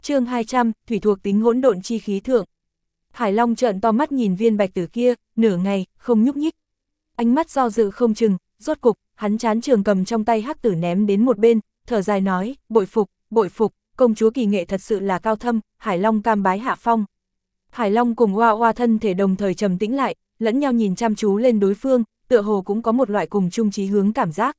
Chương 200, thủy thuộc tính hỗn độn chi khí thượng. Hải Long trợn to mắt nhìn viên bạch tử kia, nửa ngày, không nhúc nhích. Ánh mắt do dự không chừng, rốt cục, hắn chán trường cầm trong tay hắc tử ném đến một bên, thở dài nói, bội phục, công chúa kỳ nghệ thật sự là cao thâm, Hải Long cam bái hạ phong. Hải Long cùng Oa Oa thân thể đồng thời trầm tĩnh lại, lẫn nhau nhìn chăm chú lên đối phương, tựa hồ cũng có một loại cùng chung chí hướng cảm giác.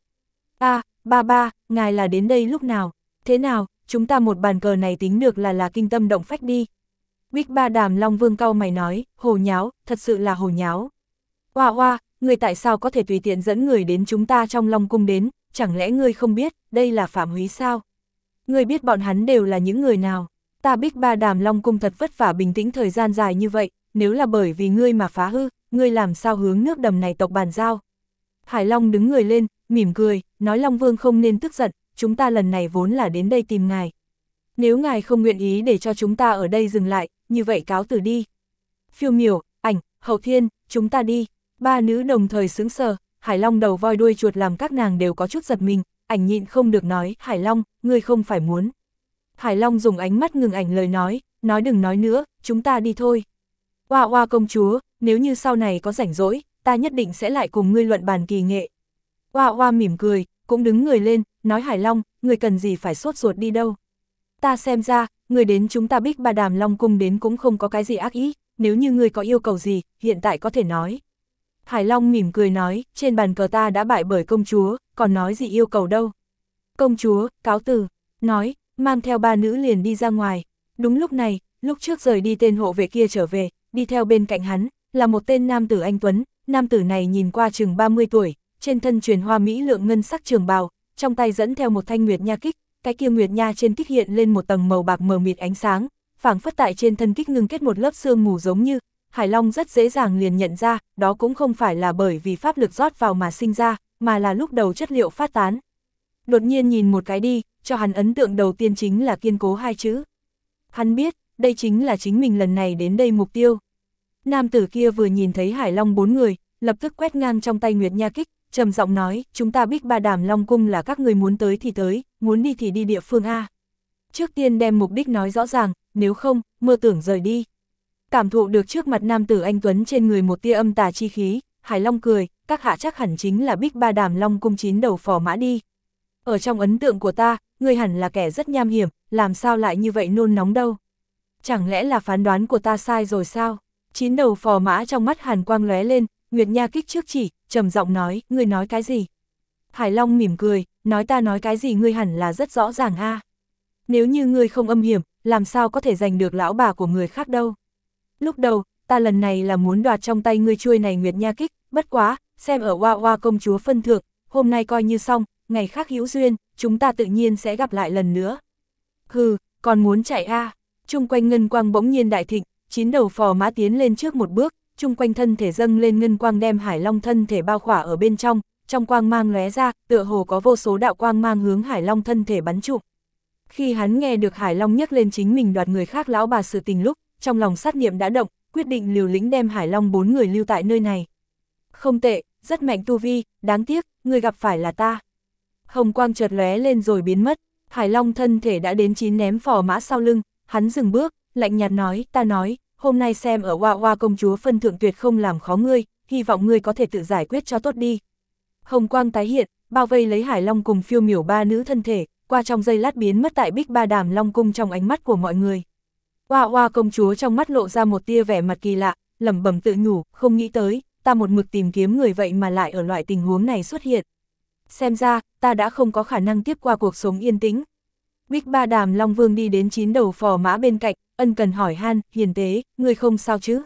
Ba, ngài là đến đây lúc nào? Thế nào, chúng ta một bàn cờ này tính được là kinh tâm động phách đi. Bích Ba Đàm Long Vương cau mày nói, hồ nháo, thật sự là hồ nháo. Oa Oa, người tại sao có thể tùy tiện dẫn người đến chúng ta trong Long Cung đến, chẳng lẽ ngươi không biết, đây là phạm húy sao? Ngươi biết bọn hắn đều là những người nào? Ta Bích Ba Đàm Long Cung thật vất vả bình tĩnh thời gian dài như vậy, nếu là bởi vì ngươi mà phá hư, ngươi làm sao hướng nước đầm này tộc bàn giao? Hải Long đứng người lên, mỉm cười, nói Long Vương không nên tức giận, chúng ta lần này vốn là đến đây tìm ngài. Nếu ngài không nguyện ý để cho chúng ta ở đây dừng lại, như vậy cáo từ đi. Phiêu Miểu, Ảnh, Hậu Thiên, chúng ta đi. Ba nữ đồng thời sững sờ, Hải Long đầu voi đuôi chuột làm các nàng đều có chút giật mình, Ảnh nhịn không được nói, Hải Long, ngươi không phải muốn. Hải Long dùng ánh mắt ngừng Ảnh lời nói đừng nói nữa, chúng ta đi thôi. Oa Oa công chúa, nếu như sau này có rảnh rỗi, ta nhất định sẽ lại cùng ngươi luận bàn kỳ nghệ. Oa Oa mỉm cười, cũng đứng người lên, nói Hải Long, ngươi cần gì phải sốt ruột đi đâu. Ta xem ra, ngươi đến chúng ta Bích Ba Đàm Long Cung đến cũng không có cái gì ác ý, nếu như ngươi có yêu cầu gì, hiện tại có thể nói. Hải Long mỉm cười nói, trên bàn cờ ta đã bại bởi công chúa, còn nói gì yêu cầu đâu. Công chúa, cáo từ, nói, mang theo ba nữ liền đi ra ngoài. Đúng lúc này, lúc trước rời đi tên hộ vệ kia trở về, đi theo bên cạnh hắn, là một tên nam tử anh tuấn, nam tử này nhìn qua chừng 30 tuổi, trên thân truyền hoa mỹ lượng ngân sắc trường bào, trong tay dẫn theo một thanh nguyệt nha kích, cái kia nguyệt nha trên kích hiện lên một tầng màu bạc mờ mịt ánh sáng, phảng phất tại trên thân kích ngưng kết một lớp sương mù giống như, Hải Long rất dễ dàng liền nhận ra, đó cũng không phải là bởi vì pháp lực rót vào mà sinh ra, mà là lúc đầu chất liệu phát tán. Đột nhiên nhìn một cái đi, cho hắn ấn tượng đầu tiên chính là kiên cố hai chữ. Hắn biết, đây chính là chính mình lần này đến đây mục tiêu. Nam tử kia vừa nhìn thấy Hải Long 4 người, lập tức quét ngang trong tay nguyệt nha kích, trầm giọng nói, chúng ta Bích Ba Đàm Long Cung là các người muốn tới thì tới, muốn đi thì đi địa phương A. Trước tiên đem mục đích nói rõ ràng, nếu không, mơ tưởng rời đi. Cảm thụ được trước mặt nam tử anh tuấn trên người một tia âm tà chi khí, Hải Long cười, các hạ chắc hẳn chính là Bích Ba Đàm Long Cung 9 đầu phò mã đi. Ở trong ấn tượng của ta, ngươi hẳn là kẻ rất nham hiểm, làm sao lại như vậy nôn nóng đâu. Chẳng lẽ là phán đoán của ta sai rồi sao? 9 đầu phò mã trong mắt hàn quang lóe lên, nguyệt nha kích trước chỉ, trầm giọng nói, ngươi nói cái gì? Hải Long mỉm cười, nói ta nói cái gì ngươi hẳn là rất rõ ràng a. Nếu như ngươi không âm hiểm, làm sao có thể giành được lão bà của người khác đâu. Lúc đầu, ta lần này là muốn đoạt trong tay ngươi chuôi này nguyệt nha kích, bất quá, xem ở Oa Oa công chúa phân thượng, hôm nay coi như xong, ngày khác hữu duyên, chúng ta tự nhiên sẽ gặp lại lần nữa. Hừ, còn muốn chạy a? Chung quanh ngân quang bỗng nhiên đại thịnh, 9 đầu phò mã tiến lên trước một bước, chung quanh thân thể dâng lên ngân quang đem Hải Long thân thể bao khỏa ở bên trong quang mang lóe ra, tựa hồ có vô số đạo quang mang hướng Hải Long thân thể bắn trụm. Khi hắn nghe được Hải Long nhắc lên chính mình đoạt người khác lão bà sự tình lúc, trong lòng sát niệm đã động, quyết định liều lĩnh đem Hải Long 4 người lưu tại nơi này. Không tệ, rất mạnh tu vi, đáng tiếc, người gặp phải là ta. Hồng quang chợt lóe lên rồi biến mất, Hải Long thân thể đã đến 9 ném phò mã sau lưng, hắn dừng bước, lạnh nhạt nói, ta nói, hôm nay xem ở Oa Oa công chúa phân thượng tuyệt không làm khó ngươi, hy vọng ngươi có thể tự giải quyết cho tốt đi. Hồng quang tái hiện, bao vây lấy Hải Long cùng Phiêu Miểu ba nữ thân thể, qua trong giây lát biến mất tại Bích Ba Đàm Long Cung trong ánh mắt của mọi người. Oa Oa công chúa trong mắt lộ ra một tia vẻ mặt kỳ lạ, lẩm bẩm tự nhủ, không nghĩ tới, ta một mực tìm kiếm người vậy mà lại ở loại tình huống này xuất hiện. Xem ra, ta đã không có khả năng tiếp qua cuộc sống yên tĩnh. Bích Ba Đàm Long Vương đi đến 9 đầu phò mã bên cạnh, ân cần hỏi han, hiền tế, ngươi không sao chứ?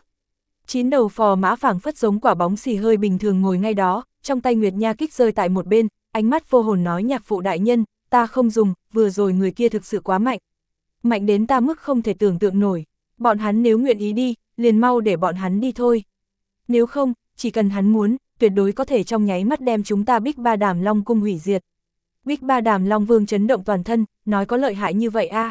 9 đầu phò mã phảng phất giống quả bóng xì hơi bình thường ngồi ngay đó, trong tay nguyệt nha kích rơi tại một bên, ánh mắt vô hồn nói nhạc phụ đại nhân, ta không dùng, vừa rồi người kia thực sự quá mạnh. Mạnh đến ta mức không thể tưởng tượng nổi, bọn hắn nếu nguyện ý đi, liền mau để bọn hắn đi thôi. Nếu không, chỉ cần hắn muốn, tuyệt đối có thể trong nháy mắt đem chúng ta Bích Ba Đàm Long Cung hủy diệt. Bích Ba Đàm Long Vương chấn động toàn thân, nói có lợi hại như vậy a?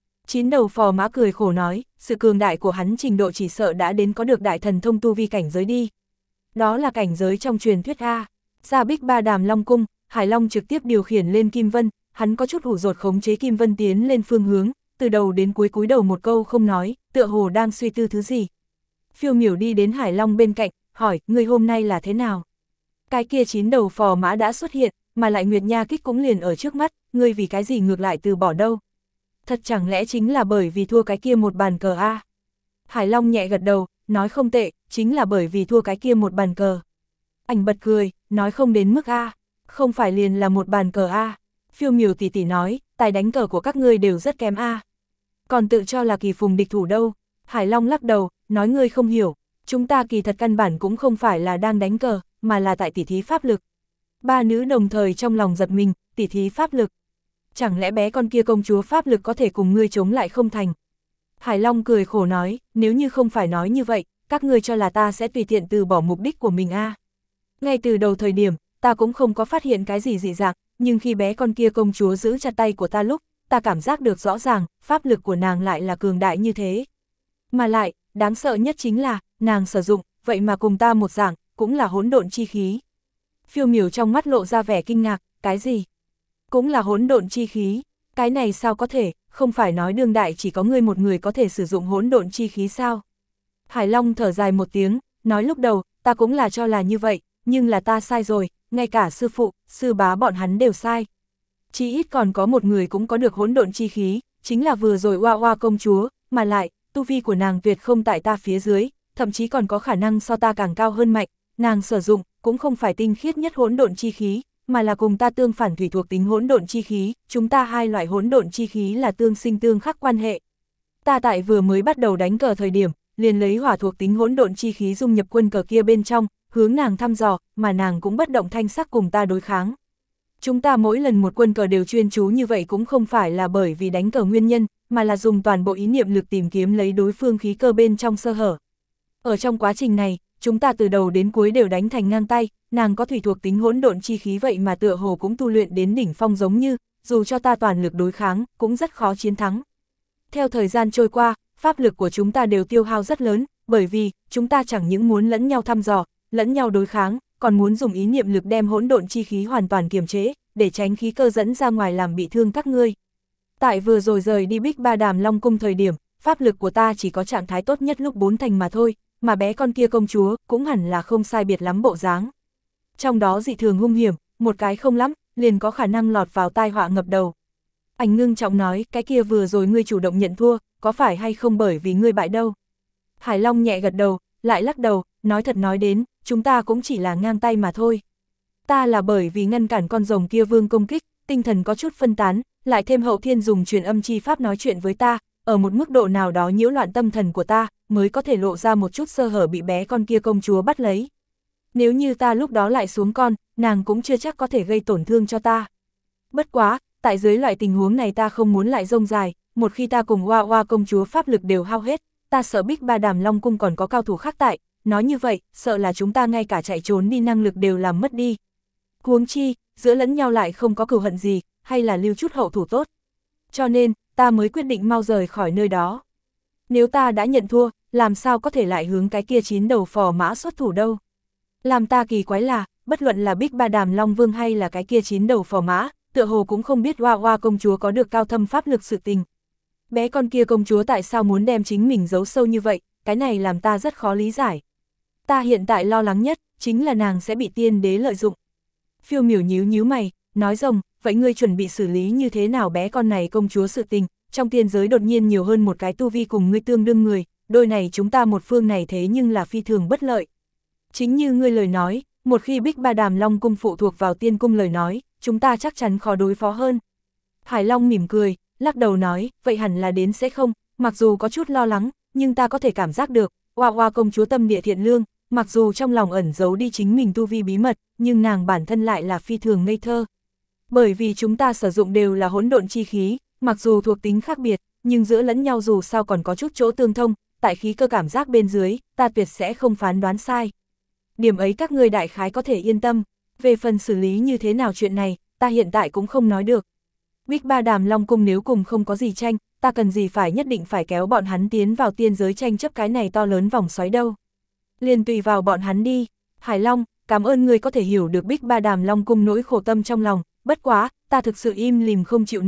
9 đầu phò mã cười khổ nói, sự cường đại của hắn trình độ chỉ sợ đã đến có được đại thần thông tu vi cảnh giới đi. Đó là cảnh giới trong truyền thuyết a. Ra Bích Ba Đàm Long Cung, Hải Long trực tiếp điều khiển lên Kim Vân, hắn có chút hủ dột khống chế Kim Vân tiến lên phương hướng, từ đầu đến cuối cúi đầu một câu không nói, tựa hồ đang suy tư thứ gì. Phiêu Miểu đi đến Hải Long bên cạnh, hỏi, ngươi hôm nay là thế nào? Cái kia 9 đầu phò mã đã xuất hiện, mà lại Nguyệt Nha Kích cũng liền ở trước mắt, ngươi vì cái gì ngược lại từ bỏ đâu? Thật chẳng lẽ chính là bởi vì thua cái kia một bàn cờ a? Hải Long nhẹ gật đầu, nói không tệ, chính là bởi vì thua cái kia một bàn cờ. Ảnh bật cười, nói không đến mức a, không phải liền là một bàn cờ a. Phiêu Miểu tỷ tỷ nói, tài đánh cờ của các ngươi đều rất kém a. Còn tự cho là kỳ phùng địch thủ đâu. Hải Long lắc đầu, nói ngươi không hiểu, chúng ta kỳ thật căn bản cũng không phải là đang đánh cờ, mà là tại tỉ thí pháp lực. Ba nữ đồng thời trong lòng giật mình, tỉ thí pháp lực. Chẳng lẽ bé con kia công chúa pháp lực có thể cùng ngươi chống lại không thành? Hải Long cười khổ nói, nếu như không phải nói như vậy, các ngươi cho là ta sẽ tùy tiện từ bỏ mục đích của mình a. Ngay từ đầu thời điểm, ta cũng không có phát hiện cái gì dị dạng, nhưng khi bé con kia công chúa giữ chặt tay của ta lúc, ta cảm giác được rõ ràng, pháp lực của nàng lại là cường đại như thế. Mà lại, đáng sợ nhất chính là, nàng sử dụng, vậy mà cùng ta một dạng, cũng là hỗn độn chi khí. Phiêu Miểu trong mắt lộ ra vẻ kinh ngạc, cái gì? Cũng là hỗn độn chi khí, cái này sao có thể, không phải nói đương đại chỉ có ngươi một người có thể sử dụng hỗn độn chi khí sao? Hải Long thở dài một tiếng, nói lúc đầu, ta cũng là cho là như vậy, nhưng là ta sai rồi, ngay cả sư phụ, sư bá bọn hắn đều sai. Chỉ ít còn có một người cũng có được hỗn độn chi khí, chính là vừa rồi Hoa Hoa công chúa, mà lại, tu vi của nàng tuyệt không tại ta phía dưới, thậm chí còn có khả năng so ta càng cao hơn mạnh, nàng sử dụng, cũng không phải tinh khiết nhất hỗn độn chi khí, mà là cùng ta tương phản thủy thuộc tính hỗn độn chi khí, chúng ta hai loại hỗn độn chi khí là tương sinh tương khắc quan hệ. Ta tại vừa mới bắt đầu đánh cờ thời điểm, liền lấy hỏa thuộc tính hỗn độn chi khí dung nhập quân cờ kia bên trong, hướng nàng thăm dò, mà nàng cũng bất động thanh sắc cùng ta đối kháng. Chúng ta mỗi lần một quân cờ đều chuyên chú như vậy cũng không phải là bởi vì đánh cờ nguyên nhân, mà là dùng toàn bộ ý niệm lực tìm kiếm lấy đối phương khí cơ bên trong sơ hở. Ở trong quá trình này, chúng ta từ đầu đến cuối đều đánh thành ngang tay, nàng có thủy thuộc tính hỗn độn chi khí vậy mà tựa hồ cũng tu luyện đến đỉnh phong giống như, dù cho ta toàn lực đối kháng, cũng rất khó chiến thắng. Theo thời gian trôi qua, pháp lực của chúng ta đều tiêu hao rất lớn, bởi vì, chúng ta chẳng những muốn lẫn nhau thăm dò, lẫn nhau đối kháng, còn muốn dùng ý niệm lực đem hỗn độn chi khí hoàn toàn kiềm chế, để tránh khí cơ dẫn ra ngoài làm bị thương các ngươi. Tại vừa rồi rời đi Bích Ba Đàm Long Cung thời điểm, pháp lực của ta chỉ có trạng thái tốt nhất lúc 4 thành mà thôi, mà bé con kia công chúa cũng hẳn là không sai biệt lắm bộ dáng. Trong đó dị thường hung hiểm, một cái không lắm, liền có khả năng lọt vào tai họa ngập đầu. Ảnh ngưng trọng nói, cái kia vừa rồi ngươi chủ động nhận thua, có phải hay không bởi vì ngươi bại đâu? Hải Long nhẹ gật đầu, lại lắc đầu, nói thật nói đến, chúng ta cũng chỉ là ngang tay mà thôi. Ta là bởi vì ngăn cản con rồng kia vương công kích, tinh thần có chút phân tán, lại thêm Hậu Thiên dùng truyền âm chi pháp nói chuyện với ta, ở một mức độ nào đó nhiễu loạn tâm thần của ta, mới có thể lộ ra một chút sơ hở bị bé con kia công chúa bắt lấy. Nếu như ta lúc đó lại xuống con, nàng cũng chưa chắc có thể gây tổn thương cho ta. Bất quá, tại dưới loại tình huống này ta không muốn lại rông dài, một khi ta cùng Hoa Hoa công chúa pháp lực đều hao hết, ta sợ Bích Ba Đàm Long Cung còn có cao thủ khác tại, nói như vậy, sợ là chúng ta ngay cả chạy trốn đi năng lực đều làm mất đi. Huống chi, giữa lẫn nhau lại không có cừu hận gì, hay là lưu chút hậu thủ tốt. Cho nên, ta mới quyết định mau rời khỏi nơi đó. Nếu ta đã nhận thua, làm sao có thể lại hướng cái kia 9 đầu phò mã xuất thủ đâu. Làm ta kỳ quái là, bất luận là Bích Ba Đàm Long Vương hay là cái kia 9 đầu phò mã, tựa hồ cũng không biết Hoa Hoa công chúa có được cao thâm pháp lực sự tình. Bé con kia công chúa tại sao muốn đem chính mình giấu sâu như vậy, cái này làm ta rất khó lý giải. Ta hiện tại lo lắng nhất, chính là nàng sẽ bị tiên đế lợi dụng. Phiêu Miểu nhíu nhíu mày, nói rồng, vậy ngươi chuẩn bị xử lý như thế nào bé con này công chúa sự tình, trong tiên giới đột nhiên nhiều hơn một cái tu vi cùng ngươi tương đương người, đôi này chúng ta một phương này thế nhưng là phi thường bất lợi. Chính như ngươi lời nói, một khi Bích Ba Đàm Long Cung phụ thuộc vào tiên cung lời nói, chúng ta chắc chắn khó đối phó hơn. Hải Long mỉm cười, lắc đầu nói, vậy hẳn là đến sẽ không, mặc dù có chút lo lắng, nhưng ta có thể cảm giác được, Hoa Hoa công chúa tâm địa thiện lương, mặc dù trong lòng ẩn giấu đi chính mình tu vi bí mật, nhưng nàng bản thân lại là phi thường ngây thơ. Bởi vì chúng ta sử dụng đều là hỗn độn chi khí, mặc dù thuộc tính khác biệt, nhưng giữa lẫn nhau dù sao còn có chút chỗ tương thông, tại khí cơ cảm giác bên dưới, ta tuyệt sẽ không phán đoán sai. Điểm ấy các ngươi đại khái có thể yên tâm, về phần xử lý như thế nào chuyện này, ta hiện tại cũng không nói được. Bích Ba Đàm Long Cung nếu cùng không có gì tranh, ta cần gì phải nhất định phải kéo bọn hắn tiến vào tiên giới tranh chấp cái này to lớn vòng xoáy đâu. Liền tùy vào bọn hắn đi. Hải Long, cảm ơn ngươi có thể hiểu được Bích Ba Đàm Long Cung nỗi khổ tâm trong lòng, bất quá, ta thực sự im lìm không chịu nổi,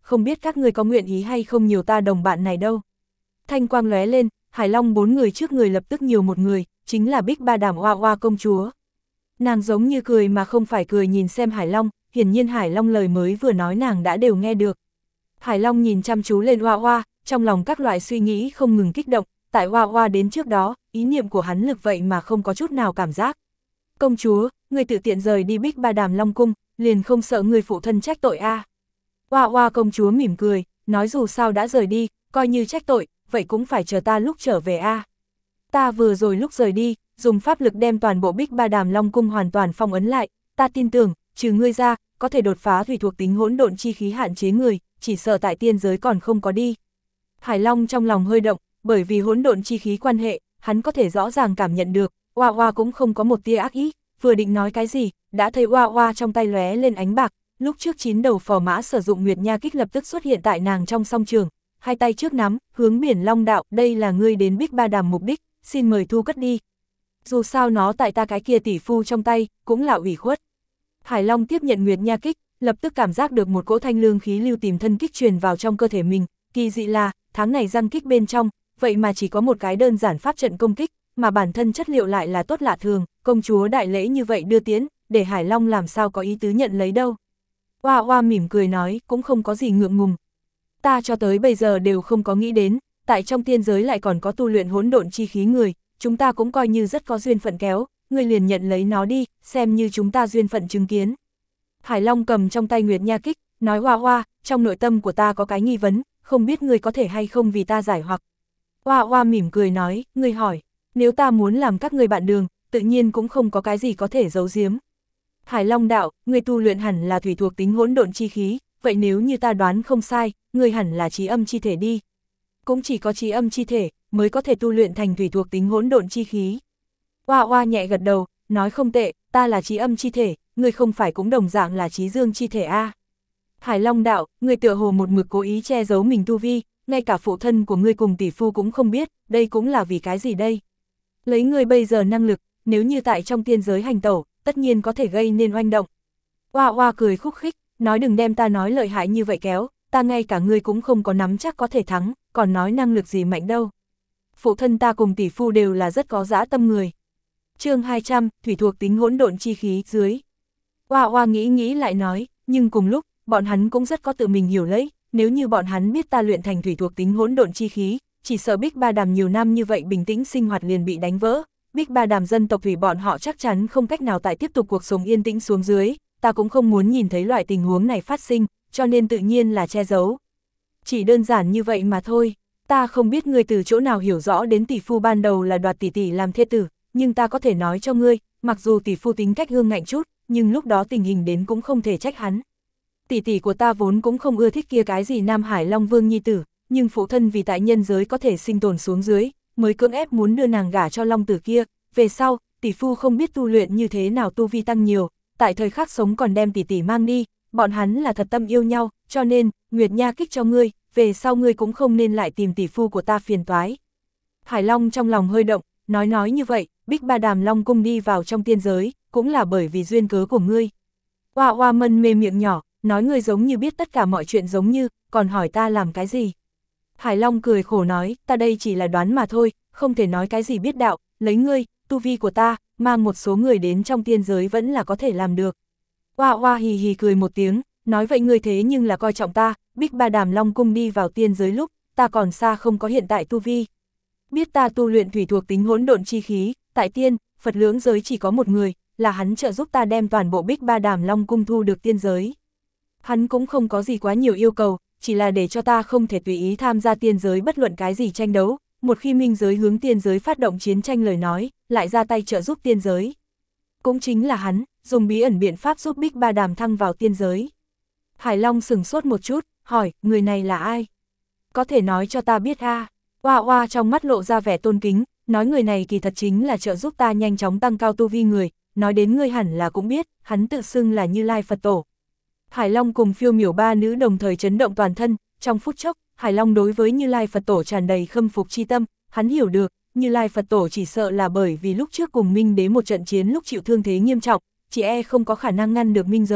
không biết các ngươi có nguyện ý hay không nhiều ta đồng bạn này đâu. Thanh quang lóe lên, Hải Long 4 người trước người lập tức nhiều một người, chính là Bích Ba Đàm Oa Oa công chúa. Nàng giống như cười mà không phải cười nhìn xem Hải Long, hiển nhiên Hải Long lời mới vừa nói nàng đã đều nghe được. Hải Long nhìn chăm chú lên Oa Oa, trong lòng các loại suy nghĩ không ngừng kích động, tại Oa Oa đến trước đó, ý niệm của hắn lực vậy mà không có chút nào cảm giác. Công chúa, người tự tiện rời đi Bích Ba Đàm Long Cung, liền không sợ người phụ thân trách tội a? Oa Oa công chúa mỉm cười, nói dù sao đã rời đi, coi như trách tội, vậy cũng phải chờ ta lúc trở về a. Ta vừa rồi lúc rời đi, dùng pháp lực đem toàn bộ Bích Ba Đàm Long Cung hoàn toàn phong ấn lại, ta tin tưởng, trừ ngươi ra, có thể đột phá thủy thuộc tính hỗn độn chi khí hạn chế người, chỉ sợ tại tiên giới còn không có đi. Hải Long trong lòng hơi động, bởi vì hỗn độn chi khí quan hệ, hắn có thể rõ ràng cảm nhận được, Oa Oa cũng không có một tia ác ý, vừa định nói cái gì, đã thấy Oa Oa trong tay lóe lên ánh bạc, lúc trước 9 đầu phò mã sử dụng Nguyệt Nha kích lập tức xuất hiện tại nàng trong song trường, hai tay trước nắm, hướng Biển Long đạo, đây là ngươi đến Bích Ba Đàm mục đích, xin mời thu cất đi. Dù sao nó tại ta cái kia tỷ phu trong tay, cũng là ủy khuất. Hải Long tiếp nhận Nguyệt Nha kích, lập tức cảm giác được một cỗ thanh lương khí lưu tìm thân kích truyền vào trong cơ thể mình, kỳ dị là, tháng này răng kích bên trong, vậy mà chỉ có một cái đơn giản pháp trận công kích, mà bản thân chất liệu lại là tốt lạ thường, công chúa đại lễ như vậy đưa tiến, để Hải Long làm sao có ý tứ nhận lấy đâu. Oa Oa mỉm cười nói, cũng không có gì ngượng ngùng. Ta cho tới bây giờ đều không có nghĩ đến, tại trong tiên giới lại còn có tu luyện hỗn độn chi khí người, chúng ta cũng coi như rất có duyên phận kéo, ngươi liền nhận lấy nó đi, xem như chúng ta duyên phận chứng kiến. Hải Long cầm trong tay Nguyệt Nha kích, nói Oa Oa, trong nội tâm của ta có cái nghi vấn, không biết ngươi có thể hay không vì ta giải hoặc. Oa Oa mỉm cười nói, ngươi hỏi, nếu ta muốn làm các ngươi bạn đường, tự nhiên cũng không có cái gì có thể giấu giếm. Hải Long đạo, ngươi tu luyện hẳn là thủy thuộc tính hỗn độn chi khí, vậy nếu như ta đoán không sai, ngươi hẳn là trí âm chi thể đi. Cũng chỉ có trí âm chi thể, mới có thể tu luyện thành thủy thuộc tính hỗn độn chi khí. Oa Oa nhẹ gật đầu, nói không tệ, ta là trí âm chi thể, ngươi không phải cũng đồng dạng là trí dương chi thể a? Hải Long đạo, ngươi tựa hồ một mực cố ý che giấu mình tu vi, ngay cả phụ thân của ngươi cùng tỷ phu cũng không biết, đây cũng là vì cái gì đây? Lấy ngươi bây giờ năng lực, nếu như tại trong tiên giới hành tẩu, tất nhiên có thể gây nên oanh động. Oa Oa cười khúc khích, nói đừng đem ta nói lợi hại như vậy kéo, ta ngay cả ngươi cũng không có nắm chắc có thể thắng, còn nói năng lực gì mạnh đâu. Phụ thân ta cùng tỷ phu đều là rất có dã tâm người. Chương 200, thủy thuộc tính hỗn độn chi khí dưới. Oa Oa nghĩ lại nói, nhưng cùng lúc, bọn hắn cũng rất có tự mình hiểu lấy, nếu như bọn hắn biết ta luyện thành thủy thuộc tính hỗn độn chi khí, chỉ sợ Bích Ba Đàm nhiều năm như vậy bình tĩnh sinh hoạt liền bị đánh vỡ, Bích Ba Đàm dân tộc thủy bọn họ chắc chắn không cách nào tại tiếp tục cuộc sống yên tĩnh xuống dưới, ta cũng không muốn nhìn thấy loại tình huống này phát sinh, cho nên tự nhiên là che giấu. Chỉ đơn giản như vậy mà thôi, ta không biết ngươi từ chỗ nào hiểu rõ đến tỷ phu ban đầu là đoạt tỷ tỷ làm thê tử, nhưng ta có thể nói cho ngươi, mặc dù tỷ phu tính cách hương ngạnh chút, nhưng lúc đó tình hình đến cũng không thể trách hắn. Tỷ tỷ của ta vốn cũng không ưa thích kia cái gì Nam Hải Long Vương nhi tử, nhưng phụ thân vì tại nhân giới có thể sinh tồn xuống dưới, mới cưỡng ép muốn đưa nàng gả cho Long tử kia, về sau, tỷ phu không biết tu luyện như thế nào tu vi tăng nhiều, tại thời khắc sống còn đem tỷ tỷ mang đi, bọn hắn là thật tâm yêu nhau, cho nên, Nguyệt Nha kích cho ngươi, về sau ngươi cũng không nên lại tìm tỷ phu của ta phiền toái. Hải Long trong lòng hơi động, nói như vậy, Bích Ba Đàm Long cung đi vào trong tiên giới, cũng là bởi vì duyên cớ của ngươi. Oa Oa mân mê miệng nhỏ, nói ngươi giống như biết tất cả mọi chuyện giống như, còn hỏi ta làm cái gì. Hải Long cười khổ nói, ta đây chỉ là đoán mà thôi, không thể nói cái gì biết đạo, lấy ngươi, tu vi của ta, mang một số người đến trong tiên giới vẫn là có thể làm được. Oa Oa hì hì cười một tiếng, nói vậy ngươi thế nhưng là coi trọng ta, Bích Ba Đàm Long cung đi vào tiên giới lúc, ta còn xa không có hiện tại tu vi. Biết ta tu luyện thủy thuộc tính hỗn độn chi khí, tại tiên, Phật lưỡng giới chỉ có một người, là hắn trợ giúp ta đem toàn bộ Bích Ba Đàm Long cung thu được tiên giới. Hắn cũng không có gì quá nhiều yêu cầu, chỉ là để cho ta không thể tùy ý tham gia tiên giới bất luận cái gì tranh đấu, một khi minh giới hướng tiên giới phát động chiến tranh lời nói, lại ra tay trợ giúp tiên giới. Cũng chính là hắn, dùng bí ẩn biện pháp giúp Bích Ba Đàm thăng vào tiên giới. Hải Long sừng sốt một chút, hỏi, người này là ai? Có thể nói cho ta biết a? Oa Oa trong mắt lộ ra vẻ tôn kính, nói người này kỳ thật chính là trợ giúp ta nhanh chóng tăng cao tu vi người, nói đến ngươi hẳn là cũng biết, hắn tự xưng là Như Lai Phật Tổ. Hải Long cùng Phiêu Miểu ba nữ đồng thời chấn động toàn thân, trong phút chốc, Hải Long đối với Như Lai Phật Tổ tràn đầy khâm phục chi tâm, hắn hiểu được, Như Lai Phật Tổ chỉ sợ là bởi vì lúc trước cùng Minh Đế một trận chiến lúc chịu thương thế nghiêm trọng, chỉ e không có khả năng ngăn được minh giới,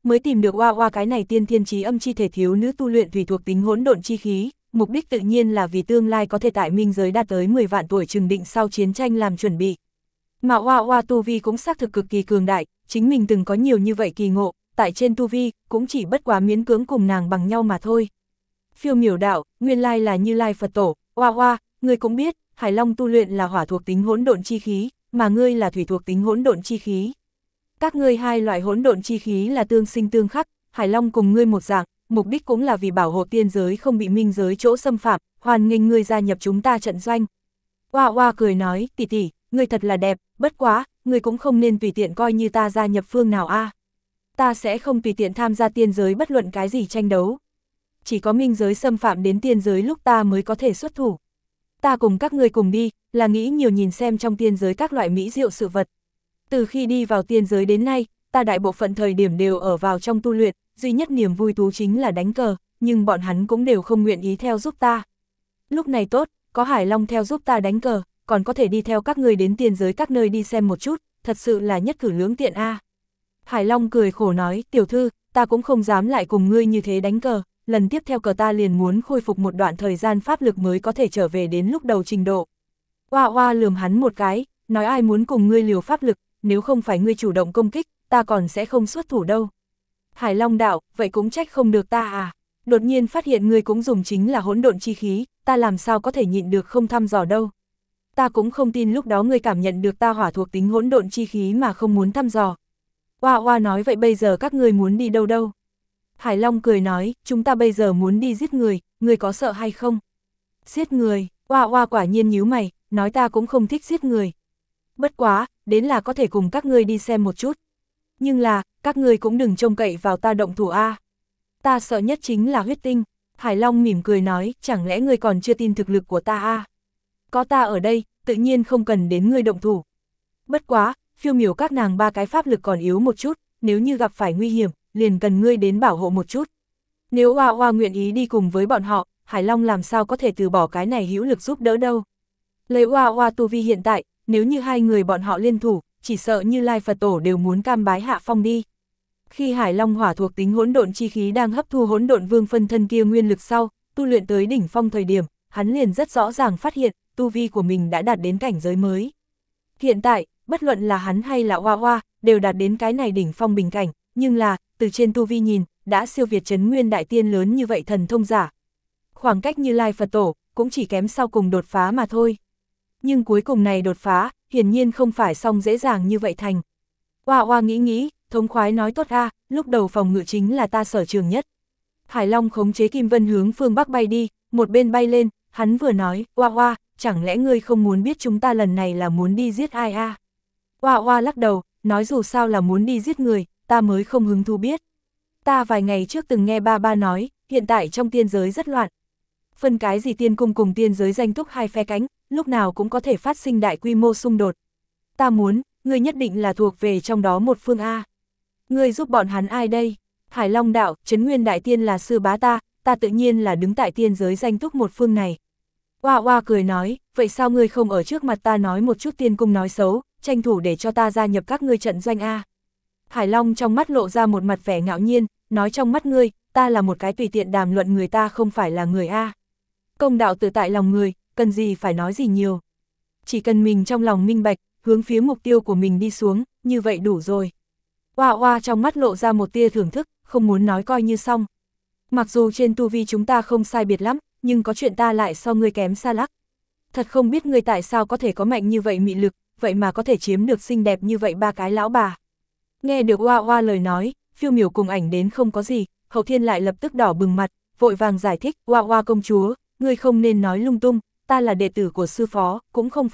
mới tìm được Hoa Hoa cái này tiên thiên chí âm chi thể thiếu nữ tu luyện thủy thuộc tính hỗn độn chi khí, mục đích tự nhiên là vì tương lai có thể tại minh giới đạt tới 10 vạn tuổi trừng định sau chiến tranh làm chuẩn bị. Mà Hoa Hoa tu vi cũng xác thực cực kỳ cường đại, chính mình từng có nhiều như vậy kỳ ngộ, tại trên tu vi cũng chỉ bất quá miễn cưỡng cùng nàng bằng nhau mà thôi. Phiêu Miểu đạo, nguyên lai là Như Lai Phật Tổ, Hoa Hoa, ngươi cũng biết, Hải Long tu luyện là hỏa thuộc tính hỗn độn chi khí, mà ngươi là thủy thuộc tính hỗn độn chi khí. Các ngươi hai loại hỗn độn chi khí là tương sinh tương khắc, Hải Long cùng ngươi một dạng, mục đích cũng là vì bảo hộ tiên giới không bị minh giới chỗ xâm phạm, hoan nghênh ngươi gia nhập chúng ta trận doanh. Hoa Hoa cười nói, tỷ tỷ, ngươi thật là đẹp, bất quá, ngươi cũng không nên tùy tiện coi như ta gia nhập phương nào a. Ta sẽ không tùy tiện tham gia tiên giới bất luận cái gì tranh đấu. Chỉ có minh giới xâm phạm đến tiên giới lúc ta mới có thể xuất thủ. Ta cùng các ngươi cùng đi, là nghĩ nhiều nhìn xem trong tiên giới các loại mỹ diệu sự vật. Từ khi đi vào tiên giới đến nay, ta đại bộ phận thời điểm đều ở vào trong tu luyện, duy nhất niềm vui thú chính là đánh cờ, nhưng bọn hắn cũng đều không nguyện ý theo giúp ta. Lúc này tốt, có Hải Long theo giúp ta đánh cờ, còn có thể đi theo các ngươi đến tiên giới các nơi đi xem một chút, thật sự là nhất cử lưỡng tiện a. Hải Long cười khổ nói, tiểu thư, ta cũng không dám lại cùng ngươi như thế đánh cờ, lần tiếp theo cờ ta liền muốn khôi phục một đoạn thời gian pháp lực mới có thể trở về đến lúc đầu trình độ. Hoa Hoa lườm hắn một cái, nói ai muốn cùng ngươi liều pháp lực, nếu không phải ngươi chủ động công kích, ta còn sẽ không xuất thủ đâu. Hải Long đạo, vậy cũng trách không được ta à, đột nhiên phát hiện ngươi cũng dùng chính là hỗn độn chi khí, ta làm sao có thể nhịn được không thăm dò đâu. Ta cũng không tin lúc đó ngươi cảm nhận được ta hỏa thuộc tính hỗn độn chi khí mà không muốn thăm dò. Hoa Hoa nói vậy bây giờ các ngươi muốn đi đâu đâu? Hải Long cười nói, chúng ta bây giờ muốn đi giết người, ngươi có sợ hay không? Giết người, Hoa Hoa quả nhiên nhíu mày, nói ta cũng không thích giết người. Bất quá, đến là có thể cùng các ngươi đi xem một chút. Nhưng là, các ngươi cũng đừng trông cậy vào ta động thủ a. Ta sợ nhất chính là huyết tinh. Hải Long mỉm cười nói, chẳng lẽ ngươi còn chưa tin thực lực của ta a? Có ta ở đây, tự nhiên không cần đến ngươi động thủ. Bất quá, Phiêu Miểu các nàng ba cái pháp lực còn yếu một chút, nếu như gặp phải nguy hiểm, liền cần ngươi đến bảo hộ một chút. Nếu Hoa Hoa nguyện ý đi cùng với bọn họ, Hải Long làm sao có thể từ bỏ cái này hữu lực giúp đỡ đâu. Lấy Hoa Hoa tu vi hiện tại, nếu như hai người bọn họ liên thủ, chỉ sợ Như Lai Phật Tổ đều muốn cam bái hạ phong đi. Khi Hải Long hỏa thuộc tính hỗn độn chi khí đang hấp thu hỗn độn vương phân thân kia nguyên lực sau, tu luyện tới đỉnh phong thời điểm, hắn liền rất rõ ràng phát hiện, tu vi của mình đã đạt đến cảnh giới mới. Hiện tại, bất luận là hắn hay là Hoa Hoa, đều đạt đến cái này đỉnh phong bình cảnh, nhưng là, từ trên tu vi nhìn, đã siêu việt Trấn Nguyên Đại Tiên lớn như vậy thần thông giả. Khoảng cách Như Lai Phật Tổ, cũng chỉ kém sau cùng đột phá mà thôi. Nhưng cuối cùng này đột phá, hiển nhiên không phải xong dễ dàng như vậy thành. Hoa Hoa nghĩ, thống khoái nói tốt a, lúc đầu phòng ngự chính là ta sở trường nhất. Hải Long khống chế Kim Vân hướng phương Bắc bay đi, một bên bay lên, hắn vừa nói, Hoa Hoa, chẳng lẽ ngươi không muốn biết chúng ta lần này là muốn đi giết ai a? Hoa Hoa lắc đầu, nói dù sao là muốn đi giết người, ta mới không hứng thú biết. Ta vài ngày trước từng nghe ba nói, hiện tại trong tiên giới rất loạn. Phân cái gì tiên cung cùng tiên giới danh túc hai phe cánh, lúc nào cũng có thể phát sinh đại quy mô xung đột. Ta muốn, ngươi nhất định là thuộc về trong đó một phương A. Ngươi giúp bọn hắn ai đây? Hải Long đạo, Trấn Nguyên Đại Tiên là sư bá ta tự nhiên là đứng tại tiên giới danh túc một phương này. Hoa Hoa cười nói, vậy sao ngươi không ở trước mặt ta nói một chút tiên cung nói xấu, tranh thủ để cho ta gia nhập các ngươi trận doanh A. Hải Long trong mắt lộ ra một mặt vẻ ngạo nhiên, nói trong mắt ngươi, ta là một cái tùy tiện đàm luận người ta không phải là người A. Công đạo tự tại lòng người, cần gì phải nói gì nhiều. Chỉ cần mình trong lòng minh bạch, hướng phía mục tiêu của mình đi xuống, như vậy đủ rồi. Hoa Hoa trong mắt lộ ra một tia thưởng thức, không muốn nói coi như xong. Mặc dù trên tu vi chúng ta không sai biệt lắm, nhưng có chuyện ta lại so ngươi kém xa lắc. Thật không biết ngươi tại sao có thể có mạnh như vậy mị lực, vậy mà có thể chiếm được xinh đẹp như vậy ba cái lão bà. Nghe được Hoa Hoa lời nói, Phiêu Miểu cùng ảnh đến không có gì, Hậu Thiên lại lập tức đỏ bừng mặt, vội vàng giải thích, Hoa Hoa công chúa, ngươi không nên nói lung tung, ta là đệ tử của sư phó, cũng không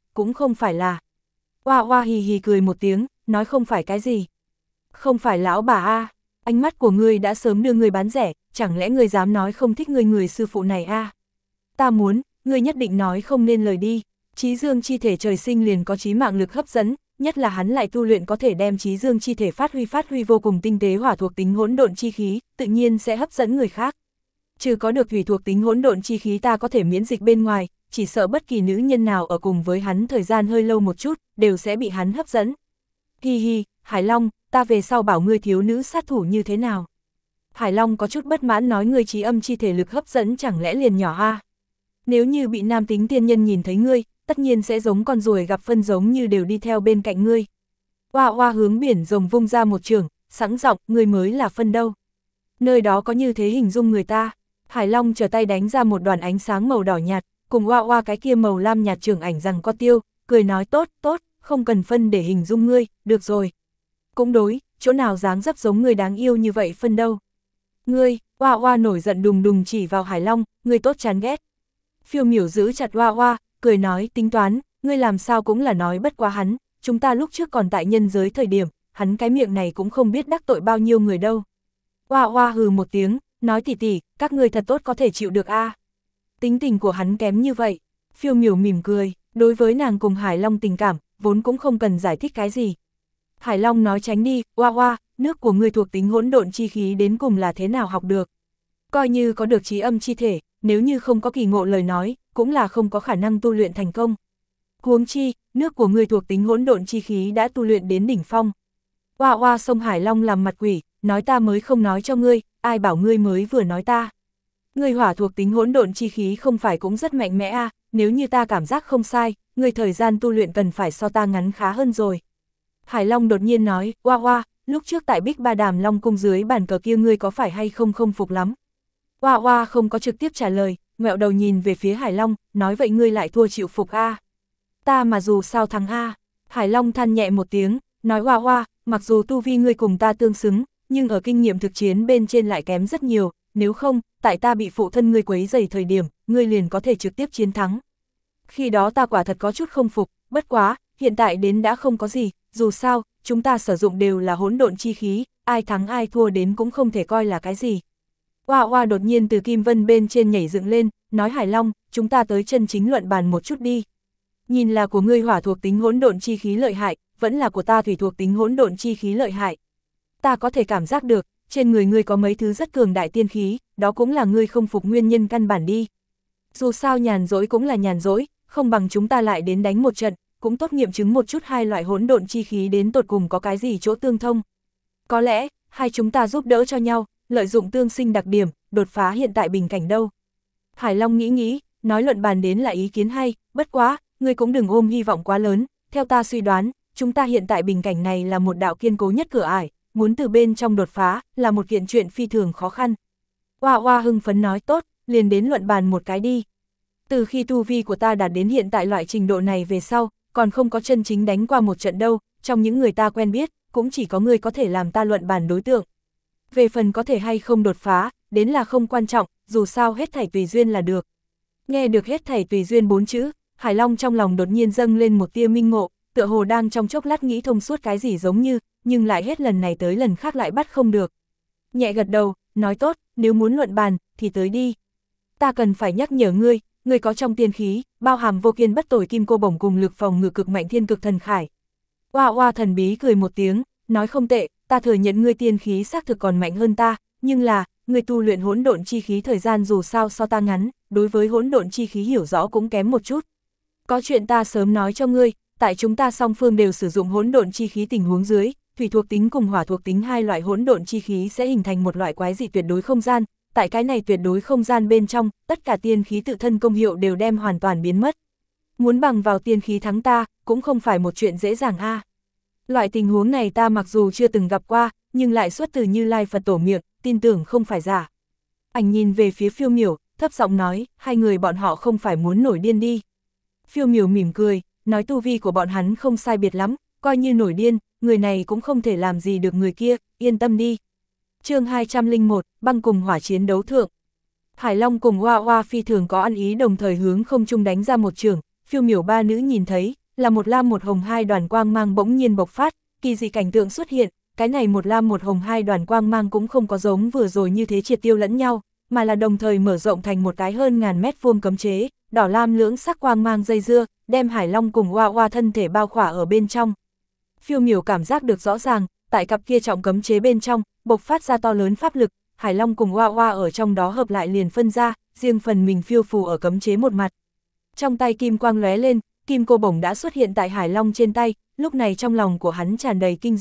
phải là. Hoa Hoa hì hì cười một tiếng, nói không phải cái gì. Không phải lão bà a, ánh mắt của ngươi đã sớm đưa ngươi bán rẻ, chẳng lẽ ngươi dám nói không thích ngươi người sư phụ này a? Ta muốn, ngươi nhất định nói không nên lời đi. Chí dương chi thể trời sinh liền có chí mạng lực hấp dẫn, nhất là hắn lại tu luyện có thể đem chí dương chi thể phát huy vô cùng tinh tế hỏa thuộc tính hỗn độn chi khí, tự nhiên sẽ hấp dẫn người khác. Trừ có được thủy thuộc tính hỗn độn chi khí ta có thể miễn dịch bên ngoài, chỉ sợ bất kỳ nữ nhân nào ở cùng với hắn thời gian hơi lâu một chút, đều sẽ bị hắn hấp dẫn. Hi hi, Hải Long, ta về sau bảo ngươi thiếu nữ sát thủ như thế nào. Hải Long có chút bất mãn nói ngươi trí âm chi thể lực hấp dẫn chẳng lẽ liền nhỏ a? Nếu như bị nam tính tiên nhân nhìn thấy ngươi, tất nhiên sẽ giống con ruồi gặp phân giống như đều đi theo bên cạnh ngươi. Oa oa hướng biển rồng vung ra một trường, sẵn giọng, ngươi mới là phân đâu. Nơi đó có như thế hình dung người ta. Hải Long trở tay đánh ra một đoàn ánh sáng màu đỏ nhạt, cùng oa oa cái kia màu lam nhạt trường ảnh rằng có tiêu, cười nói tốt, tốt, không cần phân để hình dung ngươi, được rồi. Cũng đối, chỗ nào dáng dấp giống ngươi đáng yêu như vậy phân đâu. Ngươi, oa oa nổi giận đùng đùng chỉ vào Hải Long, ngươi tốt chán ghét. Phiêu miểu giữ chặt oa oa, cười nói tính toán, ngươi làm sao cũng là nói bất quá hắn, chúng ta lúc trước còn tại nhân giới thời điểm, hắn cái miệng này cũng không biết đắc tội bao nhiêu người đâu. Oa oa hừ một tiếng, nói tỉ tỉ, các ngươi thật tốt có thể chịu được a. Tính tình của hắn kém như vậy. Phiêu miểu mỉm cười, đối với nàng cùng Hải Long tình cảm, vốn cũng không cần giải thích cái gì. Hải Long nói tránh đi, oa oa, nước của ngươi thuộc tính hỗn độn chi khí đến cùng là thế nào học được. Coi như có được trí âm chi thể, nếu như không có kỳ ngộ lời nói, cũng là không có khả năng tu luyện thành công. Huống chi, nước của ngươi thuộc tính hỗn độn chi khí đã tu luyện đến đỉnh phong. Oa oa xông Hải Long làm mặt quỷ, nói ta mới không nói cho ngươi, ai bảo ngươi mới vừa nói ta. Ngươi hỏa thuộc tính hỗn độn chi khí không phải cũng rất mạnh mẽ à, nếu như ta cảm giác không sai, ngươi thời gian tu luyện cần phải so ta ngắn khá hơn rồi. Hải Long đột nhiên nói, oa oa, lúc trước tại Bích Ba Đàm Long cung dưới bàn cờ kia ngươi có phải hay không không phục lắm. Oa oa không có trực tiếp trả lời, ngẹo đầu nhìn về phía Hải Long, nói vậy ngươi lại thua chịu phục a. Ta mà dù sao thắng a. Hải Long than nhẹ một tiếng, nói oa oa, mặc dù tu vi ngươi cùng ta tương xứng, nhưng ở kinh nghiệm thực chiến bên trên lại kém rất nhiều, nếu không, tại ta bị phụ thân ngươi quấy rầy thời điểm, ngươi liền có thể trực tiếp chiến thắng. Khi đó ta quả thật có chút không phục, bất quá, hiện tại đến đã không có gì, dù sao, chúng ta sử dụng đều là hỗn độn chi khí, ai thắng ai thua đến cũng không thể coi là cái gì. Oa oa đột nhiên từ kim vân bên trên nhảy dựng lên, nói Hải Long, chúng ta tới chân chính luận bàn một chút đi. Nhìn là của ngươi hỏa thuộc tính hỗn độn chi khí lợi hại, vẫn là của ta thủy thuộc tính hỗn độn chi khí lợi hại. Ta có thể cảm giác được, trên người ngươi có mấy thứ rất cường đại tiên khí, đó cũng là ngươi không phục nguyên nhân căn bản đi. Dù sao nhàn rỗi cũng là nhàn rỗi, không bằng chúng ta lại đến đánh một trận, cũng tốt nghiệm chứng một chút hai loại hỗn độn chi khí đến tột cùng có cái gì chỗ tương thông. Có lẽ, hai chúng ta giúp đỡ cho nhau, lợi dụng tương sinh đặc điểm, đột phá hiện tại bình cảnh đâu. Hải Long nghĩ, nói luận bàn đến là ý kiến hay, bất quá, ngươi cũng đừng ôm hy vọng quá lớn, theo ta suy đoán, chúng ta hiện tại bình cảnh này là một đạo kiên cố nhất cửa ải, muốn từ bên trong đột phá, là một kiện chuyện phi thường khó khăn. Oa oa hưng phấn nói tốt, liền đến luận bàn một cái đi. Từ khi tu vi của ta đạt đến hiện tại loại trình độ này về sau, còn không có chân chính đánh qua một trận đâu, trong những người ta quen biết, cũng chỉ có ngươi có thể làm ta luận bàn đối tượng. Về phần có thể hay không đột phá, đến là không quan trọng, dù sao hết thảy tùy duyên là được. Nghe được hết thảy tùy duyên 4 chữ, Hải Long trong lòng đột nhiên dâng lên một tia minh ngộ, tựa hồ đang trong chốc lát nghĩ thông suốt cái gì giống như, nhưng lại hết lần này tới lần khác lại bắt không được. Nhẹ gật đầu, nói tốt, nếu muốn luận bàn, thì tới đi. Ta cần phải nhắc nhở ngươi, ngươi có trong tiên khí, bao hàm vô kiên bất tồi kim cô bổng cùng lực phòng ngự cực mạnh thiên cực thần khải. Oa oa thần bí cười một tiếng, nói không tệ, ta thừa nhận ngươi tiên khí xác thực còn mạnh hơn ta, nhưng là, ngươi tu luyện hỗn độn chi khí thời gian dù sao so ta ngắn, đối với hỗn độn chi khí hiểu rõ cũng kém một chút. Có chuyện ta sớm nói cho ngươi, tại chúng ta song phương đều sử dụng hỗn độn chi khí tình huống dưới, thủy thuộc tính cùng hỏa thuộc tính hai loại hỗn độn chi khí sẽ hình thành một loại quái dị tuyệt đối không gian, tại cái này tuyệt đối không gian bên trong, tất cả tiên khí tự thân công hiệu đều đem hoàn toàn biến mất. Muốn bằng vào tiên khí thắng ta, cũng không phải một chuyện dễ dàng a. Loại tình huống này ta mặc dù chưa từng gặp qua, nhưng lại xuất từ Như Lai Phật Tổ miệng, tin tưởng không phải giả. Ảnh nhìn về phía Phiêu Miểu, thấp giọng nói, hai người bọn họ không phải muốn nổi điên đi. Phiêu Miểu mỉm cười, nói tu vi của bọn hắn không sai biệt lắm, coi như nổi điên, người này cũng không thể làm gì được người kia, yên tâm đi. Chương 201, băng cùng hỏa chiến đấu thượng. Hải Long cùng Oa Oa phi thường có ăn ý đồng thời hướng không trung đánh ra một trường, Phiêu Miểu ba nữ nhìn thấy, là một lam một hồng hai đoàn quang mang bỗng nhiên bộc phát, kỳ dị cảnh tượng xuất hiện, cái này một lam một hồng hai đoàn quang mang cũng không có giống vừa rồi như thế triệt tiêu lẫn nhau, mà là đồng thời mở rộng thành một cái hơn ngàn mét vuông cấm chế, đỏ lam lưỡng sắc quang mang dây dưa, đem Hải Long cùng Oa Oa thân thể bao khỏa ở bên trong. Phiêu Miểu cảm giác được rõ ràng, tại cặp kia trọng cấm chế bên trong, bộc phát ra to lớn pháp lực, Hải Long cùng Oa Oa ở trong đó hợp lại liền phân ra, riêng phần mình phiêu phù ở cấm chế một mặt. Trong tay kim quang lóe lên, kim cô bổng đã xuất hiện tại Hải Long trên tay, lúc này trong lòng của hắn tràn đầy kinh dị,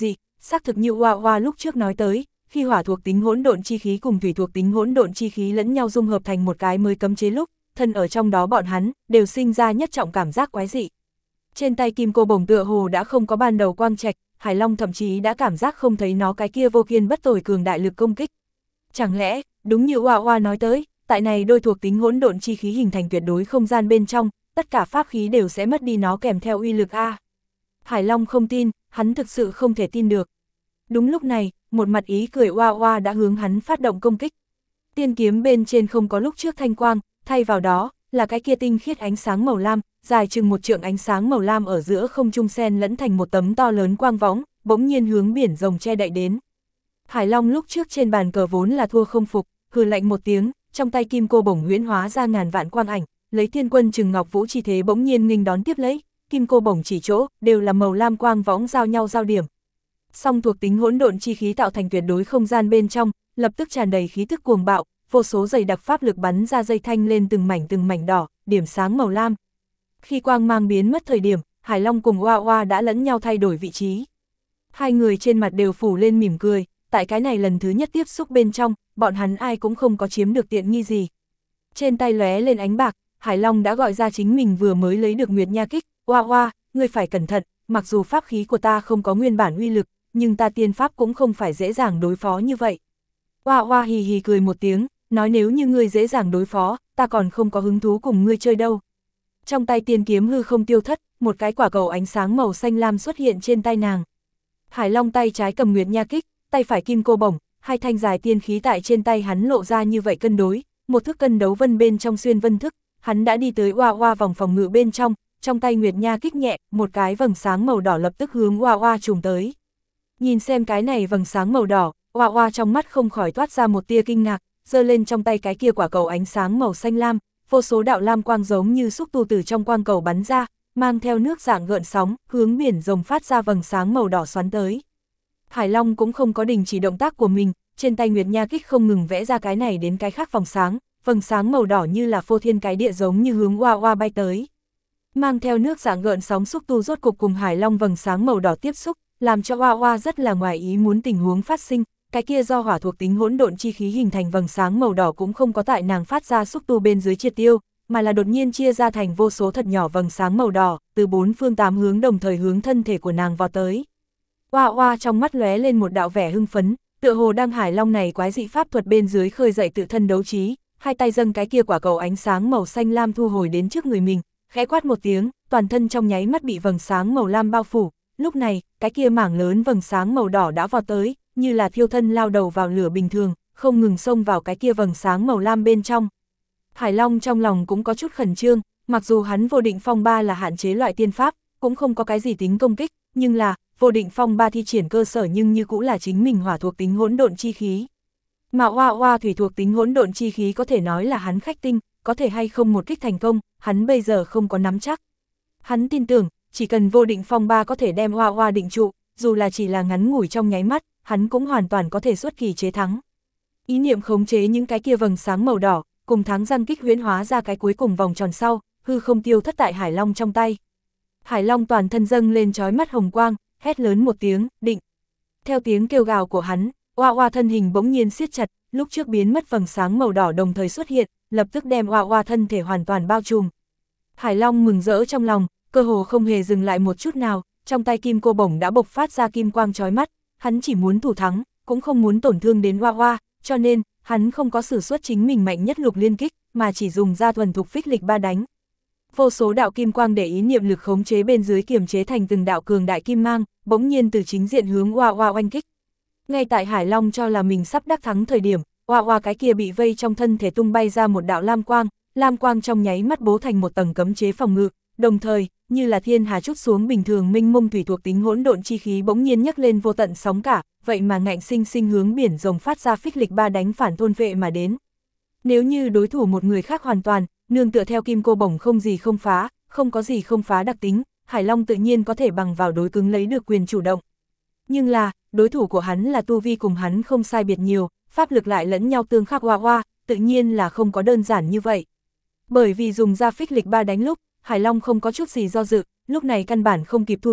xác thực như Hoa Hoa lúc trước nói tới, khi hỏa thuộc tính hỗn độn chi khí cùng thủy thuộc tính hỗn độn chi khí lẫn nhau dung hợp thành một cái mới cấm chế lúc, thân ở trong đó bọn hắn đều sinh ra nhất trọng cảm giác quái dị. Trên tay kim cô bổng tựa hồ đã không có ban đầu quang trạch, Hải Long thậm chí đã cảm giác không thấy nó cái kia vô kiên bất tồi cường đại lực công kích. Chẳng lẽ, đúng như Hoa Hoa nói tới, tại này đôi thuộc tính hỗn độn chi khí hình thành tuyệt đối không gian bên trong, tất cả pháp khí đều sẽ mất đi nó kèm theo uy lực a. Hải Long không tin, hắn thực sự không thể tin được. Đúng lúc này, một mặt ý cười Hoa Hoa đã hướng hắn phát động công kích. Tiên kiếm bên trên không có lúc trước thanh quang, thay vào đó là cái kia tinh khiết ánh sáng màu lam, dài chừng một trượng ánh sáng màu lam ở giữa không trung xen lẫn thành một tấm to lớn quang võng, bỗng nhiên hướng biển rồng che đậy đến. Hải Long lúc trước trên bàn cờ vốn là thua không phục, hừ lạnh một tiếng, trong tay kim cô bổng huyễn hóa ra ngàn vạn quang ảnh, lấy thiên quân Trừng Ngọc Vũ chi thế bỗng nhiên nghênh đón tiếp lấy, kim cô bổng chỉ chỗ đều là màu lam quang võng giao nhau giao điểm. Song thuộc tính hỗn độn chi khí tạo thành tuyệt đối không gian bên trong, lập tức tràn đầy khí tức cuồng bạo, vô số dày đặc pháp lực bắn ra dây thanh lên từng mảnh đỏ, điểm sáng màu lam. Khi quang mang biến mất thời điểm, Hải Long cùng Hoa Hoa đã lẫn nhau thay đổi vị trí. Hai người trên mặt đều phủ lên mỉm cười, tại cái này lần thứ nhất tiếp xúc bên trong, bọn hắn ai cũng không có chiếm được tiện nghi gì. Trên tay lóe lên ánh bạc, Hải Long đã gọi ra chính mình vừa mới lấy được Nguyệt Nha Kích, Hoa Hoa, ngươi phải cẩn thận, mặc dù pháp khí của ta không có nguyên bản uy lực, nhưng ta tiên pháp cũng không phải dễ dàng đối phó như vậy. Hoa Hoa hì hì cười một tiếng, nói nếu như ngươi dễ dàng đối phó, ta còn không có hứng thú cùng ngươi chơi đâu. Trong tay tiên kiếm hư không tiêu thất, một cái quả cầu ánh sáng màu xanh lam xuất hiện trên tay nàng. Hải Long tay trái cầm Nguyệt Nha Kích, tay phải kim cô bổng, hai thanh dài tiên khí tại trên tay hắn lộ ra như vậy cân đối, một thức cân đấu vân bên trong xuyên vân thức, hắn đã đi tới Hoa Hoa vòng phòng ngự bên trong tay Nguyệt Nha Kích nhẹ, một cái vầng sáng màu đỏ lập tức hướng Hoa Hoa trùm tới. Nhìn xem cái này vầng sáng màu đỏ, Hoa Hoa trong mắt không khỏi toát ra một tia kinh ngạc, giơ lên trong tay cái kia quả cầu ánh sáng màu xanh lam, vô số đạo lam quang giống như xúc tu từ trong quang cầu bắn ra, mang theo nước dạng gợn sóng, hướng biển rồng phát ra vầng sáng màu đỏ xoắn tới. Hải Long cũng không có đình chỉ động tác của mình, trên tay Nguyệt Nha Kích không ngừng vẽ ra cái này đến cái khác vầng sáng màu đỏ như là phô thiên cái địa giống như hướng Hoa Hoa bay tới. Mang theo nước dạng gợn sóng xúc tu rốt cục cùng Hải Long vầng sáng màu đỏ tiếp xúc, làm cho Hoa Hoa rất là ngoài ý muốn tình huống phát sinh, cái kia do hỏa thuộc tính hỗn độn chi khí hình thành vầng sáng màu đỏ cũng không có tại nàng phát ra xúc tu bên dưới triệt tiêu, mà là đột nhiên chia ra thành vô số thật nhỏ vầng sáng màu đỏ, từ bốn phương tám hướng đồng thời hướng thân thể của nàng vọt tới. Hoa Hoa trong mắt lóe lên một đạo vẻ hưng phấn, tựa hồ đang Hải Long này quái dị pháp thuật bên dưới khơi dậy tự thân đấu trí, hai tay dâng cái kia quả cầu ánh sáng màu xanh lam thu hồi đến trước người mình, khẽ quát một tiếng, toàn thân trong nháy mắt bị vầng sáng màu lam bao phủ. Lúc này, cái kia mảng lớn vầng sáng màu đỏ đã vọt tới, như là thiêu thân lao đầu vào lửa bình thường, không ngừng xông vào cái kia vầng sáng màu lam bên trong. Hải Long trong lòng cũng có chút khẩn trương, mặc dù hắn vô định phong ba là hạn chế loại tiên pháp, cũng không có cái gì tính công kích, nhưng là, vô định phong ba thi triển cơ sở nhưng như cũng là chính mình hỏa thuộc tính hỗn độn chi khí. Mà Hoa Hoa thủy thuộc tính hỗn độn chi khí có thể nói là hắn khách tinh, có thể hay không một kích thành công, hắn bây giờ không có nắm chắc. Hắn tin tưởng, chỉ cần vô định phong ba có thể đem Hoa Hoa định trụ, dù là chỉ là ngắn ngủi trong nháy mắt, hắn cũng hoàn toàn có thể xuất kỳ chế thắng. Ý niệm khống chế những cái kia vầng sáng màu đỏ, cùng thắng răng kích huyễn hóa ra cái cuối cùng vòng tròn sau, hư không tiêu thất tại Hải Long trong tay. Hải Long toàn thân dâng lên chói mắt hồng quang, hét lớn một tiếng, định. Theo tiếng kêu gào của hắn, Hoa Hoa thân hình bỗng nhiên siết chặt, lúc trước biến mất vầng sáng màu đỏ đồng thời xuất hiện, lập tức đem Hoa Hoa thân thể hoàn toàn bao trùm. Hải Long mừng rỡ trong lòng, cơ hồ không hề dừng lại một chút nào, trong tay kim cô bổng đã bộc phát ra kim quang chói mắt, hắn chỉ muốn thủ thắng, cũng không muốn tổn thương đến Hoa Hoa, cho nên, hắn không có sử xuất chính mình mạnh nhất lục liên kích, mà chỉ dùng ra thuần thục phích lịch ba đánh. Vô số đạo kim quang để ý niệm lực khống chế bên dưới kiềm chế thành từng đạo cường đại kim mang, bỗng nhiên từ chính diện hướng Hoa Hoa oanh kích. Ngay tại Hải Long cho là mình sắp đắc thắng thời điểm, Hoa Hoa cái kia bị vây trong thân thể tung bay ra một đạo lam quang trong nháy mắt bố thành một tầng cấm chế phòng ngự, đồng thời, như là thiên hà trút xuống bình thường minh mông thủy thuộc tính hỗn độn chi khí bỗng nhiên nhấc lên vô tận sóng cả, vậy mà ngạnh sinh sinh hướng biển rồng phát ra phích lịch ba đánh phản thôn vệ mà đến. Nếu như đối thủ một người khác hoàn toàn, nương tựa theo kim cô bổng không gì không phá, không có gì không phá đặc tính, Hải Long tự nhiên có thể bằng vào đối cứng lấy được quyền chủ động. Nhưng là, đối thủ của hắn là tu vi cùng hắn không sai biệt nhiều, pháp lực lại lẫn nhau tương khắc Hoa Hoa, tự nhiên là không có đơn giản như vậy. Bởi vì dùng ra phích lịch ba đánh lúc, Hải Long không có chút gì do dự, lúc này căn bản không kịp thu thế,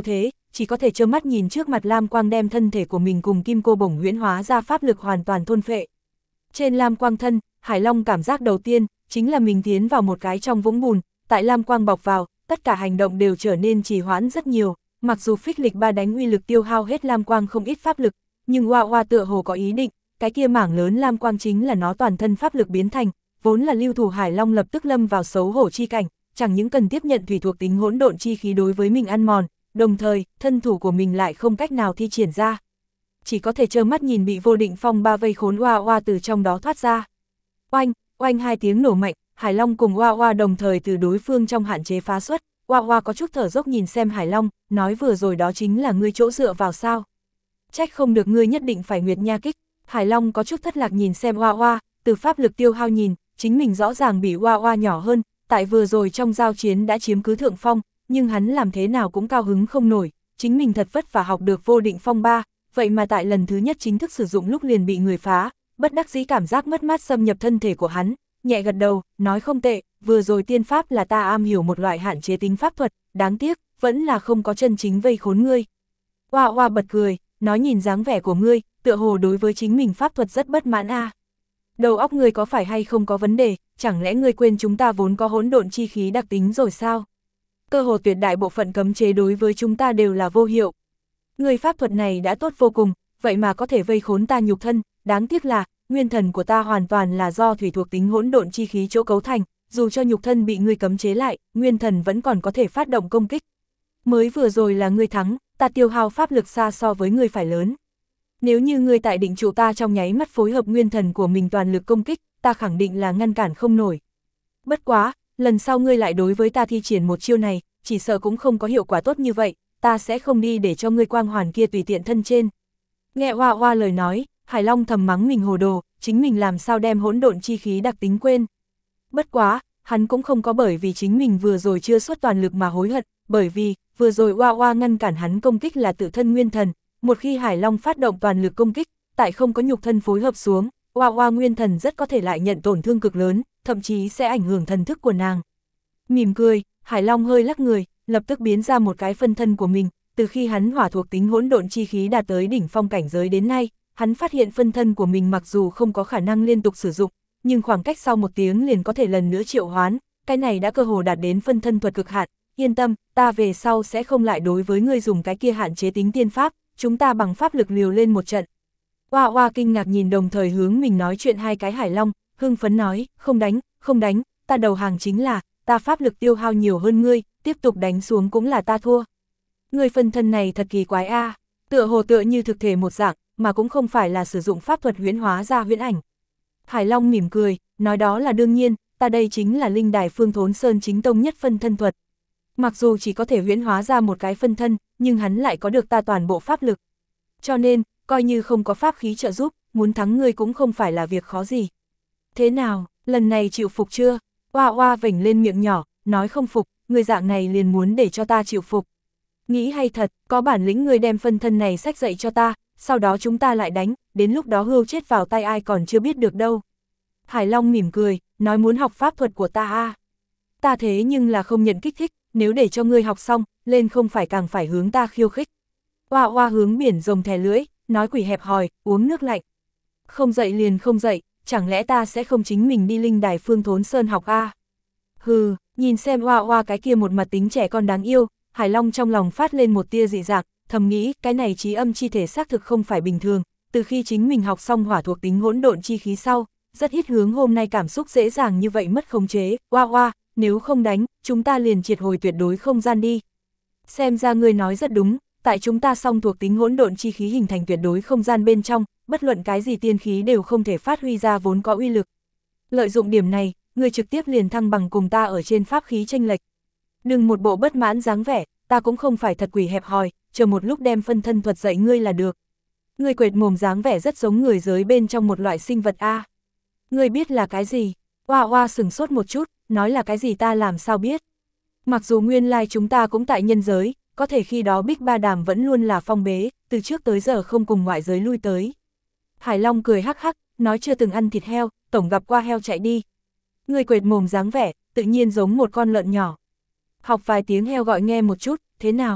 chỉ có thể trơ mắt nhìn trước mặt lam quang đem thân thể của mình cùng kim cô bổng huyễn hóa ra pháp lực hoàn toàn thôn phệ. Trên lam quang thân, Hải Long cảm giác đầu tiên, chính là mình tiến vào một cái trong vũng bùn, tại lam quang bọc vào, tất cả hành động đều trở nên trì hoãn rất nhiều, mặc dù phích lịch ba đánh uy lực tiêu hao hết lam quang không ít pháp lực, nhưng Hoa Hoa tựa hồ có ý định, cái kia mảng lớn lam quang chính là nó toàn thân pháp lực biến thành, vốn là lưu thủ Hải Long lập tức lâm vào xấu hổ chi cảnh, chẳng những cần tiếp nhận thủy thuộc tính hỗn độn chi khí đối với mình ăn mòn, đồng thời, thân thủ của mình lại không cách nào thi triển ra. Chỉ có thể trơ mắt nhìn bị vô định phong ba vây khốn Hoa Hoa từ trong đó thoát ra. Oanh, oanh hai tiếng nổ mạnh, Hải Long cùng Hoa Hoa đồng thời từ đối phương trong hạn chế phá xuất. Hoa Hoa có chút thở dốc nhìn xem Hải Long, nói vừa rồi đó chính là ngươi chỗ dựa vào sao. Trách không được ngươi nhất định phải nguyệt nha kích. Hải Long có chút thất lạc nhìn xem Hoa Hoa, từ pháp lực tiêu hao nhìn, chính mình rõ ràng bị Hoa Hoa nhỏ hơn, tại vừa rồi trong giao chiến đã chiếm cứ thượng phong, nhưng hắn làm thế nào cũng cao hứng không nổi, chính mình thật vất vả học được vô định phong ba, vậy mà tại lần thứ nhất chính thức sử dụng lúc liền bị người phá, bất đắc dĩ cảm giác mất mát xâm nhập thân thể của hắn, nhẹ gật đầu, nói không tệ, vừa rồi tiên pháp là ta am hiểu một loại hạn chế tính pháp thuật, đáng tiếc, vẫn là không có chân chính vây khốn ngươi. Hoa Hoa bật cười, nói nhìn dáng vẻ của ngươi, tựa hồ đối với chính mình pháp thuật rất bất mãn a. Đầu óc ngươi có phải hay không có vấn đề, chẳng lẽ ngươi quên chúng ta vốn có hỗn độn chi khí đặc tính rồi sao? Cơ hồ tuyệt đại bộ phận cấm chế đối với chúng ta đều là vô hiệu. Ngươi pháp thuật này đã tốt vô cùng, vậy mà có thể vây khốn ta nhục thân, đáng tiếc là, nguyên thần của ta hoàn toàn là do thủy thuộc tính hỗn độn chi khí chỗ cấu thành, dù cho nhục thân bị ngươi cấm chế lại, nguyên thần vẫn còn có thể phát động công kích. Mới vừa rồi là ngươi thắng, ta tiêu hao pháp lực xa so với ngươi phải lớn. Nếu như ngươi tại định trụ ta trong nháy mắt phối hợp nguyên thần của mình toàn lực công kích, ta khẳng định là ngăn cản không nổi. Bất quá, lần sau ngươi lại đối với ta thi triển một chiêu này, chỉ sợ cũng không có hiệu quả tốt như vậy, ta sẽ không đi để cho ngươi quang hoàn kia tùy tiện thân trên. Nghe Hoa Hoa lời nói, Hải Long thầm mắng mình hồ đồ, chính mình làm sao đem hỗn độn chi khí đặc tính quên. Bất quá, hắn cũng không có bởi vì chính mình vừa rồi chưa xuất toàn lực mà hối hận, bởi vì, vừa rồi Hoa Hoa ngăn cản hắn công kích là tự thân nguyên thần, một khi Hải Long phát động toàn lực công kích, tại không có nhục thân phối hợp xuống, Hoa Hoa nguyên thần rất có thể lại nhận tổn thương cực lớn, thậm chí sẽ ảnh hưởng thần thức của nàng. Mỉm cười, Hải Long hơi lắc người, lập tức biến ra một cái phân thân của mình, từ khi hắn hỏa thuộc tính hỗn độn chi khí đạt tới đỉnh phong cảnh giới đến nay, hắn phát hiện phân thân của mình mặc dù không có khả năng liên tục sử dụng, nhưng khoảng cách sau 1 tiếng liền có thể lần nữa triệu hoán, cái này đã cơ hồ đạt đến phân thân thuật cực hạn, yên tâm, ta về sau sẽ không lại đối với ngươi dùng cái kia hạn chế tính tiên pháp, chúng ta bằng pháp lực liều lên một trận. Hoa Hoa kinh ngạc nhìn đồng thời hướng mình nói chuyện hai cái Hải Long, hưng phấn nói, không đánh, ta đầu hàng chính là, ta pháp lực tiêu hao nhiều hơn ngươi, tiếp tục đánh xuống cũng là ta thua. Ngươi phân thân này thật kỳ quái a, tựa hồ tựa như thực thể một dạng, mà cũng không phải là sử dụng pháp thuật huyễn hóa ra huyễn ảnh. Hải Long mỉm cười, nói đó là đương nhiên, ta đây chính là linh đài Phương Thốn Sơn chính tông nhất phân thân thuật. Mặc dù chỉ có thể huyễn hóa ra một cái phân thân, nhưng hắn lại có được ta toàn bộ pháp lực. Cho nên, coi như không có pháp khí trợ giúp, muốn thắng ngươi cũng không phải là việc khó gì. Thế nào, lần này chịu phục chưa? Hoa Hoa vểnh lên miệng nhỏ, nói không phục, ngươi dạng này liền muốn để cho ta chịu phục. Nghĩ hay thật, có bản lĩnh ngươi đem phân thân này xách dậy cho ta, sau đó chúng ta lại đánh, đến lúc đó hươu chết vào tay ai còn chưa biết được đâu. Hải Long mỉm cười, nói muốn học pháp thuật của ta a. Ta thế nhưng là không nhận kích thích, nếu để cho ngươi học xong, lên không phải càng phải hướng ta khiêu khích. Hoa Hoa hướng biển rồng thè lưỡi, nói quỷ hẹp hòi, uống nước lạnh. Không dậy liền không dậy, chẳng lẽ ta sẽ không chính mình đi linh đài Phương Thốn Sơn học a? Hừ, nhìn xem Hoa Hoa cái kia một mặt tính trẻ con đáng yêu, Hải Long trong lòng phát lên một tia dị dạng, thầm nghĩ cái này trí âm chi thể xác thực không phải bình thường, từ khi chính mình học xong hỏa thuộc tính hỗn độn chi khí sau, rất ít hướng hôm nay cảm xúc dễ dàng như vậy mất khống chế. Hoa Hoa, nếu không đánh, chúng ta liền triệt hồi tuyệt đối không gian đi. Xem ra ngươi nói rất đúng, tại chúng ta song thuộc tính hỗn độn chi khí hình thành tuyệt đối không gian bên trong, bất luận cái gì tiên khí đều không thể phát huy ra vốn có uy lực. Lợi dụng điểm này, ngươi trực tiếp liền thăng bằng cùng ta ở trên pháp khí chênh lệch. Đừng một bộ bất mãn dáng vẻ, ta cũng không phải thật quỷ hẹp hòi, chờ một lúc đem phân thân thuật dạy ngươi là được. Ngươi quệt mồm dáng vẻ rất giống người giới bên trong một loại sinh vật a. Ngươi biết là cái gì? Hoa Hoa sửng sốt một chút, nói là cái gì ta làm sao biết? Mặc dù nguyên lai chúng ta cũng tại nhân giới, có thể khi đó Bích Ba Đàm vẫn luôn là phong bế, từ trước tới giờ không cùng ngoại giới lui tới. Hải Long cười hắc hắc, nói chưa từng ăn thịt heo, tổng gặp qua heo chạy đi. Ngươi quệt mồm dáng vẻ, tự nhiên giống một con lợn nhỏ. Học vài tiếng heo gọi nghe một chút, thế nào?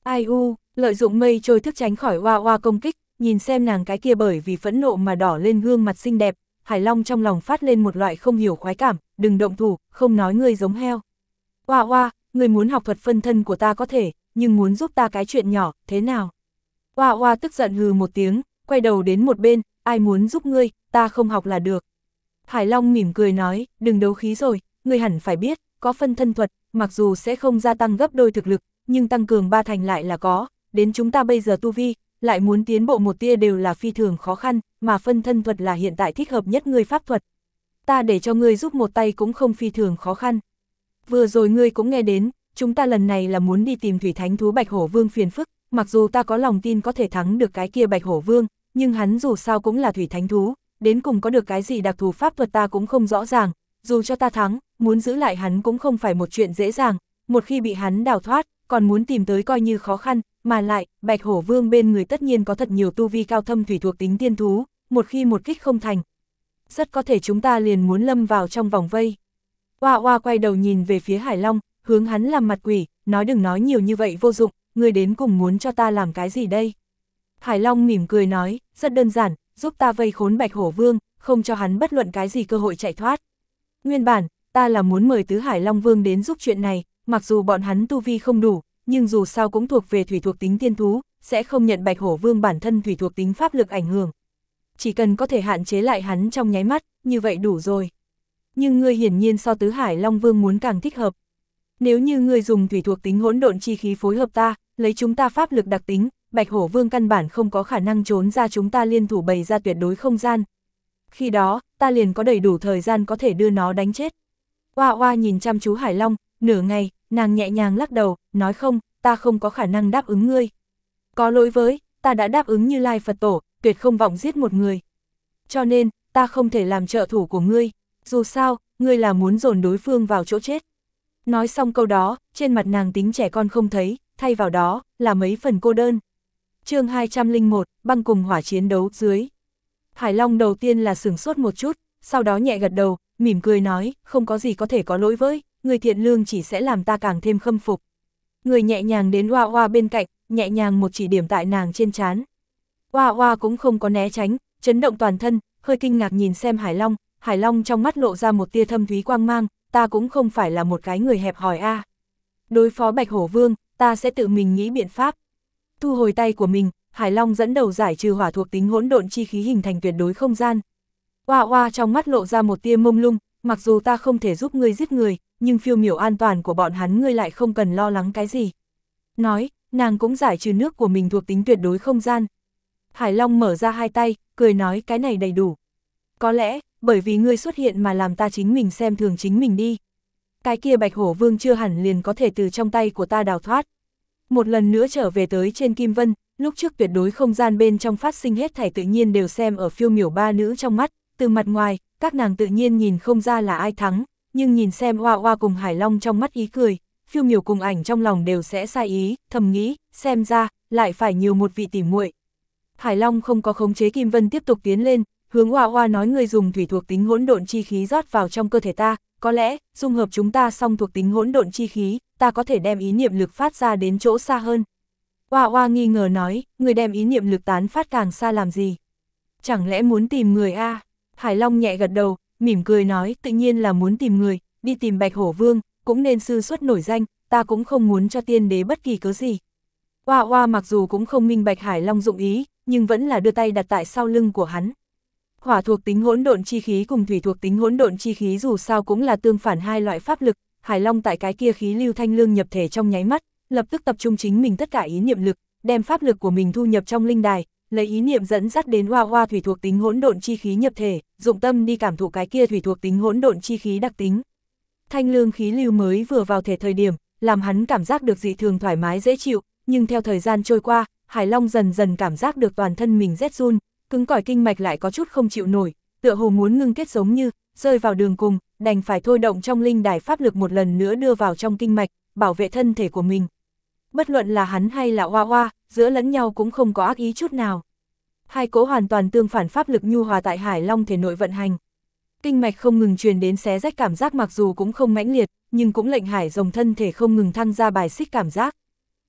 Ai u, lợi dụng mây trôi thức tránh khỏi Hoa Hoa công kích, nhìn xem nàng cái kia bởi vì phẫn nộ mà đỏ lên gương mặt xinh đẹp, Hải Long trong lòng phát lên một loại không hiểu khoái cảm, đừng động thủ, không nói ngươi giống heo. Hoa Hoa, ngươi muốn học thuật phân thân của ta có thể, nhưng muốn giúp ta cái chuyện nhỏ, thế nào? Hoa Hoa tức giận hừ một tiếng, quay đầu đến một bên, ai muốn giúp ngươi, ta không học là được. Hải Long mỉm cười nói, đừng đấu khí rồi, ngươi hẳn phải biết, có phân thân thuật, mặc dù sẽ không gia tăng gấp đôi thực lực, nhưng tăng cường 3 thành lại là có, đến chúng ta bây giờ tu vi, lại muốn tiến bộ một tia đều là phi thường khó khăn, mà phân thân thuật là hiện tại thích hợp nhất ngươi pháp thuật. Ta để cho ngươi giúp một tay cũng không phi thường khó khăn. Vừa rồi ngươi cũng nghe đến, chúng ta lần này là muốn đi tìm thủy thánh thú Bạch Hổ Vương phiền phức, mặc dù ta có lòng tin có thể thắng được cái kia Bạch Hổ Vương, nhưng hắn dù sao cũng là thủy thánh thú, đến cùng có được cái gì đặc thù pháp thuật ta cũng không rõ ràng, dù cho ta thắng, muốn giữ lại hắn cũng không phải một chuyện dễ dàng, một khi bị hắn đào thoát, còn muốn tìm tới coi như khó khăn, mà lại, Bạch Hổ Vương bên người tất nhiên có thật nhiều tu vi cao thâm thủy thuộc tính tiên thú, một khi một kích không thành, rất có thể chúng ta liền muốn lâm vào trong vòng vây. Hoa Hoa quay đầu nhìn về phía Hải Long, hướng hắn làm mặt quỷ, nói đừng nói nhiều như vậy vô dụng, ngươi đến cùng muốn cho ta làm cái gì đây? Hải Long mỉm cười nói, rất đơn giản, giúp ta vây khốn Bạch Hổ Vương, không cho hắn bất luận cái gì cơ hội chạy thoát. Nguyên bản, ta là muốn mời Tứ Hải Long Vương đến giúp chuyện này, mặc dù bọn hắn tu vi không đủ, nhưng dù sao cũng thuộc về thủy thuộc tính tiên thú, sẽ không nhận Bạch Hổ Vương bản thân thủy thuộc tính pháp lực ảnh hưởng. Chỉ cần có thể hạn chế lại hắn trong nháy mắt, như vậy đủ rồi. Nhưng ngươi hiển nhiên so Tứ Hải Long Vương muốn càng thích hợp. Nếu như ngươi dùng thủy thuộc tính hỗn độn chi khí phối hợp ta, lấy chúng ta pháp lực đặc tính, Bạch Hổ Vương căn bản không có khả năng trốn ra chúng ta liên thủ bày ra tuyệt đối không gian. Khi đó, ta liền có đầy đủ thời gian có thể đưa nó đánh chết. Hoa Hoa nhìn chăm chú Hải Long, nửa ngày, nàng nhẹ nhàng lắc đầu, nói không, ta không có khả năng đáp ứng ngươi. Có lỗi với, ta đã đáp ứng Như Lai Phật Tổ, tuyệt không vọng giết một người. Cho nên, ta không thể làm trợ thủ của ngươi, dù sao, ngươi là muốn dồn đối phương vào chỗ chết. Nói xong câu đó, trên mặt nàng tính trẻ con không thấy, thay vào đó, là mấy phần cô đơn. Chương 201, băng cùng hỏa chiến đấu dưới. Hải Long đầu tiên là sửng sốt một chút, sau đó nhẹ gật đầu, mỉm cười nói, không có gì có thể có lỗi với, người thiện lương chỉ sẽ làm ta càng thêm khâm phục. Người nhẹ nhàng đến Hoa Hoa bên cạnh, nhẹ nhàng một chỉ điểm tại nàng trên trán. Hoa Hoa cũng không có né tránh, chấn động toàn thân, hơi kinh ngạc nhìn xem Hải Long trong mắt lộ ra một tia thâm thúy quang mang, ta cũng không phải là một cái người hẹp hòi a. Đối phó Bạch Hổ Vương, ta sẽ tự mình nghĩ biện pháp. Thu hồi tay của mình, Hải Long dẫn đầu giải trừ hỏa thuộc tính hỗn độn chi khí hình thành tuyệt đối không gian. Hoa Hoa trong mắt lộ ra một tia mông lung, mặc dù ta không thể giúp ngươi giết người, nhưng phiêu miểu an toàn của bọn hắn ngươi lại không cần lo lắng cái gì. Nói, nàng cũng giải trừ nước của mình thuộc tính tuyệt đối không gian. Hải Long mở ra hai tay, cười nói cái này đầy đủ. Có lẽ, bởi vì ngươi xuất hiện mà làm ta chính mình xem thường chính mình đi. Cái kia Bạch Hổ Vương chưa hẳn liền có thể từ trong tay của ta đào thoát. Một lần nữa trở về tới trên Kim Vân, lúc trước tuyệt đối không gian bên trong phát sinh hết thảy tự nhiên đều xem ở phiêu miểu ba nữ trong mắt, từ mặt ngoài, các nàng tự nhiên nhìn không ra là ai thắng, nhưng nhìn xem Hoa Hoa cùng Hải Long trong mắt ý cười, phiêu miểu cùng ảnh trong lòng đều sẽ sai ý, thầm nghĩ, xem ra, lại phải nhiều một vị tỉ muội. Hải Long không có khống chế Kim Vân tiếp tục tiến lên, hướng Hoa Hoa nói ngươi dùng thủy thuộc tính hỗn độn chi khí rót vào trong cơ thể ta, có lẽ, dung hợp chúng ta xong thuộc tính hỗn độn chi khí, ta có thể đem ý niệm lực phát ra đến chỗ xa hơn. Hoa Hoa nghi ngờ nói, người đem ý niệm lực tán phát càng xa làm gì? Chẳng lẽ muốn tìm người a? Hải Long nhẹ gật đầu, mỉm cười nói, tự nhiên là muốn tìm người, đi tìm Bạch Hổ Vương, cũng nên sư xuất nổi danh, ta cũng không muốn cho tiên đế bất kỳ cớ gì. Hoa Hoa mặc dù cũng không minh bạch Hải Long dụng ý, nhưng vẫn là đưa tay đặt tại sau lưng của hắn. Hỏa thuộc tính hỗn độn chi khí cùng thủy thuộc tính hỗn độn chi khí dù sao cũng là tương phản hai loại pháp lực, Hải Long tại cái kia khí lưu thanh lương nhập thể trong nháy mắt, lập tức tập trung chính mình tất cả ý niệm lực, đem pháp lực của mình thu nhập trong linh đài, lấy ý niệm dẫn dắt đến Hoa Hoa thủy thuộc tính hỗn độn chi khí nhập thể, dụng tâm đi cảm thụ cái kia thủy thuộc tính hỗn độn chi khí đặc tính. Thanh lương khí lưu mới vừa vào thể thời điểm, làm hắn cảm giác được dị thường thoải mái dễ chịu, nhưng theo thời gian trôi qua, Hải Long dần dần cảm giác được toàn thân mình rét run, cứng cỏi kinh mạch lại có chút không chịu nổi, tựa hồ muốn ngưng kết giống như rơi vào đường cùng, đành phải thôi động trong linh đài pháp lực một lần nữa đưa vào trong kinh mạch, bảo vệ thân thể của mình. Bất luận là hắn hay là Hoa Hoa, giữa lẫn nhau cũng không có ác ý chút nào. Hai cỗ hoàn toàn tương phản pháp lực nhu hòa tại Hải Long thể nội vận hành. Kinh mạch không ngừng truyền đến xé rách cảm giác mặc dù cũng không mãnh liệt, nhưng cũng lệnh Hải Rồng thân thể không ngừng thăng ra bài xích cảm giác.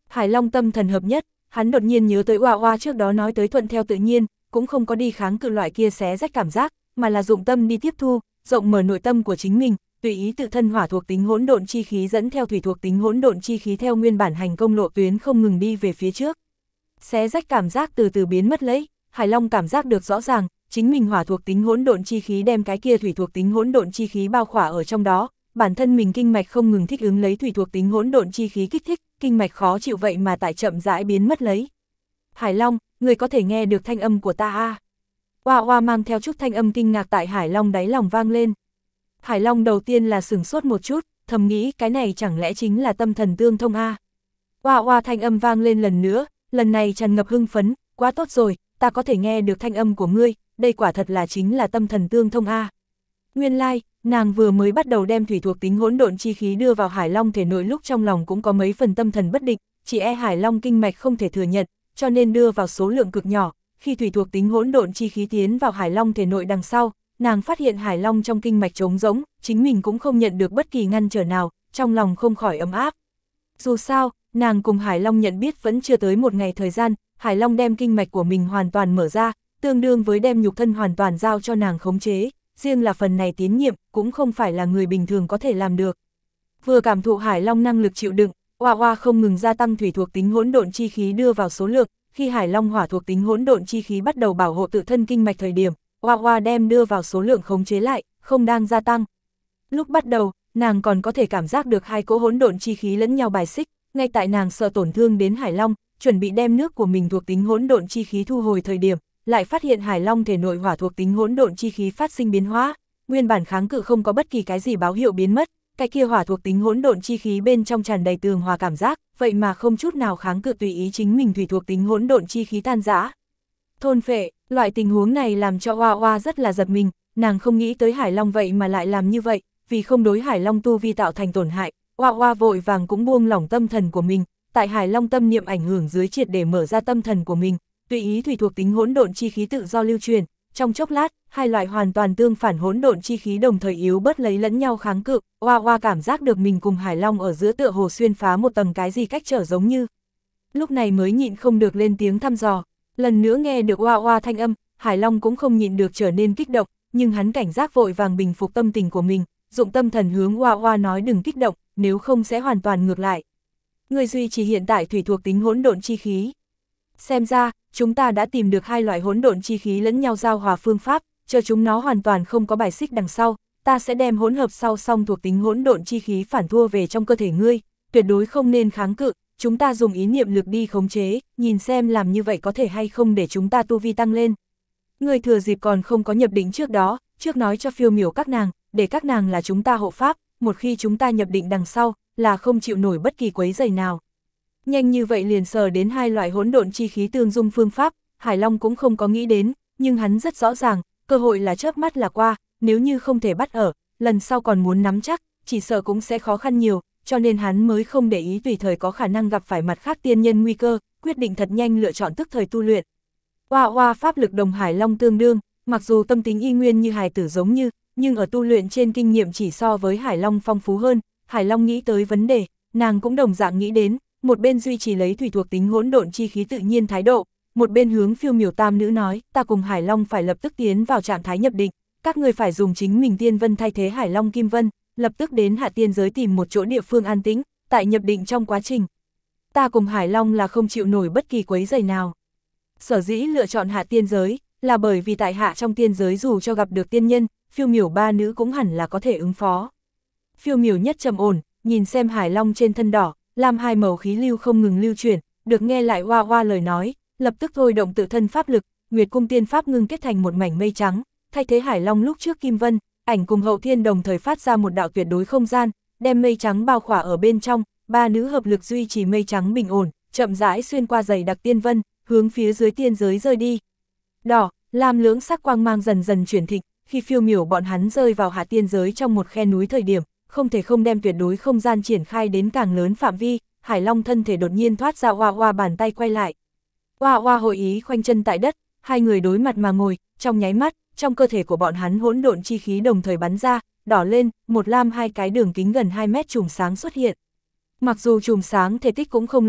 Hải Long tâm thần hợp nhất, hắn đột nhiên nhớ tới Oa Oa trước đó nói tới thuận theo tự nhiên, cũng không có đi kháng cự loại kia xé rách cảm giác, mà là dụng tâm đi tiếp thu, rộng mở nội tâm của chính mình, tùy ý tự thân hỏa thuộc tính hỗn độn chi khí dẫn theo thủy thuộc tính hỗn độn chi khí theo nguyên bản hành công lộ tuyến không ngừng đi về phía trước. Xé rách cảm giác từ từ biến mất lấy, Hải Long cảm giác được rõ ràng, chính mình hỏa thuộc tính hỗn độn chi khí đem cái kia thủy thuộc tính hỗn độn chi khí bao khỏa ở trong đó, bản thân mình kinh mạch không ngừng thích ứng lấy thủy thuộc tính hỗn độn chi khí kích thích, kinh mạch khó chịu vậy mà tại chậm rãi biến mất lấy. Hải Long, người có thể nghe được thanh âm của ta à? Oa Oa mang theo chút thanh âm kinh ngạc tại Hải Long đáy lòng vang lên. Hải Long đầu tiên là sửng sốt một chút, thầm nghĩ cái này chẳng lẽ chính là tâm thần tương thông à? Oa Oa thanh âm vang lên lần nữa, lần này tràn ngập hưng phấn, quá tốt rồi, ta có thể nghe được thanh âm của ngươi, đây quả thật là chính là tâm thần tương thông à? Nguyên lai, nàng vừa mới bắt đầu đem thủy thuộc tính hỗn độn chi khí đưa vào Hải Long thể nội lúc trong lòng cũng có mấy phần tâm thần bất định, chỉ e Hải Long kinh mạch không thể thừa nhận, cho nên đưa vào số lượng cực nhỏ. Khi thủy thuộc tính hỗn độn chi khí tiến vào Hải Long thể nội đằng sau, nàng phát hiện Hải Long trong kinh mạch trống rỗng, chính mình cũng không nhận được bất kỳ ngăn trở nào, trong lòng không khỏi ấm áp. Dù sao, nàng cùng Hải Long nhận biết vẫn chưa tới một ngày thời gian, Hải Long đem kinh mạch của mình hoàn toàn mở ra, tương đương với đem nhục thân hoàn toàn giao cho nàng khống chế, riêng là phần này tín nhiệm cũng không phải là người bình thường có thể làm được. Vừa cảm thụ Hải Long năng lực chịu đựng, Oa Oa không ngừng gia tăng thủy thuộc tính hỗn độn chi khí đưa vào số lượng, khi Hải Long hỏa thuộc tính hỗn độn chi khí bắt đầu bảo hộ tự thân kinh mạch thời điểm, Oa Oa đem đưa vào số lượng khống chế lại, không đang gia tăng. Lúc bắt đầu, nàng còn có thể cảm giác được hai cỗ hỗn độn chi khí lẫn nhau bài xích, ngay tại nàng sợ tổn thương đến Hải Long, chuẩn bị đem nước của mình thuộc tính hỗn độn chi khí thu hồi thời điểm, lại phát hiện Hải Long thể nội hỏa thuộc tính hỗn độn chi khí phát sinh biến hóa, nguyên bản kháng cự không có bất kỳ cái gì báo hiệu biến mất, cái kia hỏa thuộc tính hỗn độn chi khí bên trong tràn đầy tường hòa cảm giác, vậy mà không chút nào kháng cự tùy ý chính mình thủy thuộc tính hỗn độn chi khí tan rã. Thôn phệ, loại tình huống này làm cho Oa Oa rất là giật mình, nàng không nghĩ tới Hải Long vậy mà lại làm như vậy, vì không đối Hải Long tu vi tạo thành tổn hại, Oa Oa vội vàng cũng buông lỏng tâm thần của mình, tại Hải Long tâm niệm ảnh hưởng dưới triệt để mở ra tâm thần của mình, tùy ý thủy thuộc tính hỗn độn chi khí tự do lưu truyền. Trong chốc lát, hai loại hoàn toàn tương phản hỗn độn chi khí đồng thời yếu bớt lấy lẫn nhau kháng cự, Oa Oa cảm giác được mình cùng Hải Long ở giữa tựa hồ xuyên phá một tầng cái gì cách trở giống như. Lúc này mới nhịn không được lên tiếng thăm dò, lần nữa nghe được Oa Oa thanh âm, Hải Long cũng không nhịn được trở nên kích động, nhưng hắn cảnh giác vội vàng bình phục tâm tình của mình, dụng tâm thần hướng Oa Oa nói đừng kích động, nếu không sẽ hoàn toàn ngược lại. Người duy trì hiện tại thủy thuộc tính hỗn độn chi khí. Xem ra, chúng ta đã tìm được hai loại hỗn độn chi khí lẫn nhau giao hòa phương pháp, chờ chúng nó hoàn toàn không có bài xích đằng sau, ta sẽ đem hỗn hợp sau song thuộc tính hỗn độn chi khí phản thua về trong cơ thể ngươi, tuyệt đối không nên kháng cự, chúng ta dùng ý niệm lực đi khống chế, nhìn xem làm như vậy có thể hay không để chúng ta tu vi tăng lên. Ngươi thừa dịp còn không có nhập định trước đó, trước nói cho Phiêu Miểu các nàng, để các nàng là chúng ta hộ pháp, một khi chúng ta nhập định đằng sau, là không chịu nổi bất kỳ quấy rầy nào. Nhanh như vậy liền sờ đến hai loại hỗn độn chi khí tương dung phương pháp, Hải Long cũng không có nghĩ đến, nhưng hắn rất rõ ràng, cơ hội là chớp mắt là qua, nếu như không thể bắt ở, lần sau còn muốn nắm chắc, chỉ sợ cũng sẽ khó khăn nhiều, cho nên hắn mới không để ý tùy thời có khả năng gặp phải mặt khác tiên nhân nguy cơ, quyết định thật nhanh lựa chọn tức thời tu luyện. Oa Oa pháp lực đồng Hải Long tương đương, mặc dù tâm tính y nguyên như hài tử giống như, nhưng ở tu luyện trên kinh nghiệm chỉ so với Hải Long phong phú hơn, Hải Long nghĩ tới vấn đề, nàng cũng đồng dạng nghĩ đến, một bên duy trì lấy thủy thuộc tính hỗn độn chi khí tự nhiên thái độ, một bên hướng Phiêu Miểu tam nữ nói, ta cùng Hải Long phải lập tức tiến vào trạng thái nhập định, các người phải dùng chính mình tiên vân thay thế Hải Long kim vân, lập tức đến hạ tiên giới tìm một chỗ địa phương an tĩnh, tại nhập định trong quá trình. Ta cùng Hải Long là không chịu nổi bất kỳ quấy rầy nào. Sở dĩ lựa chọn hạ tiên giới, là bởi vì tại hạ trong tiên giới dù cho gặp được tiên nhân, Phiêu Miểu ba nữ cũng hẳn là có thể ứng phó. Phiêu Miểu nhất trầm ổn, nhìn xem Hải Long trên thân đỏ, làm hai màu khí lưu không ngừng lưu chuyển, được nghe lại Oa Oa lời nói, lập tức thôi động tự thân pháp lực, Nguyệt cung tiên pháp ngưng kết thành một mảnh mây trắng, thay thế Hải Long lúc trước kim vân, ảnh cùng Hậu Thiên đồng thời phát ra một đạo tuyệt đối không gian, đem mây trắng bao khỏa ở bên trong, ba nữ hợp lực duy trì mây trắng bình ổn, chậm rãi xuyên qua dày đặc tiên vân, hướng phía dưới tiên giới rơi đi. Đỏ, lam lưỡng sắc quang mang dần dần chuyển thịnh, khi Phiêu Miểu bọn hắn rơi vào hạ tiên giới trong một khe núi thời điểm, không thể không đem tuyệt đối không gian triển khai đến càng lớn phạm vi, Hải Long thân thể đột nhiên thoát ra Oa Oa bàn tay quay lại. Oa Oa hội ý khoanh chân tại đất, hai người đối mặt mà ngồi, trong nháy mắt, trong cơ thể của bọn hắn hỗn độn chi khí đồng thời bắn ra, đỏ lên, một lam hai cái đường kính gần 2 mét chùm sáng xuất hiện. Mặc dù chùm sáng thể tích cũng không lớn,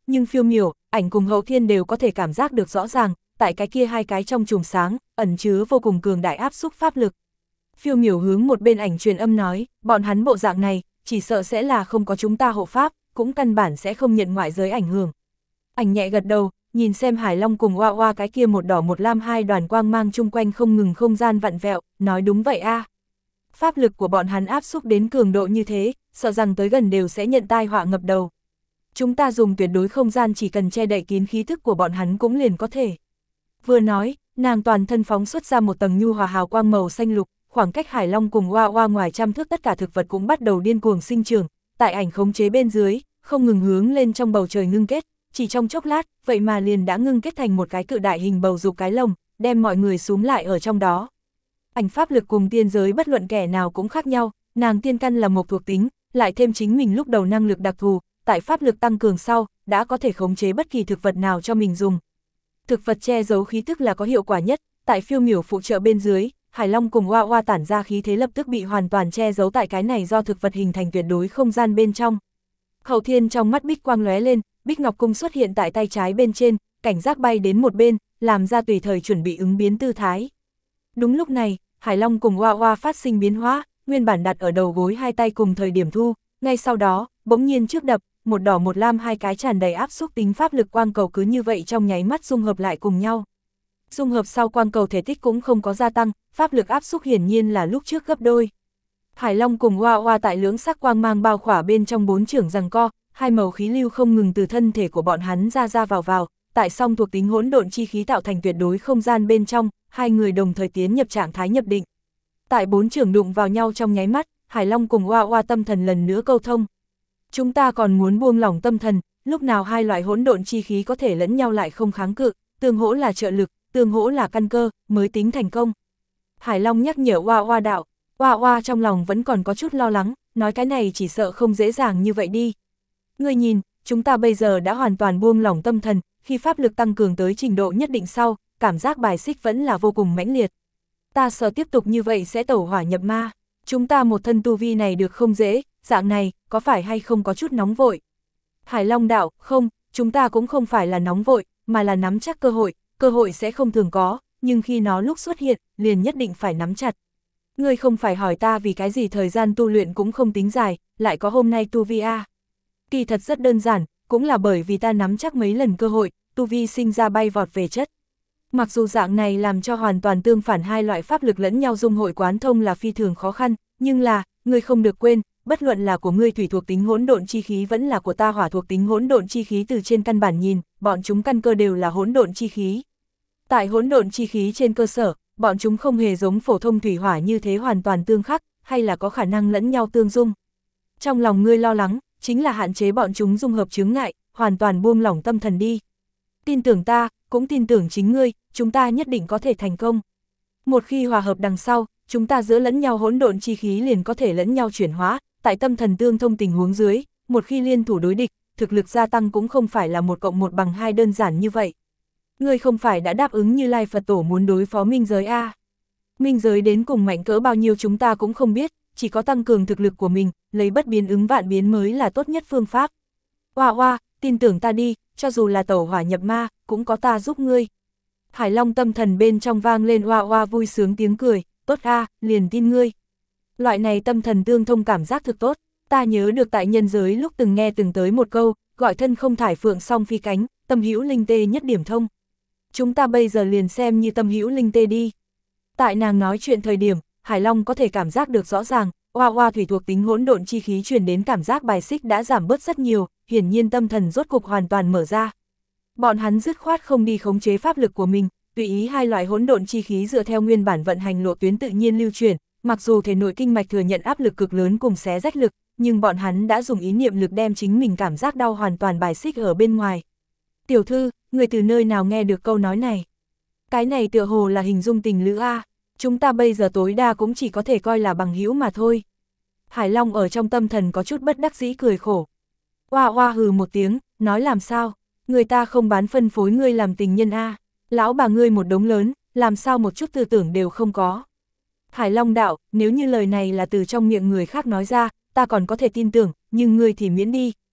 nhưng Phiêu Miểu, Ảnh cùng Hậu Thiên đều có thể cảm giác được rõ ràng, tại cái kia hai cái trong chùm sáng, ẩn chứa vô cùng cường đại áp xúc pháp lực. Phiêu Miểu hướng một bên Ảnh truyền âm nói, bọn hắn bộ dạng này, chỉ sợ sẽ là không có chúng ta hộ pháp, cũng căn bản sẽ không nhận ngoại giới ảnh hưởng. Ảnh nhẹ gật đầu, nhìn xem Hải Long cùng Oa Oa cái kia một đỏ một lam hai đoàn quang mang chung quanh không ngừng không gian vặn vẹo, nói đúng vậy a. Pháp lực của bọn hắn áp xúc đến cường độ như thế, sợ rằng tới gần đều sẽ nhận tai họa ngập đầu. Chúng ta dùng tuyệt đối không gian chỉ cần che đậy kín khí thức của bọn hắn cũng liền có thể. Vừa nói, nàng toàn thân phóng xuất ra một tầng nhu hòa hào quang màu xanh lục, khoảng cách Hải Long cùng Oa Oa ngoài trăm thước tất cả thực vật cũng bắt đầu điên cuồng sinh trưởng, tại Ảnh khống chế bên dưới, không ngừng hướng lên trong bầu trời ngưng kết, chỉ trong chốc lát, vậy mà liền đã ngưng kết thành một cái cự đại hình bầu dục cái lồng, đem mọi người súm lại ở trong đó. Ảnh pháp lực cùng tiên giới bất luận kẻ nào cũng khác nhau, nàng tiên căn là một thuộc tính, lại thêm chính mình lúc đầu năng lực đặc thù, tại pháp lực tăng cường sau, đã có thể khống chế bất kỳ thực vật nào cho mình dùng. Thực vật che giấu khí tức là có hiệu quả nhất, tại Phiêu Miểu phụ trợ bên dưới, Hải Long cùng Oa Oa tản ra khí thế lập tức bị hoàn toàn che giấu tại cái này do thực vật hình thành tuyệt đối không gian bên trong. Hậu Thiên trong mắt bích quang lóe lên, Bích Ngọc Cung xuất hiện tại tay trái bên trên, cảnh giác bay đến một bên, làm ra tùy thời chuẩn bị ứng biến tư thái. Đúng lúc này, Hải Long cùng Oa Oa phát sinh biến hóa, nguyên bản đặt ở đầu gối hai tay cùng thời điểm thu, ngay sau đó, bỗng nhiên trước đập, một đỏ một lam hai cái tràn đầy áp xúc tính pháp lực quang cầu cứ như vậy trong nháy mắt dung hợp lại cùng nhau. Dung hợp sau quang cầu thể tích cũng không có gia tăng, pháp lực áp xúc hiển nhiên là lúc trước gấp đôi. Hải Long cùng Oa Oa tại lưỡng sắc quang mang bao khỏa bên trong bốn trưởng giằng co, hai màu khí lưu không ngừng từ thân thể của bọn hắn ra vào, tại song thuộc tính hỗn độn chi khí tạo thành tuyệt đối không gian bên trong, hai người đồng thời tiến nhập trạng thái nhập định. Tại bốn trưởng đụng vào nhau trong nháy mắt, Hải Long cùng Oa Oa tâm thần lần nữa câu thông. Chúng ta còn muốn buông lỏng tâm thần, lúc nào hai loại hỗn độn chi khí có thể lẫn nhau lại không kháng cự, tương hỗ là trợ lực, tương hỗ là căn cơ, mới tính thành công. Hải Long nhắc nhở Oa Oa đạo, Oa Oa trong lòng vẫn còn có chút lo lắng, nói cái này chỉ sợ không dễ dàng như vậy đi. Ngươi nhìn, chúng ta bây giờ đã hoàn toàn buông lỏng tâm thần, khi pháp lực tăng cường tới trình độ nhất định sau, cảm giác bài xích vẫn là vô cùng mãnh liệt. Ta sợ tiếp tục như vậy sẽ tẩu hỏa nhập ma, chúng ta một thân tu vi này được không dễ, dạng này, có phải hay không có chút nóng vội? Hải Long đạo, không, chúng ta cũng không phải là nóng vội, mà là nắm chắc cơ hội sẽ không thường có, nhưng khi nó lúc xuất hiện, liền nhất định phải nắm chặt. Ngươi không phải hỏi ta vì cái gì thời gian tu luyện cũng không tính dài, lại có hôm nay tu vi a. Kỳ thật rất đơn giản, cũng là bởi vì ta nắm chắc mấy lần cơ hội, tu vi sinh ra bay vọt về chất. Mặc dù dạng này làm cho hoàn toàn tương phản hai loại pháp lực lẫn nhau dung hội quán thông là phi thường khó khăn, nhưng là, ngươi không được quên, bất luận là của ngươi thủy thuộc tính hỗn độn chi khí vẫn là của ta hỏa thuộc tính hỗn độn chi khí, từ trên căn bản nhìn, bọn chúng căn cơ đều là hỗn độn chi khí. Tại hỗn độn chi khí trên cơ sở, bọn chúng không hề giống phổ thông thủy hỏa như thế hoàn toàn tương khắc, hay là có khả năng lẫn nhau tương dung. Trong lòng ngươi lo lắng, chính là hạn chế bọn chúng dung hợp chướng ngại, hoàn toàn buông lỏng tâm thần đi. Tin tưởng ta, cũng tin tưởng chính ngươi, chúng ta nhất định có thể thành công. Một khi hòa hợp đằng sau, chúng ta giữa lẫn nhau hỗn độn chi khí liền có thể lẫn nhau chuyển hóa, tại tâm thần tương thông tình huống dưới, một khi liên thủ đối địch, thực lực gia tăng cũng không phải là 1 + 1 = 2 đơn giản như vậy. Ngươi không phải đã đáp ứng Như Lai Phật Tổ muốn đối phó minh giới a? Minh giới đến cùng mạnh cỡ bao nhiêu chúng ta cũng không biết, chỉ có tăng cường thực lực của mình, lấy bất biến ứng vạn biến mới là tốt nhất phương pháp. Oa Oa, tin tưởng ta đi, cho dù là tẩu hỏa nhập ma, cũng có ta giúp ngươi. Hải Long tâm thần bên trong vang lên Oa Oa vui sướng tiếng cười, tốt a, liền tin ngươi. Loại này tâm thần tương thông cảm giác thực tốt, ta nhớ được tại nhân giới lúc từng nghe từng tới một câu, gọi thân không thải phượng song phi cánh, tâm hữu linh tê nhất điểm thông. Chúng ta bây giờ liền xem như tâm hữu linh tê đi. Tại nàng nói chuyện thời điểm, Hải Long có thể cảm giác được rõ ràng, Oa Oa thủy thuộc tính hỗn độn chi khí truyền đến cảm giác bài xích đã giảm bớt rất nhiều, hiển nhiên tâm thần rốt cục hoàn toàn mở ra. Bọn hắn dứt khoát không đi khống chế pháp lực của mình, tùy ý hai loại hỗn độn chi khí dựa theo nguyên bản vận hành lộ tuyến tự nhiên lưu chuyển, mặc dù thể nội kinh mạch thừa nhận áp lực cực lớn cùng xé rách lực, nhưng bọn hắn đã dùng ý niệm lực đem chính mình cảm giác đau hoàn toàn bài xích ở bên ngoài. Tiểu thư, người từ nơi nào nghe được câu nói này? Cái này tựa hồ là hình dung tình lữ a, chúng ta bây giờ tối đa cũng chỉ có thể coi là bằng hữu mà thôi. Hải Long ở trong tâm thần có chút bất đắc dĩ cười khổ. Oa Oa hừ một tiếng, nói làm sao, người ta không bán phân phối ngươi làm tình nhân a, lão bà ngươi một đống lớn, làm sao một chút tư tưởng đều không có. Hải Long đạo, nếu như lời này là từ trong miệng người khác nói ra, ta còn có thể tin tưởng, nhưng ngươi thì miễn đi.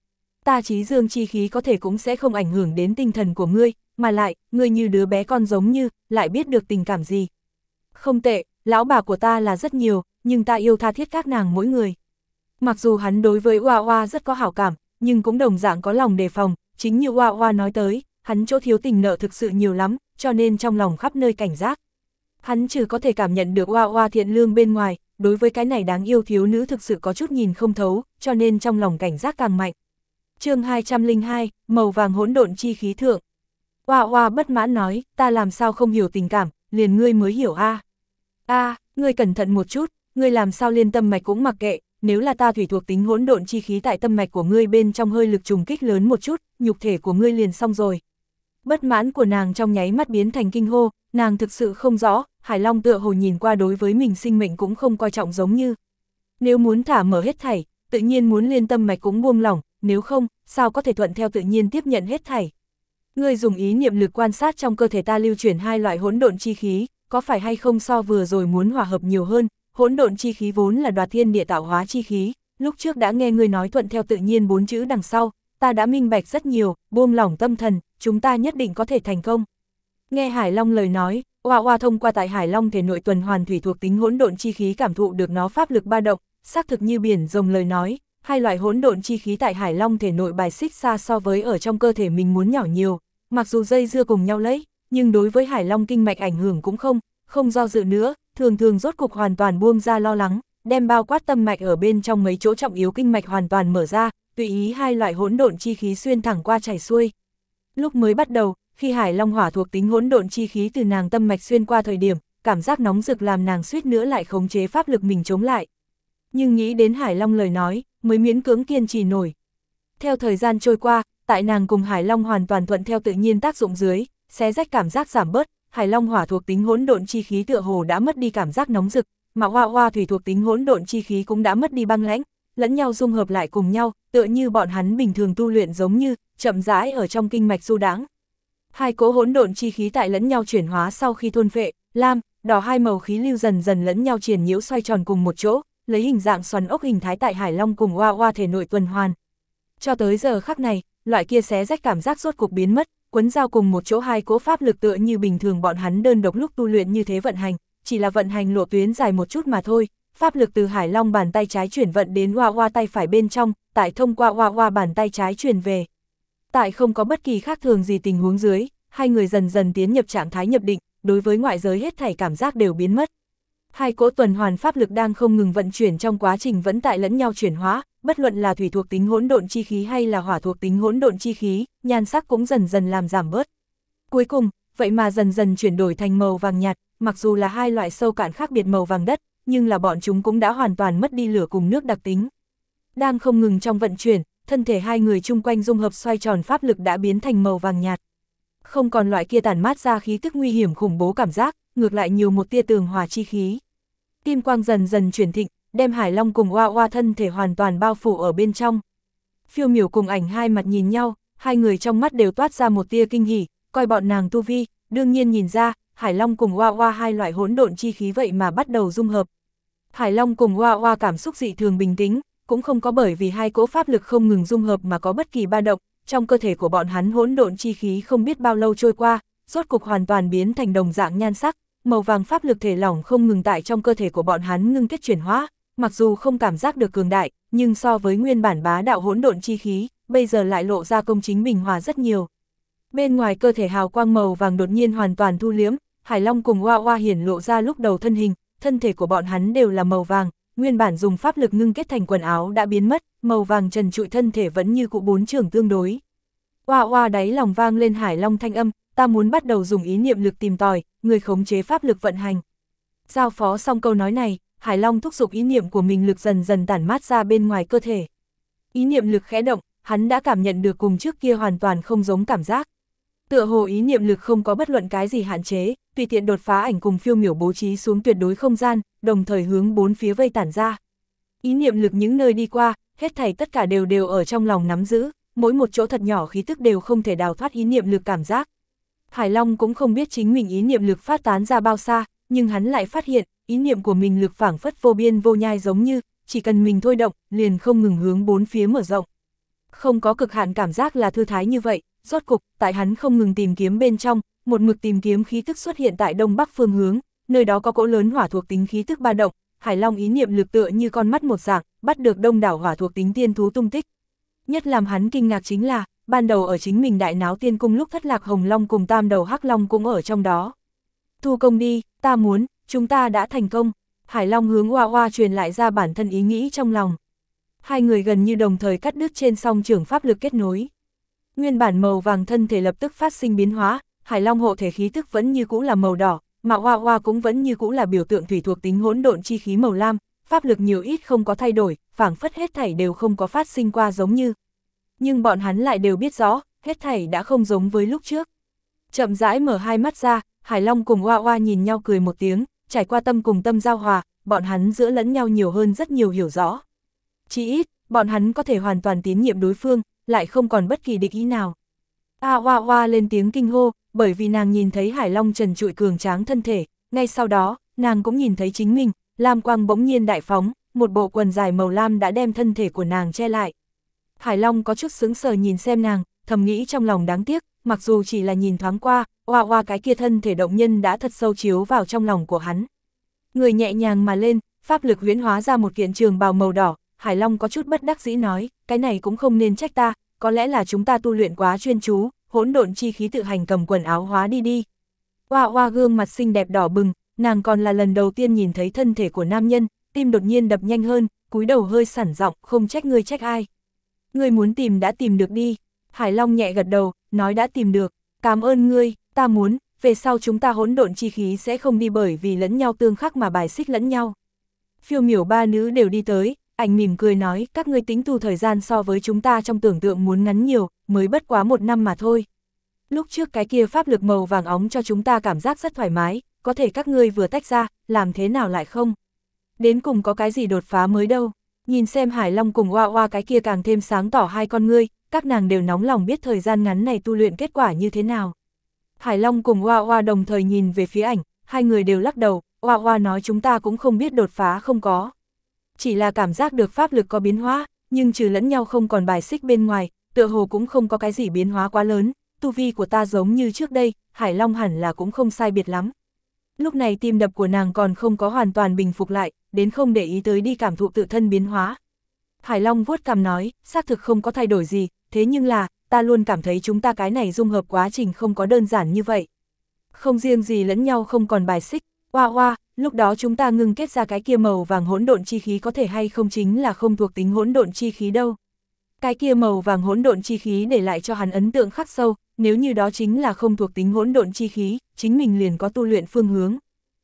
Ta trí dương chi khí có thể cũng sẽ không ảnh hưởng đến tinh thần của ngươi, mà lại, ngươi như đứa bé con giống như, lại biết được tình cảm gì. Không tệ, lão bà của ta là rất nhiều, nhưng ta yêu tha thiết các nàng mỗi người. Mặc dù hắn đối với Hoa Hoa rất có hảo cảm, nhưng cũng đồng dạng có lòng đề phòng, chính như Hoa Hoa nói tới, hắn chỗ thiếu tình nợ thực sự nhiều lắm, cho nên trong lòng khắp nơi cảnh giác. Hắn trừ có thể cảm nhận được Hoa Hoa thiện lương bên ngoài, đối với cái này đáng yêu thiếu nữ thực sự có chút nhìn không thấu, cho nên trong lòng cảnh giác càng mạnh. Chương 202, màu vàng hỗn độn chi khí thượng. Hoa Hoa bất mãn nói, ta làm sao không hiểu tình cảm, liền ngươi mới hiểu a. Ngươi cẩn thận một chút, ngươi làm sao liên tâm mạch cũng mặc kệ, nếu là ta thủy thuộc tính hỗn độn chi khí tại tâm mạch của ngươi bên trong hơi lực trùng kích lớn một chút, nhục thể của ngươi liền xong rồi. Bất mãn của nàng trong nháy mắt biến thành kinh hô, nàng thực sự không rõ, Hải Long tựa hồ nhìn qua đối với mình sinh mệnh cũng không coi trọng giống như. Nếu muốn thả mở hết thảy, tự nhiên muốn liên tâm mạch cũng buông lỏng, nếu không, sao có thể thuận theo tự nhiên tiếp nhận hết thảy. Ngươi dùng ý niệm lực quan sát trong cơ thể ta lưu chuyển hai loại hỗn độn chi khí, có phải hay không so vừa rồi muốn hòa hợp nhiều hơn, hỗn độn chi khí vốn là đoạt thiên địa tạo hóa chi khí, lúc trước đã nghe ngươi nói thuận theo tự nhiên 4 chữ đằng sau, ta đã minh bạch rất nhiều, buông lỏng tâm thần, chúng ta nhất định có thể thành công. Nghe Hải Long lời nói, Hoa Hoa thông qua tại Hải Long thể nội tuần hoàn thủy thuộc tính hỗn độn chi khí cảm thụ được nó pháp lực ba động, xác thực như biển rồng lời nói, hai loại hỗn độn chi khí tại Hải Long thể nội bài xích xa so với ở trong cơ thể mình muốn nhỏ nhiều, mặc dù dây dưa cùng nhau lấy, nhưng đối với Hải Long kinh mạch ảnh hưởng cũng không do dự nữa, thường rốt cục hoàn toàn buông ra lo lắng, đem bao quát tâm mạch ở bên trong mấy chỗ trọng yếu kinh mạch hoàn toàn mở ra, tùy ý hai loại hỗn độn chi khí xuyên thẳng qua chảy xuôi. Lúc mới bắt đầu, khi Hải Long hỏa thuộc tính hỗn độn chi khí từ nàng tâm mạch xuyên qua thời điểm, cảm giác nóng rực làm nàng suýt nữa lại khống chế pháp lực mình chống lại. Nhưng nghĩ đến Hải Long lời nói, mới miễn cưỡng kiên trì nổi. Theo thời gian trôi qua, tại nàng cùng Hải Long hoàn toàn thuận theo tự nhiên tác dụng dưới, xé rách cảm giác giảm bớt, Hải Long hỏa thuộc tính hỗn độn chi khí tựa hồ đã mất đi cảm giác nóng rực, mà Hoa Hoa thủy thuộc tính hỗn độn chi khí cũng đã mất đi băng lãnh, lẫn nhau dung hợp lại cùng nhau, tựa như bọn hắn bình thường tu luyện giống như, chậm rãi ở trong kinh mạch du đãng. Hai cỗ hỗn độn chi khí tại lẫn nhau chuyển hóa sau khi thôn phệ, lam, đỏ hai màu khí lưu dần dần lẫn nhau triền nhiễu xoay tròn cùng một chỗ, lấy hình dạng xoắn ốc hình thái tại Hải Long cùng Hoa Hoa thể nội tuần hoàn. Cho tới giờ khắc này, loại kia xé rách cảm giác rốt cuộc biến mất, quấn giao cùng một chỗ hai cỗ pháp lực tựa như bình thường bọn hắn đơn độc lúc tu luyện như thế vận hành, chỉ là vận hành lộ tuyến dài một chút mà thôi. Pháp lực từ Hải Long bàn tay trái chuyển vận đến Hoa Hoa tay phải bên trong, tại thông qua Hoa Hoa bàn tay trái truyền về. Tại không có bất kỳ khác thường gì tình huống dưới, hai người dần dần tiến nhập trạng thái nhập định, đối với ngoại giới hết thảy cảm giác đều biến mất. Hai cỗ tuần hoàn pháp lực đang không ngừng vận chuyển trong quá trình vẫn tại lẫn nhau chuyển hóa, bất luận là thủy thuộc tính hỗn độn chi khí hay là hỏa thuộc tính hỗn độn chi khí, nhan sắc cũng dần dần làm giảm bớt. Cuối cùng, vậy mà dần dần chuyển đổi thành màu vàng nhạt, mặc dù là hai loại sâu cạn khác biệt màu vàng đất, nhưng là bọn chúng cũng đã hoàn toàn mất đi lửa cùng nước đặc tính. Đang không ngừng trong vận chuyển, thân thể hai người chung quanh dung hợp xoay tròn pháp lực đã biến thành màu vàng nhạt. Không còn loại kia tản mát ra khí tức nguy hiểm khủng bố cảm giác, ngược lại nhiều một tia tường hòa chi khí. Kim quang dần dần chuyển thịnh, đem Hải Long cùng Hoa Hoa thân thể hoàn toàn bao phủ ở bên trong. Phiêu Miểu cùng Ảnh hai mặt nhìn nhau, hai người trong mắt đều toát ra một tia kinh hỉ, coi bọn nàng tu vi, đương nhiên nhìn ra, Hải Long cùng Hoa Hoa hai loại hỗn độn chi khí vậy mà bắt đầu dung hợp. Hải Long cùng Hoa Hoa cảm xúc dị thường bình tĩnh, cũng không có bởi vì hai cỗ pháp lực không ngừng dung hợp mà có bất kỳ ba động, trong cơ thể của bọn hắn hỗn độn chi khí không biết bao lâu trôi qua, rốt cục hoàn toàn biến thành đồng dạng nhan sắc, màu vàng pháp lực thể lỏng không ngừng tại trong cơ thể của bọn hắn ngưng kết chuyển hóa, mặc dù không cảm giác được cường đại, nhưng so với nguyên bản bá đạo hỗn độn chi khí, bây giờ lại lộ ra công chính bình hòa rất nhiều. Bên ngoài cơ thể hào quang màu vàng đột nhiên hoàn toàn thu liếm, Hải Long cùng Hoa Hoa hiển lộ ra lúc đầu thân hình, thân thể của bọn hắn đều là màu vàng, nguyên bản dùng pháp lực ngưng kết thành quần áo đã biến mất, màu vàng trần trụi thân thể vẫn như cũ bốn trưởng tương đối. Hoa Hoa đáy lòng vang lên Hải Long thanh âm, ta muốn bắt đầu dùng ý niệm lực tìm tòi, người khống chế pháp lực vận hành. Giao phó xong câu nói này, Hải Long thúc giục ý niệm của mình lực dần dần tản mát ra bên ngoài cơ thể. Ý niệm lực khẽ động, hắn đã cảm nhận được cùng trước kia hoàn toàn không giống cảm giác. Tựa hồ ý niệm lực không có bất luận cái gì hạn chế, tùy tiện đột phá Ảnh cùng Phiêu Miểu bố trí xuống tuyệt đối không gian, đồng thời hướng bốn phía vây tản ra. Ý niệm lực những nơi đi qua, hết thảy tất cả đều ở trong lòng nắm giữ, mỗi một chỗ thật nhỏ khí tức đều không thể đào thoát ý niệm lực cảm giác. Hải Long cũng không biết chính mình ý niệm lực phát tán ra bao xa, nhưng hắn lại phát hiện, ý niệm của mình lực phảng phất vô biên vô nhai giống như, chỉ cần mình thôi động, liền không ngừng hướng bốn phía mở rộng. Không có cực hạn cảm giác là thư thái như vậy, rốt cục, tại hắn không ngừng tìm kiếm bên trong, một mực tìm kiếm khí tức xuất hiện tại đông bắc phương hướng, nơi đó có cỗ lớn hỏa thuộc tính khí tức ba động, Hải Long ý niệm lực tựa như con mắt một dạng, bắt được đông đảo hỏa thuộc tính tiên thú tung tích. Nhất làm hắn kinh ngạc chính là, ban đầu ở chính mình đại náo tiên cung lúc thất lạc hồng long cùng tam đầu hắc long cũng ở trong đó. Thu công đi, ta muốn, chúng ta đã thành công. Hải Long hướng Hoa Hoa truyền lại ra bản thân ý nghĩ trong lòng. Hai người gần như đồng thời cắt đứt trên song trưởng pháp lực kết nối. Nguyên bản màu vàng thân thể lập tức phát sinh biến hóa, Hải Long hộ thể khí tức vẫn như cũ là màu đỏ, mà Hoa Hoa cũng vẫn như cũ là biểu tượng thủy thuộc tính hỗn độn chi khí màu lam, pháp lực nhiều ít không có thay đổi, phảng phất hết thảy đều không có phát sinh qua giống như. Nhưng bọn hắn lại đều biết rõ, hết thảy đã không giống với lúc trước. Chậm rãi mở hai mắt ra, Hải Long cùng Hoa Hoa nhìn nhau cười một tiếng, trải qua tâm cùng tâm giao hòa, bọn hắn giữa lẫn nhau nhiều hơn rất nhiều hiểu rõ. Chỉ ít, bọn hắn có thể hoàn toàn tín nhiệm đối phương, lại không còn bất kỳ địch ý nào. Hoa Hoa lên tiếng kinh hô, bởi vì nàng nhìn thấy Hải Long trần trụi cường tráng thân thể, ngay sau đó, nàng cũng nhìn thấy chính mình, lam quang bỗng nhiên đại phóng, một bộ quần dài màu lam đã đem thân thể của nàng che lại. Hải Long có chút sững sờ nhìn xem nàng, thầm nghĩ trong lòng đáng tiếc, mặc dù chỉ là nhìn thoáng qua, Hoa cái kia thân thể động nhân đã thật sâu chiếu vào trong lòng của hắn. Người nhẹ nhàng mà lên, pháp lực huyễn hóa ra một kiện trường bào màu đỏ, Hải Long có chút bất đắc dĩ nói, cái này cũng không nên trách ta, có lẽ là chúng ta tu luyện quá chuyên chú, hỗn độn chi khí tự hành cầm quần áo hóa đi. Hoa gương mặt xinh đẹp đỏ bừng, nàng còn là lần đầu tiên nhìn thấy thân thể của nam nhân, tim đột nhiên đập nhanh hơn, cúi đầu hơi sẵn giọng, không trách ngươi trách ai. Ngươi muốn tìm đã tìm được đi. Hải Long nhẹ gật đầu, nói đã tìm được, cảm ơn ngươi, ta muốn, về sau chúng ta hỗn độn chi khí sẽ không đi bởi vì lẫn nhau tương khắc mà bài xích lẫn nhau. Phiêu miểu ba nữ đều đi tới, ảnh mỉm cười nói, các ngươi tính tu thời gian so với chúng ta trong tưởng tượng muốn ngắn nhiều, mới bất quá 1 năm mà thôi. Lúc trước cái kia pháp lực màu vàng óng cho chúng ta cảm giác rất thoải mái, có thể các ngươi vừa tách ra, làm thế nào lại không? Đến cùng có cái gì đột phá mới đâu? Nhìn xem Hải Long cùng Hoa cái kia càng thêm sáng tỏ hai con ngươi, các nàng đều nóng lòng biết thời gian ngắn này tu luyện kết quả như thế nào. Hải Long cùng Hoa đồng thời nhìn về phía ảnh, hai người đều lắc đầu, Hoa nói chúng ta cũng không biết đột phá không có. Chỉ là cảm giác được pháp lực có biến hóa, nhưng trừ lẫn nhau không còn bài xích bên ngoài, tựa hồ cũng không có cái gì biến hóa quá lớn, tu vi của ta giống như trước đây, Hải Long hẳn là cũng không sai biệt lắm. Lúc này tim đập của nàng còn không có hoàn toàn bình phục lại, đến không để ý tới đi cảm thụ tự thân biến hóa. Hải Long vuốt cằm nói, xác thực không có thay đổi gì, thế nhưng là, ta luôn cảm thấy chúng ta cái này dung hợp quá trình không có đơn giản như vậy. Không riêng gì lẫn nhau không còn bài xích, Hoa, lúc đó chúng ta ngưng kết ra cái kia màu vàng hỗn độn chi khí có thể hay không chính là không thuộc tính hỗn độn chi khí đâu. Cái kia màu vàng hỗn độn chi khí để lại cho hắn ấn tượng khắc sâu, nếu như đó chính là không thuộc tính hỗn độn chi khí, chính mình liền có tu luyện phương hướng.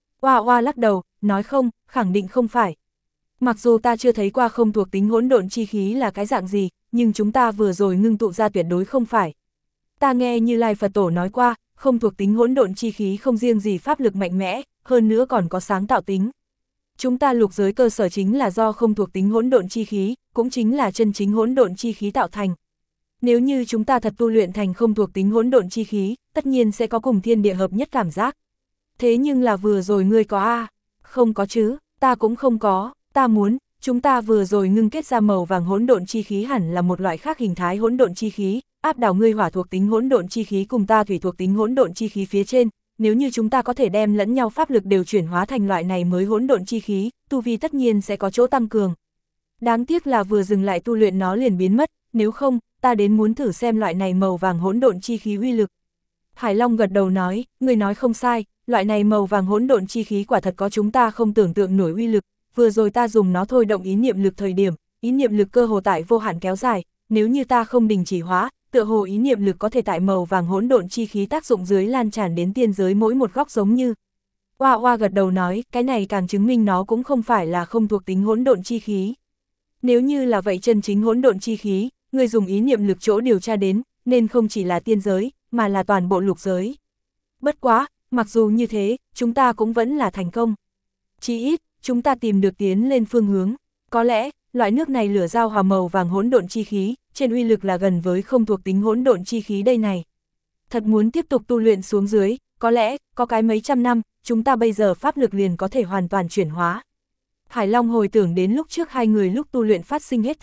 Hoa lắc đầu, nói không, khẳng định không phải. Mặc dù ta chưa thấy qua không thuộc tính hỗn độn chi khí là cái dạng gì, nhưng chúng ta vừa rồi ngưng tụ ra tuyệt đối không phải. Ta nghe Như Lai Phật Tổ nói qua, không thuộc tính hỗn độn chi khí không riêng gì pháp lực mạnh mẽ, hơn nữa còn có sáng tạo tính. Chúng ta lục giới cơ sở chính là do không thuộc tính hỗn độn chi khí, cũng chính là chân chính hỗn độn chi khí tạo thành. Nếu như chúng ta thật tu luyện thành không thuộc tính hỗn độn chi khí, tất nhiên sẽ có cùng thiên địa hợp nhất cảm giác. Thế nhưng là vừa rồi ngươi có a? Không có chứ, ta cũng không có, ta muốn, chúng ta vừa rồi ngưng kết ra màu vàng hỗn độn chi khí hẳn là một loại khác hình thái hỗn độn chi khí, áp đảo ngươi hỏa thuộc tính hỗn độn chi khí cùng ta thủy thuộc tính hỗn độn chi khí phía trên, nếu như chúng ta có thể đem lẫn nhau pháp lực đều chuyển hóa thành loại này mới hỗn độn chi khí, tu vi tất nhiên sẽ có chỗ tăng cường. Đáng tiếc là vừa dừng lại tu luyện nó liền biến mất, nếu không, ta đến muốn thử xem loại này màu vàng hỗn độn chi khí uy lực. Hải Long gật đầu nói, người nói không sai, loại này màu vàng hỗn độn chi khí quả thật có chúng ta không tưởng tượng nổi uy lực, vừa rồi ta dùng nó thôi động ý niệm lực thời điểm, ý niệm lực cơ hồ tại vô hạn kéo dài, nếu như ta không đình chỉ hóa, tựa hồ ý niệm lực có thể tại màu vàng hỗn độn chi khí tác dụng dưới lan tràn đến tiên giới mỗi một góc giống như. Hoa gật đầu nói, cái này càng chứng minh nó cũng không phải là không thuộc tính hỗn độn chi khí. Nếu như là vậy chân chính hỗn độn chi khí, người dùng ý niệm lực chỗ điều tra đến, nên không chỉ là tiên giới, mà là toàn bộ lục giới. Bất quá, mặc dù như thế, chúng ta cũng vẫn là thành công. Chỉ ít, chúng ta tìm được tiến lên phương hướng. Có lẽ, loại nước này lửa giao hòa màu vàng hỗn độn chi khí, trên uy lực là gần với không thuộc tính hỗn độn chi khí đây này. Thật muốn tiếp tục tu luyện xuống dưới, có lẽ, có cái mấy trăm năm, chúng ta bây giờ pháp lực liền có thể hoàn toàn chuyển hóa. Hải Long hồi tưởng đến lúc trước hai người lúc tu luyện phát sinh hết thảy,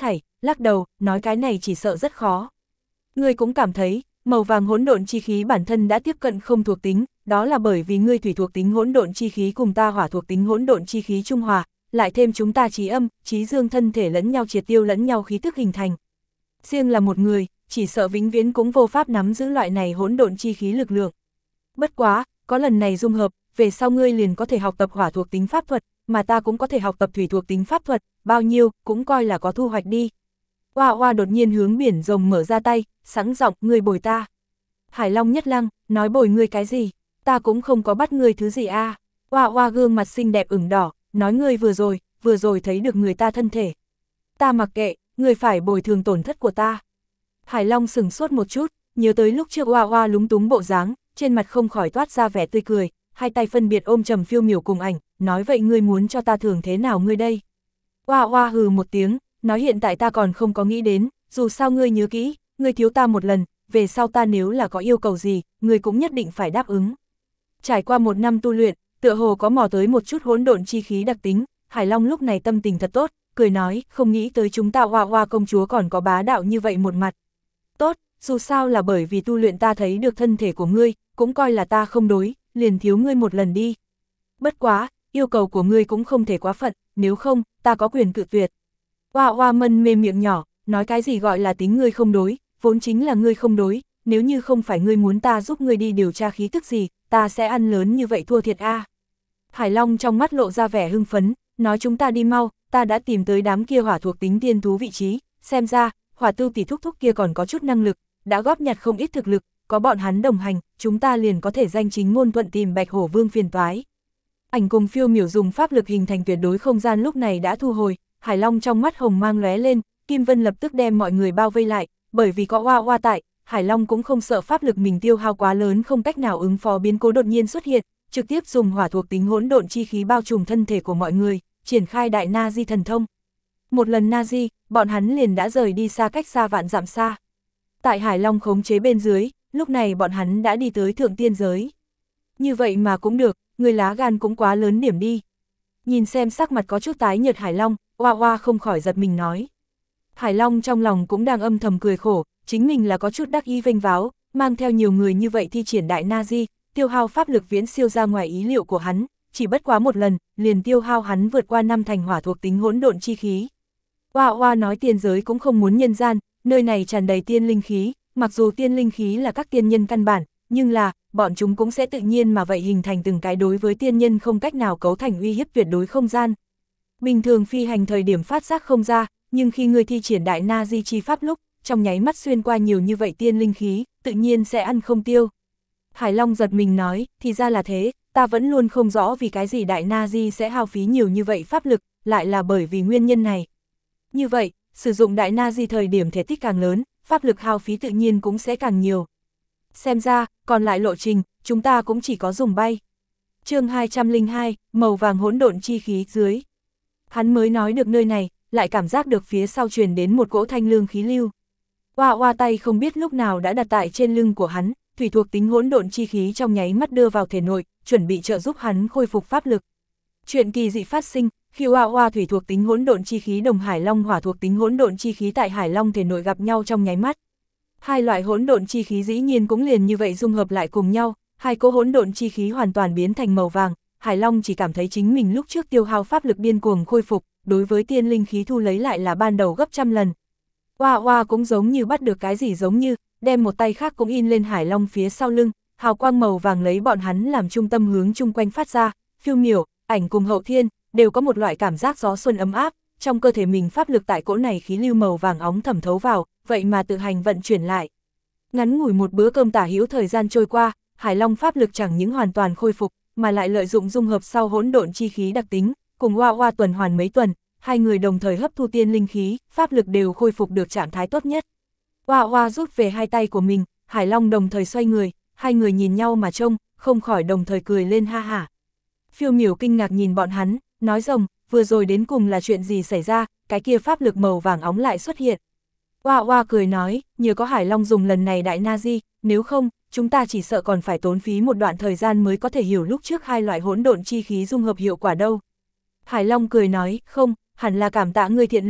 lắc đầu, nói cái này chỉ sợ rất khó. Ngươi cũng cảm thấy, màu vàng hỗn độn chi khí bản thân đã tiếp cận không thuộc tính, đó là bởi vì ngươi thủy thuộc tính hỗn độn chi khí cùng ta hỏa thuộc tính hỗn độn chi khí trung hòa, lại thêm chúng ta trí âm, trí dương thân thể lẫn nhau triệt tiêu lẫn nhau khí tức hình thành. Riêng là một người, chỉ sợ vĩnh viễn cũng vô pháp nắm giữ loại này hỗn độn chi khí lực lượng. Bất quá, có lần này dung hợp, về sau ngươi liền có thể học tập hỏa thuộc tính pháp thuật, mà ta cũng có thể học tập thủy thuộc tính pháp thuật, bao nhiêu, cũng coi là có thu hoạch đi. Oa Oa đột nhiên hướng biển rồng mở ra tay, sẵn giọng, ngươi bồi ta. Hải Long nhất lăng, nói bồi ngươi cái gì, ta cũng không có bắt ngươi thứ gì a. Oa Oa gương mặt xinh đẹp ửng đỏ, nói ngươi vừa rồi thấy được người ta thân thể. Ta mặc kệ, ngươi phải bồi thường tổn thất của ta. Hải Long sửng sốt một chút, nhớ tới lúc trước Oa Oa lúng túng bộ dáng, trên mặt không khỏi toát ra vẻ tươi cười, hai tay phân biệt ôm Trầm Phiêu Miểu cùng ảnh, nói vậy ngươi muốn cho ta thưởng thế nào ngươi đây? Oa Oa hừ một tiếng, nói hiện tại ta còn không có nghĩ đến, dù sao ngươi nhớ kỹ, ngươi thiếu ta một lần, về sau ta nếu là có yêu cầu gì, ngươi cũng nhất định phải đáp ứng. Trải qua một năm tu luyện, tựa hồ có mò tới một chút hỗn độn chi khí đặc tính, Hải Long lúc này tâm tình thật tốt, cười nói, không nghĩ tới chúng ta Oa Oa công chúa còn có bá đạo như vậy một mặt. Tốt, dù sao là bởi vì tu luyện ta thấy được thân thể của ngươi, cũng coi là ta không đối, liền thiếu ngươi một lần đi. Bất quá, yêu cầu của ngươi cũng không thể quá phận, nếu không, ta có quyền cự tuyệt. Oa Oa mân mê miệng nhỏ, nói cái gì gọi là tính ngươi không đối, vốn chính là ngươi không đối, nếu như không phải ngươi muốn ta giúp ngươi đi điều tra khí tức gì, ta sẽ ăn lớn như vậy thua thiệt a. Hải Long trong mắt lộ ra vẻ hưng phấn, nói chúng ta đi mau, ta đã tìm tới đám kia hỏa thuộc tính tiên thú vị trí, xem ra, hỏa tư tỷ thúc thúc kia còn có chút năng lực, đã góp nhặt không ít thực lực, có bọn hắn đồng hành, chúng ta liền có thể danh chính ngôn thuận tìm Bạch Hổ Vương phiền toái. Ảnh cùng Phiêu Miểu dùng pháp lực hình thành tuyệt đối không gian lúc này đã thu hồi, Hải Long trong mắt hồng mang lóe lên, Kim Vân lập tức đem mọi người bao vây lại, bởi vì có Oa Oa tại, Hải Long cũng không sợ pháp lực mình tiêu hao quá lớn không cách nào ứng phó biến cố đột nhiên xuất hiện, trực tiếp dùng hỏa thuộc tính hỗn độn chi khí bao trùm thân thể của mọi người, triển khai đại Na Di thần thông. Một lần Na Di, bọn hắn liền đã rời đi xa cách xa vạn dặm xa. Tại Hải Long khống chế bên dưới, lúc này bọn hắn đã đi tới thượng tiên giới. Như vậy mà cũng được, người lá gan cũng quá lớn điểm đi. Nhìn xem sắc mặt có chút tái nhợt Hải Long, Oa Oa không khỏi giật mình nói. Hải Long trong lòng cũng đang âm thầm cười khổ, chính mình là có chút đắc ý vênh váo, mang theo nhiều người như vậy thi triển đại Na Di, tiêu hao pháp lực viễn siêu ra ngoài ý liệu của hắn, chỉ bất quá một lần, liền tiêu hao hắn vượt qua 5 thành hỏa thuộc tính hỗn độn chi khí. Oa Oa nói tiên giới cũng không muốn nhân gian, nơi này tràn đầy tiên linh khí, mặc dù tiên linh khí là các tiên nhân căn bản, nhưng là, bọn chúng cũng sẽ tự nhiên mà vậy hình thành từng cái đối với tiên nhân không cách nào cấu thành uy hiếp tuyệt đối không gian. Bình thường phi hành thời điểm phát giác không ra, nhưng khi người thi triển đại Na Di chi pháp lúc, trong nháy mắt xuyên qua nhiều như vậy tiên linh khí, tự nhiên sẽ ăn không tiêu. Hải Long giật mình nói, thì ra là thế, ta vẫn luôn không rõ vì cái gì đại Na Di sẽ hao phí nhiều như vậy pháp lực, lại là bởi vì nguyên nhân này. Như vậy, sử dụng đại Na Di thời điểm thể tích càng lớn, pháp lực hao phí tự nhiên cũng sẽ càng nhiều. Xem ra, còn lại lộ trình, chúng ta cũng chỉ có dùng bay. Chương 202, màu vàng hỗn độn chi khí dưới. Hắn mới nói được nơi này, lại cảm giác được phía sau truyền đến một cỗ thanh lương khí lưu. Oa Oa tay không biết lúc nào đã đặt tại trên lưng của hắn, thủy thuộc tính hỗn độn chi khí trong nháy mắt đưa vào thể nội, chuẩn bị trợ giúp hắn khôi phục pháp lực. Chuyện kỳ dị phát sinh, khi Oa Oa thủy thuộc tính hỗn độn chi khí đồng Hải Long hỏa thuộc tính hỗn độn chi khí tại Hải Long thể nội gặp nhau trong nháy mắt. Hai loại hỗn độn chi khí dĩ nhiên cũng liền như vậy dung hợp lại cùng nhau, hai cỗ hỗn độn chi khí hoàn toàn biến thành màu vàng, Hải Long chỉ cảm thấy chính mình lúc trước tiêu hao pháp lực điên cuồng khôi phục, đối với tiên linh khí thu lấy lại là ban đầu gấp trăm lần. Oa Oa cũng giống như bắt được cái gì giống như, đem một tay khác cũng in lên Hải Long phía sau lưng, hào quang màu vàng lấy bọn hắn làm trung tâm hướng chung quanh phát ra, Phiêu Miểu, Ảnh cùng Hậu Thiên, đều có một loại cảm giác gió xuân ấm áp, trong cơ thể mình pháp lực tại cỗ này khí lưu màu vàng óng thẩm thấu vào, vậy mà tự hành vận chuyển lại. Ngắn ngủi một bữa cơm tả hữu thời gian trôi qua, Hải Long pháp lực chẳng những hoàn toàn khôi phục, mà lại lợi dụng dung hợp sau hỗn độn chi khí đặc tính, cùng Oa Oa tuần hoàn mấy tuần, hai người đồng thời hấp thu tiên linh khí, pháp lực đều khôi phục được trạng thái tốt nhất. Oa Oa rút về hai tay của mình, Hải Long đồng thời xoay người, hai người nhìn nhau mà trông, không khỏi đồng thời cười lên ha hả. Phiêu Miểu kinh ngạc nhìn bọn hắn, nói rồng, vừa rồi đến cùng là chuyện gì xảy ra, cái kia pháp lực màu vàng óng lại xuất hiện. Oa Oa cười nói, nhờ có Hải Long dùng lần này đại Na Di, nếu không, chúng ta chỉ sợ còn phải tốn phí một đoạn thời gian mới có thể hiểu lúc trước hai loại hỗn độn chi khí dung hợp hiệu quả đâu. Hải Long cười nói, không, hẳn là cảm tạ ngươi thiện lương,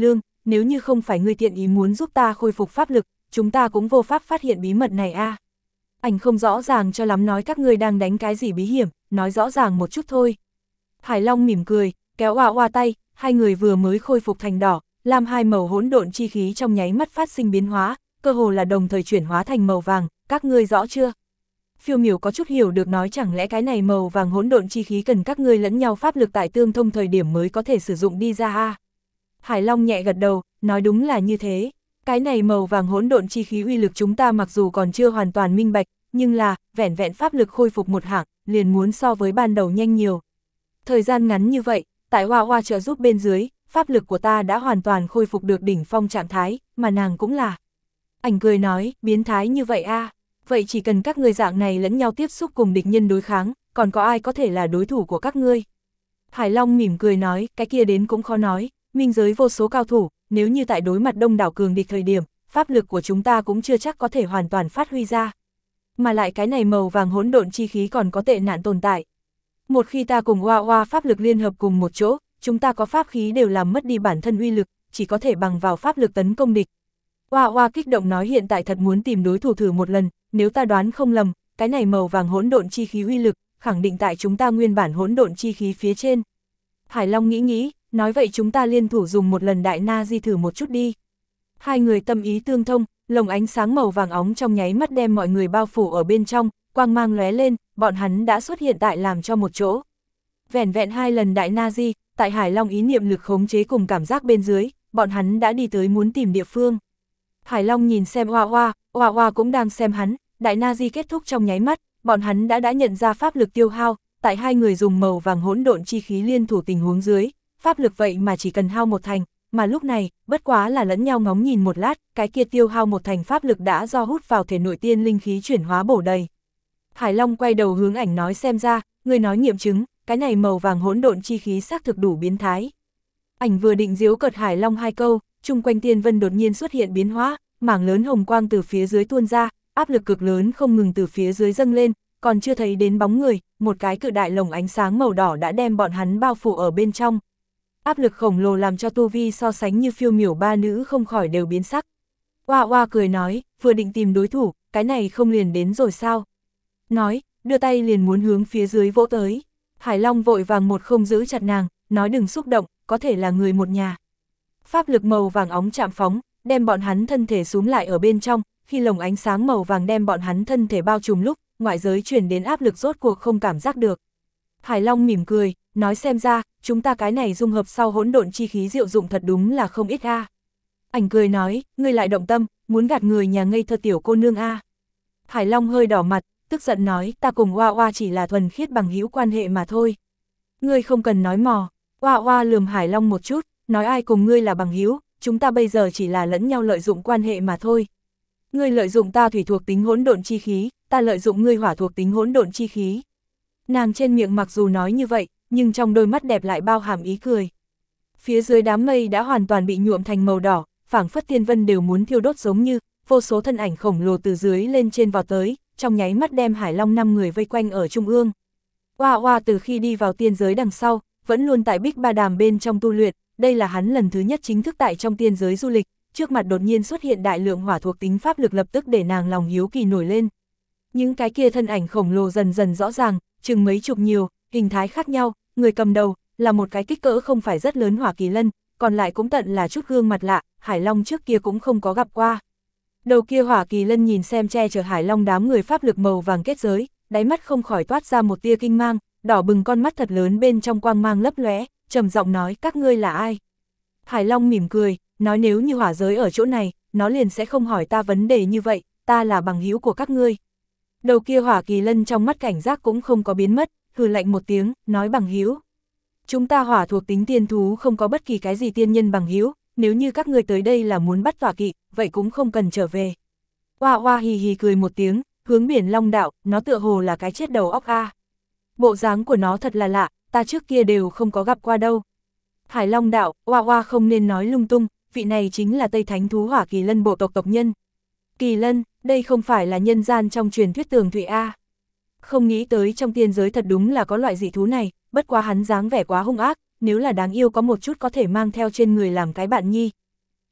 nếu như không phải ngươi tiện ý muốn giúp ta khôi phục pháp lực, chúng ta cũng vô pháp phát hiện bí mật này a. Ảnh không rõ ràng cho lắm nói các ngươi đang đánh cái gì bí hiểm, nói rõ ràng một chút thôi. Hải Long mỉm cười, kéo Oa Oa tay, hai người vừa mới khôi phục thành đỏ, làm hai màu hỗn độn chi khí trong nháy mắt phát sinh biến hóa, cơ hồ là đồng thời chuyển hóa thành màu vàng, các ngươi rõ chưa? Phiêu Miểu có chút hiểu được nói chẳng lẽ cái này màu vàng hỗn độn chi khí cần các ngươi lẫn nhau pháp lực tại tương thông thời điểm mới có thể sử dụng đi ra a. Hải Long nhẹ gật đầu, nói đúng là như thế. Cái này màu vàng hỗn độn chi khí uy lực chúng ta mặc dù còn chưa hoàn toàn minh bạch, nhưng là, vẻn vẹn pháp lực khôi phục một hạng, liền muốn so với ban đầu nhanh nhiều. Thời gian ngắn như vậy, tại Hoa Hoa trợ giúp bên dưới, pháp lực của ta đã hoàn toàn khôi phục được đỉnh phong trạng thái, mà nàng cũng là. Ảnh cười nói, biến thái như vậy a, vậy chỉ cần các ngươi dạng này lẫn nhau tiếp xúc cùng địch nhân đối kháng, còn có ai có thể là đối thủ của các ngươi? Hải Long mỉm cười nói, cái kia đến cũng khó nói, minh giới vô số cao thủ, nếu như tại đối mặt đông đảo cường địch thời điểm, pháp lực của chúng ta cũng chưa chắc có thể hoàn toàn phát huy ra. Mà lại cái này màu vàng hỗn độn chi khí còn có tệ nạn tồn tại. Một khi ta cùng Hoa Hoa pháp lực liên hợp cùng một chỗ, chúng ta có pháp khí đều làm mất đi bản thân uy lực, chỉ có thể bằng vào pháp lực tấn công địch. Hoa Hoa kích động nói hiện tại thật muốn tìm đối thủ thử một lần, nếu ta đoán không lầm, cái này màu vàng hỗn độn chi khí uy lực, khẳng định tại chúng ta nguyên bản hỗn độn chi khí phía trên. Hải Long nghĩ, nói vậy chúng ta liên thủ dùng một lần đại na di thử một chút đi. Hai người tâm ý tương thông, lồng ánh sáng màu vàng óng trong nháy mắt đem mọi người bao phủ ở bên trong, quang mang lóe lên, bọn hắn đã xuất hiện tại làm cho một chỗ. Vẻn vẹn hai lần đại na di, tại Hải Long ý niệm lực khống chế cùng cảm giác bên dưới, bọn hắn đã đi tới muốn tìm địa phương. Hải Long nhìn xem Hoa Hoa cũng đang xem hắn, đại na di kết thúc trong nháy mắt, bọn hắn đã nhận ra pháp lực tiêu hao, tại hai người dùng màu vàng hỗn độn chi khí liên thủ tình huống dưới, pháp lực vậy mà chỉ cần hao một thành, mà lúc này, bất quá là lẫn nhau ngóng nhìn một lát, cái kia tiêu hao một thành pháp lực đã do hút vào thể nội tiên linh khí chuyển hóa bổ đầy. Hải Long quay đầu hướng Ảnh nói xem ra, người nói nghiệm chứng, cái này màu vàng hỗn độn chi khí xác thực đủ biến thái. Ảnh vừa định giễu cợt Hải Long hai câu, chung quanh tiên vân đột nhiên xuất hiện biến hóa, mảng lớn hồng quang từ phía dưới tuôn ra, áp lực cực lớn không ngừng từ phía dưới dâng lên, còn chưa thấy đến bóng người, một cái cự đại lồng ánh sáng màu đỏ đã đem bọn hắn bao phủ ở bên trong. Áp lực khổng lồ làm cho tu vi so sánh như Phiêu Miểu ba nữ không khỏi đều biến sắc. Hoa Hoa cười nói, vừa định tìm đối thủ, cái này không liền đến rồi sao? Nói, đưa tay liền muốn hướng phía dưới vỗ tới. Hải Long vội vàng một không giữ chặt nàng, nói đừng xúc động, có thể là người một nhà. Pháp lực màu vàng óng chạm phóng, đem bọn hắn thân thể xuống lại ở bên trong, khi lồng ánh sáng màu vàng đem bọn hắn thân thể bao trùm lúc, ngoại giới truyền đến áp lực rốt cuộc không cảm giác được. Hải Long mỉm cười, nói xem ra, chúng ta cái này dung hợp sau hỗn độn chi khí diệu dụng thật đúng là không ít a. Ảnh cười nói, ngươi lại động tâm, muốn gạt người nhà ngây thơ tiểu cô nương a. Hải Long hơi đỏ mặt, tức giận nói, ta cùng Hoa Hoa chỉ là thuần khiết bằng hữu quan hệ mà thôi. Ngươi không cần nói mò. Hoa Hoa lườm Hải Long một chút, nói ai cùng ngươi là bằng hữu, chúng ta bây giờ chỉ là lẫn nhau lợi dụng quan hệ mà thôi. Ngươi lợi dụng ta thủy thuộc tính hỗn độn chi khí, ta lợi dụng ngươi hỏa thuộc tính hỗn độn chi khí. Nàng trên miệng mặc dù nói như vậy, nhưng trong đôi mắt đẹp lại bao hàm ý cười. Phía dưới đám mây đã hoàn toàn bị nhuộm thành màu đỏ, phảng phất tiên vân đều muốn thiêu đốt giống như, vô số thân ảnh khổng lồ từ dưới lên trên vào tới, trong nháy mắt đem Hải Long 5 người vây quanh ở trung ương. Hoa Hoa từ khi đi vào tiên giới đằng sau, vẫn luôn tại Bích Ba Đàm bên trong tu luyện, đây là hắn lần thứ nhất chính thức tại trong tiên giới du lịch, trước mặt đột nhiên xuất hiện đại lượng hỏa thuộc tính pháp lực lập tức để nàng lòng hiếu kỳ nổi lên. Những cái kia thân ảnh khổng lồ dần dần rõ ràng, chừng mấy chục nhiều, hình thái khác nhau, người cầm đầu là một cái kích cỡ không phải rất lớn hỏa kỳ lân, còn lại cũng tận là chút gương mặt lạ, Hải Long trước kia cũng không có gặp qua. Đầu kia hỏa kỳ lân nhìn xem che chở Hải Long đám người pháp lực màu vàng kết giới, đáy mắt không khỏi toát ra một tia kinh mang, đỏ bừng con mắt thật lớn bên trong quang mang lấp lóe, trầm giọng nói các ngươi là ai? Hải Long mỉm cười, nói nếu như hỏa giới ở chỗ này, nó liền sẽ không hỏi ta vấn đề như vậy, ta là bằng hữu của các ngươi. Đầu kia hỏa kỳ lân trong mắt cảnh giác cũng không có biến mất, hừ lạnh một tiếng, nói bằng hữu. Chúng ta hỏa thuộc tính tiên thú không có bất kỳ cái gì tiên nhân bằng hữu, nếu như các ngươi tới đây là muốn bắt tọa kỵ, vậy cũng không cần trở về. Hoa Hoa hì hì cười một tiếng, hướng biển Long đạo, nó tựa hồ là cái chết đầu óc a. Bộ dáng của nó thật là lạ, ta trước kia đều không có gặp qua đâu. Hải Long đạo, Hoa Hoa không nên nói lung tung, vị này chính là Tây Thánh thú hỏa kỳ lân bộ tộc tộc nhân. Kỳ lân, đây không phải là nhân gian trong truyền thuyết tường thụy a. Không nghĩ tới trong tiên giới thật đúng là có loại dị thú này, bất quá hắn dáng vẻ quá hung ác, nếu là đáng yêu có một chút có thể mang theo trên người làm cái bạn nhi.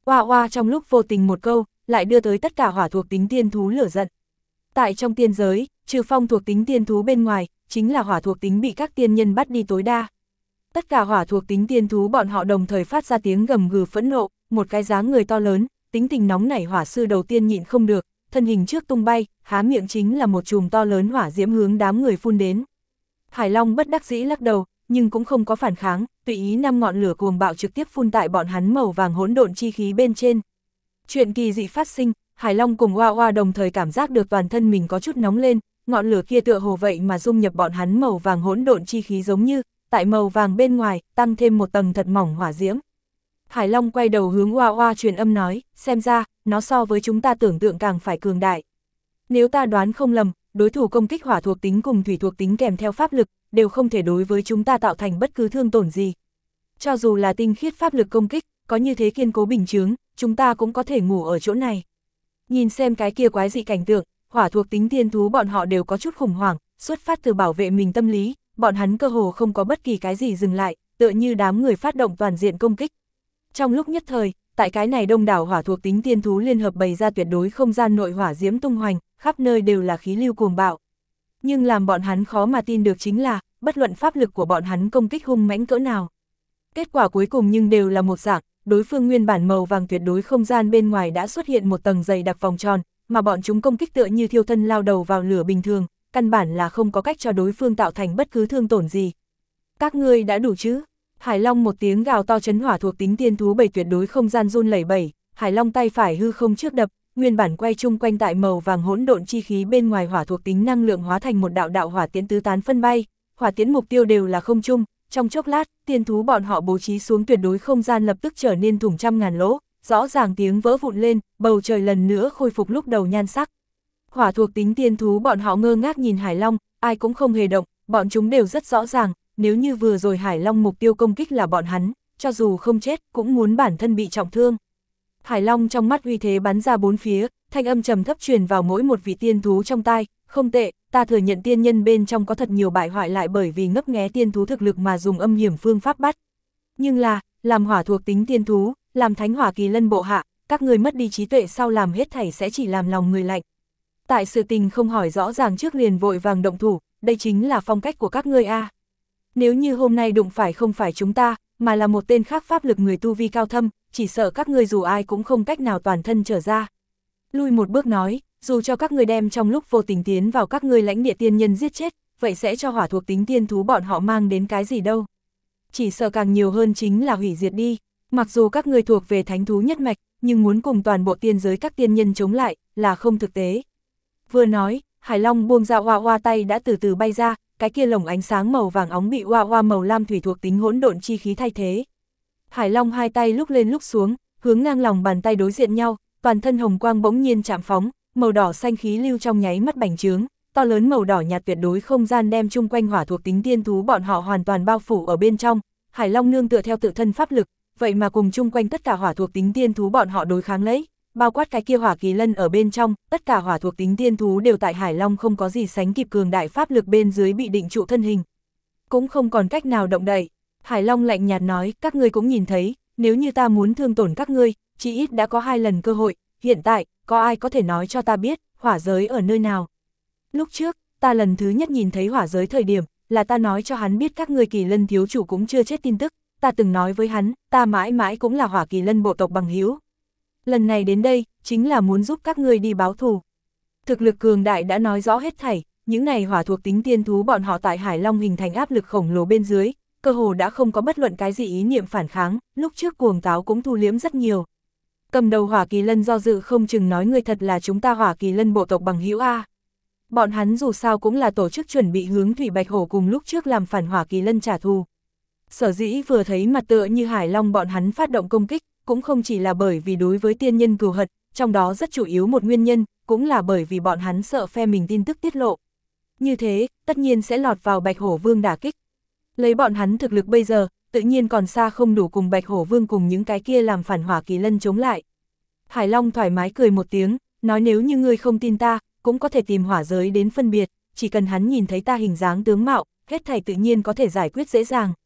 Oa oa trong lúc vô tình một câu, lại đưa tới tất cả hỏa thuộc tính tiên thú lửa giận. Tại trong tiên giới, trừ phong thuộc tính tiên thú bên ngoài, chính là hỏa thuộc tính bị các tiên nhân bắt đi tối đa. Tất cả hỏa thuộc tính tiên thú bọn họ đồng thời phát ra tiếng gầm gừ phẫn nộ, một cái dáng người to lớn, tính tình nóng nảy hỏa sư đầu tiên nhịn không được, thân hình trước tung bay, há miệng chính là một chùm to lớn hỏa diễm hướng đám người phun đến. Hải Long bất đắc dĩ lắc đầu, nhưng cũng không có phản kháng, tùy ý 5 ngọn lửa cuồng bạo trực tiếp phun tại bọn hắn màu vàng hỗn độn chi khí bên trên. Chuyện kỳ dị phát sinh, Hải Long cùng Oa Oa đồng thời cảm giác được toàn thân mình có chút nóng lên, ngọn lửa kia tựa hồ vậy mà dung nhập bọn hắn màu vàng hỗn độn chi khí giống như, tại màu vàng bên ngoài, tăng thêm một tầng thật mỏng hỏa diễm. Hải Long quay đầu hướng Oa Oa truyền âm nói, xem ra, nó so với chúng ta tưởng tượng càng phải cường đại. Nếu ta đoán không lầm, đối thủ công kích hỏa thuộc tính cùng thủy thuộc tính kèm theo pháp lực, đều không thể đối với chúng ta tạo thành bất cứ thương tổn gì. Cho dù là tinh khiết pháp lực công kích, có như thế kiên cố bình chướng, chúng ta cũng có thể ngủ ở chỗ này. Nhìn xem cái kia quái dị cảnh tượng, hỏa thuộc tính tiên thú bọn họ đều có chút khủng hoảng, xuất phát từ bảo vệ mình tâm lý, bọn hắn cơ hồ không có bất kỳ cái gì dừng lại, tựa như đám người phát động toàn diện công kích. Trong lúc nhất thời, tại cái này đông đảo hỏa thuộc tính tiên thú liên hợp bày ra tuyệt đối không gian nội hỏa diễm tung hoành, khắp nơi đều là khí lưu cuồng bạo. Nhưng làm bọn hắn khó mà tin được chính là, bất luận pháp lực của bọn hắn công kích hung mãnh cỡ nào. Kết quả cuối cùng nhưng đều là một dạng, đối phương nguyên bản màu vàng tuyệt đối không gian bên ngoài đã xuất hiện một tầng dày đặc vòng tròn, mà bọn chúng công kích tựa như thiêu thân lao đầu vào lửa bình thường, căn bản là không có cách cho đối phương tạo thành bất cứ thương tổn gì. Các ngươi đã đủ chứ? Hải Long một tiếng gào to chấn hỏa thuộc tính tiên thú bảy tuyệt đối không gian run lẩy bẩy, Hải Long tay phải hư không trước đập, nguyên bản quay chung quanh tại màu vàng hỗn độn chi khí bên ngoài hỏa thuộc tính năng lượng hóa thành một đạo đạo hỏa tiễn tứ tán phân bay, hỏa tiễn mục tiêu đều là không trung, trong chốc lát, tiên thú bọn họ bố trí xuống tuyệt đối không gian lập tức trở nên thủng trăm ngàn lỗ, rõ ràng tiếng vỡ vụn lên, bầu trời lần nữa khôi phục lúc đầu nhan sắc. Hỏa thuộc tính tiên thú bọn họ ngơ ngác nhìn Hải Long, ai cũng không hề động, bọn chúng đều rất rõ ràng, nếu như vừa rồi Hải Long mục tiêu công kích là bọn hắn, cho dù không chết, cũng muốn bản thân bị trọng thương. Hải Long trong mắt uy thế bắn ra bốn phía, thanh âm trầm thấp truyền vào mỗi một vị tiên thú trong tai, không tệ, ta thừa nhận tiên nhân bên trong có thật nhiều bại hoại lại bởi vì ngấp nghé tiên thú thực lực mà dùng âm hiểm phương pháp bắt. Nhưng là, làm hỏa thuộc tính tiên thú, làm thánh hỏa kỳ lân bộ hạ, các người mất đi trí tuệ sau làm hết thảy sẽ chỉ làm lòng người lạnh. Tại sự tình không hỏi rõ ràng trước liền vội vàng động thủ, đây chính là phong cách của các ngươi a. Nếu như hôm nay đụng phải không phải chúng ta, mà là một tên khác pháp lực người tu vi cao thâm, chỉ sợ các ngươi dù ai cũng không cách nào toàn thân trở ra. Lui một bước nói, dù cho các ngươi đem trong lúc vô tình tiến vào các ngươi lãnh địa tiên nhân giết chết, vậy sẽ cho hỏa thuộc tính tiên thú bọn họ mang đến cái gì đâu. Chỉ sợ càng nhiều hơn chính là hủy diệt đi, mặc dù các ngươi thuộc về thánh thú nhất mạch, nhưng muốn cùng toàn bộ tiên giới các tiên nhân chống lại, là không thực tế. Vừa nói, Hải Long buông ra Oa Oa tay đã từ từ bay ra, cái kia lồng ánh sáng màu vàng óng bị Oa Oa màu lam thủy thuộc tính hỗn độn chi khí thay thế. Hải Long hai tay lúc lên lúc xuống, hướng ngang lòng bàn tay đối diện nhau, toàn thân hồng quang bỗng nhiên chạm phóng, màu đỏ xanh khí lưu trong nháy mắt bành trướng, to lớn màu đỏ nhạt tuyệt đối không gian đem chung quanh hỏa thuộc tính tiên thú bọn họ hoàn toàn bao phủ ở bên trong. Hải Long nương tựa theo tự thân pháp lực, vậy mà cùng chung quanh tất cả hỏa thuộc tính tiên thú bọn họ đối kháng lấy, bao quát cái kia hỏa kỳ lân ở bên trong, tất cả hỏa thuộc tính tiên thú đều tại Hải Long không có gì sánh kịp cường đại pháp lực bên dưới bị định trụ thân hình, cũng không còn cách nào động đậy. Hải Long lạnh nhạt nói, các ngươi cũng nhìn thấy, nếu như ta muốn thương tổn các ngươi, chỉ ít đã có 2 lần cơ hội, hiện tại, có ai có thể nói cho ta biết, hỏa giới ở nơi nào? Lúc trước, ta lần thứ nhất nhìn thấy hỏa giới thời điểm, là ta nói cho hắn biết các ngươi kỳ lân thiếu chủ cũng chưa chết tin tức, ta từng nói với hắn, ta mãi mãi cũng là hỏa kỳ lân bộ tộc bằng hữu. Lần này đến đây, chính là muốn giúp các ngươi đi báo thù. Thực lực cường đại đã nói rõ hết thảy, những này hỏa thuộc tính tiên thú bọn họ tại Hải Long hình thành áp lực khổng lồ bên dưới, cơ hồ đã không có bất luận cái gì ý niệm phản kháng, lúc trước cuồng táo cũng thu liếm rất nhiều. Cầm đầu hỏa kỳ lân do dự không chừng nói người thật là chúng ta hỏa kỳ lân bộ tộc bằng hữu a. Bọn hắn dù sao cũng là tổ chức chuẩn bị hướng Thủy Bạch Hổ cùng lúc trước làm phản hỏa kỳ lân trả thù. Sở dĩ vừa thấy mặt tựa như Hải Long bọn hắn phát động công kích, cũng không chỉ là bởi vì đối với tiên nhân cừu hận, trong đó rất chủ yếu một nguyên nhân, cũng là bởi vì bọn hắn sợ phe mình tin tức tiết lộ. Như thế, tất nhiên sẽ lọt vào Bạch Hổ Vương đả kích. Lấy bọn hắn thực lực bây giờ, tự nhiên còn xa không đủ cùng Bạch Hổ Vương cùng những cái kia làm phản hỏa kỳ lân chống lại. Hải Long thoải mái cười một tiếng, nói nếu như ngươi không tin ta, cũng có thể tìm hỏa giới đến phân biệt, chỉ cần hắn nhìn thấy ta hình dáng tướng mạo, hết thảy tự nhiên có thể giải quyết dễ dàng.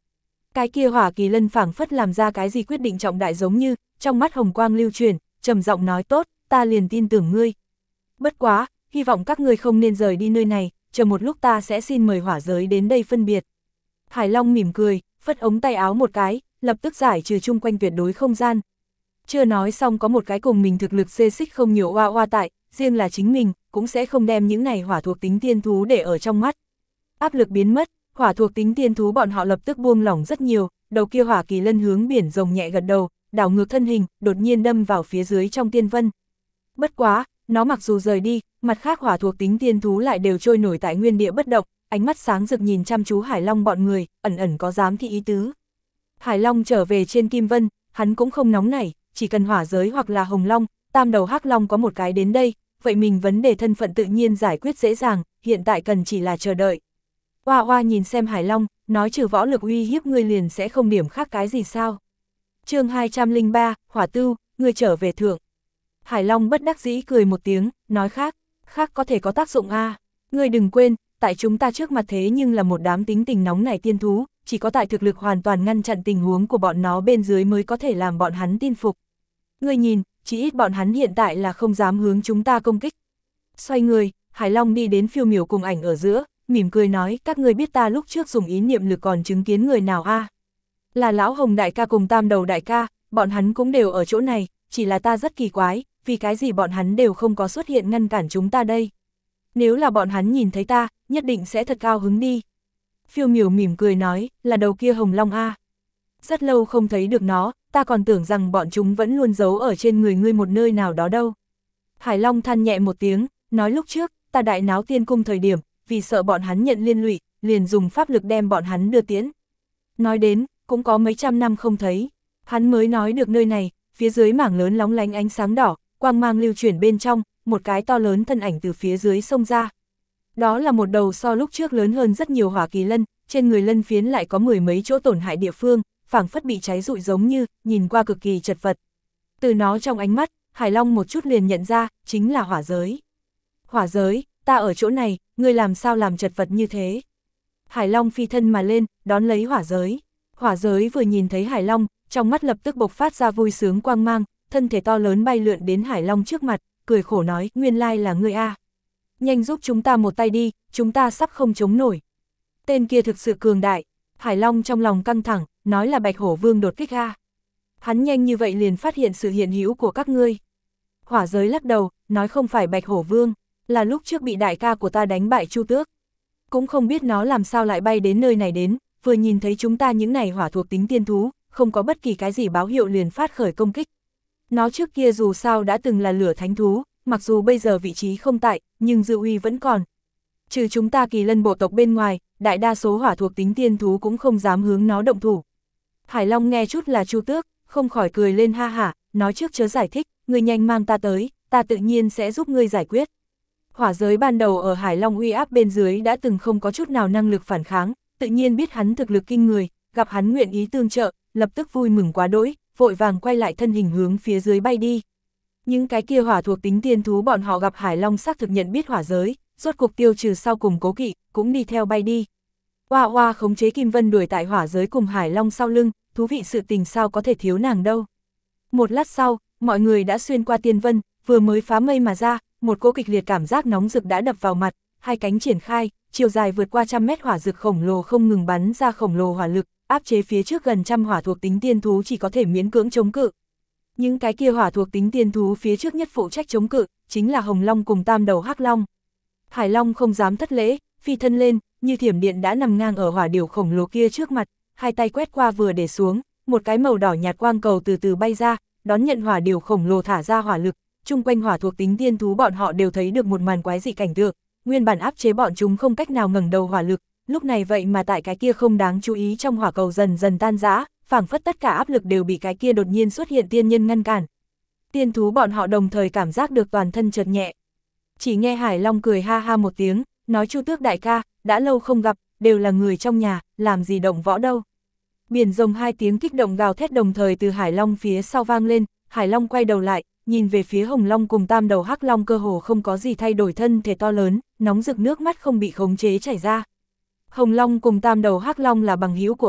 Cái kia Hỏa Kỳ Lân phảng phất làm ra cái gì quyết định trọng đại giống như, trong mắt hồng quang lưu chuyển, trầm giọng nói tốt, ta liền tin tưởng ngươi. Bất quá, hy vọng các ngươi không nên rời đi nơi này, chờ một lúc ta sẽ xin mời hỏa giới đến đây phân biệt. Hải Long mỉm cười, phất ống tay áo một cái, lập tức giải trừ chung quanh tuyệt đối không gian. Chưa nói xong có một cái cùng mình thực lực xê xích không nhiều oa oa tại, riêng là chính mình, cũng sẽ không đem những này hỏa thuộc tính tiên thú để ở trong mắt. Áp lực biến mất, hỏa thuộc tính tiên thú bọn họ lập tức buông lỏng rất nhiều, đầu kia Hỏa Kỳ Lân hướng biển rồng nhẹ gật đầu, đảo ngược thân hình, đột nhiên đâm vào phía dưới trong tiên vân. Bất quá, nó mặc dù rời đi, mặt khác hỏa thuộc tính tiên thú lại đều trôi nổi tại nguyên địa bất động, ánh mắt sáng rực nhìn chăm chú Hải Long bọn người, ẩn ẩn có giám thị ý tứ. Hải Long trở về trên Kim Vân, hắn cũng không nóng nảy, chỉ cần hỏa giới hoặc là hồng long, tam đầu hắc long có một cái đến đây, vậy mình vấn đề thân phận tự nhiên giải quyết dễ dàng, hiện tại cần chỉ là chờ đợi. Oa oa nhìn xem Hải Long, nói trừ võ lực uy hiếp ngươi liền sẽ không điểm khác cái gì sao. Chương 203, Hỏa Tưu, ngươi trở về thượng. Hải Long bất đắc dĩ cười một tiếng, nói khác có thể có tác dụng a. Ngươi đừng quên, tại chúng ta trước mặt thế nhưng là một đám tính tình nóng nảy tiên thú, chỉ có tại thực lực hoàn toàn ngăn chặn tình huống của bọn nó bên dưới mới có thể làm bọn hắn tin phục. Ngươi nhìn, chỉ ít bọn hắn hiện tại là không dám hướng chúng ta công kích. Xoay người, Hải Long đi đến Phiêu Miểu cùng Ảnh ở giữa, mỉm cười nói, các ngươi biết ta lúc trước dùng ý niệm lực còn chứng kiến người nào a? Là Lão Hồng đại ca cùng Tam Đầu đại ca, bọn hắn cũng đều ở chỗ này, chỉ là ta rất kỳ quái, vì cái gì bọn hắn đều không có xuất hiện ngăn cản chúng ta đây. Nếu là bọn hắn nhìn thấy ta, nhất định sẽ thật cao hứng đi. Phiêu Miểu mỉm cười nói, là đầu kia Hồng Long a. Rất lâu không thấy được nó, ta còn tưởng rằng bọn chúng vẫn luôn giấu ở trên người ngươi một nơi nào đó đâu. Hải Long than nhẹ một tiếng, nói lúc trước, ta đại náo tiên cung thời điểm, vì sợ bọn hắn nhận liên lụy, liền dùng pháp lực đem bọn hắn đưa tiễn. Nói đến, cũng có mấy trăm năm không thấy, hắn mới nói được nơi này, phía dưới mảng lớn lóng lánh ánh sáng đỏ, quang mang lưu chuyển bên trong, một cái to lớn thân ảnh từ phía dưới xông ra. Đó là một đầu so lúc trước lớn hơn rất nhiều Hỏa Kỳ Lân, trên người lân phiến lại có mười mấy chỗ tổn hại địa phương, phảng phất bị cháy rụi giống như, nhìn qua cực kỳ chật vật. Từ nó trong ánh mắt, Hải Long một chút liền nhận ra, chính là hỏa giới. Hỏa giới, ta ở chỗ này, ngươi làm sao làm chật vật như thế? Hải Long phi thân mà lên, đón lấy hỏa giới. Hỏa giới vừa nhìn thấy Hải Long, trong mắt lập tức bộc phát ra vui sướng quang mang, thân thể to lớn bay lượn đến Hải Long trước mặt, cười khổ nói, nguyên lai là ngươi a. Nhanh giúp chúng ta một tay đi, chúng ta sắp không chống nổi. Tên kia thực sự cường đại. Hải Long trong lòng căng thẳng, nói là Bạch Hổ Vương đột kích a. Hắn nhanh như vậy liền phát hiện sự hiện hữu của các ngươi. Hỏa giới lắc đầu, nói không phải Bạch Hổ Vương, là lúc trước bị đại ca của ta đánh bại Chu Tước. Cũng không biết nó làm sao lại bay đến nơi này đến, vừa nhìn thấy chúng ta những này hỏa thuộc tính tiên thú, không có bất kỳ cái gì báo hiệu liền phát khởi công kích. Nó trước kia dù sao đã từng là lửa thánh thú, mặc dù bây giờ vị trí không tại, nhưng dư uy vẫn còn. Trừ chúng ta Kỳ Lân bộ tộc bên ngoài, đại đa số hỏa thuộc tính tiên thú cũng không dám hướng nó động thủ. Hải Long nghe chút là Chu Tước, không khỏi cười lên ha hả, nói trước chớ giải thích, ngươi nhanh mang ta tới, ta tự nhiên sẽ giúp ngươi giải quyết. Hỏa giới ban đầu ở Hải Long uy áp bên dưới đã từng không có chút nào năng lực phản kháng, tự nhiên biết hắn thực lực kinh người, gặp hắn nguyện ý tương trợ, lập tức vui mừng quá đỗi, vội vàng quay lại thân hình hướng phía dưới bay đi. Những cái kia hỏa thuộc tính tiên thú bọn họ gặp Hải Long xác thực nhận biết hỏa giới, rốt cuộc tiêu trừ sau cùng cố kỵ, cũng đi theo bay đi. Oa oa khống chế Kim Vân đuổi tại hỏa giới cùng Hải Long sau lưng, thú vị sự tình sao có thể thiếu nàng đâu. Một lát sau, mọi người đã xuyên qua tiên vân, vừa mới phá mây mà ra, một cỗ kịch liệt cảm giác nóng rực đã đập vào mặt, hai cánh triển khai, chiều dài vượt qua 100 mét hỏa rực khổng lồ không ngừng bắn ra khổng lồ hỏa lực, áp chế phía trước gần trăm hỏa thuộc tính tiên thú chỉ có thể miễn cưỡng chống cự. Những cái kia hỏa thuộc tính tiên thú phía trước nhất phụ trách chống cự, chính là Hồng Long cùng Tam Đầu Hắc Long. Hải Long không dám thất lễ, phi thân lên, như thiểm điện đã nằm ngang ở hỏa điểu khổng lồ kia trước mặt, hai tay quét qua vừa để xuống, một cái màu đỏ nhạt quang cầu từ từ bay ra, đón nhận hỏa điểu khổng lồ thả ra hỏa lực, chung quanh hỏa thuộc tính tiên thú bọn họ đều thấy được một màn quái dị cảnh tượng, nguyên bản áp chế bọn chúng không cách nào ngẩng đầu hỏa lực, lúc này vậy mà tại cái kia không đáng chú ý trong hỏa cầu dần dần tan rã, phảng phất tất cả áp lực đều bị cái kia đột nhiên xuất hiện tiên nhân ngăn cản. Tiên thú bọn họ đồng thời cảm giác được toàn thân chợt nhẹ. Chỉ nghe Hải Long cười ha ha một tiếng, nói Chu Tước đại ca, đã lâu không gặp, đều là người trong nhà, làm gì động võ đâu. Biển rồng hai tiếng kích động gào thét đồng thời từ Hải Long phía sau vang lên, Hải Long quay đầu lại, nhìn về phía Hồng Long cùng Tam Đầu Hắc Long cơ hồ không có gì thay đổi, thân thể to lớn, nóng rực nước mắt không bị khống chế chảy ra. Hồng Long cùng Tam Đầu Hắc Long là bằng hữu của hắn,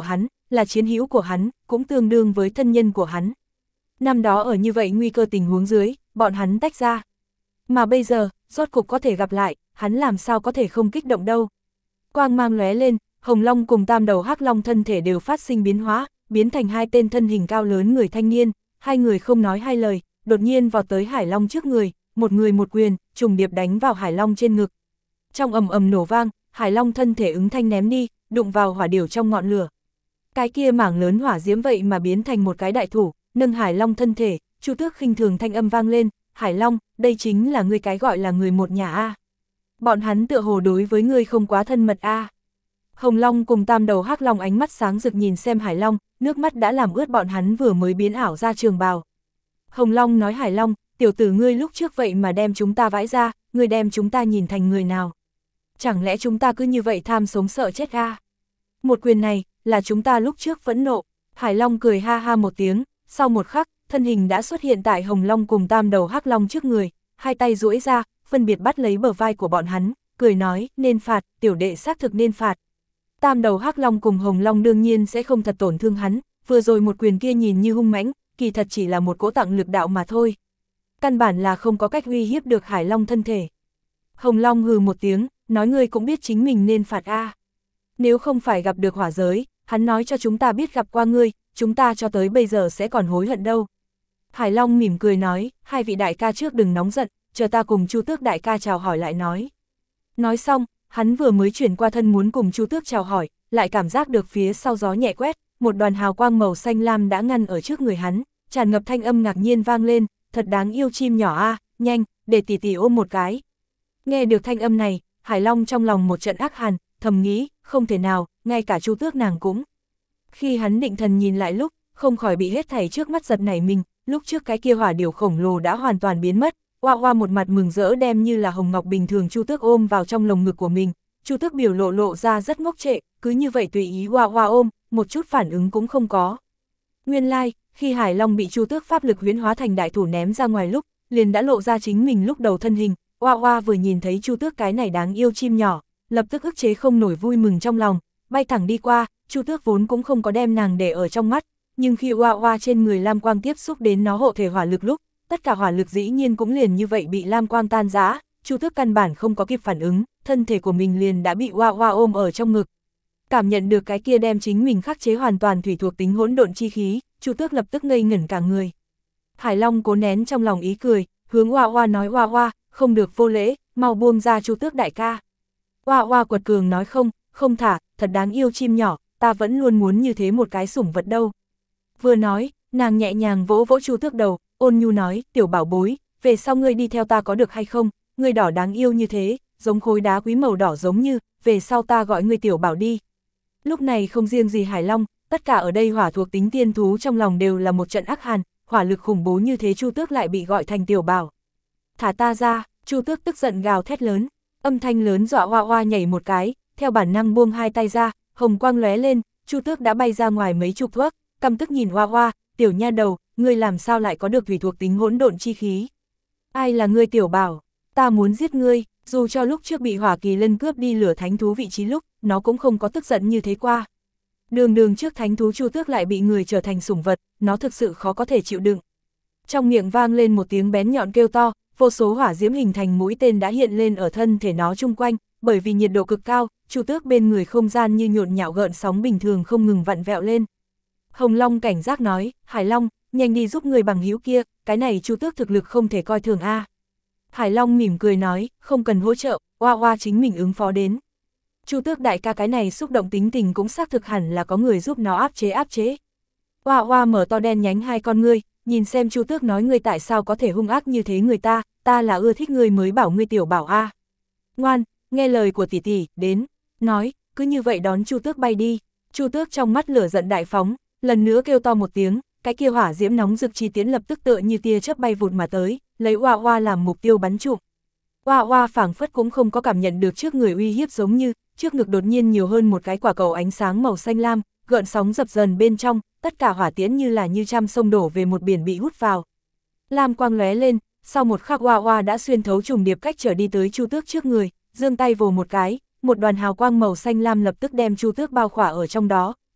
là chiến hữu của hắn, cũng tương đương với thân nhân của hắn. Năm đó ở như vậy nguy cơ tình huống dưới, bọn hắn tách ra. Mà bây giờ, rốt cục có thể gặp lại, hắn làm sao có thể không kích động đâu. Quang mang lóe lên, Hồng Long cùng Tam Đầu Hắc Long thân thể đều phát sinh biến hóa, biến thành hai tên thân hình cao lớn người thanh niên, hai người không nói hai lời, đột nhiên vọt tới Hải Long trước người, một người một quyền, trùng điệp đánh vào Hải Long trên ngực. Trong ầm ầm nổ vang, Hải Long thân thể ứng thanh ném đi, đụng vào hỏa điểu trong ngọn lửa. Cái kia mảng lớn hỏa diễm vậy mà biến thành một cái đại thủ, nâng Hải Long thân thể, Chu Tước khinh thường thanh âm vang lên, Hải Long, đây chính là ngươi cái gọi là người một nhà a. Bọn hắn tựa hồ đối với ngươi không quá thân mật a. Hồng Long cùng Tam Đầu Hắc Long ánh mắt sáng rực nhìn xem Hải Long, nước mắt đã làm ướt bọn hắn vừa mới biến ảo ra trường bào. Hồng Long nói Hải Long, tiểu tử ngươi lúc trước vậy mà đem chúng ta vãi ra, ngươi đem chúng ta nhìn thành người nào? Chẳng lẽ chúng ta cứ như vậy tham sống sợ chết a? Một quyền này, là chúng ta lúc trước phẫn nộ. Hải Long cười ha ha một tiếng, sau một khắc, thân hình đã xuất hiện tại Hồng Long cùng Tam Đầu Hắc Long trước người, hai tay duỗi ra, phân biệt bắt lấy bờ vai của bọn hắn, cười nói, nên phạt, tiểu đệ xác thực nên phạt. Tam Đầu Hắc Long cùng Hồng Long đương nhiên sẽ không thật tổn thương hắn, vừa rồi một quyền kia nhìn như hung mãnh, kỳ thật chỉ là một cỗ tặng lực đạo mà thôi. Căn bản là không có cách uy hiếp được Hải Long thân thể. Hồng Long hừ một tiếng, nói ngươi cũng biết chính mình nên phạt a. Nếu không phải gặp được hỏa giới, hắn nói cho chúng ta biết gặp qua ngươi, chúng ta cho tới bây giờ sẽ còn hối hận đâu. Hải Long mỉm cười nói, hai vị đại ca trước đừng nóng giận, chờ ta cùng Chu Tước đại ca chào hỏi lại nói. Nói xong, hắn vừa mới chuyển qua thân muốn cùng Chu Tước chào hỏi, lại cảm giác được phía sau gió nhẹ quét, một đoàn hào quang màu xanh lam đã ngăn ở trước người hắn, tràn ngập thanh âm ngạc nhiên vang lên, thật đáng yêu chim nhỏ a, nhanh, để tỷ tỷ ôm một cái. Nghe được thanh âm này, Hải Long trong lòng một trận ác hàn, thầm nghĩ, không thể nào, ngay cả Chu Tước nàng cũng. Khi hắn định thần nhìn lại lúc, không khỏi bị hết thảy trước mắt giật nảy mình, lúc trước cái kia hỏa điểu khổng lồ đã hoàn toàn biến mất, Hoa Hoa một mặt mừng rỡ đem như là hồng ngọc bình thường Chu Tước ôm vào trong lồng ngực của mình, Chu Tước biểu lộ ra rất ngốc trệ, cứ như vậy tùy ý Hoa Hoa ôm, một chút phản ứng cũng không có. Nguyên lai, khi Hải Long bị Chu Tước pháp lực huyễn hóa thành đại thủ ném ra ngoài lúc, liền đã lộ ra chính mình lúc đầu thân hình, Hoa Hoa vừa nhìn thấy Chu Tước cái này đáng yêu chim nhỏ, lập tức ức chế không nổi vui mừng trong lòng, bay thẳng đi qua, Chu Tước vốn cũng không có đem nàng để ở trong mắt, nhưng khi Hoa Hoa trên người lam quang tiếp xúc đến nó hộ thể hỏa lực lúc, tất cả hỏa lực dĩ nhiên cũng liền như vậy bị lam quang tan rã, Chu Tước căn bản không có kịp phản ứng, thân thể của mình liền đã bị Hoa Hoa ôm ở trong ngực. Cảm nhận được cái kia đem chính mình khắc chế hoàn toàn thủy thuộc tính hỗn độn chi khí, Chu Tước lập tức ngây ngẩn cả người. Hải Long cố nén trong lòng ý cười, hướng Hoa Hoa nói Hoa Hoa, không được vô lễ, mau buông ra Chu Tước đại ca. Hoa Hoa quật cường nói không thả, thật đáng yêu chim nhỏ, ta vẫn luôn muốn như thế một cái sủng vật đâu. Vừa nói, nàng nhẹ nhàng vỗ vỗ Chu Tước đầu, ôn nhu nói, tiểu bảo bối, về sau ngươi đi theo ta có được hay không, ngươi đỏ đáng yêu như thế, giống khối đá quý màu đỏ giống như, về sau ta gọi ngươi tiểu bảo đi. Lúc này không riêng gì Hải Long, tất cả ở đây hỏa thuộc tính tiên thú trong lòng đều là một trận ác hàn, hỏa lực khủng bố như thế Chu Tước lại bị gọi thành tiểu bảo. Thả ta ra, Chu Tước tức giận gào thét lớn, âm thanh lớn dọa Hoa Hoa nhảy một cái, theo bản năng buông hai tay ra, hồng quang lóe lên, Chu Tước đã bay ra ngoài mấy chục thước, căm tức nhìn Hoa Hoa, tiểu nha đầu, ngươi làm sao lại có được thủy thuộc tính hỗn độn chi khí? Ai là ngươi tiểu bảo? Ta muốn giết ngươi, dù cho lúc trước bị Hỏa Kỳ Lân cướp đi lửa thánh thú vị trí lúc, nó cũng không có tức giận như thế qua. Đường trước thánh thú Chu Tước lại bị người trở thành sủng vật, nó thực sự khó có thể chịu đựng. Trong miệng vang lên một tiếng bén nhọn kêu to, vô số hỏa diễm hình thành mũi tên đã hiện lên ở thân thể nó chung quanh, bởi vì nhiệt độ cực cao, Chu Tước bên người không gian như nhộn nhạo gợn sóng bình thường không ngừng vặn vẹo lên. Hồng Long cảnh giác nói, Hải Long, nhanh đi giúp người bằng hữu kia, cái này Chu Tước thực lực không thể coi thường a. Hải Long mỉm cười nói, không cần hỗ trợ, Hoa Hoa chính mình ứng phó đến. Chu Tước đại ca cái này xúc động tính tình cũng xác thực hẳn là có người giúp nó áp chế. Hoa Hoa mở to đen nhánh hai con ngươi, nhìn xem Chu Tước nói ngươi tại sao có thể hung ác như thế người ta là ưa thích ngươi mới bảo ngươi tiểu bảo a. Ngoan, nghe lời của tỷ tỷ, đến, nói, cứ như vậy đón Chu Tước bay đi. Chu Tước trong mắt lửa giận đại phóng, lần nữa kêu to một tiếng, cái kia hỏa diễm nóng rực chi tiến lập tức tựa như tia chớp bay vụt mà tới, lấy Hoa Hoa làm mục tiêu bắn trụm. Hoa Hoa phảng phất cũng không có cảm nhận được trước người uy hiếp giống như, trước ngực đột nhiên nhiều hơn một cái quả cầu ánh sáng màu xanh lam, gợn sóng dập dần bên trong, tất cả hỏa tiễn như là như trăm sông đổ về một biển bị hút vào. Lam quang lóe lên, sau một khắc Hoa Hoa đã xuyên thấu trùng điệp cách trở đi tới Chu Tước trước người, giương tay vồ một cái, một đoàn hào quang màu xanh lam lập tức đem Chu Tước bao khỏa ở trong đó,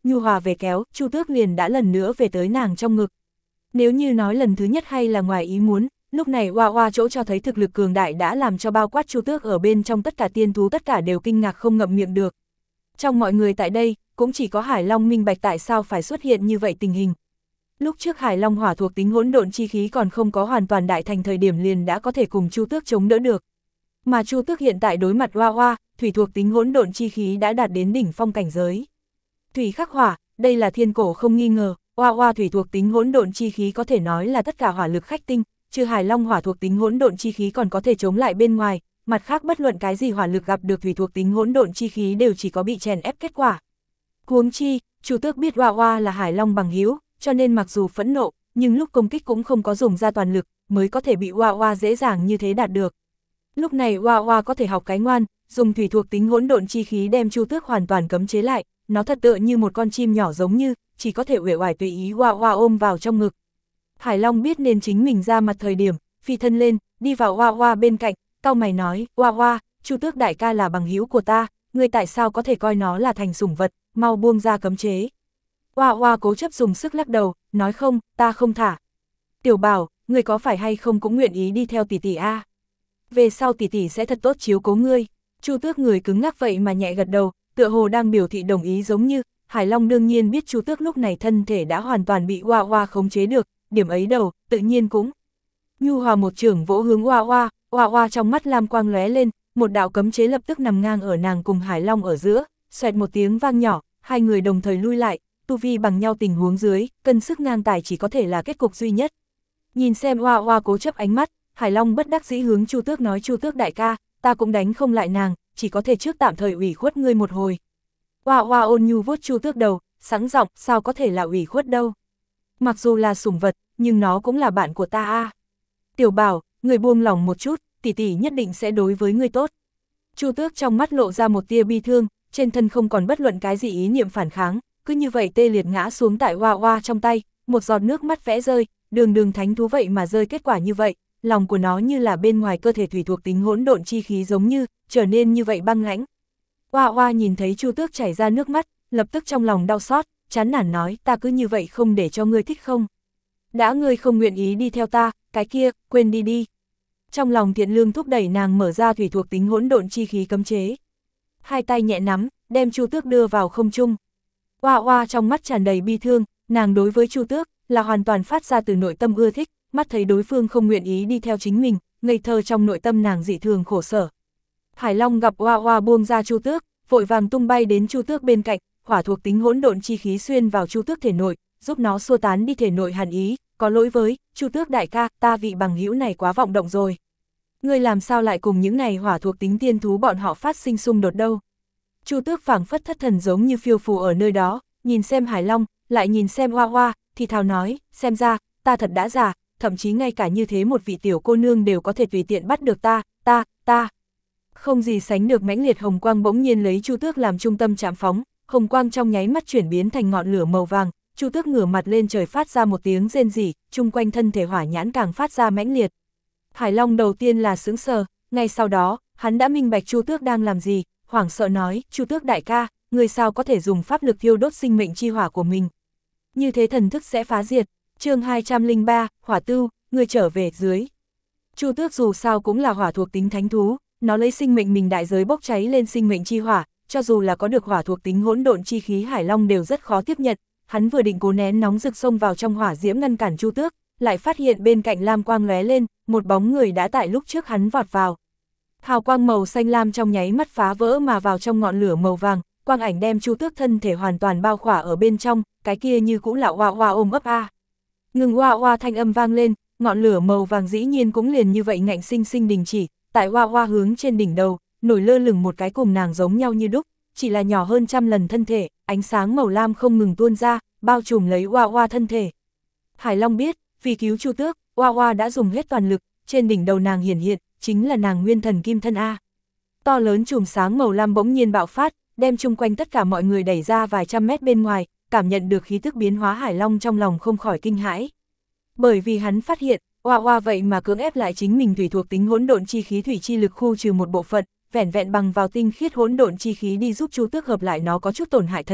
nhu hòa về kéo, Chu Tước liền đã lần nữa về tới nàng trong ngực. Nếu như nói lần thứ nhất hay là ngoài ý muốn, lúc này Hoa Hoa chỗ cho thấy thực lực cường đại đã làm cho bao quát Chu Tước ở bên trong tất cả tiên thú tất cả đều kinh ngạc không ngậm miệng được. Trong mọi người tại đây, cũng chỉ có Hải Long minh bạch tại sao phải xuất hiện như vậy tình hình. Lúc trước Hải Long hỏa thuộc tính hỗn độn chi khí còn không có hoàn toàn đại thành thời điểm liền đã có thể cùng Chu Tước chống đỡ được. Mà Chu Tước hiện tại đối mặt Hoa Hoa, thủy thuộc tính hỗn độn chi khí đã đạt đến đỉnh phong cảnh giới. Thủy khắc hỏa, đây là thiên cổ không nghi ngờ, Hoa Hoa thủy thuộc tính hỗn độn chi khí có thể nói là tất cả hỏa lực khách tinh, trừ Hải Long hỏa thuộc tính hỗn độn chi khí còn có thể chống lại bên ngoài, mặt khác bất luận cái gì hỏa lực gặp được thủy thuộc tính hỗn độn chi khí đều chỉ có bị chèn ép kết quả. Huống chi, Chu Tước biết Hoa Hoa là Hải Long bằng hữu, cho nên mặc dù phẫn nộ, nhưng lúc công kích cũng không có dùng ra toàn lực, mới có thể bị Hoa Hoa dễ dàng như thế đạt được. Lúc này Hoa Hoa có thể học cái ngoan, dùng thủy thuộc tính hỗn độn chi khí đem Chu Tước hoàn toàn cấm chế lại, nó thật tựa như một con chim nhỏ giống như, chỉ có thể uể oải tùy ý Hoa Hoa ôm vào trong ngực. Hải Long biết nên chính mình ra mặt thời điểm, phi thân lên, đi vào Hoa Hoa bên cạnh, cau mày nói, Hoa Hoa, Chu Tước đại ca là bằng hữu của ta, ngươi tại sao có thể coi nó là thành sủng vật, mau buông ra cấm chế. Hoa Hoa cố chấp dùng sức lắc đầu, nói không, ta không thả. Tiểu Bảo, ngươi có phải hay không cũng nguyện ý đi theo tỷ tỷ a? Về sau tỷ tỷ sẽ thật tốt chiếu cố ngươi. Chu Tước người cứng ngắc vậy mà nhẹ gật đầu, tựa hồ đang biểu thị đồng ý giống như, Hải Long đương nhiên biết Chu Tước lúc này thân thể đã hoàn toàn bị Hoa Hoa khống chế được, điểm ấy đầu, tự nhiên cũng. Nhu hòa một chưởng vỗ hướng Hoa Hoa, Hoa Hoa trong mắt lam quang lóe lên, một đạo cấm chế lập tức nằm ngang ở nàng cùng Hải Long ở giữa, xoẹt một tiếng vang nhỏ, hai người đồng thời lui lại, tu vi bằng nhau tình huống dưới, cân sức ngang tài chỉ có thể là kết cục duy nhất. Nhìn xem Hoa Hoa cố chấp ánh mắt, Hải Long bất đắc dĩ hướng Chu Tước nói, Chu Tước đại ca, ta cũng đánh không lại nàng, chỉ có thể trước tạm thời ủy khuất ngươi một hồi. Hoa Hoa ôn nhu vuốt Chu Tước đầu, sẵn giọng, sao có thể là ủy khuất đâu. Mặc dù là sủng vật, nhưng nó cũng là bạn của ta a. Tiểu Bảo, người buông lòng một chút, tỷ tỷ nhất định sẽ đối với ngươi tốt. Chu Tước trong mắt lộ ra một tia bi thương, trên thân không còn bất luận cái gì ý niệm phản kháng, cứ như vậy tê liệt ngã xuống tại Hoa Hoa trong tay, một giọt nước mắt vẽ rơi, đường thánh thú vậy mà rơi kết quả như vậy, lòng của nó như là bên ngoài cơ thể thủy thuộc tính hỗn độn chi khí giống như, trở nên như vậy băng lãnh. Hoa Hoa nhìn thấy Chu Tước chảy ra nước mắt, lập tức trong lòng đau xót, chán nản nói, ta cứ như vậy không để cho ngươi thích không? Đã ngươi không nguyện ý đi theo ta, cái kia, quên đi đi. Trong lòng Thiện Lương thúc đẩy nàng mở ra thủy thuộc tính hỗn độn chi khí cấm chế. Hai tay nhẹ nắm, đem Chu Tước đưa vào không trung. Hoa Hoa trong mắt tràn đầy bi thương, nàng đối với Chu Tước là hoàn toàn phát ra từ nội tâm ưa thích, mắt thấy đối phương không nguyện ý đi theo chính mình, ngây thơ trong nội tâm nàng dị thường khổ sở. Hải Long gặp Hoa Hoa buông ra Chu Tước, vội vàng tung bay đến Chu Tước bên cạnh, hỏa thuộc tính hỗn độn chi khí xuyên vào Chu Tước thể nội, giúp nó xua tán đi thể nội hàn ý, có lỗi với Chu Tước đại ca, ta vị bằng hữu này quá vọng động rồi. Ngươi làm sao lại cùng những này hỏa thuộc tính tiên thú bọn họ phát sinh xung đột đâu? Chu Tước phảng phất thất thần giống như phiêu phù ở nơi đó, nhìn xem Hải Long, lại nhìn xem Hoa Hoa, thì thào nói, xem ra, ta thật đã già, thậm chí ngay cả như thế một vị tiểu cô nương đều có thể tùy tiện bắt được ta. Không gì sánh được mãnh liệt hồng quang bỗng nhiên lấy Chu Tước làm trung tâm chạm phóng, hồng quang trong nháy mắt chuyển biến thành ngọn lửa màu vàng, Chu Tước ngửa mặt lên trời phát ra một tiếng rên rỉ, chung quanh thân thể hỏa nhãn càng phát ra mãnh liệt. Hải Long đầu tiên là sững sờ, ngay sau đó, hắn đã minh bạch Chu Tước đang làm gì, hoảng sợ nói, Chu Tước đại ca, người sao có thể dùng pháp lực thiêu đốt sinh mệnh chi hỏa của mình. Như thế thần thức sẽ phá diệt. Chương 203, Hỏa Tưu, người trở về dưới. Chu Tước dù sao cũng là hỏa thuộc tính thánh thú, nó lấy sinh mệnh mình đại giới bốc cháy lên sinh mệnh chi hỏa, cho dù là có được hỏa thuộc tính hỗn độn chi khí Hải Long đều rất khó tiếp nhận. Hắn vừa định cố nén nóng rực xông vào trong hỏa diễm ngăn cản Chu Tước, lại phát hiện bên cạnh lam quang lóe lên, một bóng người đã tại lúc trước hắn vọt vào. Hào quang màu xanh lam trong nháy mắt phá vỡ mà vào trong ngọn lửa màu vàng, quang ảnh đem Chu Tước thân thể hoàn toàn bao khỏa ở bên trong, cái kia như cũng là Hoa Hoa ôm ấp a. Ngừng Hoa Hoa thanh âm vang lên, ngọn lửa màu vàng dĩ nhiên cũng liền như vậy ngạnh sinh sinh đình chỉ, tại Hoa Hoa hướng trên đỉnh đầu, nổi lơ lửng một cái cùng nàng giống nhau như đúc, chỉ là nhỏ hơn trăm lần thân thể, ánh sáng màu lam không ngừng tuôn ra, bao trùm lấy Hoa Hoa thân thể. Hải Long biết, vì cứu Chu Tước, Hoa Hoa đã dùng hết toàn lực, trên đỉnh đầu nàng hiển hiện, chính là nàng nguyên thần kim thân A. To lớn chùm sáng màu lam bỗng nhiên bạo phát, đem chung quanh tất cả mọi người đẩy ra vài trăm mét bên ngoài, cảm nhận được khí tức biến hóa Hải Long trong lòng không khỏi kinh hãi. Bởi vì hắn phát hiện, Hoa Hoa vậy mà cưỡng ép lại chính mình thủy thuộc tính hỗn độn chi khí thủy chi lực khu trừ một bộ phận, vẻn vẹn bằng vào tinh khiết hỗn độn chi khí đi giúp Chu Tước hợp lại nó có chút tổn hại thần thức,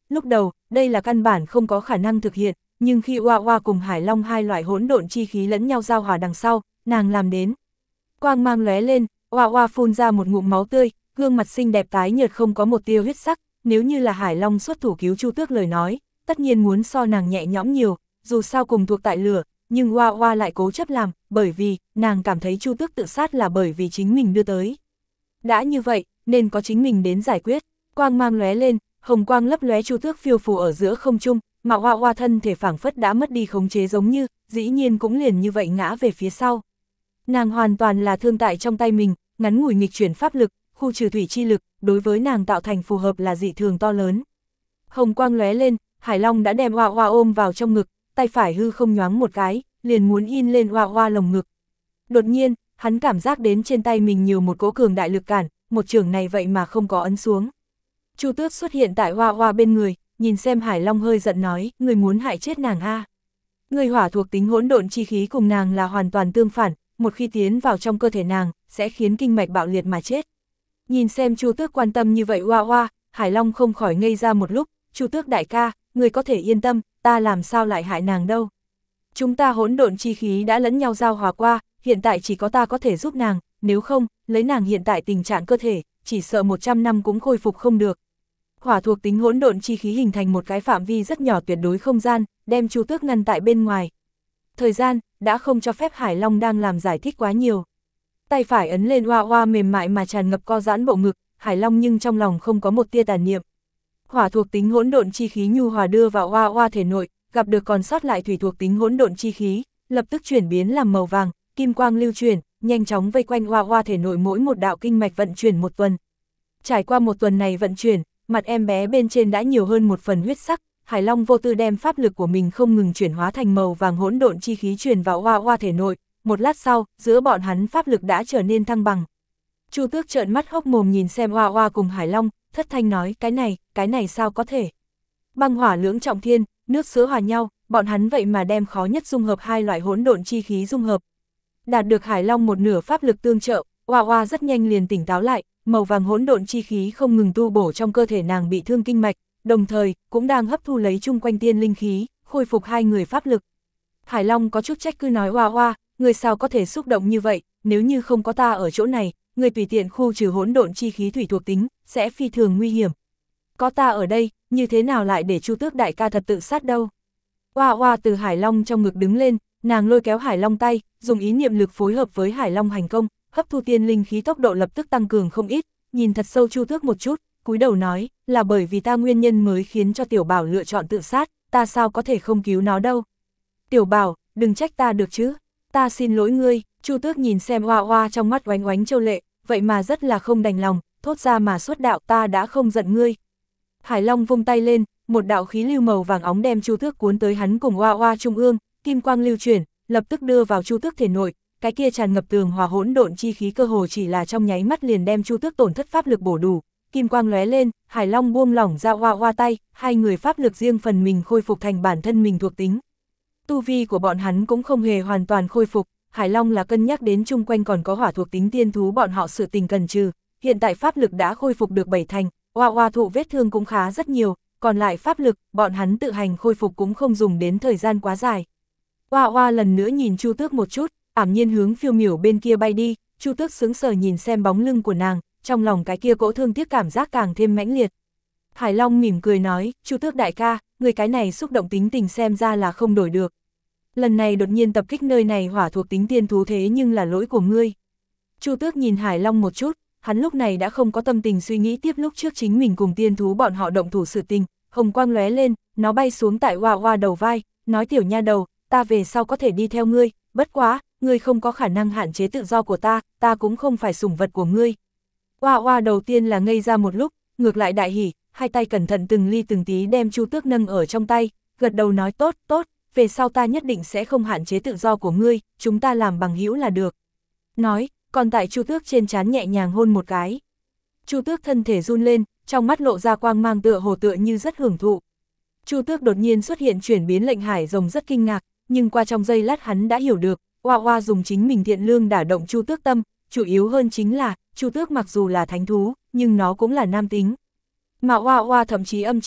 lúc đầu, đây là căn bản không có khả năng thực hiện, nhưng khi Oa Oa cùng Hải Long hai loại hỗn độn chi khí lẫn nhau giao hòa đằng sau, nàng làm đến. Quang mang lóe lên, Oa Oa phun ra một ngụm máu tươi, gương mặt xinh đẹp tái nhợt không có một tia huyết sắc, nếu như là Hải Long xuất thủ cứu Chu Tước lời nói, tất nhiên muốn so nàng nhẹ nhõm nhiều, dù sao cùng thuộc tại lửa, nhưng Oa Oa lại cố chấp làm, bởi vì, nàng cảm thấy Chu Tước tự sát là bởi vì chính mình đưa tới. Đã như vậy, nên có chính mình đến giải quyết, quang mang lóe lên, hồng quang lấp lóe, Chu Tước phiêu phù ở giữa không trung, mà Oa Oa thân thể phảng phất đã mất đi khống chế giống như, dĩ nhiên cũng liền như vậy ngã về phía sau. Nàng hoàn toàn là thương tại trong tay mình, ngắn ngủi nghịch chuyển pháp lực, khu trừ thủy chi lực, đối với nàng tạo thành phù hợp là dị thường to lớn. Hồng quang lóe lên, Hải Long đã đem Oa Oa ôm vào trong ngực, tay phải hư không nhoáng một cái, liền muốn in lên Oa Oa lồng ngực. Đột nhiên, hắn cảm giác đến trên tay mình nhiều một cỗ cường đại lực cản, một chưởng này vậy mà không có ấn xuống. Chu Tước xuất hiện tại Oa Oa bên người, nhìn xem Hải Long hơi giận nói, người muốn hại chết nàng a? Người hỏa thuộc tính hỗn độn chi khí cùng nàng là hoàn toàn tương phản, một khi tiến vào trong cơ thể nàng, sẽ khiến kinh mạch bạo liệt mà chết. Nhìn xem Chu Tước quan tâm như vậy Oa Oa, Hải Long không khỏi ngây ra một lúc, Chu Tước đại ca, người có thể yên tâm, ta làm sao lại hại nàng đâu. Chúng ta hỗn độn chi khí đã lẫn nhau giao hòa qua, hiện tại chỉ có ta có thể giúp nàng, nếu không, lấy nàng hiện tại tình trạng cơ thể, chỉ sợ 100 năm cũng khôi phục không được. Hỏa thuộc tính hỗn độn chi khí hình thành một cái phạm vi rất nhỏ tuyệt đối không gian, đem Chu Tước ngăn tại bên ngoài. Thời gian đã không cho phép Hải Long đang làm giải thích quá nhiều. Tay phải ấn lên Oa Oa mềm mại mà tràn ngập co giãn bộ ngực, Hải Long nhưng trong lòng không có một tia tà niệm. Hỏa thuộc tính hỗn độn chi khí nhu hòa đưa vào Oa Oa thể nội, gặp được còn sót lại thủy thuộc tính hỗn độn chi khí, lập tức chuyển biến làm màu vàng, kim quang lưu chuyển, nhanh chóng vây quanh Oa Oa thể nội mỗi một đạo kinh mạch vận chuyển một tuần. Trải qua một tuần này vận chuyển, mặt em bé bên trên đã nhiều hơn một phần huyết sắc, Hải Long vô tư đem pháp lực của mình không ngừng chuyển hóa thành màu vàng hỗn độn chi khí truyền vào Oa Oa thể nội, một lát sau, giữa bọn hắn pháp lực đã trở nên thăng bằng. Chu Tước trợn mắt hốc mồm nhìn xem Oa Oa cùng Hải Long, thất thanh nói, cái này sao có thể? Băng hỏa lưỡng trọng thiên, nước sữa hòa nhau, bọn hắn vậy mà đem khó nhất dung hợp hai loại hỗn độn chi khí dung hợp. Đạt được Hải Long một nửa pháp lực tương trợ, Oa Oa rất nhanh liền tỉnh táo lại, màu vàng hỗn độn chi khí không ngừng tu bổ trong cơ thể nàng bị thương kinh mạch, đồng thời cũng đang hấp thu lấy chung quanh tiên linh khí, khôi phục hai người pháp lực. Hải Long có chút trách cứ nói, Oa Oa, người sao có thể xúc động như vậy, nếu như không có ta ở chỗ này, người tùy tiện khu trừ hỗn độn chi khí thủy thuộc tính, sẽ phi thường nguy hiểm. Có ta ở đây, như thế nào lại để Chu Tước đại ca thật tự sát đâu. Oa Oa từ Hải Long trong ngực đứng lên, nàng lôi kéo Hải Long tay, dùng ý niệm lực phối hợp với Hải Long hành công, hấp thu tiên linh khí tốc độ lập tức tăng cường không ít, nhìn thật sâu Chu Tước một chút, cúi đầu nói, là bởi vì ta nguyên nhân mới khiến cho Tiểu Bảo lựa chọn tự sát, ta sao có thể không cứu nó đâu. Tiểu Bảo, đừng trách ta được chứ, ta xin lỗi ngươi. Chu Tước nhìn xem Oa Oa trong mắt oánh oánh châu lệ, vậy mà rất là không đành lòng, thốt ra mà xuất đạo, ta đã không giận ngươi. Hải Long vung tay lên, một đạo khí lưu màu vàng óng đem Chu Tước cuốn tới hắn cùng Oa Oa trung ương, kim quang lưu chuyển, lập tức đưa vào Chu Tước thể nội, cái kia tràn ngập tường hòa hỗn độn chi khí cơ hồ chỉ là trong nháy mắt liền đem Chu Tước tổn thất pháp lực bổ đủ. Kim quang lóe lên, Hải Long buông lỏng ra Oa Oa tay, hai người pháp lực riêng phần mình khôi phục thành bản thân mình thuộc tính. Tu vi của bọn hắn cũng không hề hoàn toàn khôi phục, Hải Long là cân nhắc đến chung quanh còn có hỏa thuộc tính tiên thú bọn họ sự tình cần trừ, hiện tại pháp lực đã khôi phục được 7 thành, Oa Oa thụ vết thương cũng khá rất nhiều, còn lại pháp lực, bọn hắn tự hành khôi phục cũng không dùng đến thời gian quá dài. Oa Oa lần nữa nhìn Chu Tước một chút, ảm nhiên hướng phiêu miểu bên kia bay đi, Chu Tước sững sờ nhìn xem bóng lưng của nàng, trong lòng cái kia cỗ thương tiếc cảm giác càng thêm mãnh liệt. Hải Long mỉm cười nói, Chu Tước đại ca, người cái này xúc động tính tình xem ra là không đổi được. Lần này đột nhiên tập kích nơi này hỏa thuộc tính tiên thú thế nhưng là lỗi của ngươi. Chu Tước nhìn Hải Long một chút, hắn lúc này đã không có tâm tình suy nghĩ tiếp lúc trước chính mình cùng tiên thú bọn họ động thủ sự tình, hồng quang lóe lên, nó bay xuống tại Oa Oa đầu vai, nói tiểu nha đầu, ta về sau có thể đi theo ngươi, bất quá, ngươi không có khả năng hạn chế tự do của ta cũng không phải sủng vật của ngươi. Oa Oa đầu tiên là ngây ra một lúc, ngược lại đại hỉ, hai tay cẩn thận từng ly từng tí đem Chu Tước nâng ở trong tay, gật đầu nói tốt, về sau ta nhất định sẽ không hạn chế tự do của ngươi, chúng ta làm bằng hữu là được. Nói, còn tại Chu Tước trên trán nhẹ nhàng hôn một cái. Chu Tước thân thể run lên, trong mắt lộ ra quang mang tựa hồ tựa như rất hưởng thụ. Chu Tước đột nhiên xuất hiện chuyển biến lệnh Hải Rồng rất kinh ngạc, nhưng qua trong giây lát hắn đã hiểu được, Oa Oa dùng chính mình thiện lương đả động Chu Tước tâm, chủ yếu hơn chính là, Chu Tước mặc dù là thánh thú, nhưng nó cũng là nam tính. Mà Oa Oa thậm chí âm chi thể,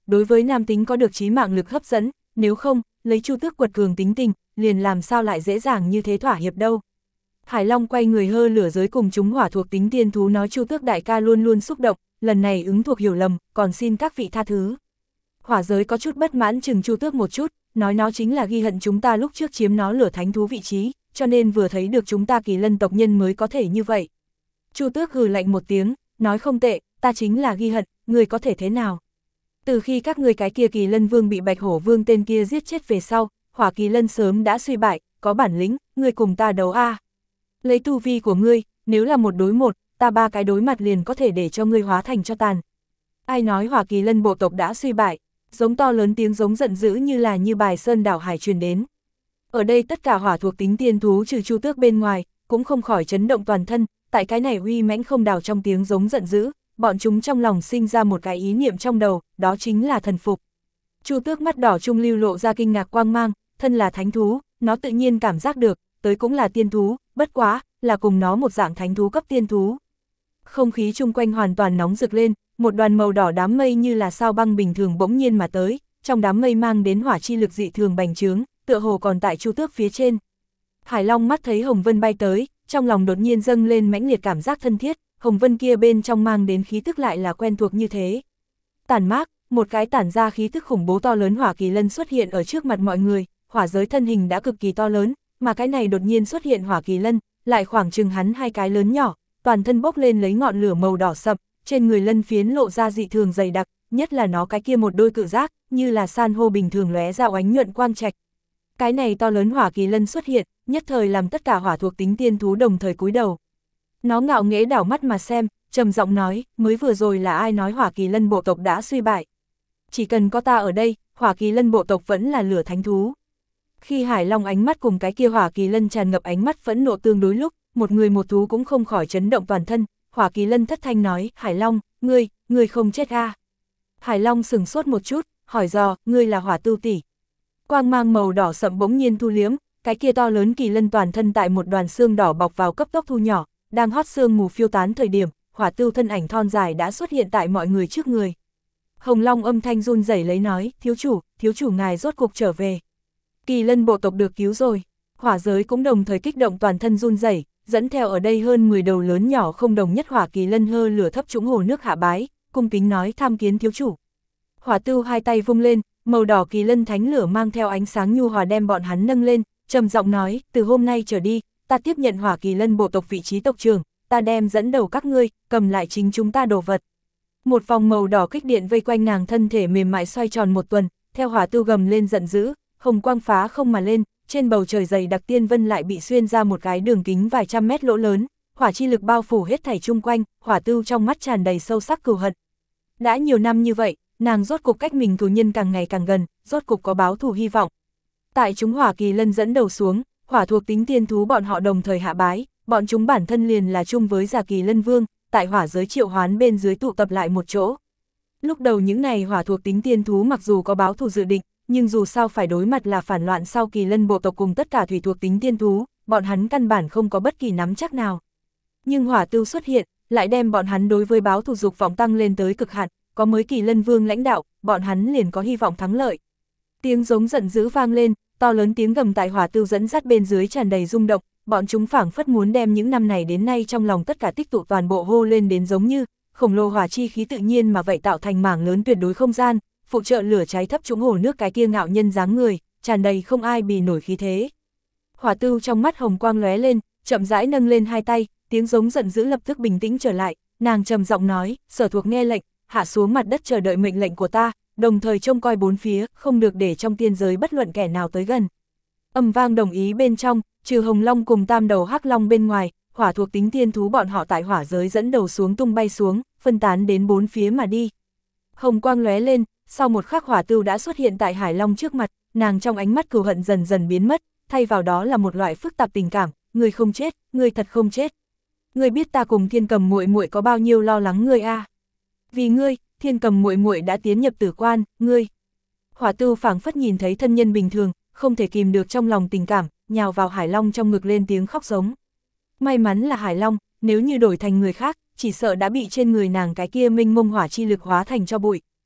đối với nam tính có được chí mạng lực hấp dẫn, nếu không, lấy Chu Tước quật cường tính tình, liền làm sao lại dễ dàng như thế thỏa hiệp đâu. Hải Long quay người hơ lửa giới cùng chúng hỏa thuộc tính tiên thú nói Chu Tước đại ca luôn luôn xúc động, lần này ứng thuộc hiểu lầm, còn xin các vị tha thứ. Hỏa giới có chút bất mãn chừng Chu Tước một chút, nói nó chính là ghi hận chúng ta lúc trước chiếm nó lửa thánh thú vị trí, cho nên vừa thấy được chúng ta Kỳ Lân tộc nhân mới có thể như vậy. Chu Tước hừ lạnh một tiếng, nói không tệ, ta chính là ghi hận, người có thể thế nào? Từ khi các ngươi cái kia Kỳ Lân Vương bị Bạch Hổ Vương tên kia giết chết về sau, Hỏa Kỳ Lân sớm đã suy bại, có bản lĩnh, ngươi cùng ta đấu a. Lấy tu vi của ngươi, nếu là một đối một, ta ba cái đối mặt liền có thể để cho ngươi hóa thành cho tàn. Ai nói Hỏa Kỳ Lân bộ tộc đã suy bại? Giống to lớn tiếng giống giận dữ như bài sơn đảo hải truyền đến. Ở đây tất cả hỏa thuộc tính tiên thú trừ Chu Tước bên ngoài, cũng không khỏi chấn động toàn thân, tại cái này uy mãnh không đảo trong tiếng giống giận dữ, bọn chúng trong lòng sinh ra một cái ý niệm trong đầu, đó chính là thần phục. Chu Tước mắt đỏ trung lưu lộ ra kinh ngạc quang mang, thân là thánh thú, nó tự nhiên cảm giác được, tới cũng là tiên thú, bất quá, là cùng nó một dạng thánh thú cấp tiên thú. Không khí chung quanh hoàn toàn nóng rực lên, một đoàn màu đỏ đám mây như là sao băng bình thường bỗng nhiên mà tới, trong đám mây mang đến hỏa chi lực dị thường bành trướng, tựa hồ còn tại Chu Tước phía trên. Hải Long mắt thấy Hồng Vân bay tới, trong lòng đột nhiên dâng lên mãnh liệt cảm giác thân thiết, Hồng Vân kia bên trong mang đến khí tức lại là quen thuộc như thế. Tản mát, một cái tản ra khí tức khủng bố to lớn Hỏa Kỳ Lân xuất hiện ở trước mặt mọi người, hỏa giới thân hình đã cực kỳ to lớn, mà cái này đột nhiên xuất hiện Hỏa Kỳ Lân, lại khoảng chừng hắn hai cái lớn nhỏ, toàn thân bốc lên lấy ngọn lửa màu đỏ sậm, trên người lân phiến lộ ra dị thường dày đặc, nhất là nó cái kia một đôi cự giác, như là san hô bình thường lóe ra oánh nhuận quang trạch. Cái này to lớn Hỏa Kỳ Lân xuất hiện, nhất thời làm tất cả hỏa thuộc tính tiên thú đồng thời cúi đầu. Nó ngạo nghễ đảo mắt mà xem, trầm giọng nói, mới vừa rồi là ai nói Hỏa Kỳ Lân bộ tộc đã suy bại. Chỉ cần có ta ở đây, Hỏa Kỳ Lân bộ tộc vẫn là lửa thánh thú. Khi Hải Long ánh mắt cùng cái kia Hỏa Kỳ Lân tràn ngập ánh mắt phẫn nộ tương đối lúc, một người một thú cũng không khỏi chấn động toàn thân, Hỏa Kỳ Lân thất thanh nói, Hải Long, ngươi không chết à? Hải Long sừng sốt một chút, hỏi dò, ngươi là Hỏa Tưu tỷ. Quang mang màu đỏ sậm bỗng nhiên thu liếm, cái kia to lớn Kỳ Lân toàn thân tại một đoàn xương đỏ bọc vào cấp tốc thu nhỏ, đang hót sương mù phiêu tán thời điểm, Hỏa Tưu thân ảnh thon dài đã xuất hiện tại mọi người trước người. Hồng Long âm thanh run rẩy lấy nói, thiếu chủ ngài rốt cuộc trở về. Kỳ Lân bộ tộc được cứu rồi. Hỏa giới cũng đồng thời kích động toàn thân run rẩy, dẫn theo ở đây hơn 10 đầu lớn nhỏ không đồng nhất Hỏa Kỳ Lân hơ lửa thấp trũng hồ nước hạ bái, cung kính nói tham kiến thiếu chủ. Hỏa Tưu hai tay vung lên, màu đỏ Kỳ Lân thánh lửa mang theo ánh sáng nhu hòa đem bọn hắn nâng lên, trầm giọng nói, từ hôm nay trở đi, ta tiếp nhận Hỏa Kỳ Lân bộ tộc vị trí tộc trưởng, ta đem dẫn đầu các ngươi, cầm lại chính chúng ta đồ vật. Một vòng màu đỏ kích điện vây quanh nàng thân thể mềm mại xoay tròn một tuần, theo Hỏa Tưu gầm lên giận dữ, hồng quang phá không mà lên, trên bầu trời dày đặc tiên vân lại bị xuyên ra một cái đường kính vài trăm mét lỗ lớn, hỏa chi lực bao phủ hết thảy chung quanh, Hỏa Tưu trong mắt tràn đầy sâu sắc cừu hận. Đã nhiều năm như vậy, nàng rốt cục cách mình cừu nhân càng ngày càng gần, rốt cục có báo thù hy vọng. Tại chúng Hỏa Kỳ Lân dẫn đầu xuống, hỏa thuộc tính tiên thú bọn họ đồng thời hạ bái, bọn chúng bản thân liền là chung với Già Kỳ Lân Vương, tại hỏa giới triệu hoán bên dưới tụ tập lại một chỗ. Lúc đầu những này hỏa thuộc tính tiên thú mặc dù có báo thù dự định, nhưng dù sao phải đối mặt là phản loạn sau Kỳ Lân bộ tộc cùng tất cả thủy thuộc tính tiên thú, bọn hắn căn bản không có bất kỳ nắm chắc nào. Nhưng Hỏa Tưu xuất hiện, lại đem bọn hắn đối với báo thù dục vọng tăng lên tới cực hạn, có mới Kỳ Lân Vương lãnh đạo, bọn hắn liền có hy vọng thắng lợi. Tiếng giống giận dữ vang lên, to lớn tiếng gầm tại Hỏa Tưu dẫn dắt bên dưới tràn đầy rung động, bọn chúng phảng phất muốn đem những năm này đến nay trong lòng tất cả tích tụ toàn bộ hô lên đến giống như khổng lồ hỏa chi khí tự nhiên mà vậy tạo thành mảng lớn tuyệt đối không gian, phụ trợ lửa cháy thấp trũng hồ nước cái kia ngạo nhân dáng người, tràn đầy không ai bì nổi khí thế. Hỏa Tưu trong mắt hồng quang lóe lên, chậm rãi nâng lên hai tay, tiếng giống giận dữ lập tức bình tĩnh trở lại, nàng trầm giọng nói, Sở thuộc nghe lệnh, hạ xuống mặt đất chờ đợi mệnh lệnh của ta, đồng thời trông coi bốn phía, không được để trong tiên giới bất luận kẻ nào tới gần. Âm vang đồng ý bên trong, trừ Hồng Long cùng tam đầu Hắc Long bên ngoài, hỏa thuộc tính tiên thú bọn họ tại hỏa giới dẫn đầu xuống tung bay xuống, phân tán đến bốn phía mà đi. Hồng quang lóe lên, sau một khắc Hỏa Tưu đã xuất hiện tại Hải Long trước mặt, nàng trong ánh mắt cừu hận dần dần biến mất, thay vào đó là một loại phức tạp tình cảm, ngươi không chết, ngươi thật không chết. Ngươi biết ta cùng Thiên Cầm muội muội có bao nhiêu lo lắng ngươi a? Vì ngươi, Thiên Cầm muội muội đã tiến nhập tử quan, ngươi. Hỏa Tưu phảng phất nhìn thấy thân nhân bình thường, không thể kìm được trong lòng tình cảm, nhào vào Hải Long trong ngực lên tiếng khóc giống. May mắn là Hải Long, nếu như đổi thành người khác, chỉ sợ đã bị trên người nàng cái kia minh mông hỏa chi lực hóa thành cho bụi.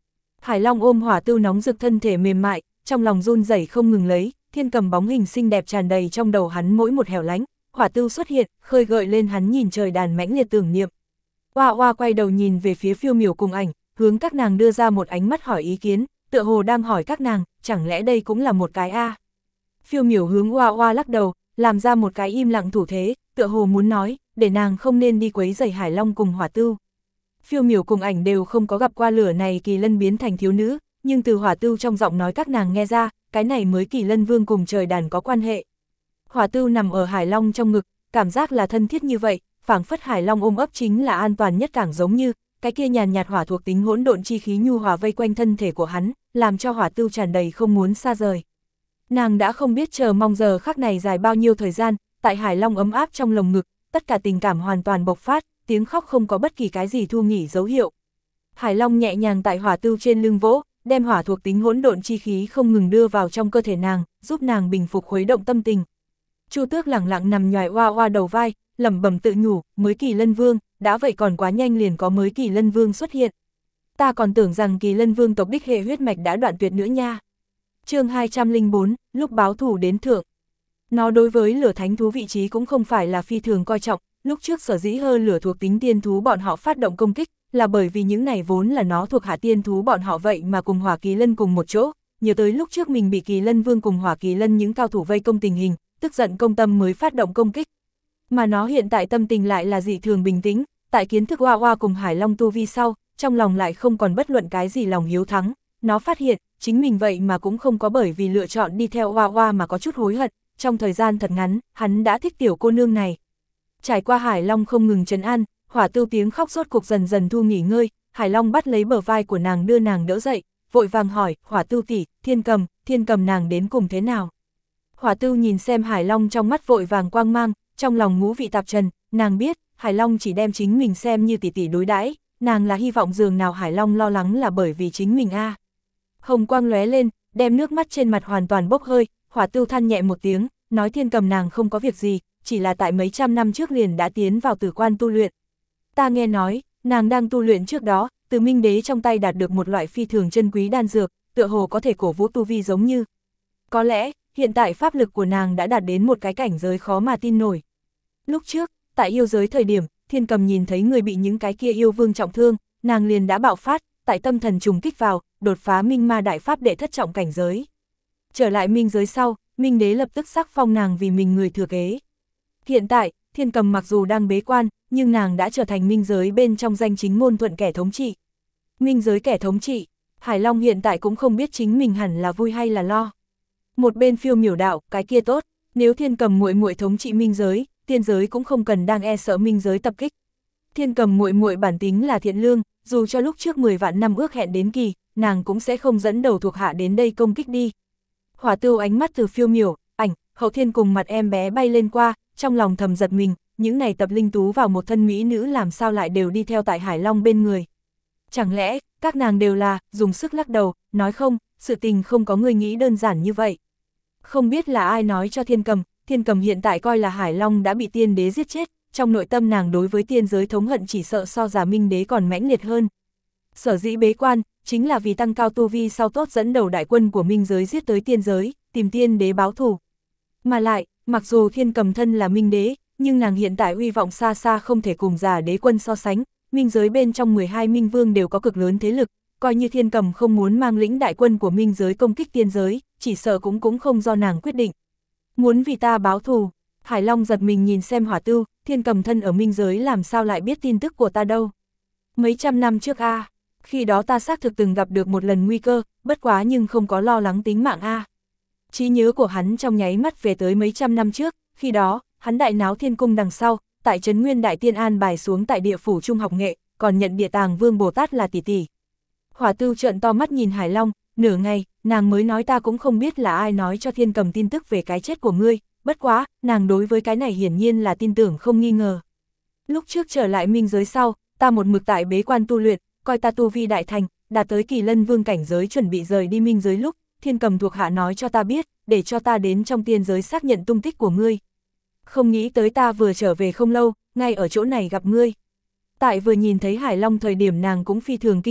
Hải Long ôm Hỏa Tưu nóng rực thân thể mềm mại, trong lòng run rẩy không ngừng lấy, Thiên Cầm bóng hình xinh đẹp tràn đầy trong đầu hắn mỗi một hẻo lánh, Hỏa Tưu xuất hiện, khơi gợi lên hắn nhìn trời đàn mãnh liệt tưởng niệm. Oa Oa quay đầu nhìn về phía Phiêu Miểu cùng Ảnh, hướng các nàng đưa ra một ánh mắt hỏi ý kiến, tựa hồ đang hỏi các nàng, chẳng lẽ đây cũng là một cái a? Phiêu Miểu hướng Oa Oa lắc đầu, làm ra một cái im lặng thủ thế, tựa hồ muốn nói, để nàng không nên đi quấy rầy Hải Long cùng Hỏa Tưu. Phiêu Miểu cùng Ảnh đều không có gặp qua lửa này kỳ lân biến thành thiếu nữ, nhưng từ Hỏa Tưu trong giọng nói các nàng nghe ra, cái này mới kỳ lân vương cùng trời đàn có quan hệ. Hỏa Tưu nằm ở Hải Long trong ngực, cảm giác là thân thiết như vậy, phảng phất Hải Long ôm ấp chính là an toàn nhất, càng giống như cái kia nhàn nhạt hỏa thuộc tính hỗn độn chi khí nhu hòa vây quanh thân thể của hắn, làm cho Hỏa Tưu tràn đầy không muốn xa rời. Nàng đã không biết chờ mong giờ khắc này dài bao nhiêu thời gian, tại Hải Long ấm áp trong lồng ngực, tất cả tình cảm hoàn toàn bộc phát, tiếng khóc không có bất kỳ cái gì thu nghỉ dấu hiệu. Hải Long nhẹ nhàng tại Hỏa Tưu trên lưng vỗ, đem hỏa thuộc tính hỗn độn chi khí không ngừng đưa vào trong cơ thể nàng, giúp nàng bình phục khuấy động tâm tình. Chu Tước lẳng lặng nằm nhoài Oa Oa đầu vai, lẩm bẩm tự nhủ, mới kỳ lân vương, đã vậy còn quá nhanh liền có mới kỳ lân vương xuất hiện. Ta còn tưởng rằng kỳ lân vương tộc đích hệ huyết mạch đã đoạn tuyệt nữa nha. Chương 204, lúc báo thù đến thượng. Nó đối với lửa thánh thú vị trí cũng không phải là phi thường coi trọng, lúc trước sở dĩ hơn lửa thuộc tính tiên thú bọn họ phát động công kích, là bởi vì những này vốn là nó thuộc hạ tiên thú bọn họ, vậy mà cùng hỏa kỳ lân cùng một chỗ, nhớ tới lúc trước mình bị kỳ lân vương cùng hỏa kỳ lân những cao thủ vây công tình hình, tức giận công tâm mới phát động công kích. Mà nó hiện tại tâm tình lại là dị thường bình tĩnh, tại kiến thức Oa Oa cùng Hải Long tu vi sau, trong lòng lại không còn bất luận cái gì lòng hiếu thắng, nó phát hiện, chính mình vậy mà cũng không có bởi vì lựa chọn đi theo Oa Oa mà có chút hối hận, trong thời gian thật ngắn, hắn đã thích tiểu cô nương này. Trải qua Hải Long không ngừng trấn an, Hỏa Tưu tiếng khóc rốt cuộc dần dần thu nghỉ ngơi, Hải Long bắt lấy bờ vai của nàng đưa nàng đỡ dậy, vội vàng hỏi, Hỏa Tưu tỷ, Thiên Cầm nàng đến cùng thế nào? Hỏa Tưu nhìn xem Hải Long trong mắt vội vàng quang mang, trong lòng ngũ vị tạp trần, nàng biết, Hải Long chỉ đem chính mình xem như tỷ tỷ đối đãi, nàng là hy vọng dường nào Hải Long lo lắng là bởi vì chính mình a. Hồng quang lóe lên, đem nước mắt trên mặt hoàn toàn bốc hơi, Hỏa Tưu than nhẹ một tiếng, nói Thiên Cầm nàng không có việc gì, chỉ là tại mấy trăm năm trước liền đã tiến vào tử quan tu luyện. Ta nghe nói, nàng đang tu luyện trước đó, từ Minh Đế trong tay đạt được một loại phi thường chân quý đan dược, tựa hồ có thể cổ vũ tu vi giống như. Có lẽ, hiện tại pháp lực của nàng đã đạt đến một cái cảnh giới khó mà tin nổi. Lúc trước, tại yêu giới thời điểm, Thiên Cầm nhìn thấy người bị những cái kia yêu vương trọng thương, nàng liền đã bạo phát, tại tâm thần trùng kích vào, đột phá Minh Ma Đại Pháp đệ thất trọng cảnh giới. Trở lại Minh giới sau, Minh Đế lập tức sắc phong nàng vì mình người thừa kế. Hiện tại, Thiên Cầm mặc dù đang bế quan, nhưng nàng đã trở thành Minh giới bên trong danh chính ngôn thuận kẻ thống trị. Minh giới kẻ thống trị, Hải Long hiện tại cũng không biết chính mình hẳn là vui hay là lo. Một bên Phiêu Miểu đạo, cái kia tốt, nếu Thiên Cầm muội muội thống trị Minh giới, tiên giới cũng không cần đang e sợ Minh giới tập kích. Thiên Cầm muội muội bản tính là thiện lương, dù cho lúc trước 10 vạn năm ước hẹn đến kỳ, nàng cũng sẽ không dẫn đầu thuộc hạ đến đây công kích đi. Hỏa Tưu ánh mắt từ Phiêu Miểu, Ảnh, Hậu Thiên cùng mặt em bé bay lên qua, trong lòng thầm giật mình, những này tập linh tú vào một thân mỹ nữ làm sao lại đều đi theo tại Hải Long bên người. Chẳng lẽ, các nàng đều là, dùng sức lắc đầu, nói không, sự tình không có người nghĩ đơn giản như vậy. Không biết là ai nói cho Thiên Cầm hiện tại coi là Hải Long đã bị tiên đế giết chết, trong nội tâm nàng đối với tiên giới thống hận chỉ sợ so giả Minh Đế còn mãnh liệt hơn. Sở dĩ bế quan, chính là vì tăng cao tu vi sau tốt dẫn đầu đại quân của Minh giới giết tới tiên giới, tìm tiên đế báo thù. Mà lại, mặc dù Thiên Cầm thân là Minh Đế, nhưng nàng hiện tại uy vọng xa xa không thể cùng giả đế quân so sánh, Minh giới bên trong 12 Minh Vương đều có cực lớn thế lực, coi như Thiên Cầm không muốn mang lĩnh đại quân của Minh giới công kích tiên giới, chỉ sợ cũng không do nàng quyết định. Muốn vì ta báo thù, Hải Long giật mình nhìn xem Hỏa Tưu, Thiên Cầm thân ở Minh giới làm sao lại biết tin tức của ta đâu. Mấy trăm năm trước a, khi đó ta xác thực từng gặp được một lần nguy cơ, bất quá nhưng không có lo lắng tính mạng a. Trí nhớ của hắn trong nháy mắt về tới mấy trăm năm trước, khi đó, hắn đại náo thiên cung đằng sau, tại Trấn Nguyên Đại Tiên an bài xuống tại địa phủ trung học nghệ, còn nhận Địa Tàng Vương Bồ Tát là tỷ tỷ. Hỏa Tưu trợn to mắt nhìn Hải Long, nửa ngày, nàng mới nói ta cũng không biết là ai nói cho Thiên Cầm tin tức về cái chết của ngươi, bất quá, nàng đối với cái này hiển nhiên là tin tưởng không nghi ngờ. Lúc trước trở lại Minh giới sau, ta một mực tại bế quan tu luyện, coi ta tu vi đại thành, đạt tới Kỳ Lân Vương cảnh giới chuẩn bị rời đi Minh giới lúc, Thiên Cầm thuộc hạ nói cho ta biết, để cho ta đến trong tiên giới xác nhận tung tích của ngươi. Không nghĩ tới ta vừa trở về không lâu, ngay ở chỗ này gặp ngươi. Tại vừa nhìn thấy Hải Long thời điểm nàng cũng phi thường kinh ngạc,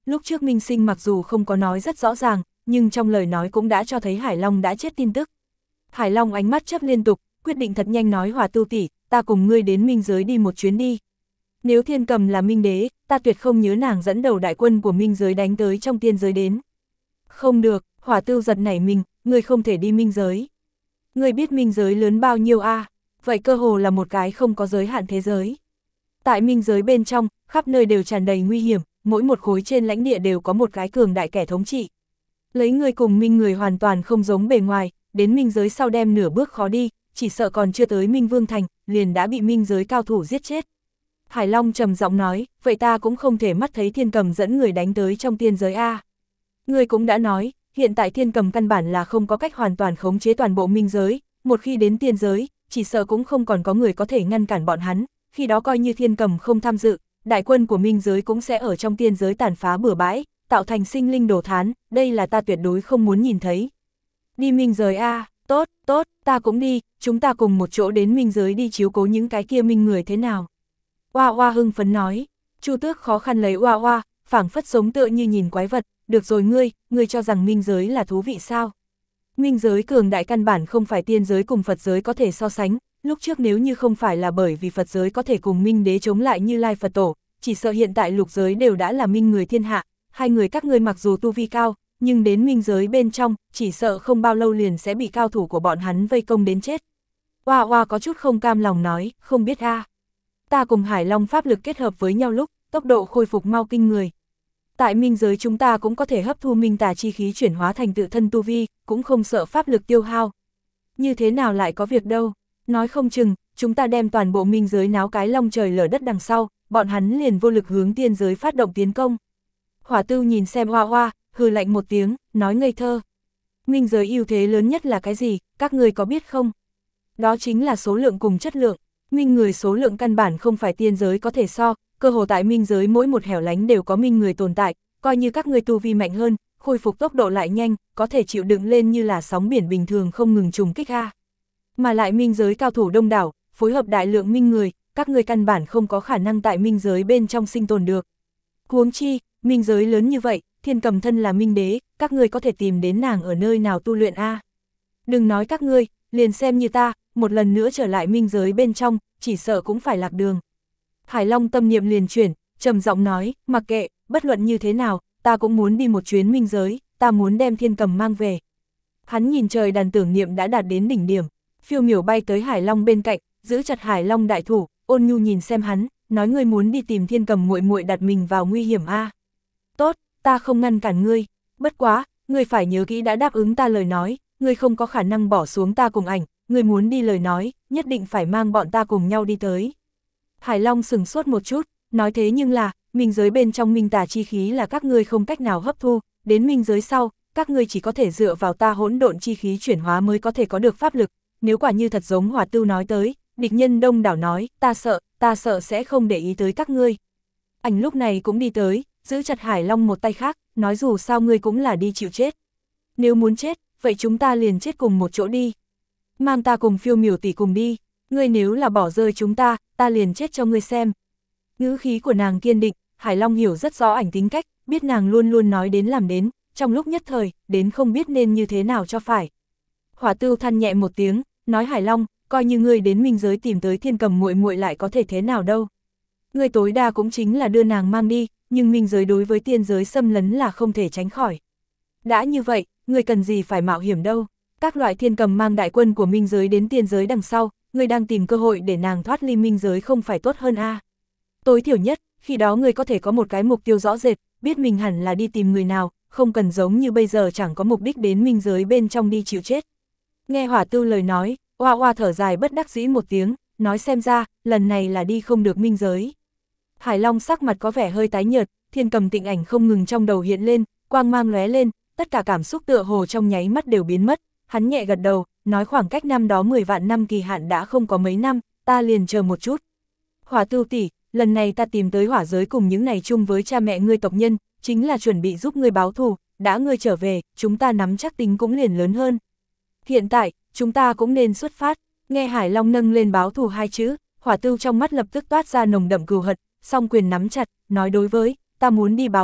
lúc trước Minh Sinh mặc dù không có nói rất rõ ràng, nhưng trong lời nói cũng đã cho thấy Hải Long đã chết tin tức. Hải Long ánh mắt chớp liên tục, quyết định thật nhanh nói Hỏa Tưu tỷ, ta cùng ngươi đến minh giới đi một chuyến đi. Nếu Thiên Cầm là minh đế, ta tuyệt không nhớ nàng dẫn đầu đại quân của minh giới đánh tới trong tiên giới đến. Không được, Hỏa Tưu giật nảy mình, ngươi không thể đi minh giới. Ngươi biết minh giới lớn bao nhiêu a? Vậy cơ hồ là một cái không có giới hạn thế giới. Tại minh giới bên trong, khắp nơi đều tràn đầy nguy hiểm, mỗi một khối trên lãnh địa đều có một cái cường đại kẻ thống trị. Lấy ngươi cùng minh người hoàn toàn không giống bề ngoài, đến minh giới sau đem nửa bước khó đi, chỉ sợ còn chưa tới Minh Vương Thành, liền đã bị minh giới cao thủ giết chết. Hải Long trầm giọng nói, vậy ta cũng không thể mắt thấy Thiên Cầm dẫn người đánh tới trong tiên giới a. Ngươi cũng đã nói, hiện tại Thiên Cầm căn bản là không có cách hoàn toàn khống chế toàn bộ minh giới, một khi đến tiên giới, chỉ sợ cũng không còn có người có thể ngăn cản bọn hắn, khi đó coi như Thiên Cầm không tham dự, đại quân của minh giới cũng sẽ ở trong tiên giới tàn phá bừa bãi, tạo thành sinh linh đồ thán, đây là ta tuyệt đối không muốn nhìn thấy. Đi minh giới a, tốt, tốt, ta cũng đi, chúng ta cùng một chỗ đến minh giới đi chiếu cố những cái kia minh người thế nào. Oa Oa hưng phấn nói, Chu Tước khó khăn lấy Oa Oa, phảng phất giống tựa như nhìn quái vật, được rồi ngươi cho rằng minh giới là thú vị sao? Minh giới cường đại căn bản không phải tiên giới cùng Phật giới có thể so sánh, lúc trước nếu như không phải là bởi vì Phật giới có thể cùng minh đế chống lại Như Lai Phật Tổ, chỉ sợ hiện tại lục giới đều đã là minh người thiên hạ, hai người các ngươi mặc dù tu vi cao, nhưng đến minh giới bên trong, chỉ sợ không bao lâu liền sẽ bị cao thủ của bọn hắn vây công đến chết. Oa Oa có chút không cam lòng nói, không biết a. Ta cùng Hải Long pháp lực kết hợp với nhau lúc, tốc độ khôi phục mau kinh người. Tại minh giới chúng ta cũng có thể hấp thu minh tà chi khí chuyển hóa thành tự thân tu vi, cũng không sợ pháp lực tiêu hao. Như thế nào lại có việc đâu, nói không chừng, chúng ta đem toàn bộ minh giới náo cái long trời lở đất đằng sau, bọn hắn liền vô lực hướng tiên giới phát động tiến công. Hỏa Tưu nhìn xem Oa Oa, hừ lạnh một tiếng, nói ngây thơ. Minh giới ưu thế lớn nhất là cái gì, các người có biết không? Đó chính là số lượng cùng chất lượng. Minh người số lượng căn bản không phải tiên giới có thể so, cơ hồ tại minh giới mỗi một hẻo lánh đều có minh người tồn tại, coi như các người tu vi mạnh hơn, khôi phục tốc độ lại nhanh, có thể chịu đựng lên như là sóng biển bình thường không ngừng trùng kích a. Mà lại minh giới cao thủ đông đảo, phối hợp đại lượng minh người, các người căn bản không có khả năng tại minh giới bên trong sinh tồn được. Huống chi, minh giới lớn như vậy, Thiên Cầm thân là minh đế, các ngươi có thể tìm đến nàng ở nơi nào tu luyện a? Đừng nói các ngươi, liền xem như ta, một lần nữa trở lại minh giới bên trong, chỉ sợ cũng phải lạc đường. Hải Long tâm niệm liền chuyển, trầm giọng nói, mặc kệ, bất luận như thế nào, ta cũng muốn đi một chuyến minh giới, ta muốn đem Thiên Cầm mang về. Hắn nhìn trời đàn tưởng niệm đã đạt đến đỉnh điểm, phiêu miểu bay tới Hải Long bên cạnh, giữ chặt Hải Long đại thủ, ôn nhu nhìn xem hắn, nói ngươi muốn đi tìm Thiên Cầm muội muội đặt mình vào nguy hiểm a. Tốt, ta không ngăn cản ngươi, bất quá, ngươi phải nhớ kỹ đã đáp ứng ta lời nói, ngươi không có khả năng bỏ xuống ta cùng ảnh, ngươi muốn đi lời nói, nhất định phải mang bọn ta cùng nhau đi tới. Hải Long sừng sốt một chút, nói thế nhưng là, minh giới bên trong minh tà chi khí là các ngươi không cách nào hấp thu, đến minh giới sau, các ngươi chỉ có thể dựa vào ta hỗn độn chi khí chuyển hóa mới có thể có được pháp lực, nếu quả như thật giống Hỏa Tưu nói tới, địch nhân đông đảo nói, ta sợ sẽ không để ý tới các ngươi. Ảnh lúc này cũng đi tới, giữ chặt Hải Long một tay khác, nói dù sao ngươi cũng là đi chịu chết. Nếu muốn chết, vậy chúng ta liền chết cùng một chỗ đi. Mang ta cùng phiêu miểu tỷ cùng đi, ngươi nếu là bỏ rơi chúng ta, ta liền chết cho ngươi xem. Ngữ khí của nàng kiên định, Hải Long hiểu rất rõ ảnh tính cách, biết nàng luôn luôn nói đến làm đến, trong lúc nhất thời, đến không biết nên như thế nào cho phải. Hỏa Tưu than nhẹ một tiếng, nói Hải Long, coi như ngươi đến minh giới tìm tới Thiên Cầm muội muội lại có thể thế nào đâu. Ngươi tối đa cũng chính là đưa nàng mang đi, nhưng minh giới đối với tiên giới xâm lấn là không thể tránh khỏi. Đã như vậy, ngươi cần gì phải mạo hiểm đâu, các loại Thiên Cầm mang đại quân của minh giới đến tiên giới đằng sau, ngươi đang tìm cơ hội để nàng thoát ly minh giới không phải tốt hơn a? Tối thiểu nhất, khi đó ngươi có thể có một cái mục tiêu rõ rệt, biết mình hẳn là đi tìm người nào, không cần giống như bây giờ chẳng có mục đích đến minh giới bên trong đi chịu chết. Nghe Hỏa Tưu lời nói, Oa Oa thở dài bất đắc dĩ một tiếng, nói xem ra, lần này là đi không được minh giới. Hải Long sắc mặt có vẻ hơi tái nhợt, Thiên Cầm tịnh ảnh không ngừng trong đầu hiện lên, quang mang lóe lên, tất cả cảm xúc tựa hồ trong nháy mắt đều biến mất, hắn nhẹ gật đầu, nói khoảng cách năm đó 10 vạn năm kỳ hạn đã không có mấy năm, ta liền chờ một chút. Hỏa Tưu tỷ, lần này ta tìm tới hỏa giới cùng những này chung với cha mẹ ngươi tộc nhân, chính là chuẩn bị giúp ngươi báo thù, đã ngươi trở về, chúng ta nắm chắc tính cũng liền lớn hơn. Hiện tại, chúng ta cũng nên xuất phát, nghe Hải Long nâng lên báo thù hai chữ, Hỏa Tưu trong mắt lập tức toát ra nồng đậm cừu hận, song quyền nắm chặt, nói đối với, ta muốn đi báo thù,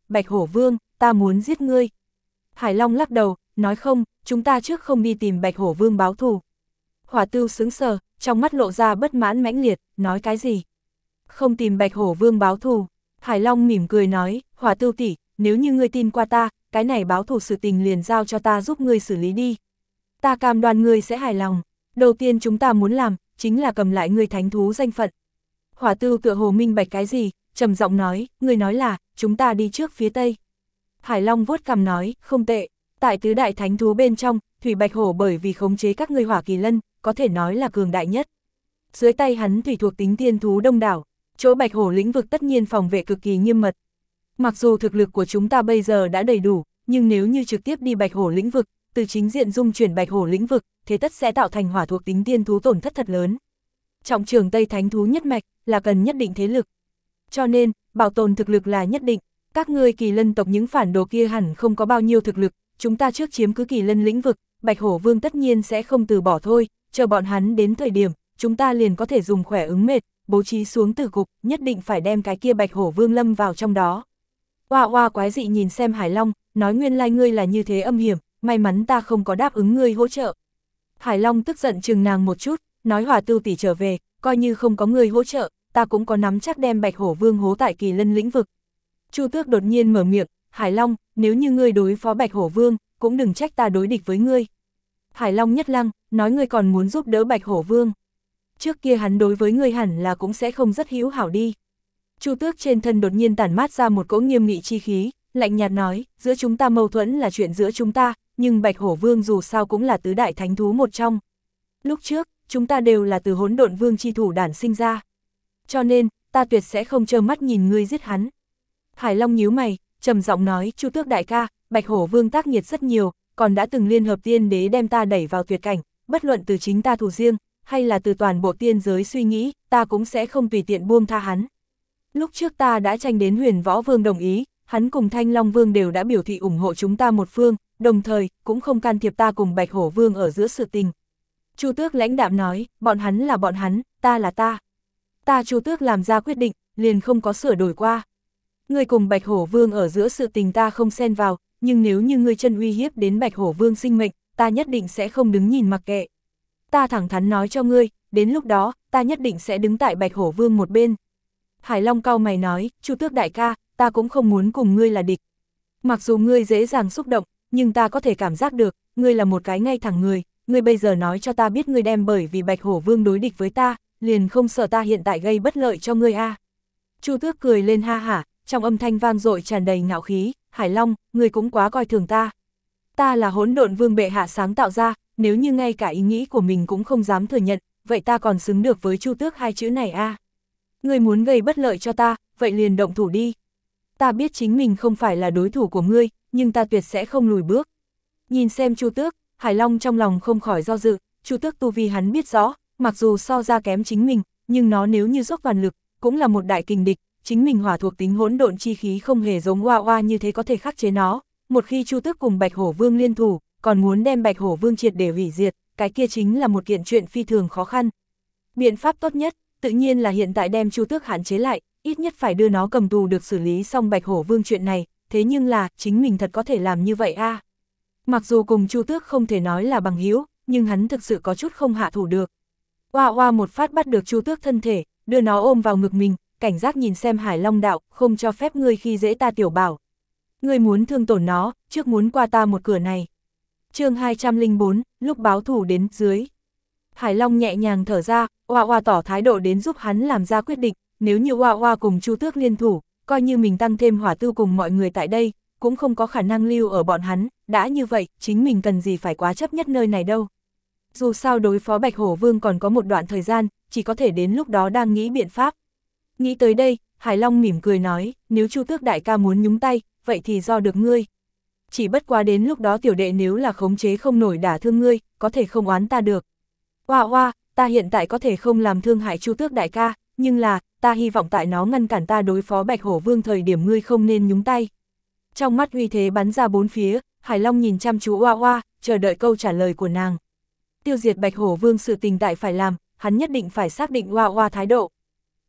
Bạch Hổ Vương, ta muốn giết ngươi. Hải Long lắc đầu, nói không, chúng ta trước không đi tìm Bạch Hổ Vương báo thù. Hỏa Tưu sững sờ, trong mắt lộ ra bất mãn mãnh liệt, nói cái gì? Không tìm Bạch Hổ Vương báo thù. Hải Long mỉm cười nói, Hỏa Tưu tỷ, nếu như ngươi tin qua ta, cái này báo thù sự tình liền giao cho ta giúp ngươi xử lý đi. Ta cam đoan ngươi sẽ hài lòng. Đầu tiên chúng ta muốn làm, chính là cầm lại ngươi thánh thú danh phận. Hỏa Tưu tựa hồ minh bạch cái gì, trầm giọng nói, ngươi nói là, chúng ta đi trước phía tây. Hải Long vuốt cằm nói, không tệ, tại tứ đại thánh thú bên trong, Thủy Bạch Hổ bởi vì khống chế các ngươi Hỏa Kỳ Lân, có thể nói là cường đại nhất. Dưới tay hắn thủy thuộc tính thiên thú đông đảo, chỗ Bạch Hổ lĩnh vực tất nhiên phòng vệ cực kỳ nghiêm mật. Mặc dù thực lực của chúng ta bây giờ đã đầy đủ, nhưng nếu như trực tiếp đi Bạch Hổ lĩnh vực, từ chính diện dung chuyển Bạch Hổ lĩnh vực, thế tất sẽ tạo thành hỏa thuộc tính thiên thú tổn thất thật lớn. Trọng trường Tây Thánh thú nhất mạch là cần nhất định thế lực. Cho nên, bảo tồn thực lực là nhất định. Các ngươi Kỳ Lân tộc những phản đồ kia hẳn không có bao nhiêu thực lực, chúng ta trước chiếm cứ Kỳ Lân lĩnh vực, Bạch Hổ Vương tất nhiên sẽ không từ bỏ thôi, chờ bọn hắn đến thời điểm, chúng ta liền có thể dùng khỏe ứng mệt, bố trí xuống tử cục, nhất định phải đem cái kia Bạch Hổ Vương lâm vào trong đó. Oa oa quái dị nhìn xem Hải Long, nói nguyên lai ngươi là như thế âm hiểm, may mắn ta không có đáp ứng ngươi hỗ trợ. Hải Long tức giận chừng nàng một chút, nói Hỏa Tưu tỷ trở về, coi như không có ngươi hỗ trợ, ta cũng có nắm chắc đem Bạch Hổ Vương hố tại Kỳ Lân lĩnh vực. Chu Tước đột nhiên mở miệng, Hải Long, nếu như ngươi đối phó Bạch Hổ Vương, cũng đừng trách ta đối địch với ngươi. Hải Long nhất lăng, nói ngươi còn muốn giúp đỡ Bạch Hổ Vương. Trước kia hắn đối với ngươi hẳn là cũng sẽ không rất hữu hảo đi. Chu Tước trên thân đột nhiên tản mát ra một cỗ nghiêm nghị chi khí, lạnh nhạt nói, giữa chúng ta mâu thuẫn là chuyện giữa chúng ta, nhưng Bạch Hổ Vương dù sao cũng là tứ đại thánh thú một trong. Lúc trước, chúng ta đều là từ Hỗn Độn Vương chi thủ đản sinh ra. Cho nên, ta tuyệt sẽ không trơ mắt nhìn ngươi giết hắn. Hải Long nhíu mày, trầm giọng nói, Chu Tước đại ca, Bạch Hổ Vương tác nghiệt rất nhiều, còn đã từng liên hợp tiên đế đem ta đẩy vào tuyệt cảnh, bất luận từ chính ta thủ riêng, hay là từ toàn bộ tiên giới suy nghĩ, ta cũng sẽ không tùy tiện buông tha hắn. Lúc trước ta đã tranh đến Huyền Võ Vương đồng ý, hắn cùng Thanh Long Vương đều đã biểu thị ủng hộ chúng ta một phương, đồng thời, cũng không can thiệp ta cùng Bạch Hổ Vương ở giữa sự tình. Chu Tước lãnh đạm nói, bọn hắn là bọn hắn, ta là ta. Ta Chu Tước làm ra quyết định, liền không có sửa đổi qua. Ngươi cùng Bạch Hổ Vương ở giữa sự tình ta không xen vào, nhưng nếu như ngươi chân uy hiếp đến Bạch Hổ Vương sinh mệnh, ta nhất định sẽ không đứng nhìn mặc kệ. Ta thẳng thắn nói cho ngươi, đến lúc đó, ta nhất định sẽ đứng tại Bạch Hổ Vương một bên. Hải Long cau mày nói, Chu Tước đại ca, ta cũng không muốn cùng ngươi là địch. Mặc dù ngươi dễ dàng xúc động, nhưng ta có thể cảm giác được, ngươi là một cái ngay thẳng người, ngươi bây giờ nói cho ta biết ngươi đem bởi vì Bạch Hổ Vương đối địch với ta, liền không sợ ta hiện tại gây bất lợi cho ngươi a. Chu Tước cười lên ha hả, trong âm thanh vang dội tràn đầy ngạo khí, Hải Long, ngươi cũng quá coi thường ta. Ta là Hỗn Độn Vương bệ hạ sáng tạo ra, nếu như ngay cả ý nghĩ của mình cũng không dám thừa nhận, vậy ta còn xứng được với Chu Tước hai chữ này a? Ngươi muốn gây bất lợi cho ta, vậy liền động thủ đi. Ta biết chính mình không phải là đối thủ của ngươi, nhưng ta tuyệt sẽ không lùi bước. Nhìn xem Chu Tước, Hải Long trong lòng không khỏi do dự, Chu Tước tu vi hắn biết rõ, mặc dù so ra kém chính mình, nhưng nó nếu như dốc toàn lực, cũng là một đại kình địch, chính mình hỏa thuộc tính hỗn độn chi khí không hề giống Oa Oa như thế có thể khắc chế nó. Một khi Chu Tước cùng Bạch Hổ Vương liên thủ, còn muốn đem Bạch Hổ Vương triệt để hủy diệt, cái kia chính là một kiện chuyện phi thường khó khăn. Biện pháp tốt nhất, tự nhiên là hiện tại đem Chu Tước hạn chế lại, ít nhất phải đưa nó cầm tù được xử lý xong Bạch Hổ Vương chuyện này, thế nhưng là, chính mình thật có thể làm như vậy a? Mặc dù cùng Chu Tước không thể nói là bằng hữu, nhưng hắn thực sự có chút không hạ thủ được. Oa Oa một phát bắt được Chu Tước thân thể, đưa nó ôm vào ngực mình, cảnh giác nhìn xem Hải Long đạo, không cho phép ngươi khi dễ ta tiểu bảo. Ngươi muốn thương tổn nó, trước muốn qua ta một cửa này. Chương 204, lúc báo thù đến dưới. Hải Long nhẹ nhàng thở ra, Oa Oa tỏ thái độ đến giúp hắn làm ra quyết định, nếu như Oa Oa cùng Chu Tước liên thủ, coi như mình tăng thêm Hỏa Tưu cùng mọi người tại đây, cũng không có khả năng lưu ở bọn hắn, đã như vậy, chính mình cần gì phải quá chấp nhất nơi này đâu. Dù sao đối phó Bạch Hổ Vương còn có một đoạn thời gian, chỉ có thể đến lúc đó đang nghĩ biện pháp. Nghĩ tới đây, Hải Long mỉm cười nói, nếu Chu Tước đại ca muốn nhúng tay, vậy thì do được ngươi. Chỉ bất quá đến lúc đó tiểu đệ nếu là khống chế không nổi đả thương ngươi, có thể không oán ta được. Oa oa, ta hiện tại có thể không làm thương hại Chu Tước đại ca, nhưng là, ta hy vọng tại nó ngăn cản ta đối phó Bạch Hổ Vương thời điểm ngươi không nên nhúng tay. Trong mắt uy thế bắn ra bốn phía, Hải Long nhìn chăm chú Oa Oa, chờ đợi câu trả lời của nàng. Tiêu diệt Bạch Hổ Vương sự tình tại phải làm, hắn nhất định phải xác định Oa Oa thái độ.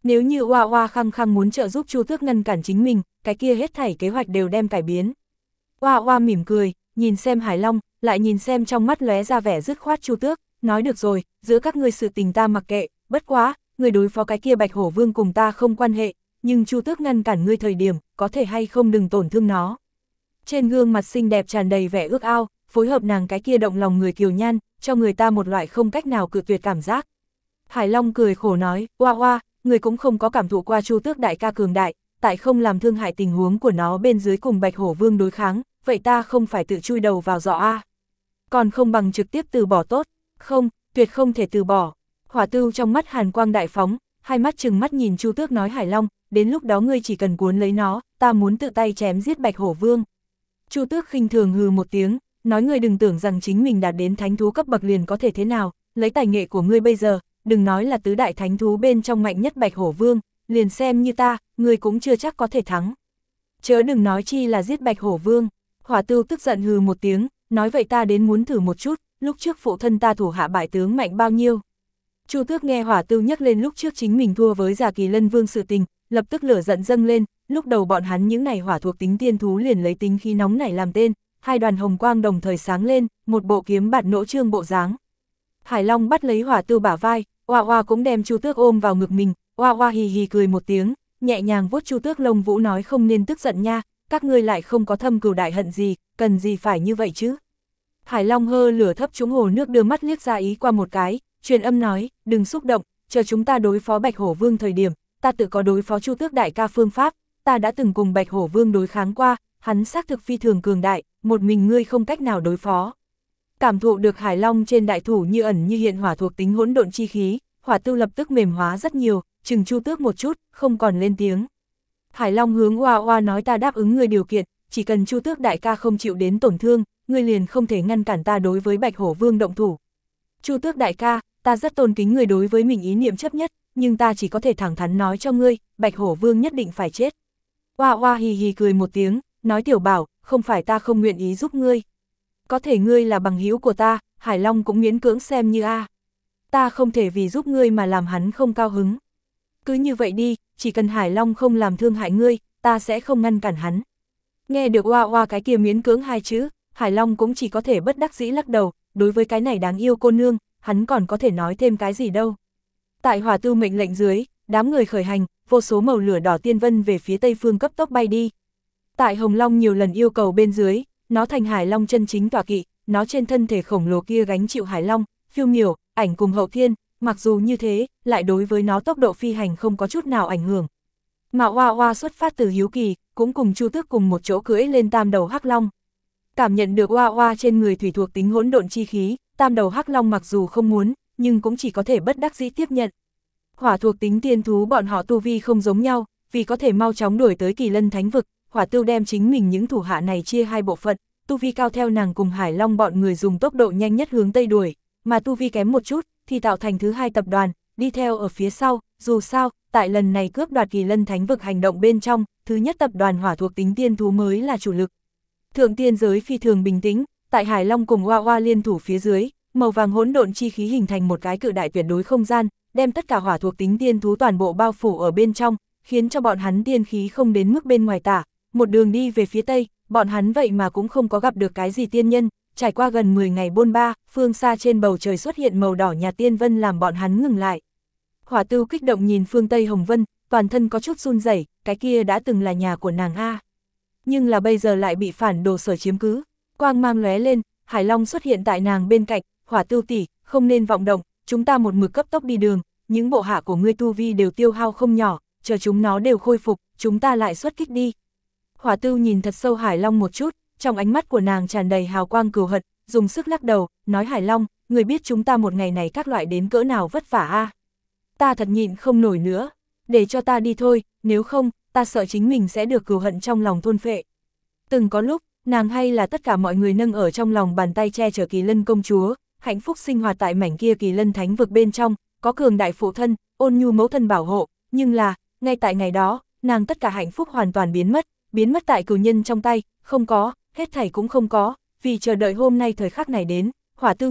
Nếu như Oa Oa khăng khăng muốn trợ giúp Chu Tước ngăn cản chính mình, cái kia hết thảy kế hoạch đều đem cải biến. Oa Oa mỉm cười, nhìn xem Hải Long, lại nhìn xem trong mắt lóe ra vẻ dứt khoát Chu Tước, nói được rồi, giữa các ngươi sự tình ta mặc kệ, bất quá, người đối phó cái kia Bạch Hổ Vương cùng ta không quan hệ, nhưng Chu Tước ngăn cản ngươi thời điểm, có thể hay không đừng tổn thương nó. Trên gương mặt xinh đẹp tràn đầy vẻ ước ao, phối hợp nàng cái kia động lòng người kiều nhan, cho người ta một loại không cách nào cự tuyệt cảm giác. Hải Long cười khổ nói, Oa Oa, người cũng không có cảm thụ qua Chu Tước đại ca cường đại, tại không làm thương hại tình huống của nó bên dưới cùng Bạch Hổ Vương đối kháng, vậy ta không phải tự chui đầu vào giỏ a. Còn không bằng trực tiếp từ bỏ tốt, không, tuyệt không thể từ bỏ. Hỏa Tưu trong mắt hàn quang đại phóng, hai mắt trừng mắt nhìn Chu Tước nói Hải Long, đến lúc đó ngươi chỉ cần cuốn lấy nó, ta muốn tự tay chém giết Bạch Hổ Vương. Chu Tước khinh thường hừ một tiếng, nói ngươi đừng tưởng rằng chính mình đạt đến thánh thú cấp bậc liền có thể thế nào, lấy tài nghệ của ngươi bây giờ, đừng nói là tứ đại thánh thú bên trong mạnh nhất Bạch Hổ Vương, liền xem như ta, ngươi cũng chưa chắc có thể thắng. Chớ đừng nói chi là giết Bạch Hổ Vương. Hỏa Tưu tức giận hừ một tiếng, nói vậy ta đến muốn thử một chút, lúc trước phụ thân ta thủ hạ bại tướng mạnh bao nhiêu. Chu Tước nghe Hỏa Tưu nhắc lên lúc trước chính mình thua với Già Kỳ Lân Vương sự tình, lập tức lửa giận dâng lên, lúc đầu bọn hắn những này hỏa thuộc tính tiên thú liền lấy tính khí nóng nảy làm tên, hai đoàn hồng quang đồng thời sáng lên, một bộ kiếm bạt nỗ trương bộ dáng. Hải Long bắt lấy Hỏa Tưu bả vai, Oa Oa cũng đem Chu Tước ôm vào ngực mình, Oa Oa hì hì cười một tiếng, nhẹ nhàng vuốt Chu Tước lông vũ nói không nên tức giận nha, các ngươi lại không có thâm cừu đại hận gì, cần gì phải như vậy chứ. Hải Long hơ lửa thấp trúng hồ nước đưa mắt liếc ra ý qua một cái, truyền âm nói, đừng xúc động, chờ chúng ta đối phó Bạch Hổ Vương thời điểm, ta tự có đối phó Chu Tước đại ca phương pháp, ta đã từng cùng Bạch Hổ Vương đối kháng qua, hắn xác thực phi thường cường đại, một mình ngươi không cách nào đối phó. Cảm thụ được Hải Long trên đại thủ như ẩn như hiện hỏa thuộc tính hỗn độn chi khí, Hỏa Tưu lập tức mềm hóa rất nhiều, chừng Chu Tước một chút, không còn lên tiếng. Hải Long hướng Oa Oa nói ta đáp ứng ngươi điều kiện, chỉ cần Chu Tước đại ca không chịu đến tổn thương, ngươi liền không thể ngăn cản ta đối với Bạch Hổ Vương động thủ. Chu Tước đại ca, ta rất tôn kính người đối với mình ý niệm chấp nhất, nhưng ta chỉ có thể thẳng thắn nói cho ngươi, Bạch Hổ Vương nhất định phải chết. Oa Oa hì hì cười một tiếng, nói tiểu bảo, không phải ta không nguyện ý giúp ngươi. Có thể ngươi là bằng hữu của ta, Hải Long cũng miễn cưỡng xem như a. Ta không thể vì giúp ngươi mà làm hắn không cao hứng. Cứ như vậy đi, chỉ cần Hải Long không làm thương hại ngươi, ta sẽ không ngăn cản hắn. Nghe được Oa Oa cái kia miễn cưỡng hai chữ, Hải Long cũng chỉ có thể bất đắc dĩ lắc đầu, đối với cái này đáng yêu cô nương, hắn còn có thể nói thêm cái gì đâu. Tại Hỏa Tưu mệnh lệnh dưới, đám người khởi hành, vô số màu lửa đỏ tiên vân về phía tây phương cấp tốc bay đi. Tại Hồng Long nhiều lần yêu cầu bên dưới, nó thành Hải Long chân chính tọa kỵ, nó trên thân thể khổng lồ kia gánh chịu Hải Long, Phiêu Miểu, Ảnh cùng Hậu Thiên, mặc dù như thế, lại đối với nó tốc độ phi hành không có chút nào ảnh hưởng. Mà Oa Oa xuất phát từ hiếu kỳ, cũng cùng Chu Tước cùng một chỗ cưỡi lên tam đầu hắc long. Cảm nhận được Oa Oa trên người thủy thuộc tính hỗn độn chi khí, tam đầu hắc long mặc dù không muốn, nhưng cũng chỉ có thể bất đắc dĩ tiếp nhận. Hỏa thuộc tính tiên thú bọn họ tu vi không giống nhau, vì có thể mau chóng đuổi tới Kỳ Lân Thánh Vực, Hỏa Tưu đem chính mình những thủ hạ này chia hai bộ phận, tu vi cao theo nàng cùng Hải Long bọn người dùng tốc độ nhanh nhất hướng tây đuổi, mà tu vi kém một chút thì tạo thành thứ hai tập đoàn, đi theo ở phía sau, dù sao, tại lần này cướp đoạt Kỳ Lân Thánh Vực hành động bên trong, thứ nhất tập đoàn hỏa thuộc tính tiên thú mới là chủ lực. Thượng tiên giới phi thường bình tĩnh, tại Hải Long cùng Oa Oa liên thủ phía dưới, màu vàng hỗn độn chi khí hình thành một cái cự đại tuyệt đối không gian, đem tất cả hỏa thuộc tính tiên thú toàn bộ bao phủ ở bên trong, khiến cho bọn hắn tiên khí không đến mức bên ngoài tả. Một đường đi về phía tây, bọn hắn vậy mà cũng không có gặp được cái gì tiên nhân, trải qua gần 10 ngày bôn ba, phương xa trên bầu trời xuất hiện màu đỏ nhạt tiên vân làm bọn hắn ngừng lại. Hỏa Tưu kích động nhìn phương Tây Hồng Vân, toàn thân có chút run rẩy, cái kia đã từng là nhà của nàng a. Nhưng là bây giờ lại bị phản đồ sở chiếm cứ. Quang mang lóe lên, Hải Long xuất hiện tại nàng bên cạnh, Hỏa Tưu tỷ, không nên vọng động, chúng ta một mực cấp tốc đi đường, những bộ hạ của ngươi tu vi đều tiêu hao không nhỏ, chờ chúng nó đều khôi phục, chúng ta lại xuất kích đi. Hỏa Tưu nhìn thật sâu Hải Long một chút, trong ánh mắt của nàng tràn đầy hào quang cừu hận, dùng sức lắc đầu, nói Hải Long, người biết chúng ta một ngày này các loại đến cỡ nào vất vả a. Ta thật nhịn không nổi nữa, để cho ta đi thôi, nếu không, ta sợ chính mình sẽ được cừu hận trong lòng thôn phệ. Từng có lúc, nàng hay là tất cả mọi người nâng ở trong lòng bàn tay che chở Kỳ Lân công chúa, hạnh phúc sinh hoạt tại mảnh kia Kỳ Lân Thánh Vực bên trong, có cường đại phụ thân, ôn nhu mẫu thân bảo hộ, nhưng là, ngay tại ngày đó, nàng tất cả hạnh phúc hoàn toàn biến mất tại cừu nhân trong tay, không có, hết thảy cũng không có, vì chờ đợi hôm nay thời khắc này đến, Hỏa Tưu nhịn,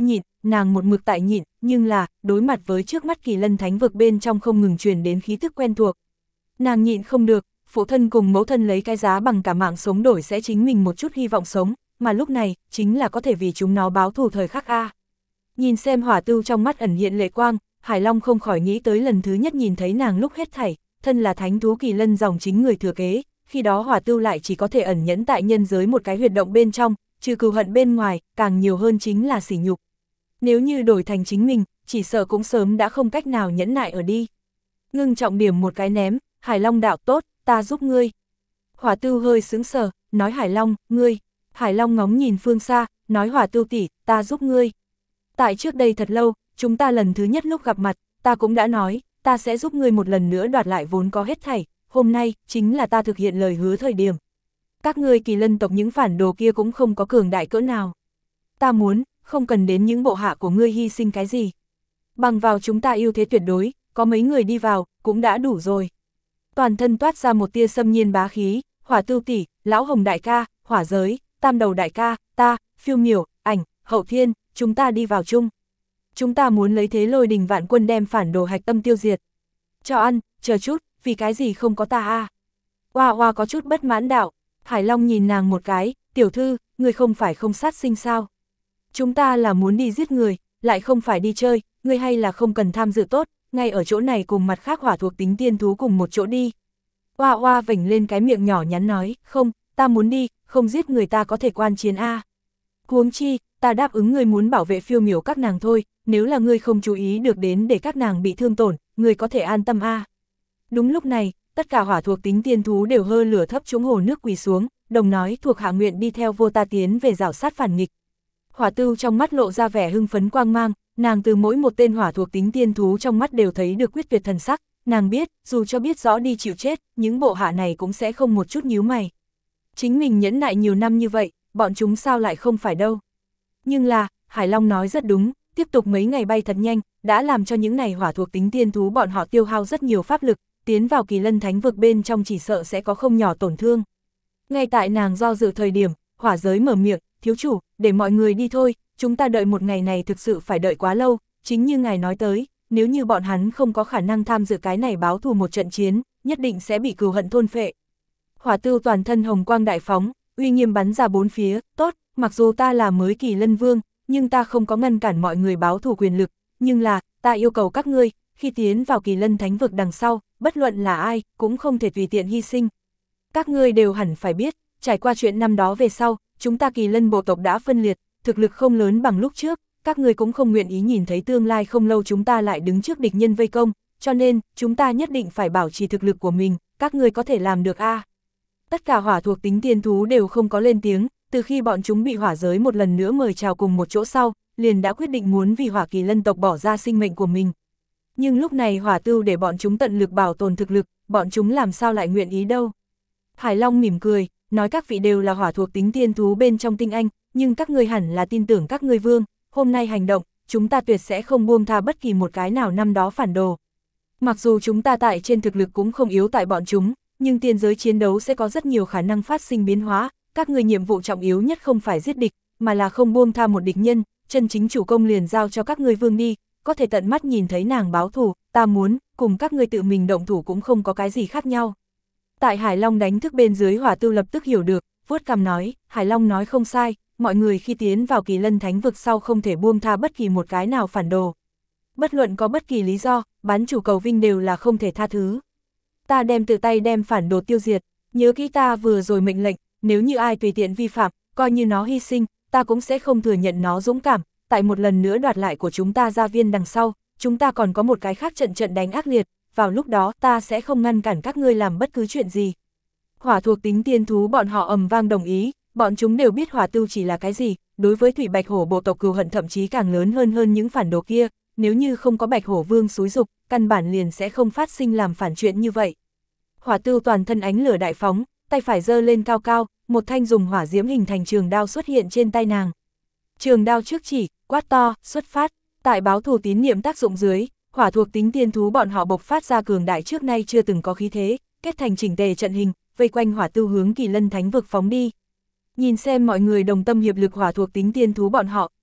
nàng một mực tại nhịn, nhưng là, đối mặt với trước mắt Kỳ Lân Thánh vực bên trong không ngừng truyền đến khí tức quen thuộc. Nàng nhịn không được, phụ thân cùng mẫu thân lấy cái giá bằng cả mạng sống đổi sẽ chính mình một chút hy vọng sống, mà lúc này, chính là có thể vì chúng nó báo thù thời khắc a. Nhìn xem Hỏa Tưu trong mắt ẩn hiện lệ quang, Hải Long không khỏi nghĩ tới lần thứ nhất nhìn thấy nàng lúc hết thảy, thân là thánh thú Kỳ Lân dòng chính người thừa kế, khi đó Hỏa Tưu lại chỉ có thể ẩn nhẫn tại nhân giới một cái huyệt động bên trong, trừ cừu hận bên ngoài, càng nhiều hơn chính là sỉ nhục. Nếu như đổi thành chính mình, chỉ sợ cũng sớm đã không cách nào nhẫn nại ở đi. Ngưng trọng điểm một cái ném, Hải Long đạo tốt, ta giúp ngươi. Hỏa Tưu hơi sững sờ, nói Hải Long, ngươi. Hải Long ngóng nhìn phương xa, nói Hỏa Tưu tỷ, ta giúp ngươi. Tại trước đây thật lâu, chúng ta lần thứ nhất lúc gặp mặt, ta cũng đã nói, ta sẽ giúp ngươi một lần nữa đoạt lại vốn có hết thảy, hôm nay, chính là ta thực hiện lời hứa thời điểm. Các ngươi Kỳ Lân tộc những phản đồ kia cũng không có cường đại cỡ nào. Ta muốn, không cần đến những bộ hạ của ngươi hy sinh cái gì. Bằng vào chúng ta ưu thế tuyệt đối, có mấy người đi vào, cũng đã đủ rồi. Toàn thân toát ra một tia xâm nhiên bá khí, Hỏa Tưu tỷ, Lão Hồng đại ca, Hỏa Giới, Tam Đầu đại ca, ta, Phiêu Miểu, Ảnh, Hậu Thiên, chúng ta đi vào chung. Chúng ta muốn lấy thế lôi đình vạn quân đem phản đồ hạch tâm tiêu diệt. Cho ăn, chờ chút, vì cái gì không có ta a? Hoa Hoa có chút bất mãn đạo. Hải Long nhìn nàng một cái, tiểu thư, người không phải không sát sinh sao? Chúng ta là muốn đi giết người, lại không phải đi chơi, người hay là không cần tham dự tốt, ngay ở chỗ này cùng mặt khác hỏa thuộc tính tiên thú cùng một chỗ đi. Hoa Hoa vểnh lên cái miệng nhỏ nhắn nói, không, ta muốn đi, không giết người ta có thể quan chiến a. Huống chi, ta đáp ứng người muốn bảo vệ Phiêu Miểu các nàng thôi, nếu là ngươi không chú ý được đến để các nàng bị thương tổn, người có thể an tâm a. Đúng lúc này, tất cả hỏa thuộc tính tiên thú đều hơ lửa thấp trúng hồ nước quỳ xuống, đồng nói thuộc hạ nguyện đi theo vô ta tiến về rảo sát phản nghịch. Hỏa Tưu trong mắt lộ ra vẻ hưng phấn quang mang, nàng từ mỗi một tên hỏa thuộc tính tiên thú trong mắt đều thấy được quyết tuyệt thần sắc, nàng biết, dù cho biết rõ đi chịu chết, những bộ hạ này cũng sẽ không một chút nhíu mày. Chính mình nhẫn nại nhiều năm như vậy, bọn chúng sao lại không phải đâu. Nhưng là, Hải Long nói rất đúng, tiếp tục mấy ngày bay thật nhanh, đã làm cho những này hỏa thuộc tính tiên thú bọn họ tiêu hao rất nhiều pháp lực, tiến vào Kỳ Lân Thánh vực bên trong chỉ sợ sẽ có không nhỏ tổn thương. Ngay tại nàng do dự thời điểm, Hỏa Giới mở miệng, thiếu chủ, để mọi người đi thôi, chúng ta đợi một ngày này thực sự phải đợi quá lâu, chính như ngài nói tới, nếu như bọn hắn không có khả năng tham dự cái này báo thù một trận chiến, nhất định sẽ bị cừu hận thôn phệ. Hỏa Tưu toàn thân hồng quang đại phóng, uy nghiêm bắn ra bốn phía, tốt, mặc dù ta là mới Kỳ Lân Vương, nhưng ta không có ngăn cản mọi người báo thù quyền lực, nhưng là, ta yêu cầu các ngươi, khi tiến vào Kỳ Lân Thánh vực đằng sau, bất luận là ai, cũng không thể tùy tiện hy sinh. Các ngươi đều hẳn phải biết, trải qua chuyện năm đó về sau, chúng ta Kỳ Lân bộ tộc đã phân liệt, thực lực không lớn bằng lúc trước, các ngươi cũng không nguyện ý nhìn thấy tương lai không lâu chúng ta lại đứng trước địch nhân vây công, cho nên, chúng ta nhất định phải bảo trì thực lực của mình, các ngươi có thể làm được a. Tất cả hỏa thuộc tính tiên thú đều không có lên tiếng, từ khi bọn chúng bị Hỏa Giới một lần nữa mời chào cùng một chỗ sau, liền đã quyết định muốn vì Hỏa Kỳ Lân tộc bỏ ra sinh mệnh của mình. Nhưng lúc này Hỏa Tưu để bọn chúng tận lực bảo tồn thực lực, bọn chúng làm sao lại nguyện ý đâu. Hải Long mỉm cười, nói các vị đều là hỏa thuộc tính tiên thú bên trong tinh anh, nhưng các ngươi hẳn là tin tưởng các ngươi vương, hôm nay hành động, chúng ta tuyệt sẽ không buông tha bất kỳ một cái nào năm đó phản đồ. Mặc dù chúng ta tại trên thực lực cũng không yếu tại bọn chúng, nhưng tiên giới chiến đấu sẽ có rất nhiều khả năng phát sinh biến hóa, các ngươi nhiệm vụ trọng yếu nhất không phải giết địch, mà là không buông tha một địch nhân, chân chính chủ công liền giao cho các ngươi vương đi, có thể tận mắt nhìn thấy nàng báo thù, ta muốn, cùng các ngươi tự mình động thủ cũng không có cái gì khác nhau. Tại Hải Long đánh thức bên dưới Hỏa Tưu lập tức hiểu được, vuốt cằm nói, Hải Long nói không sai, mọi người khi tiến vào Kỳ Lân Thánh vực sau không thể buông tha bất kỳ một cái nào phản đồ. Bất luận có bất kỳ lý do, bán chủ cầu vinh đều là không thể tha thứ. Ta đem tự tay đem phản đồ tiêu diệt, nhớ kỹ ta vừa rồi mệnh lệnh, nếu như ai tùy tiện vi phạm, coi như nó hy sinh, ta cũng sẽ không thừa nhận nó dũng cảm, tại một lần nữa đoạt lại của chúng ta gia viên đằng sau, chúng ta còn có một cái khác trận đánh ác liệt, vào lúc đó ta sẽ không ngăn cản các ngươi làm bất cứ chuyện gì. Hỏa thuộc tính tiên thú bọn họ ầm vang đồng ý, bọn chúng đều biết Hỏa Tưu chỉ là cái gì, đối với Thủy Bạch Hổ bộ tộc cừu hận thậm chí càng lớn hơn những phản đồ kia, nếu như không có Bạch Hổ Vương xúi dục, căn bản liền sẽ không phát sinh làm phản chuyện như vậy. Hỏa Tưu toàn thân ánh lửa đại phóng, tay phải giơ lên cao cao, một thanh dùng hỏa diễm hình thành trường đao xuất hiện trên tay nàng. Trường đao trước chỉ, quát to, xuất phát, tại báo thù tín niệm tác dụng dưới, hỏa thuộc tính tiên thú bọn họ bộc phát ra cường đại trước nay chưa từng có khí thế, kết thành chỉnh tề trận hình, vây quanh Hỏa Tưu hướng Kỳ Lân Thánh vực phóng đi. Nhìn xem mọi người đồng tâm hiệp lực hỏa thuộc tính tiên thú bọn họ,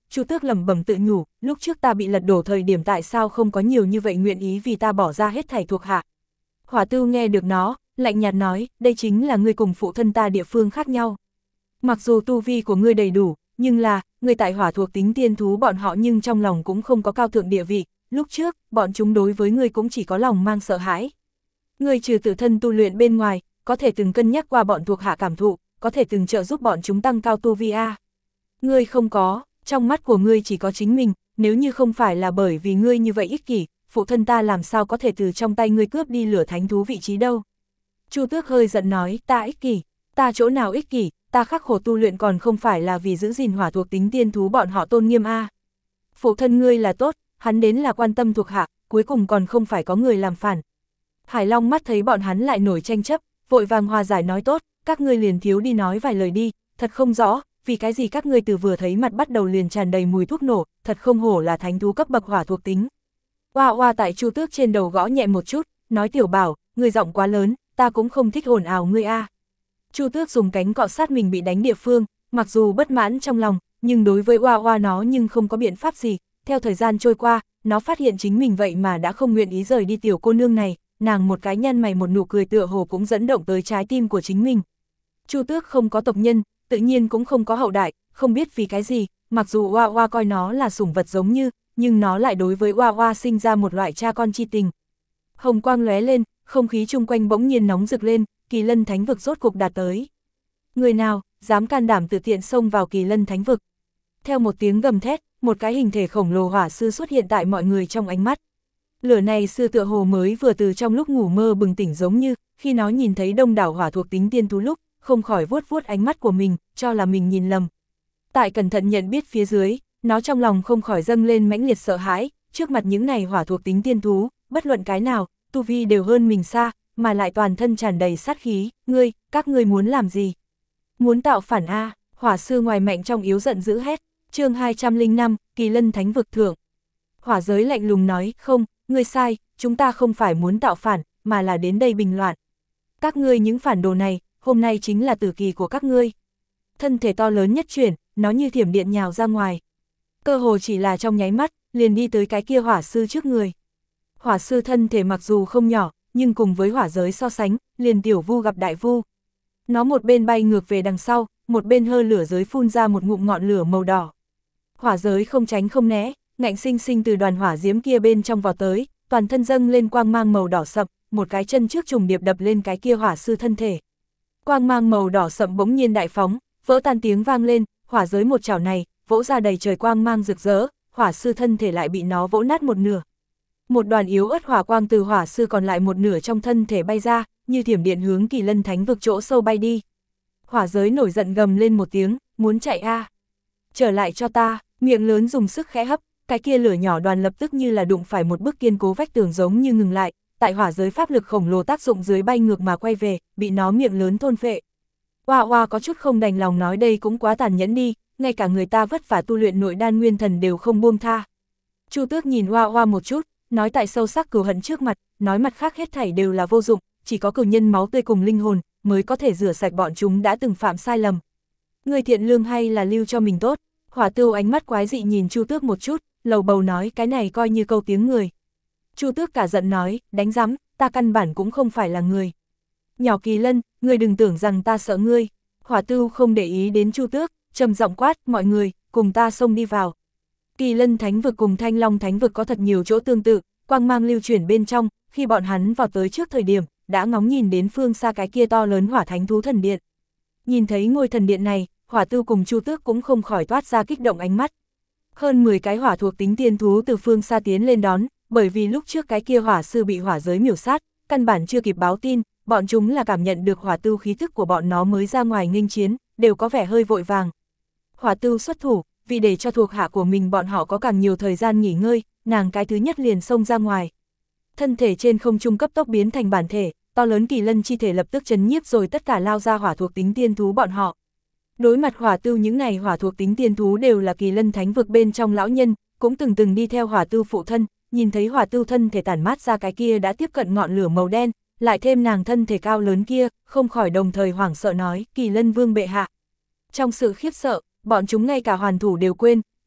Chu Tước lẩm bẩm tự nhủ, lúc trước ta bị lật đổ thời điểm tại sao không có nhiều như vậy nguyện ý vì ta bỏ ra hết thảy thuộc hạ. Hỏa Tư nghe được nó, lạnh nhạt nói, đây chính là ngươi cùng phụ thân ta địa phương khác nhau. Mặc dù tu vi của ngươi đầy đủ, nhưng là, ngươi tại hỏa thuộc tính tiên thú bọn họ nhưng trong lòng cũng không có cao thượng địa vị, lúc trước, bọn chúng đối với ngươi cũng chỉ có lòng mang sợ hãi. Ngươi trừ tự thân tu luyện bên ngoài, có thể từng cân nhắc qua bọn thuộc hạ cảm thụ, có thể từng trợ giúp bọn chúng tăng cao tu vi a. Ngươi không có, trong mắt của ngươi chỉ có chính mình, nếu như không phải là bởi vì ngươi như vậy ích kỷ, phụ thân ta làm sao có thể từ trong tay ngươi cướp đi lửa thánh thú vị trí đâu. Chu Tước hơi giận nói, ta ích kỷ, ta chỗ nào ích kỷ, ta khắc khổ tu luyện còn không phải là vì giữ gìn hỏa thuộc tính tiên thú bọn họ tôn nghiêm a. Phụ thân ngươi là tốt, hắn đến là quan tâm thuộc hạ, cuối cùng còn không phải có người làm phản. Hải Long mắt thấy bọn hắn lại nổi tranh chấp, vội vàng hòa giải nói tốt, các ngươi liền thiếu đi nói vài lời đi, thật không rõ, vì cái gì các ngươi từ vừa thấy mặt bắt đầu liền tràn đầy mùi thuốc nổ, thật không hổ là thánh thú cấp bậc hỏa thuộc tính. Oa oa tại Chu Tước trên đầu gõ nhẹ một chút, nói tiểu bảo, ngươi giọng quá lớn, ta cũng không thích ồn ào ngươi a. Chu Tước dùng cánh cọ sát mình bị đánh địa phương, mặc dù bất mãn trong lòng, nhưng đối với oa oa nó nhưng không có biện pháp gì, theo thời gian trôi qua, nó phát hiện chính mình vậy mà đã không nguyện ý rời đi tiểu cô nương này, nàng một cái nhăn mày một nụ cười tựa hồ cũng dẫn động tới trái tim của chính mình. Chu Tước không có tộc nhân, tự nhiên cũng không có hậu đại, không biết vì cái gì, mặc dù oa oa coi nó là sủng vật giống như, nhưng nó lại đối với oa oa sinh ra một loại cha con chi tình. Hồng quang lóe lên, không khí chung quanh bỗng nhiên nóng rực lên, Kỳ Lân Thánh vực rốt cục đạt tới. Người nào dám can đảm tự tiện xông vào Kỳ Lân Thánh vực? Theo một tiếng gầm thét, một cái hình thể khổng lồ hỏa sư xuất hiện tại mọi người trong ánh mắt. Lửa này sư tựa hồ mới vừa từ trong lúc ngủ mơ bừng tỉnh, giống như khi nó nhìn thấy đông đảo hỏa thuộc tính tiên thú lúc, không khỏi vuốt vuốt ánh mắt của mình, cho là mình nhìn lầm. Tại cẩn thận nhận biết phía dưới, nó trong lòng không khỏi dâng lên mãnh liệt sợ hãi, trước mặt những này hỏa thuộc tính tiên thú, bất luận cái nào, tu vi đều hơn mình xa, mà lại toàn thân tràn đầy sát khí, các ngươi muốn làm gì? Muốn tạo phản a? Hỏa sư ngoài mạnh trong yếu giận dữ hét. Chương 205, Kỳ Lân Thánh vực thượng. Hỏa giới lạnh lùng nói, không, ngươi sai, chúng ta không phải muốn tạo phản, mà là đến đây bình loạn. Các ngươi những phản đồ này, hôm nay chính là tử kỳ của các ngươi. Thân thể to lớn nhất chuyển, nó như thiểm điện nhào ra ngoài. Cơ hồ chỉ là trong nháy mắt, liền đi tới cái kia hỏa sư trước người. Hỏa sư thân thể mặc dù không nhỏ, nhưng cùng với hỏa giới so sánh, liền tiểu vu gặp đại vu. Nó một bên bay ngược về đằng sau, một bên hơ lửa giới phun ra một ngụm ngọn lửa màu đỏ. Hỏa giới không tránh không né, ngạnh sinh sinh từ đoàn hỏa diễm kia bên trong vào tới, toàn thân dâng lên quang mang màu đỏ sậm, một cái chân trước trùng điệp đập lên cái kia hỏa sư thân thể. Quang mang màu đỏ sậm bỗng nhiên đại phóng, vỡ tan tiếng vang lên, hỏa giới một chảo này, vỗ ra đầy trời quang mang rực rỡ, hỏa sư thân thể lại bị nó vỗ nát một nửa. Một đoàn yếu ớt hỏa quang từ hỏa sư còn lại một nửa trong thân thể bay ra, như thiểm điện hướng Kỳ Lân Thánh vực chỗ sâu bay đi. Hỏa giới nổi giận gầm lên một tiếng, muốn chạy a? Trở lại cho ta, miệng lớn dùng sức khẽ hấp, cái kia lửa nhỏ đoàn lập tức như là đụng phải một bức kiên cố vách tường giống như ngừng lại, tại hỏa giới pháp lực khổng lồ tác dụng dưới bay ngược mà quay về, bị nó miệng lớn thôn phệ. Oa oa có chút không đành lòng nói đây cũng quá tàn nhẫn đi, ngay cả người ta vất vả tu luyện nội đan nguyên thần đều không buông tha. Chu Tước nhìn Oa oa một chút, nói tại sâu sắc cừu hận trước mặt, nói mặt khác hết thảy đều là vô dụng, chỉ có cừu nhân máu tươi cùng linh hồn mới có thể rửa sạch bọn chúng đã từng phạm sai lầm. Người thiện lương hay là lưu cho mình tốt? Hỏa Tưu ánh mắt quái dị nhìn Chu Tước một chút, lầu bầu nói cái này coi như câu tiếng người. Chu Tước cả giận nói, đánh rắm, ta căn bản cũng không phải là người. Nhỏ Kỳ Lân, ngươi đừng tưởng rằng ta sợ ngươi. Hỏa Tưu không để ý đến Chu Tước, trầm giọng quát, mọi người, cùng ta xông đi vào. Kỳ Lân Thánh vực cùng Thanh Long Thánh vực có thật nhiều chỗ tương tự, quang mang lưu chuyển bên trong, khi bọn hắn vào tới trước thời điểm, đã ngóng nhìn đến phương xa cái kia to lớn hỏa thánh thú thần điện. Nhìn thấy ngôi thần điện này, Hỏa Tưu cùng Chu Tước cũng không khỏi toát ra kích động ánh mắt. Hơn 10 cái hỏa thuộc tính tiên thú từ phương xa tiến lên đón, bởi vì lúc trước cái kia hỏa sư bị hỏa giới miểu sát, căn bản chưa kịp báo tin, bọn chúng là cảm nhận được Hỏa Tưu khí thức của bọn nó mới ra ngoài nghênh chiến, đều có vẻ hơi vội vàng. Hỏa Tưu xuất thủ, vì để cho thuộc hạ của mình bọn họ có càng nhiều thời gian nghỉ ngơi, nàng cái thứ nhất liền xông ra ngoài. Thân thể trên không trung cấp tốc biến thành bản thể, to lớn kỳ lân chi thể lập tức chấn nhiếp rồi tất cả lao ra hỏa thuộc tính tiên thú bọn họ. Đối mặt Hỏa Tưu, những này hỏa thuộc tính tiên thú đều là Kỳ Lân Thánh vực bên trong lão nhân, cũng từng đi theo Hỏa Tưu phụ thân, nhìn thấy Hỏa Tưu thân thể tản mát ra cái kia đã tiếp cận ngọn lửa màu đen, lại thêm nàng thân thể cao lớn kia, không khỏi đồng thời hoảng sợ nói, Kỳ Lân Vương bệ hạ. Trong sự khiếp sợ, bọn chúng ngay cả hoàn thủ đều quên,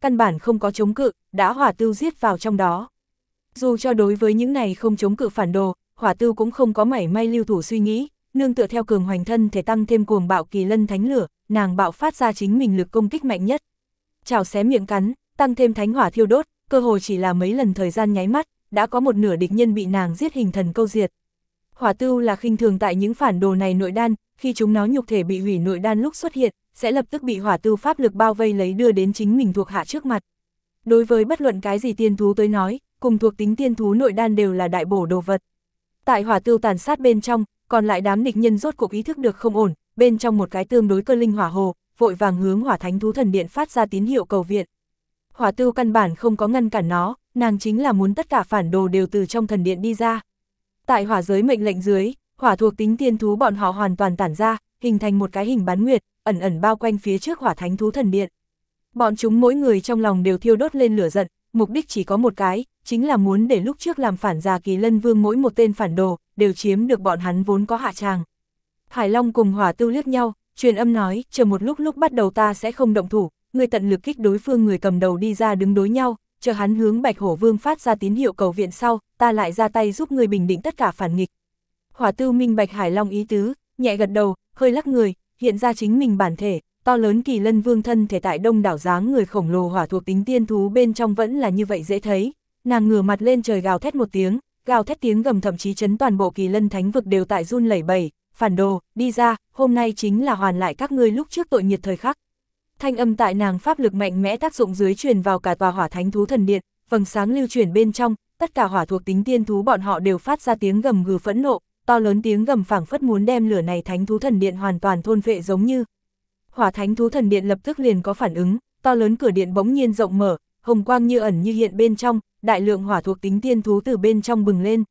căn bản không có chống cự, đã Hỏa Tưu giết vào trong đó. Dù cho đối với những này không chống cự phản đồ, Hỏa Tưu cũng không có mảy may lưu thủ suy nghĩ, nương tựa theo cường hoành thân thể tăng thêm cuồng bạo kỳ lân thánh lửa, nàng bạo phát ra chính mình lực công kích mạnh nhất. Chảo xé miệng cắn, tăng thêm thánh hỏa thiêu đốt, cơ hồ chỉ là mấy lần thời gian nháy mắt, đã có một nửa địch nhân bị nàng giết hình thần câu diệt. Hỏa Tưu là khinh thường tại những phản đồ này nội đan, khi chúng nó nhục thể bị hủy nội đan lúc xuất hiện, sẽ lập tức bị Hỏa Tưu pháp lực bao vây lấy đưa đến chính mình thuộc hạ trước mặt. Đối với bất luận cái gì tiên thú tới nói, cùng thuộc tính tiên thú nội đan đều là đại bổ đồ vật. Tại Hỏa Tưu tàn sát bên trong, còn lại đám địch nhân rốt cuộc ý thức được không ổn, bên trong một cái tương đối cơ linh hỏa hồ, vội vàng hướng Hỏa Thánh Thú Thần Điện phát ra tín hiệu cầu viện. Hỏa Tưu căn bản không có ngăn cản nó, nàng chính là muốn tất cả phản đồ đều từ trong thần điện đi ra. Tại hỏa giới mệnh lệnh dưới, hỏa thuộc tính tiên thú bọn họ hoàn toàn tản ra, hình thành một cái hình bán nguyệt, ẩn ẩn bao quanh phía trước Hỏa Thánh Thú Thần Điện. Bọn chúng mỗi người trong lòng đều thiêu đốt lên lửa giận, mục đích chỉ có một cái, chính là muốn để lúc trước làm phản già Kỳ Lân Vương mỗi một tên phản đồ, đều chiếm được bọn hắn vốn có hạ tràng. Hải Long cùng Hỏa Tưu liếc nhau, truyền âm nói, chờ một lúc bắt đầu ta sẽ không động thủ, người tận lực kích đối phương người cầm đầu đi ra đứng đối nhau, chờ hắn hướng Bạch Hổ Vương phát ra tín hiệu cầu viện sau, ta lại ra tay giúp người bình định tất cả phản nghịch. Hỏa Tưu minh bạch Hải Long ý tứ, nhẹ gật đầu, hơi lắc người, hiện ra chính mình bản thể, to lớn Kỳ Lân Vương thân thể tại đông đảo dáng người khổng lồ hỏa thuộc tính tiên thú bên trong vẫn là như vậy dễ thấy. Nàng ngửa mặt lên trời gào thét một tiếng, gào thét tiếng gầm thậm chí chấn toàn bộ Kỳ Lân Thánh vực đều tại run lẩy bẩy, phản đồ, đi ra, hôm nay chính là hoàn lại các ngươi lúc trước tội nghiệt thời khắc. Thanh âm tại nàng pháp lực mạnh mẽ tác dụng dưới truyền vào cả tòa Hỏa Thánh Thú Thần Điện, vầng sáng lưu chuyển bên trong, tất cả hỏa thuộc tính tiên thú bọn họ đều phát ra tiếng gầm gừ phẫn nộ, to lớn tiếng gầm phảng phất muốn đem lửa này Thánh Thú Thần Điện hoàn toàn thôn phệ giống như. Hỏa Thánh Thú Thần Điện lập tức liền có phản ứng, to lớn cửa điện bỗng nhiên rộng mở, hồng quang như ẩn như hiện bên trong, đại lượng hỏa thuộc tính tiên thú từ bên trong bừng lên.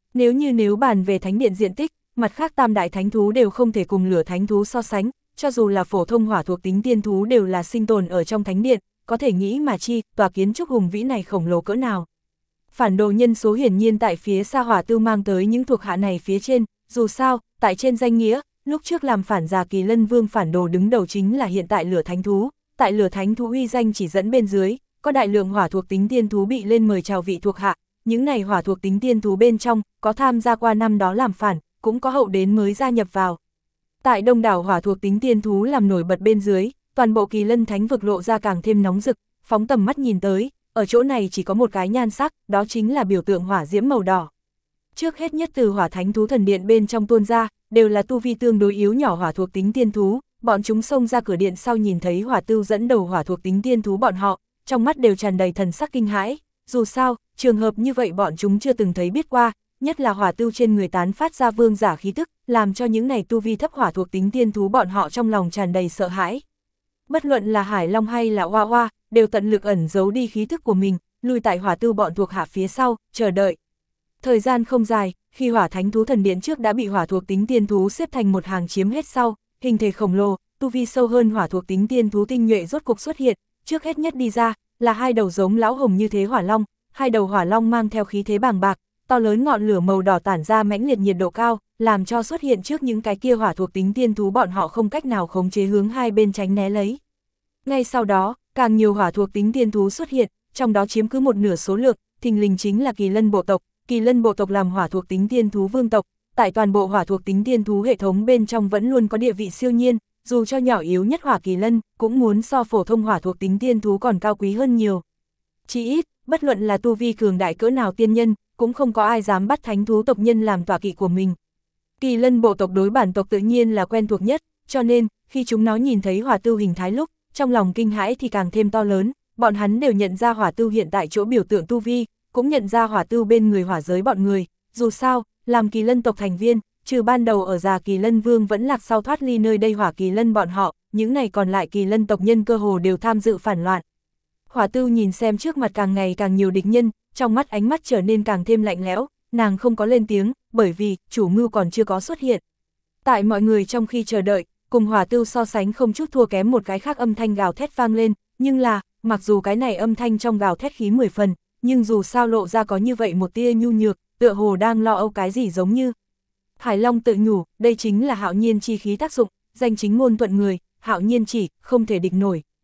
Nếu bàn về thánh điện diện tích, mặt khác tam đại thánh thú đều không thể cùng lửa thánh thú so sánh, cho dù là phổ thông hỏa thuộc tính tiên thú đều là sinh tồn ở trong thánh điện, có thể nghĩ mà chi, tòa kiến trúc hùng vĩ này khổng lồ cỡ nào. Phản đồ nhân số hiển nhiên tại phía xa Hỏa Tưu mang tới những thuộc hạ này phía trên, dù sao, tại trên danh nghĩa, lúc trước làm phản già Kỳ Lân Vương phản đồ đứng đầu chính là hiện tại lửa thánh thú, tại lửa thánh thú uy danh chỉ dẫn bên dưới, có đại lượng hỏa thuộc tính tiên thú bị lên mời chào vị thuộc hạ, những này hỏa thuộc tính tiên thú bên trong, có tham gia qua năm đó làm phản, cũng có hậu đến mới gia nhập vào. Tại đông đảo hỏa thuộc tính tiên thú làm nổi bật bên dưới, toàn bộ Kỳ Lân Thánh vực lộ ra càng thêm nóng rực, phóng tầm mắt nhìn tới, ở chỗ này chỉ có một cái nhan sắc, đó chính là biểu tượng hỏa diễm màu đỏ. Trước hết nhất từ Hỏa Thánh Thú Thần Điện bên trong tuôn ra, đều là tu vi tương đối yếu nhỏ hỏa thuộc tính tiên thú, bọn chúng xông ra cửa điện sau nhìn thấy Hỏa Tưu dẫn đầu hỏa thuộc tính tiên thú bọn họ, trong mắt đều tràn đầy thần sắc kinh hãi, dù sao, trường hợp như vậy bọn chúng chưa từng thấy biết qua, nhất là Hỏa Tưu trên người tán phát ra vương giả khí tức, làm cho những này tu vi thấp hỏa thuộc tính tiên thú bọn họ trong lòng tràn đầy sợ hãi. Bất luận là Hải Long hay là Hoa Hoa, đều tận lực ẩn giấu đi khí thức của mình, lùi tại Hỏa Tưu bọn thuộc hạ phía sau, chờ đợi. Thời gian không dài, khi Hỏa Thánh Thú Thần Điện trước đã bị hỏa thuộc tính tiên thú xếp thành một hàng chiếm hết sau, hình thể khổng lồ, tu vi sâu hơn hỏa thuộc tính tiên thú tinh nhuệ rốt cục xuất hiện, trước hết nhất đi ra, là hai đầu giống lão hồng như thế hỏa long, hai đầu hỏa long mang theo khí thế bàng bạc, to lớn ngọn lửa màu đỏ tản ra mãnh liệt nhiệt độ cao, làm cho xuất hiện trước những cái kia hỏa thuộc tính tiên thú bọn họ không cách nào khống chế hướng hai bên tránh né lấy. Ngay sau đó, càng nhiều hỏa thuộc tính tiên thú xuất hiện, trong đó chiếm cứ một nửa số lượng, thình lình chính là Kỳ Lân bộ tộc. Kỳ Lân bộ tộc làm hỏa thuộc tính tiên thú vương tộc, tại toàn bộ hỏa thuộc tính tiên thú hệ thống bên trong vẫn luôn có địa vị siêu nhiên, dù cho nhỏ yếu nhất hỏa kỳ lân, cũng muốn so phổ thông hỏa thuộc tính tiên thú còn cao quý hơn nhiều. Chỉ ít, bất luận là tu vi cường đại cỡ nào tiên nhân, cũng không có ai dám bắt thánh thú tộc nhân làm tọa kỵ của mình. Kỳ Lân bộ tộc đối bản tộc tự nhiên là quen thuộc nhất, cho nên, khi chúng nó nhìn thấy Hỏa Tưu hình thái lúc, trong lòng kinh hãi thì càng thêm to lớn, bọn hắn đều nhận ra Hỏa Tưu hiện tại chỗ biểu tượng tu vi, cũng nhận ra Hỏa Tưu bên người hỏa giới bọn người, dù sao, làm Kỳ Lân tộc thành viên, trừ ban đầu ở già Kỳ Lân Vương vẫn lạc sau thoát ly nơi đây Hỏa Kỳ Lân bọn họ, những này còn lại Kỳ Lân tộc nhân cơ hồ đều tham dự phản loạn. Hỏa Tưu nhìn xem trước mặt càng ngày càng nhiều địch nhân, trong mắt ánh mắt trở nên càng thêm lạnh lẽo, nàng không có lên tiếng, bởi vì chủ mưu còn chưa có xuất hiện. Tại mọi người trong khi chờ đợi, cùng Hỏa Tưu so sánh không chút thua kém một cái khác âm thanh gào thét vang lên, nhưng là, mặc dù cái này âm thanh trong gào thét khí 10 phần, nhưng dù sao lộ ra có như vậy một tia nhu nhược, tựa hồ đang lo âu cái gì giống như. Hải Long tự nhủ, đây chính là Hạo Nhiên chi khí tác dụng, danh chính ngôn thuận người, Hạo Nhiên chỉ, không thể địch nổi.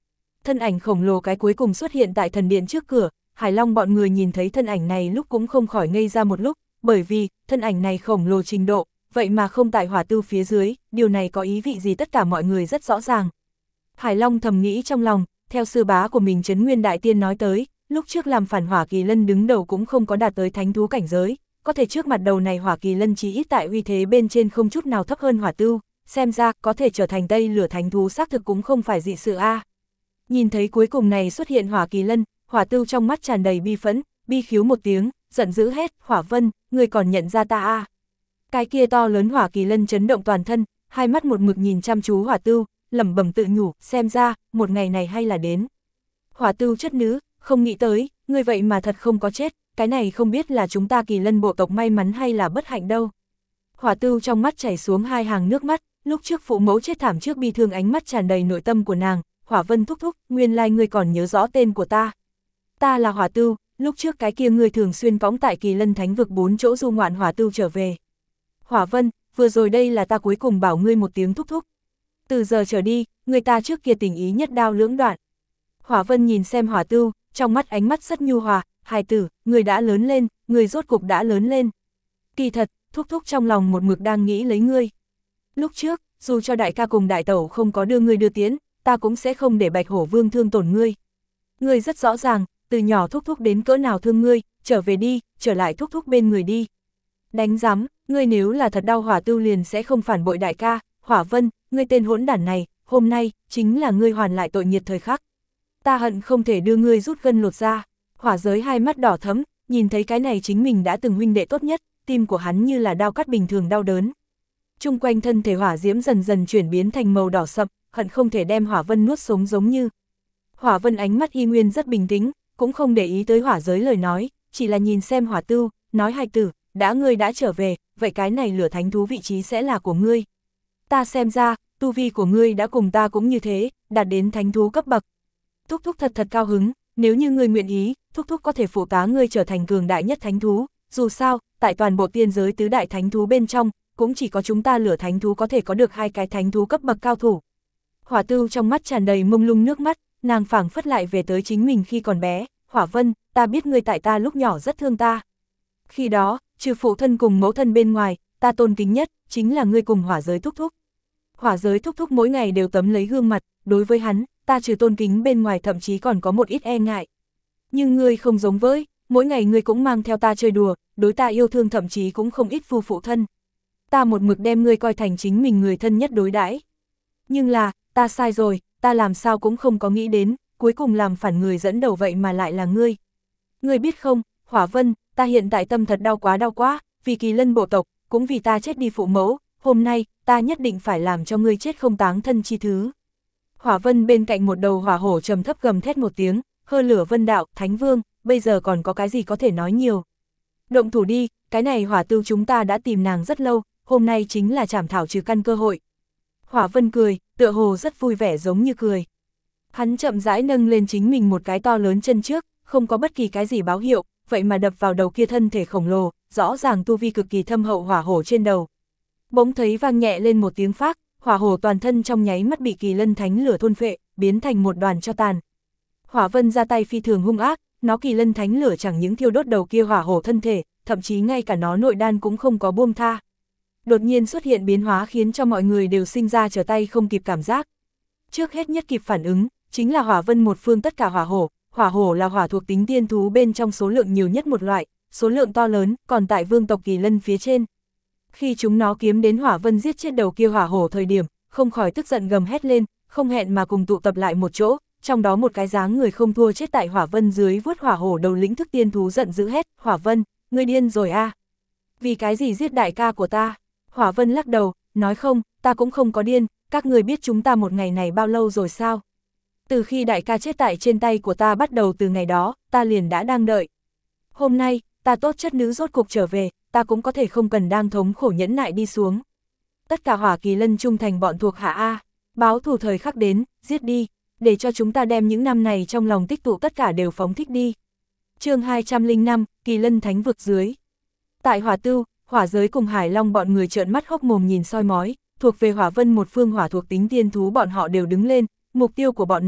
thân ảnh khổng lồ cái cuối cùng xuất hiện tại thần điện trước cửa, Hải Long bọn người nhìn thấy thân ảnh này lúc cũng không khỏi ngây ra một lúc, bởi vì, thân ảnh này khổng lồ trình độ, vậy mà không tại hỏa tư phía dưới, điều này có ý vị gì tất cả mọi người rất rõ ràng. Hải Long thầm nghĩ trong lòng, theo sư bá của mình Trấn Nguyên Đại Tiên nói tới, lúc trước làm phản hỏa kỳ lân đứng đầu cũng không có đạt tới thánh thú cảnh giới, có thể trước mặt đầu này hỏa kỳ lân chỉ ít tại uy thế bên trên không chút nào thấp hơn hỏa tư, xem ra có thể trở thành Tây Lửa thánh thú xác thực cũng không phải dị sự a. Nhìn thấy cuối cùng này xuất hiện hỏa kỳ lân, hỏa tư trong mắt tràn đầy bi phẫn, bi khiếu một tiếng, giận dữ hét, Hỏa Vân, người còn nhận ra ta a? Cái kia to lớn hỏa kỳ lân chấn động toàn thân, hai mắt một mực nhìn chăm chú hỏa tư, lẩm bẩm tự nhủ, xem ra, một ngày này hay là đến. Hỏa tư chất nữ, không nghĩ tới, người vậy mà thật không có chết, cái này không biết là chúng ta kỳ lân bộ tộc may mắn hay là bất hạnh đâu. Hỏa tư trong mắt chảy xuống hai hàng nước mắt, lúc trước phụ mẫu chết thảm trước bi thương ánh mắt tràn đầy nội tâm của nàng, Hỏa Vân thúc thúc, nguyên lai ngươi còn nhớ rõ tên của ta. Ta là Hỏa Tư, lúc trước cái kia ngươi thường xuyên phóng tại kỳ lân thánh vực 4 chỗ du ngoạn Hỏa Tư trở về. Hỏa Vân, vừa rồi đây là ta cuối cùng bảo ngươi một tiếng thúc thúc. Từ giờ trở đi, người ta trước kia tình ý nhất đao lưỡng đoạn. Hỏa Vân nhìn xem Hỏa Tư, trong mắt ánh mắt rất nhu hòa, hài tử, người đã lớn lên, người rốt cục đã lớn lên. Kỳ thật, thúc thúc trong lòng một mực đang nghĩ lấy ngươi. Lúc trước, dù cho đại ca cùng đại tẩu không có đưa ngươi đưa tiến, ta cũng sẽ không để Bạch Hổ Vương thương tổn ngươi. Ngươi rất rõ ràng, từ nhỏ thúc thúc đến cỡ nào thương ngươi, trở về đi, trở lại thúc thúc bên người đi. Đánh giám, ngươi nếu là thật đau Hỏa Tư liền sẽ không phản bội đại ca, Hỏa Vân, ngươi tên hỗn đản này, hôm nay, chính là ngươi hoàn lại tội nghiệt thời khắc. Ta hận không thể đưa ngươi rút gân lột ra. Hỏa Giới hai mắt đỏ thẫm, nhìn thấy cái này chính mình đã từng huynh đệ tốt nhất, tim của hắn như là đao cắt bình thường đau đớn. Trung quanh thân thể hỏa diễm dần dần chuyển biến thành màu đỏ sậm, hận không thể đem Hỏa Vân nuốt sống giống như. Hỏa Vân ánh mắt y nguyên rất bình tĩnh, cũng không để ý tới Hỏa Giới lời nói, chỉ là nhìn xem Hỏa Tư, nói hài tử, đã ngươi đã trở về, vậy cái này lửa thánh thú vị trí sẽ là của ngươi. Ta xem ra, tu vi của ngươi đã cùng ta cũng như thế, đạt đến thánh thú cấp bậc. Thúc thúc thật thật cao hứng, nếu như ngươi nguyện ý, thúc thúc có thể phụ tá ngươi trở thành cường đại nhất thánh thú, dù sao, tại toàn bộ tiên giới tứ đại thánh thú bên trong, cũng chỉ có chúng ta lửa thánh thú có thể có được hai cái thánh thú cấp bậc cao thủ. Hỏa Tư trong mắt tràn đầy mông lung nước mắt, nàng phảng phất lại về tới chính mình khi còn bé, Hỏa Vân, ta biết ngươi tại ta lúc nhỏ rất thương ta. Khi đó, trừ phụ thân cùng mẫu thân bên ngoài, ta tôn kính nhất, chính là ngươi cùng Hỏa Giới thúc thúc. Hỏa Giới thúc thúc mỗi ngày đều tấm lấy gương mặt, đối với hắn, ta trừ tôn kính bên ngoài thậm chí còn có một ít e ngại. Nhưng ngươi không giống với, mỗi ngày ngươi cũng mang theo ta chơi đùa, đối ta yêu thương thậm chí cũng không ít phụ thân. Ta một mực đem ngươi coi thành chính mình người thân nhất đối đãi. Nhưng là, ta sai rồi, ta làm sao cũng không có nghĩ đến, cuối cùng làm phản người dẫn đầu vậy mà lại là ngươi. Ngươi biết không, Hỏa Vân, ta hiện tại tâm thật đau quá, vì kỳ lân bộ tộc, cũng vì ta chết đi phụ mẫu, hôm nay, ta nhất định phải làm cho ngươi chết không táng thân chi thứ. Hỏa Vân bên cạnh một đầu hỏa hổ trầm thấp gầm thét một tiếng, hơ lửa vân đạo, Thánh Vương, bây giờ còn có cái gì có thể nói nhiều. Động thủ đi, cái này Hỏa Tư chúng ta đã tìm nàng rất lâu, hôm nay chính là trảm thảo trừ căn cơ hội. Hỏa Vân cười, tựa hồ rất vui vẻ giống như cười. Hắn chậm rãi nâng lên chính mình một cái to lớn chân trước, không có bất kỳ cái gì báo hiệu, vậy mà đập vào đầu kia thân thể khổng lồ, rõ ràng tu vi cực kỳ thâm hậu hỏa hổ trên đầu. Bỗng thấy vang nhẹ lên một tiếng phác, hỏa hổ toàn thân trong nháy mắt bị kỳ lân thánh lửa thôn phệ, biến thành một đoàn tro tàn. Hỏa Vân ra tay phi thường hung ác, nó kỳ lân thánh lửa chẳng những thiêu đốt đầu kia hỏa hổ thân thể, thậm chí ngay cả nó nội đan cũng không có buông tha. Đột nhiên xuất hiện biến hóa khiến cho mọi người đều sinh ra trở tay không kịp cảm giác. Trước hết nhất kịp phản ứng, chính là Hỏa Vân một phương tất cả hỏa hổ là hỏa thuộc tính tiên thú bên trong số lượng nhiều nhất một loại, số lượng to lớn, còn tại vương tộc kỳ lân phía trên. Khi chúng nó kiếm đến Hỏa Vân giết chết đầu kia hỏa hổ thời điểm, không khỏi tức giận gầm hét lên, không hẹn mà cùng tụ tập lại một chỗ, trong đó một cái dáng người không thua chết tại Hỏa Vân dưới vuốt hỏa hổ đầu lĩnh thức tiên thú giận dữ hét, Hỏa Vân, ngươi điên rồi à? Vì cái gì giết đại ca của ta? Hỏa Vân lắc đầu, nói không, ta cũng không có điên, các người biết chúng ta một ngày này bao lâu rồi sao? Từ khi đại ca chết tại trên tay của ta bắt đầu từ ngày đó, ta liền đã đang đợi. Hôm nay, ta tốt chất nữ rốt cục trở về, ta cũng có thể không cần đang thống khổ nhẫn nại đi xuống. Tất cả hỏa kỳ lân trung thành bọn thuộc hạ A, báo thù thời khắc đến, giết đi, để cho chúng ta đem những năm này trong lòng tích tụ tất cả đều phóng thích đi. Chương 205, Kỳ Lân Thánh vực dưới. Tại Hỏa Tư, Hỏa Giới cùng Hải Long bọn người trợn mắt hốc mồm nhìn soi mói, thuộc về Hỏa Vân một phương hỏa thuộc tính tiên thú bọn họ đều đứng lên, mục tiêu của bọn nó,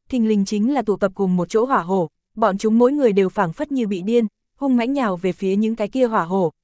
thình lình chính là tụ tập cùng một chỗ hỏa hổ, bọn chúng mỗi người đều phảng phất như bị điên, hung mãnh nhào về phía những cái kia hỏa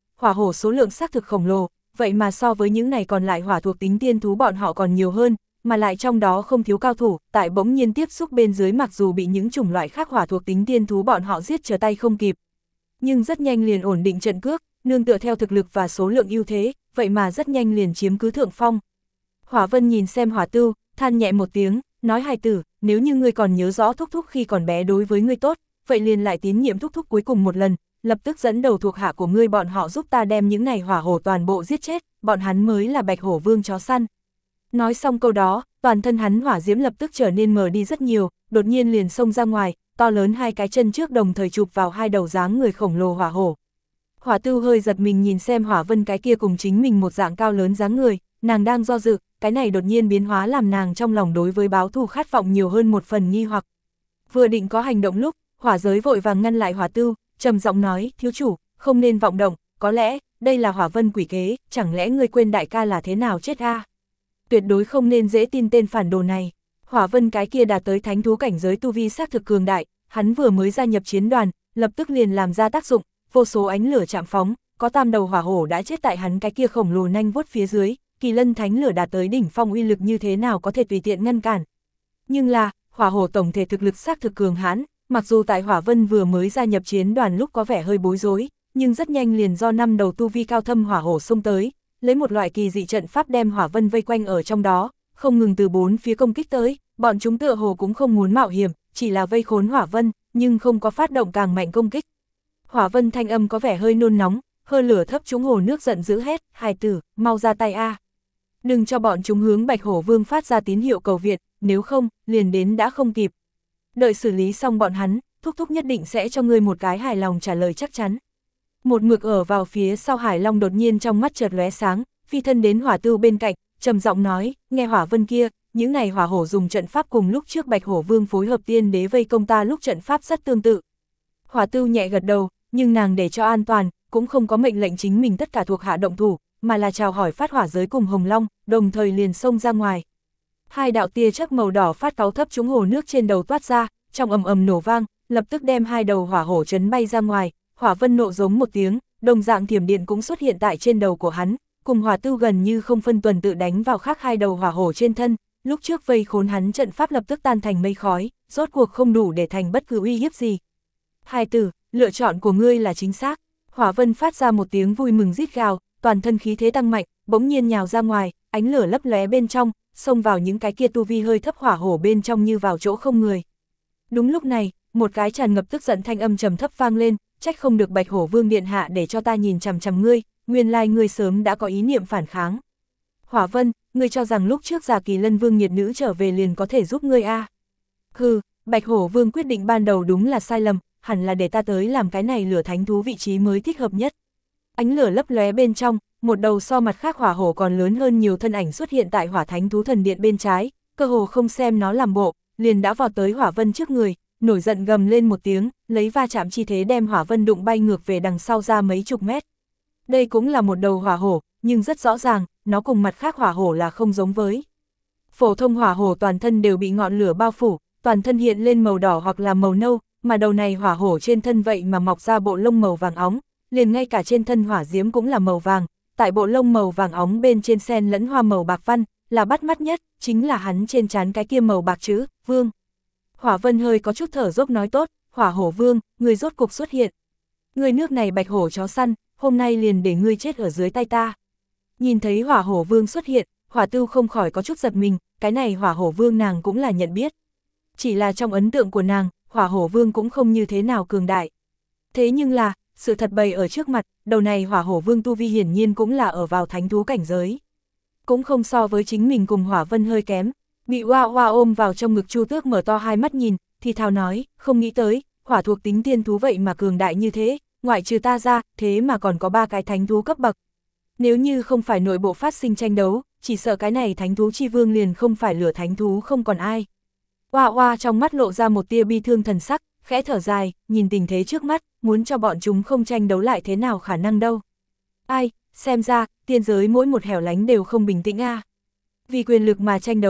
hổ số lượng xác thực khổng lồ, vậy mà so với những này còn lại hỏa thuộc tính tiên thú bọn họ còn nhiều hơn, mà lại trong đó không thiếu cao thủ, tại bỗng nhiên tiếp xúc bên dưới mặc dù bị những chủng loại khác hỏa thuộc tính tiên thú bọn họ giết trở tay không kịp. Nhưng rất nhanh liền ổn định trận cước, nương tựa theo thực lực và số lượng ưu thế, vậy mà rất nhanh liền chiếm cứ thượng phong. Hỏa Vân nhìn xem Hỏa Tưu, than nhẹ một tiếng, nói hài tử, nếu như ngươi còn nhớ rõ thúc thúc khi còn bé đối với ngươi tốt, vậy liền lại tín nhiệm thúc thúc cuối cùng một lần, lập tức dẫn đầu thuộc hạ của ngươi bọn họ giúp ta đem những này hỏa hổ toàn bộ giết chết, bọn hắn mới là Bạch Hổ Vương chó săn. Nói xong câu đó, toàn thân hắn hỏa diễm lập tức trở nên mờ đi rất nhiều, đột nhiên liền xông ra ngoài, to lớn hai cái chân trước đồng thời chụp vào hai đầu dáng người khổng lồ hỏa hổ. Hỏa Tưu hơi giật mình nhìn xem Hỏa Vân cái kia cùng chính mình một dạng cao lớn dáng người, nàng đang do dự, cái này đột nhiên biến hóa làm nàng trong lòng đối với báo thù khát vọng nhiều hơn một phần nghi hoặc. Vừa định có hành động lúc, Hỏa Giới vội vàng ngăn lại Hỏa Tưu, trầm giọng nói, thiếu chủ, không nên vọng động, có lẽ, đây là Hỏa Vân quỷ kế, chẳng lẽ ngươi quên đại ca là thế nào chết a? Tuyệt đối không nên dễ tin tên phản đồ này. Hỏa Vân cái kia đạt tới thánh thú cảnh giới tu vi xác thực cường đại, hắn vừa mới gia nhập chiến đoàn, lập tức liền làm ra tác dụng, vô số ánh lửa chạm phóng, có tam đầu hỏa hổ đã chết tại hắn cái kia khổng lồ nanh vuốt phía dưới, Kỳ Lân thánh lửa đạt tới đỉnh phong uy lực như thế nào có thể tùy tiện ngăn cản. Nhưng là, hỏa hổ tổng thể thực lực xác thực cường hãn, mặc dù tại Hỏa Vân vừa mới gia nhập chiến đoàn lúc có vẻ hơi bối rối, nhưng rất nhanh liền do năm đầu tu vi cao thâm hỏa hổ xông tới, lấy một loại kỳ dị trận pháp đem Hỏa Vân vây quanh ở trong đó, không ngừng từ bốn phía công kích tới, bọn chúng tựa hồ cũng không muốn mạo hiểm, chỉ là vây khốn Hỏa Vân, nhưng không có phát động càng mạnh công kích. Hỏa Vân thanh âm có vẻ hơi nôn nóng, hơi lửa thấp chúng hồ nước giận dữ hét, hài tử, mau ra tay a. Đừng cho bọn chúng hướng Bạch Hổ Vương phát ra tín hiệu cầu viện, nếu không, liền đến đã không kịp. Đợi xử lý xong bọn hắn, thúc thúc nhất định sẽ cho ngươi một cái hài lòng trả lời chắc chắn. Một mực ở vào phía sau Hải Long đột nhiên trong mắt chợt lóe sáng, phi thân đến Hỏa Tưu bên cạnh, trầm giọng nói, nghe Hỏa Vân kia, những này hỏa hổ dùng trận pháp cùng lúc trước Bạch Hổ Vương phối hợp tiên đế vây công ta lúc trận pháp rất tương tự. Hỏa Tưu nhẹ gật đầu, nhưng nàng để cho an toàn, cũng không có mệnh lệnh chính mình tất cả thuộc hạ động thủ, mà là chào hỏi Phát Hỏa Giới cùng Hồng Long, đồng thời liền xông ra ngoài. Hai đạo tia chớp màu đỏ phát cáu thấp trúng hồ nước trên đầu toát ra, trong ầm ầm nổ vang, lập tức đem hai đầu hỏa hổ chấn bay ra ngoài. Hỏa Vân nộ giống một tiếng, đồng dạng thiểm điện cũng xuất hiện tại trên đầu của hắn, cùng Hỏa Tưu gần như không phân tuần tự đánh vào khác hai đầu hỏa hổ trên thân, lúc trước vây khốn hắn trận pháp lập tức tan thành mây khói, rốt cuộc không đủ để thành bất cứ uy hiếp gì. Hai tử, lựa chọn của ngươi là chính xác. Hỏa Vân phát ra một tiếng vui mừng rít gào, toàn thân khí thế tăng mạnh, bỗng nhiên nhào ra ngoài, ánh lửa lấp lóe bên trong, xông vào những cái kia tu vi hơi thấp hỏa hổ bên trong như vào chỗ không người. Đúng lúc này, một cái tràn ngập tức giận thanh âm trầm thấp vang lên, trách không được Bạch Hổ Vương điện hạ để cho ta nhìn chằm chằm ngươi, nguyên lai ngươi sớm đã có ý niệm phản kháng. Hỏa Vân, ngươi cho rằng lúc trước già Kỳ Lân Vương nhiệt nữ trở về liền có thể giúp ngươi a? Hừ, Bạch Hổ Vương quyết định ban đầu đúng là sai lầm, hẳn là để ta tới làm cái này lửa thánh thú vị trí mới thích hợp nhất. Ánh lửa lấp lóe bên trong, một đầu so mặt khác hỏa hổ còn lớn hơn nhiều thân ảnh xuất hiện tại Hỏa Thánh Thú Thần Điện bên trái, cơ hồ không xem nó làm bộ, liền đã vọt tới Hỏa Vân trước người, nổi giận gầm lên một tiếng, lấy va chạm chi thế đem Hỏa Vân đụng bay ngược về đằng sau ra mấy chục mét. Đây cũng là một đầu hỏa hổ, nhưng rất rõ ràng, nó cùng mặt khác hỏa hổ là không giống với. Phổ thông hỏa hổ toàn thân đều bị ngọn lửa bao phủ, toàn thân hiện lên màu đỏ hoặc là màu nâu, mà đầu này hỏa hổ trên thân vậy mà mọc ra bộ lông màu vàng óng, liền ngay cả trên thân hỏa diễm cũng là màu vàng, tại bộ lông màu vàng óng bên trên sen lẫn hoa màu bạc văn, là bắt mắt nhất, chính là hắn trên trán cái kia màu bạc chữ, Vương. Hỏa Vân hơi có chút thở dốc nói tốt, Hỏa Hổ Vương, người rốt cục xuất hiện. Người nước này Bạch Hổ chó săn, hôm nay liền để ngươi chết ở dưới tay ta. Nhìn thấy Hỏa Hổ Vương xuất hiện, Hỏa Tưu không khỏi có chút giật mình, cái này Hỏa Hổ Vương nàng cũng là nhận biết. Chỉ là trong ấn tượng của nàng, Hỏa Hổ Vương cũng không như thế nào cường đại. Thế nhưng là, sự thật bày ở trước mặt, đầu này Hỏa Hổ Vương tu vi hiển nhiên cũng là ở vào thánh thú cảnh giới. Cũng không so với chính mình cùng Hỏa Vân hơi kém. Bị Hoa Hoa ôm vào trong ngực Chu Tước mở to hai mắt nhìn, thì thào nói, không nghĩ tới, hỏa thuộc tính tiên thú vậy mà cường đại như thế, ngoại trừ ta ra, thế mà còn có 3 cái thánh thú cấp bậc. Nếu như không phải nội bộ phát sinh tranh đấu, chỉ sợ cái này thánh thú chi vương liền không phải lửa thánh thú không còn ai. Hoa Hoa trong mắt lộ ra một tia bi thương thần sắc, khẽ thở dài, nhìn tình thế trước mắt, muốn cho bọn chúng không tranh đấu lại thế nào khả năng đâu. Ai, xem ra, tiên giới mỗi một hẻo lánh đều không bình tĩnh a. Vì quyền lực mà tranh đấu,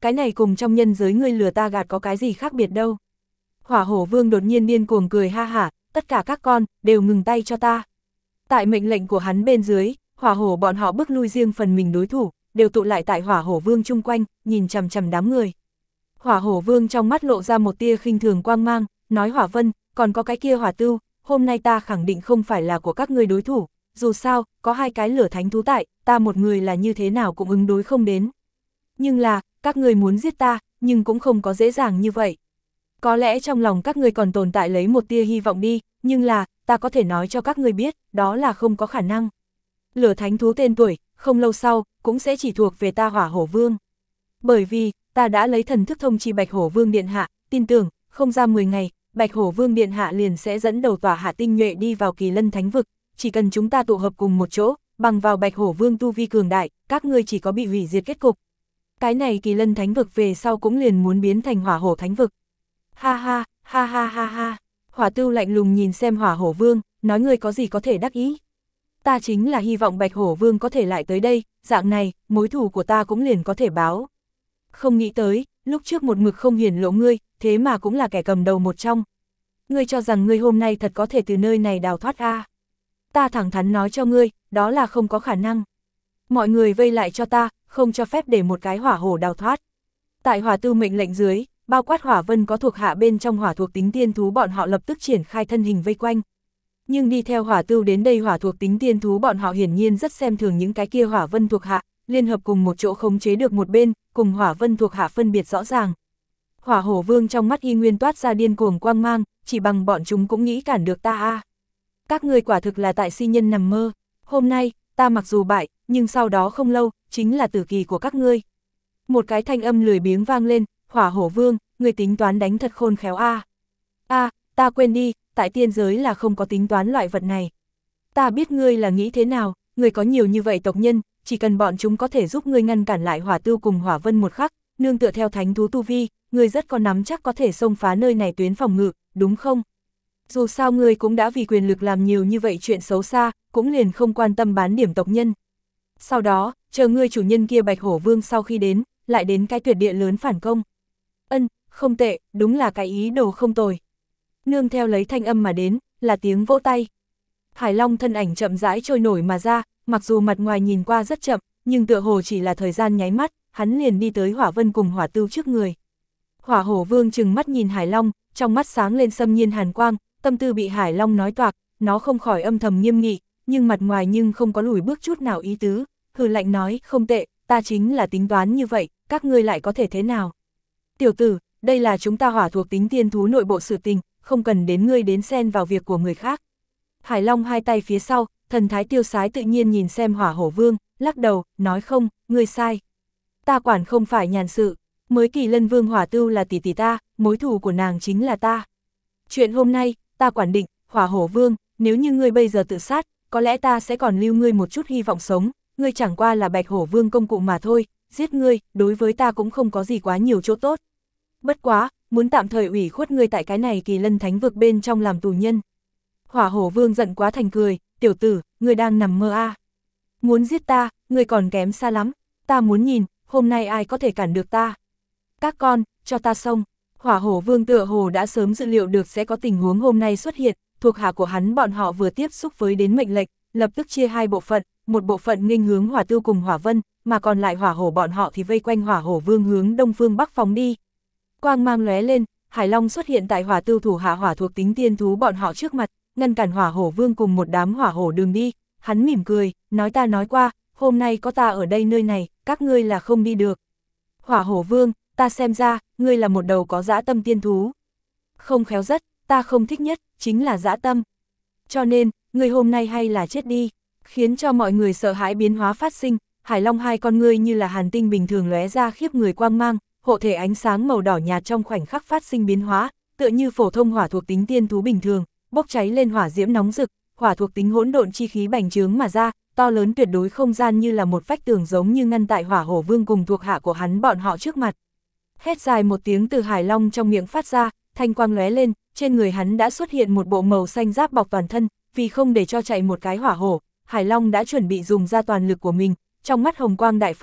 cái này cùng trong nhân giới ngươi lừa ta gạt có cái gì khác biệt đâu. Hỏa hổ vương đột nhiên điên cuồng cười ha hả, tất cả các con, đều ngừng tay cho ta. Tại mệnh lệnh của hắn bên dưới, hỏa hổ bọn họ bước lui riêng phần mình đối thủ, đều tụ lại tại hỏa hổ vương chung quanh, nhìn chằm chằm đám người. Hỏa hổ vương trong mắt lộ ra một tia khinh thường quang mang, nói Hỏa Vân, còn có cái kia Hỏa Tưu, hôm nay ta khẳng định không phải là của các ngươi đối thủ, dù sao, có 2 cái lửa thánh thú tại, ta một người là như thế nào cũng ứng đối không đến. Nhưng là, các ngươi muốn giết ta, nhưng cũng không có dễ dàng như vậy. Có lẽ trong lòng các ngươi còn tồn tại lấy một tia hy vọng đi, nhưng là, ta có thể nói cho các ngươi biết, đó là không có khả năng. Lửa thánh thú tên tuổi, không lâu sau, cũng sẽ chỉ thuộc về ta Hỏa Hổ Vương. Bởi vì, ta đã lấy thần thức thông chi Bạch Hổ Vương Điện Hạ, tin tưởng, không ra 10 ngày, Bạch Hổ Vương Điện Hạ liền sẽ dẫn đầu tỏa hạ tinh nhuệ đi vào Kỳ Lân Thánh Vực, chỉ cần chúng ta tụ hợp cùng một chỗ, bằng vào Bạch Hổ Vương tu vi cường đại, các ngươi chỉ có bị hủy diệt kết cục. Cái này Kỳ Lân Thánh Vực về sau cũng liền muốn biến thành Hỏa Hổ Thánh Vực. Ha ha, ha ha ha ha. Hỏa Tưu lạnh lùng nhìn xem Hỏa Hổ Vương, nói ngươi có gì có thể đắc ý. Ta chính là hy vọng Bạch Hổ Vương có thể lại tới đây, dạng này, mối thù của ta cũng liền có thể báo. Không nghĩ tới, lúc trước một mực không hiển lộ ngươi, thế mà cũng là kẻ cầm đầu một trong. Ngươi cho rằng ngươi hôm nay thật có thể từ nơi này đào thoát a? Ta thẳng thắn nói cho ngươi, đó là không có khả năng. Mọi người vây lại cho ta, không cho phép để một cái hỏa hổ đào thoát. Tại Hỏa Tưu mệnh lệnh dưới, bao quát Hỏa Vân có thuộc hạ bên trong hỏa thuộc tính tiên thú bọn họ lập tức triển khai thân hình vây quanh. Nhưng đi theo Hỏa Tưu đến đây hỏa thuộc tính tiên thú bọn họ hiển nhiên rất xem thường những cái kia Hỏa Vân thuộc hạ, liên hợp cùng một chỗ khống chế được một bên, cùng Hỏa Vân thuộc hạ phân biệt rõ ràng. Hỏa Hổ Vương trong mắt y nguyên toát ra điên cuồng quang mang, chỉ bằng bọn chúng cũng nghĩ cản được ta a. Các ngươi quả thực là tại si nhân nằm mơ, hôm nay, ta mặc dù bại, nhưng sau đó không lâu, chính là tử kỳ của các ngươi. Một cái thanh âm lười biếng vang lên, Hỏa Hổ Vương, ngươi tính toán đánh thật khôn khéo a. Ta quên đi, tại tiên giới là không có tính toán loại vật này. Ta biết ngươi là nghĩ thế nào, ngươi có nhiều như vậy tộc nhân, chỉ cần bọn chúng có thể giúp ngươi ngăn cản lại Hỏa Tưu cùng Hỏa Vân một khắc, nương tựa theo thánh thú tu vi, ngươi rất có nắm chắc có thể xông phá nơi này tuyến phòng ngự, đúng không? Dù sao ngươi cũng đã vì quyền lực làm nhiều như vậy chuyện xấu xa, cũng liền không quan tâm bán điểm tộc nhân. Sau đó, chờ ngươi chủ nhân kia Bạch Hổ Vương sau khi đến, lại đến cái tuyệt địa lớn phản công. Không tệ, đúng là cái ý đồ không tồi. Nương theo lấy thanh âm mà đến, là tiếng vỗ tay. Hải Long thân ảnh chậm rãi trôi nổi mà ra, mặc dù mặt ngoài nhìn qua rất chậm, nhưng tựa hồ chỉ là thời gian nháy mắt, hắn liền đi tới Hỏa Vân cùng Hỏa Tưu trước người. Hỏa Hổ Vương trừng mắt nhìn Hải Long, trong mắt sáng lên xâm nhiên hàn quang, tâm tư bị Hải Long nói toạc, nó không khỏi âm thầm nghiêm nghị, nhưng mặt ngoài nhưng không có lùi bước chút nào ý tứ, hừ lạnh nói, không tệ, ta chính là tính toán như vậy, các ngươi lại có thể thế nào? Tiểu tử, đây là chúng ta hỏa thuộc tính tiên thú nội bộ sự tình, không cần đến ngươi đến xen vào việc của người khác. Hải Long hai tay phía sau, thần thái tiêu sái tự nhiên nhìn xem Hỏa Hổ Vương, lắc đầu, nói không, ngươi sai. Ta quản không phải nhàn sự, mới Kỳ Lân Vương Hỏa Tưu là tỷ tỷ ta, mối thù của nàng chính là ta. Chuyện hôm nay, ta quản định, Hỏa Hổ Vương, nếu như ngươi bây giờ tự sát, có lẽ ta sẽ còn lưu ngươi một chút hy vọng sống, ngươi chẳng qua là Bạch Hổ Vương công cụ mà thôi, giết ngươi, đối với ta cũng không có gì quá nhiều chỗ tốt. Bất quá, muốn tạm thời ủy khuất ngươi tại cái này Kỳ Lân Thánh Vực bên trong làm tù nhân. Hỏa Hổ Vương giận quá thành cười, tiểu tử, ngươi đang nằm mơ a. Muốn giết ta, ngươi còn kém xa lắm, ta muốn nhìn, hôm nay ai có thể cản được ta. Các con, cho ta xông. Hỏa Hổ Vương tựa hồ đã sớm dự liệu được sẽ có tình huống hôm nay xuất hiện, thuộc hạ của hắn bọn họ vừa tiếp xúc với đến mệnh lệnh, lập tức chia hai bộ phận, một bộ phận nghênh hướng Hỏa Tưu cùng Hỏa Vân, mà còn lại Hỏa Hổ bọn họ thì vây quanh Hỏa Hổ Vương hướng đông phương bắc phóng đi. Quang mang lóe lên, Hải Long xuất hiện tại Hỏa Tưu thủ hạ hỏa thuộc tính tiên thú bọn họ trước mặt, ngăn cản Hỏa Hổ Vương cùng một đám hỏa hổ đường đi. Hắn mỉm cười, nói ta nói qua, hôm nay có ta ở đây nơi này, các ngươi là không đi được. Hỏa Hổ Vương, ta xem ra, ngươi là một đầu có dã tâm tiên thú. Không khéo rất, ta không thích nhất, chính là dã tâm. Cho nên, ngươi hôm nay hay là chết đi, khiến cho mọi người sợ hãi biến hóa phát sinh. Hải Long hai con ngươi như là hàn tinh bình thường lóe ra khiếp người quang mang, hộ thể ánh sáng màu đỏ nhạt trong khoảnh khắc phát sinh biến hóa, tựa như phổ thông hỏa thuộc tính tiên thú bình thường, bốc cháy lên hỏa diễm nóng rực, hỏa thuộc tính hỗn độn chi khí bành trướng mà ra, to lớn tuyệt đối không gian như là một vách tường giống như ngăn tại Hỏa Hổ Vương cùng thuộc hạ của hắn bọn họ trước mặt. Hét dài một tiếng từ Hải Long trong miệng phát ra, thanh quang lóe lên, trên người hắn đã xuất hiện một bộ màu xanh giáp bọc toàn thân, vì không để cho chạy một cái hỏa hổ, Hải Long đã chuẩn bị dùng ra toàn lực của mình, trong mắt hồng quang đại phóng,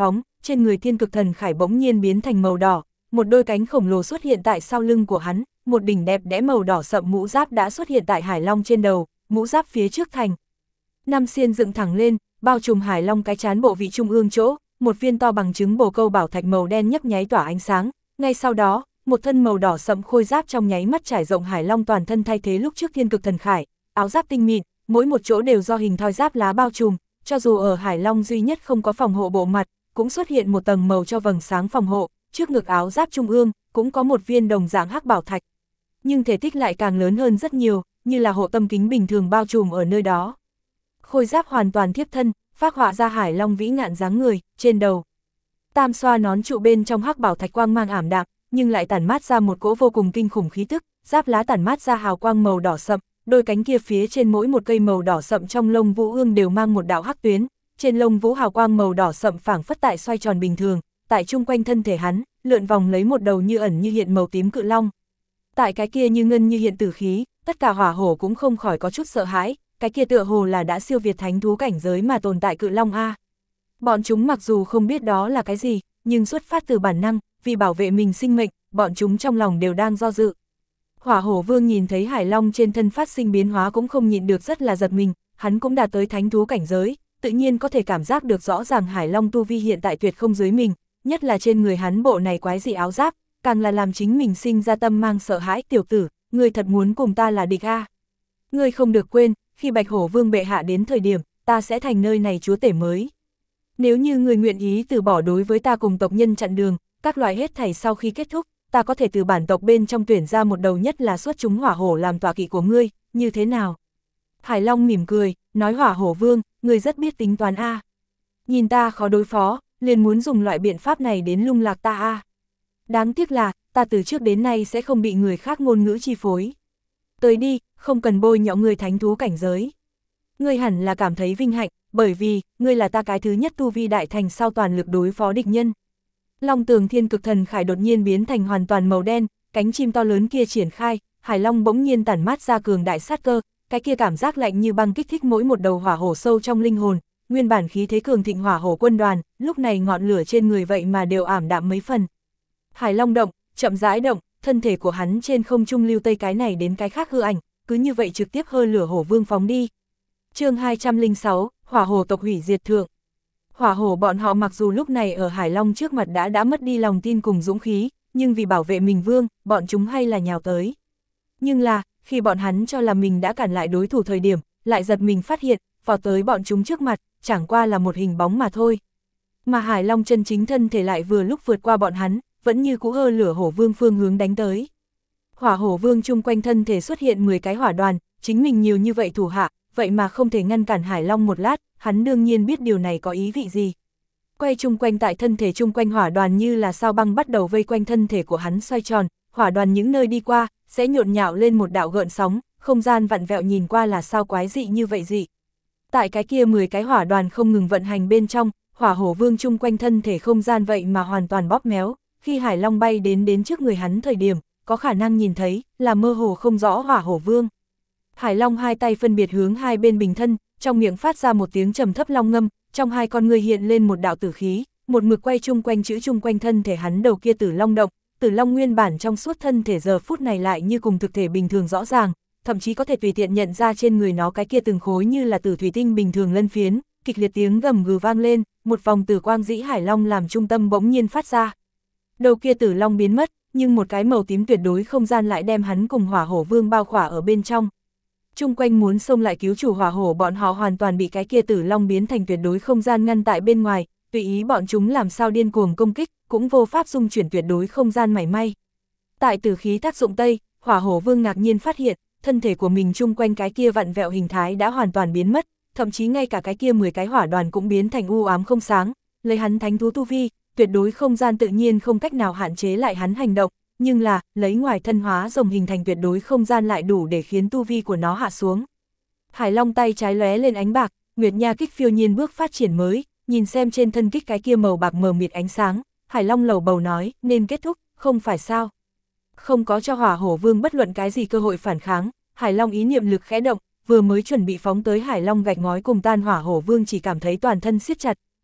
trên người Thiên Cực Thần Khải bỗng nhiên biến thành màu đỏ, một đôi cánh khổng lồ xuất hiện tại sau lưng của hắn, một đỉnh đẹp đẽ màu đỏ sậm mũ giáp đã xuất hiện tại Hải Long trên đầu, mũ giáp phía trước thành năm xiên dựng thẳng lên, bao trùm Hải Long cái trán bộ vị trung ương chỗ, một viên to bằng trứng bồ câu bảo thạch màu đen nhấp nháy tỏa ánh sáng, ngay sau đó, một thân màu đỏ sậm khôi giáp trong nháy mắt trải rộng Hải Long toàn thân thay thế lúc trước Thiên Cực Thần Khải, áo giáp tinh mịn, mỗi một chỗ đều do hình thoi giáp lá bao trùm, cho dù ở Hải Long duy nhất không có phòng hộ bộ mặt, cũng xuất hiện một tầng màu cho vầng sáng phòng hộ, trước ngực áo giáp trung ương, cũng có một viên đồng dạng hắc bảo thạch. Nhưng thể tích lại càng lớn hơn rất nhiều, như là hộ tâm kính bình thường bao trùm ở nơi đó. Khôi giáp hoàn toàn thiếp thân, phác họa ra Hải Long vĩ ngạn dáng người, trên đầu. Tam xoa nón trụ bên trong hắc bảo thạch quang mang ảm đạm, nhưng lại tản mát ra một cỗ vô cùng kinh khủng khí tức, giáp lá tản mát ra hào quang màu đỏ sậm, đôi cánh kia phía trên mỗi một cây màu đỏ sậm trong lông vũ ương đều mang một đạo hắc tuyến, trên lông vũ hào quang màu đỏ sậm phảng phất tại xoay tròn bình thường, tại chung quanh thân thể hắn, lượn vòng lấy một đầu như ẩn như hiện màu tím cự long. Tại cái kia như ngân như hiện tử khí, tất cả hỏa hổ cũng không khỏi có chút sợ hãi, cái kia tựa hồ là đã siêu việt thánh thú cảnh giới mà tồn tại cự long a. Bọn chúng mặc dù không biết đó là cái gì, nhưng xuất phát từ bản năng, vì bảo vệ mình sinh mệnh, bọn chúng trong lòng đều đang do dự. Hỏa hổ vương nhìn thấy Hải Long trên thân phát sinh biến hóa cũng không nhịn được rất là giật mình, hắn cũng đạt tới thánh thú cảnh giới, tự nhiên có thể cảm giác được rõ ràng Hải Long tu vi hiện tại tuyệt không dưới mình, nhất là trên người hắn bộ này quái dị áo giáp, càng là làm chính mình sinh ra tâm mang sợ hãi. Tiểu tử, ngươi thật muốn cùng ta là địch a? Ngươi không được quên, khi Bạch Hổ Vương bệ hạ đến thời điểm, ta sẽ thành nơi này chúa tể mới. Nếu như ngươi nguyện ý từ bỏ đối với ta cùng tộc nhân chặn đường, các loại hết thảy sau khi kết thúc, ta có thể từ bản tộc bên trong tuyển ra một đầu nhất là xuất chúng hỏa hổ làm tọa kỵ của ngươi, như thế nào? Hải Long mỉm cười, nói Hỏa Hổ Vương, ngươi rất biết tính toán a. Nhìn ta khó đối phó, liền muốn dùng loại biện pháp này đến lung lạc ta a. Đáng tiếc là, ta từ trước đến nay sẽ không bị người khác ngôn ngữ chi phối. Tới đi, không cần bôi nhọ người thánh thú cảnh giới. Ngươi hẳn là cảm thấy vinh hạnh, bởi vì, ngươi là ta cái thứ nhất tu vi đại thành sau toàn lực đối phó địch nhân. Long tường Thiên Cực Thần Khải đột nhiên biến thành hoàn toàn màu đen, cánh chim to lớn kia triển khai, Hải Long bỗng nhiên tản mát ra cường đại sát cơ, cái kia cảm giác lạnh như băng kích thích mỗi một đầu hỏa hổ sâu trong linh hồn, nguyên bản khí thế cường thịnh hỏa hổ quân đoàn, lúc này ngọn lửa trên người vậy mà đều ảm đạm mấy phần. Hải Long động, chậm rãi động, thân thể của hắn trên không trung lưu tây cái này đến cái khác hư ảnh, cứ như vậy trực tiếp hơi lửa hổ vương phóng đi. Chương 206, hỏa hổ tộc hủy diệt thượng. Hỏa hổ bọn họ mặc dù lúc này ở Hải Long trước mặt đã mất đi lòng tin cùng dũng khí, nhưng vì bảo vệ mình vương, bọn chúng hay là nhào tới. Nhưng là, khi bọn hắn cho là mình đã cản lại đối thủ thời điểm, lại giật mình phát hiện, vào tới bọn chúng trước mặt, chẳng qua là một hình bóng mà thôi. Mà Hải Long chân chính thân thể lại vừa lúc vượt qua bọn hắn, vẫn như cũ hơ lửa hổ vương phương hướng đánh tới. Hỏa hổ vương chung quanh thân thể xuất hiện 10 cái hỏa đoàn, chính mình nhiều như vậy thủ hạ, vậy mà không thể ngăn cản Hải Long một lát, hắn đương nhiên biết điều này có ý vị gì. Quay chung quanh tại thân thể chung quanh hỏa đoàn như là sao băng bắt đầu vây quanh thân thể của hắn xoay tròn, hỏa đoàn những nơi đi qua, sẽ nhộn nhạo lên một đạo gợn sóng, không gian vặn vẹo nhìn qua là sao quái dị như vậy dị. Tại cái kia 10 cái hỏa đoàn không ngừng vận hành bên trong, hỏa hổ vương chung quanh thân thể không gian vậy mà hoàn toàn bóp méo, khi Hải Long bay đến trước người hắn thời điểm, có khả năng nhìn thấy, là mơ hồ không rõ hỏa hổ vương. Hải Long hai tay phân biệt hướng hai bên bình thân, trong miệng phát ra một tiếng trầm thấp long ngâm, trong hai con người hiện lên một đạo tử khí, một mực quay chung quanh chữ chung quanh thân thể hắn đầu kia tử long động, tử long nguyên bản trong suốt thân thể giờ phút này lại như cùng thực thể bình thường rõ ràng, thậm chí có thể tùy tiện nhận ra trên người nó cái kia từng khối như là tử thủy tinh bình thường lân phiến, kịch liệt tiếng gầm gừ vang lên, một vòng tử quang dĩ Hải Long làm trung tâm bỗng nhiên phát ra. Đầu kia tử long biến mất, nhưng một cái màu tím tuyệt đối không gian lại đem hắn cùng hỏa hổ vương bao khỏa ở bên trong. Chung quanh muốn xông lại cứu chủ hỏa hổ bọn họ hoàn toàn bị cái kia tử long biến thành tuyệt đối không gian ngăn tại bên ngoài, tùy ý bọn chúng làm sao điên cuồng công kích, cũng vô pháp dung chuyển tuyệt đối không gian mảy may. Tại tử khí tác dụng tây, hỏa hổ vương ngạc nhiên phát hiện, thân thể của mình chung quanh cái kia vặn vẹo hình thái đã hoàn toàn biến mất, thậm chí ngay cả cái kia 10 cái hỏa đoàn cũng biến thành u ám không sáng, lấy hắn thánh thú tu vi, tuyệt đối không gian tự nhiên không cách nào hạn chế lại hắn hành động, nhưng là, lấy ngoài thân hóa rồng hình thành tuyệt đối không gian lại đủ để khiến tu vi của nó hạ xuống. Hải Long tay trái lóe lên ánh bạc, Nguyệt Nha kích phiêu nhiên bước phát triển mới, nhìn xem trên thân kích cái kia màu bạc mờ mịt ánh sáng, Hải Long lầu bầu nói, nên kết thúc, không phải sao? Không có cho hỏa hổ vương bất luận cái gì cơ hội phản kháng, Hải Long ý niệm lực khẽ động, vừa mới chuẩn bị phóng tới Hải Long gạch ngói cùng tan hỏa hổ vương chỉ cảm thấy toàn thân siết chặt,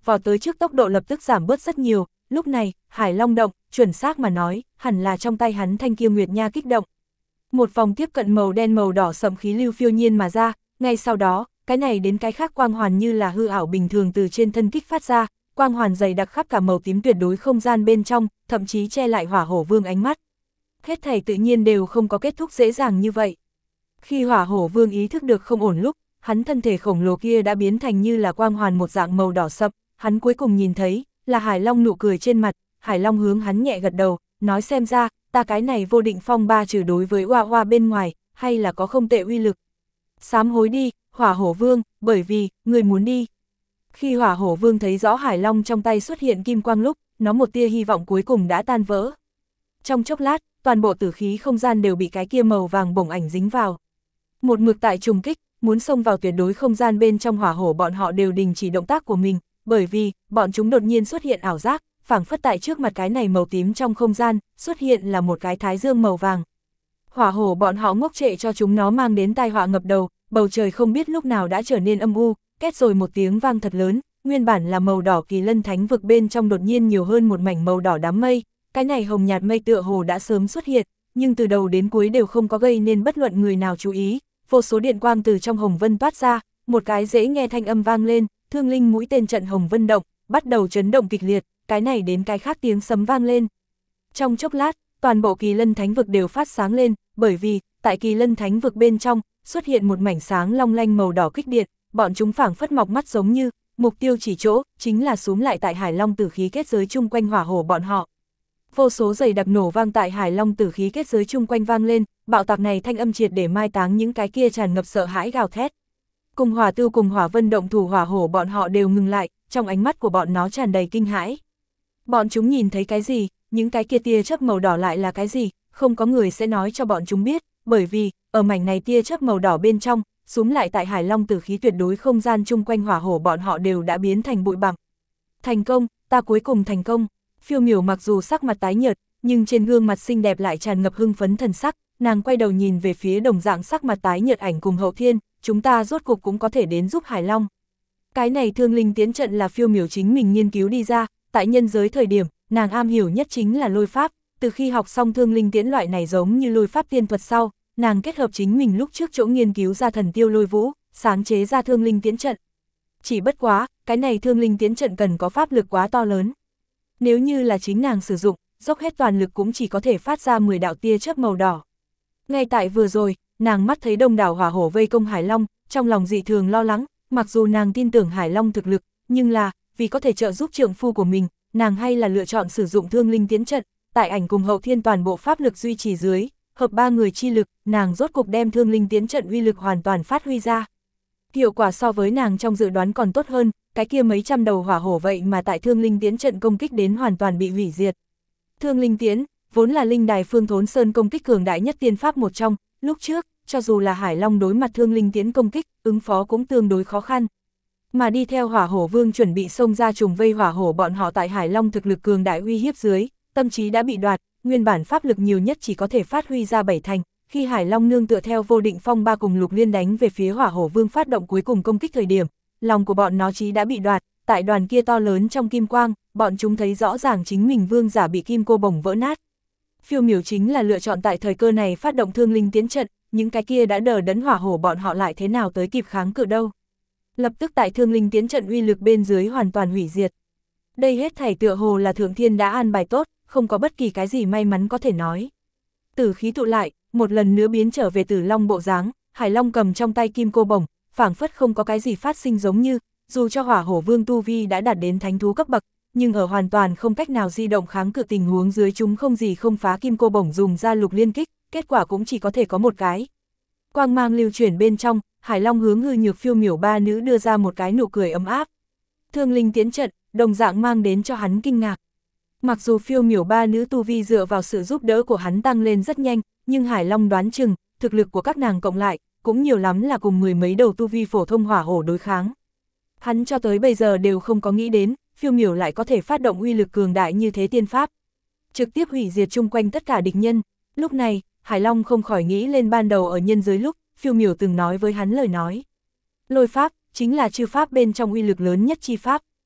vò tới trước tốc độ lập tức giảm bớt rất nhiều, lúc này, Hải Long động, chuẩn xác mà nói, hẳn là trong tay hắn thanh kia Nguyệt Nha kích động. Một vòng tiếp cận màu đen màu đỏ sẫm khí lưu phiêu nhiên mà ra, ngay sau đó, cái này đến cái khác quang hoàn như là hư ảo bình thường từ trên thân kích phát ra, quang hoàn dày đặc khắp cả màu tím tuyệt đối không gian bên trong, thậm chí che lại Hỏa Hổ Vương ánh mắt. Hết thảy tự nhiên đều không có kết thúc dễ dàng như vậy. Khi Hỏa Hổ Vương ý thức được không ổn lúc, hắn thân thể khổng lồ kia đã biến thành như là quang hoàn một dạng màu đỏ sậm, hắn cuối cùng nhìn thấy, là Hải Long nụ cười trên mặt, Hải Long hướng hắn nhẹ gật đầu, nói xem ra, ta cái này vô định phong ba trừ đối với Oa Oa bên ngoài, hay là có không tệ uy lực. Sám hối đi, Hỏa Hổ Vương, bởi vì, người muốn đi. Khi Hỏa Hổ Vương thấy rõ Hải Long trong tay xuất hiện kim quang lúc, nó một tia hy vọng cuối cùng đã tan vỡ. Trong chốc lát, toàn bộ tử khí không gian đều bị cái kia màu vàng bổng ảnh dính vào. Một mực tại trùng kích, muốn xông vào tuyệt đối không gian bên trong hỏa hổ bọn họ đều đình chỉ động tác của mình, bởi vì, bọn chúng đột nhiên xuất hiện ảo giác, phảng phất tại trước mặt cái này màu tím trong không gian, xuất hiện là một cái thái dương màu vàng. Hỏa hổ bọn họ ngốc trệ cho chúng nó mang đến tai họa ngập đầu, bầu trời không biết lúc nào đã trở nên âm u, két rồi một tiếng vang thật lớn, nguyên bản là màu đỏ Kỳ Lân Thánh vực bên trong đột nhiên nhiều hơn một mảnh màu đỏ đám mây, cái này hồng nhạt mây tựa hồ đã sớm xuất hiện, nhưng từ đầu đến cuối đều không có gây nên bất luận người nào chú ý, vô số điện quang từ trong hồng vân toát ra, một cái dễ nghe thanh âm vang lên, thương linh mũi tên trận hồng vân động, bắt đầu chấn động kịch liệt, cái này đến cái khác tiếng sấm vang lên. Trong chốc lát, toàn bộ Kỳ Lân Thánh vực đều phát sáng lên, bởi vì, tại Kỳ Lân Thánh vực bên trong, xuất hiện một mảnh sáng long lanh màu đỏ kích điện, bọn chúng phảng phất mọc mắt giống như, mục tiêu chỉ chỗ, chính là xúm lại tại Hải Long tử khí kết giới chung quanh hỏa hổ bọn họ. Vô số giày đặc nổ vang tại Hải Long tử khí kết giới chung quanh vang lên, bạo tạc này thanh âm triệt để mai táng những cái kia tràn ngập sợ hãi gào thét. Cùng Hỏa Tiêu cùng Hỏa Vân động thủ hỏa hổ bọn họ đều ngừng lại, trong ánh mắt của bọn nó tràn đầy kinh hãi. Bọn chúng nhìn thấy cái gì, những cái kia tia chớp màu đỏ lại là cái gì, không có người sẽ nói cho bọn chúng biết, bởi vì, ở mảnh này tia chớp màu đỏ bên trong, xúm lại tại Hải Long tử khí tuyệt đối không gian chung quanh hỏa hổ bọn họ đều đã biến thành bụi bặm. Thành công, ta cuối cùng thành công. Phiêu Miểu mặc dù sắc mặt tái nhợt, nhưng trên gương mặt xinh đẹp lại tràn ngập hưng phấn thần sắc, nàng quay đầu nhìn về phía đồng dạng sắc mặt tái nhợt Ảnh cùng Hậu Thiên, chúng ta rốt cuộc cũng có thể đến giúp Hải Long. Cái này thương linh tiến trận là Phiêu Miểu chính mình nghiên cứu đi ra, tại nhân giới thời điểm, nàng am hiểu nhất chính là lôi pháp, từ khi học xong thương linh tiến loại này giống như lôi pháp tiên thuật sau, nàng kết hợp chính mình lúc trước chỗ nghiên cứu ra thần tiêu lôi vũ, sáng chế ra thương linh tiến trận. Chỉ bất quá, cái này thương linh tiến trận cần có pháp lực quá to lớn. Nếu như là chính nàng sử dụng, dốc hết toàn lực cũng chỉ có thể phát ra 10 đạo tia chớp màu đỏ. Ngay tại vừa rồi, nàng mắt thấy đông đảo hỏa hổ vây công Hải Long, trong lòng dị thường lo lắng, mặc dù nàng tin tưởng Hải Long thực lực, nhưng là, vì có thể trợ giúp trượng phu của mình, nàng hay là lựa chọn sử dụng thương linh tiến trận, tại Ảnh cùng Hậu Thiên toàn bộ pháp lực duy trì dưới, hợp ba người chi lực, nàng rốt cục đem thương linh tiến trận uy lực hoàn toàn phát huy ra. Hiệu quả so với nàng trong dự đoán còn tốt hơn, cái kia mấy trăm đầu hỏa hổ vậy mà tại thương linh tiến trận công kích đến hoàn toàn bị hủy diệt. Thương linh tiến, vốn là linh đài Phương Thốn Sơn công kích cường đại nhất tiên pháp một trong, lúc trước, cho dù là Hải Long đối mặt thương linh tiến công kích, ứng phó cũng tương đối khó khăn. Mà đi theo hỏa hổ vương chuẩn bị xông ra trùng vây hỏa hổ bọn họ tại Hải Long thực lực cường đại uy hiếp dưới, tâm trí đã bị đoạt, nguyên bản pháp lực nhiều nhất chỉ có thể phát huy ra 7 thành. Khi Hải Long nương tựa theo vô định phong ba cùng Lục Liên đánh về phía hỏa hổ vương phát động cuối cùng công kích thời điểm, lòng của bọn nó trí đã bị đoạt, tại đoàn kia to lớn trong kim quang, bọn chúng thấy rõ ràng chính mình vương giả bị kim cô bổng vỡ nát. Phiêu Miểu chính là lựa chọn tại thời cơ này phát động thương linh tiến trận, những cái kia đã đờ đẫn hỏa hổ bọn họ lại thế nào tới kịp kháng cự đâu. Lập tức tại thương linh tiến trận uy lực bên dưới hoàn toàn hủy diệt. Đây hết thảy tựa hồ là Thượng Thiên đã an bài tốt, không có bất kỳ cái gì may mắn có thể nói. Tử khí tụ lại, một lần nữa biến trở về Tử Long bộ dáng, Hải Long cầm trong tay kim cô bổng, phảng phất không có cái gì phát sinh giống như, dù cho hỏa hổ vương tu vi đã đạt đến thánh thú cấp bậc, nhưng ở hoàn toàn không cách nào di động kháng cự tình huống dưới chúng không gì không phá kim cô bổng dùng ra lục liên kích, kết quả cũng chỉ có thể có một cái. Quang mang lưu chuyển bên trong, Hải Long hướng Hư Nhược Phiêu Miểu ba nữ đưa ra một cái nụ cười ấm áp. Thương linh tiến trận, đồng dạng mang đến cho hắn kinh ngạc. Mặc dù Phiêu Miểu ba nữ tu vi dựa vào sự giúp đỡ của hắn tăng lên rất nhanh, nhưng Hải Long đoán chừng, thực lực của các nàng cộng lại, cũng nhiều lắm là cùng 10 mấy đầu tu vi phổ thông hỏa hổ đối kháng. Hắn cho tới bây giờ đều không có nghĩ đến, Phiêu Miểu lại có thể phát động uy lực cường đại như thế tiên pháp. Trực tiếp hủy diệt chung quanh tất cả địch nhân. Lúc này, Hải Long không khỏi nghĩ lên ban đầu ở nhân giới lúc, Phiêu Miểu từng nói với hắn lời nói. Lôi pháp, chính là chư pháp bên trong uy lực lớn nhất chi pháp.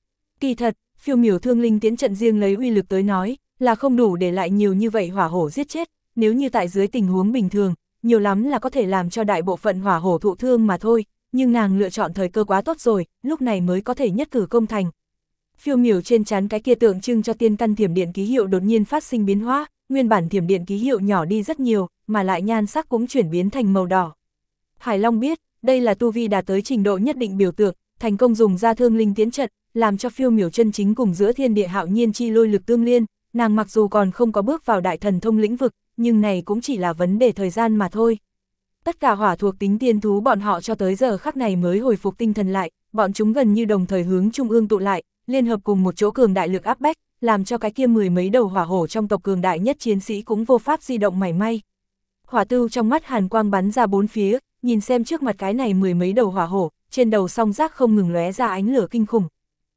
Kỳ thật, phiêu miểu thương linh tiễn trận riêng lấy uy lực tới nói, là không đủ để lại nhiều như vậy hỏa hổ giết chết, nếu như tại dưới tình huống bình thường, nhiều lắm là có thể làm cho đại bộ phận hỏa hổ thụ thương mà thôi, nhưng nàng lựa chọn thời cơ quá tốt rồi, lúc này mới có thể nhất cử công thành. Phiêu miểu trên trán cái kia tượng trưng cho tiên căn thiểm điện ký hiệu đột nhiên phát sinh biến hóa, nguyên bản thiểm điện ký hiệu nhỏ đi rất nhiều, mà lại nhan sắc cũng chuyển biến thành màu đỏ. Hải Long biết, đây là tu vi đạt tới trình độ nhất định biểu tượng, thành công dùng ra thương linh tiến trận, làm cho phiêu miểu chân chính cùng giữa thiên địa hạo nhiên chi lôi lực tương liên, nàng mặc dù còn không có bước vào đại thần thông lĩnh vực, nhưng này cũng chỉ là vấn đề thời gian mà thôi. Tất cả hỏa thuộc tính tiên thú bọn họ cho tới giờ khắc này mới hồi phục tinh thần lại, bọn chúng gần như đồng thời hướng trung ương tụ lại, liên hợp cùng một chỗ cường đại lực áp bách, làm cho cái kia mười mấy đầu hỏa hổ trong tộc cường đại nhất chiến sĩ cũng vô pháp di động mảy may. Hỏa Tưu trong mắt hàn quang bắn ra bốn phía, nhìn xem trước mặt cái này mười mấy đầu hỏa hổ, trên đầu song giác không ngừng lóe ra ánh lửa kinh khủng.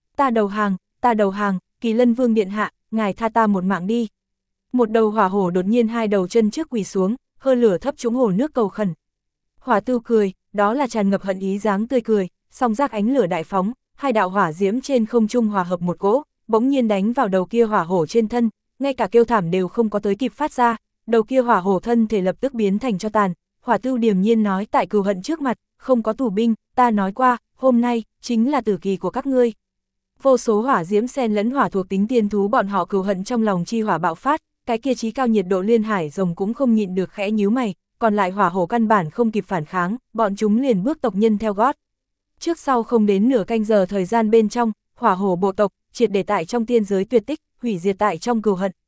Ta đầu hàng, Kỳ Lân Vương điện hạ, ngài tha ta một mạng đi. Một đầu hỏa hổ đột nhiên hai đầu chân trước quỳ xuống, hơi lửa thấp trúng hồ nước cầu khẩn. Hỏa Tưu cười, đó là tràn ngập hận ý dáng tươi cười, song giác ánh lửa đại phóng, hai đạo hỏa diễm trên không trung hòa hợp một cỗ, bỗng nhiên đánh vào đầu kia hỏa hổ trên thân, ngay cả kêu thảm đều không có tới kịp phát ra, đầu kia hỏa hổ thân thể lập tức biến thành cho tàn. Hỏa Tưu điềm nhiên nói, tại cừu hận trước mặt, không có tù binh, ta nói qua, hôm nay, chính là tử kỳ của các ngươi. Vô số hỏa diễm xen lẫn hỏa thuộc tính tiên thú bọn họ cừu hận trong lòng chi hỏa bạo phát, cái kia chí cao nhiệt độ liên hải rồng cũng không nhịn được khẽ nhíu mày, còn lại hỏa hổ căn bản không kịp phản kháng, bọn chúng liền bước tộc nhân theo gót. Trước sau không đến nửa canh giờ thời gian bên trong, hỏa hổ bộ tộc, triệt để tại trong tiên giới tuyệt tích, hủy diệt tại trong cừu hận.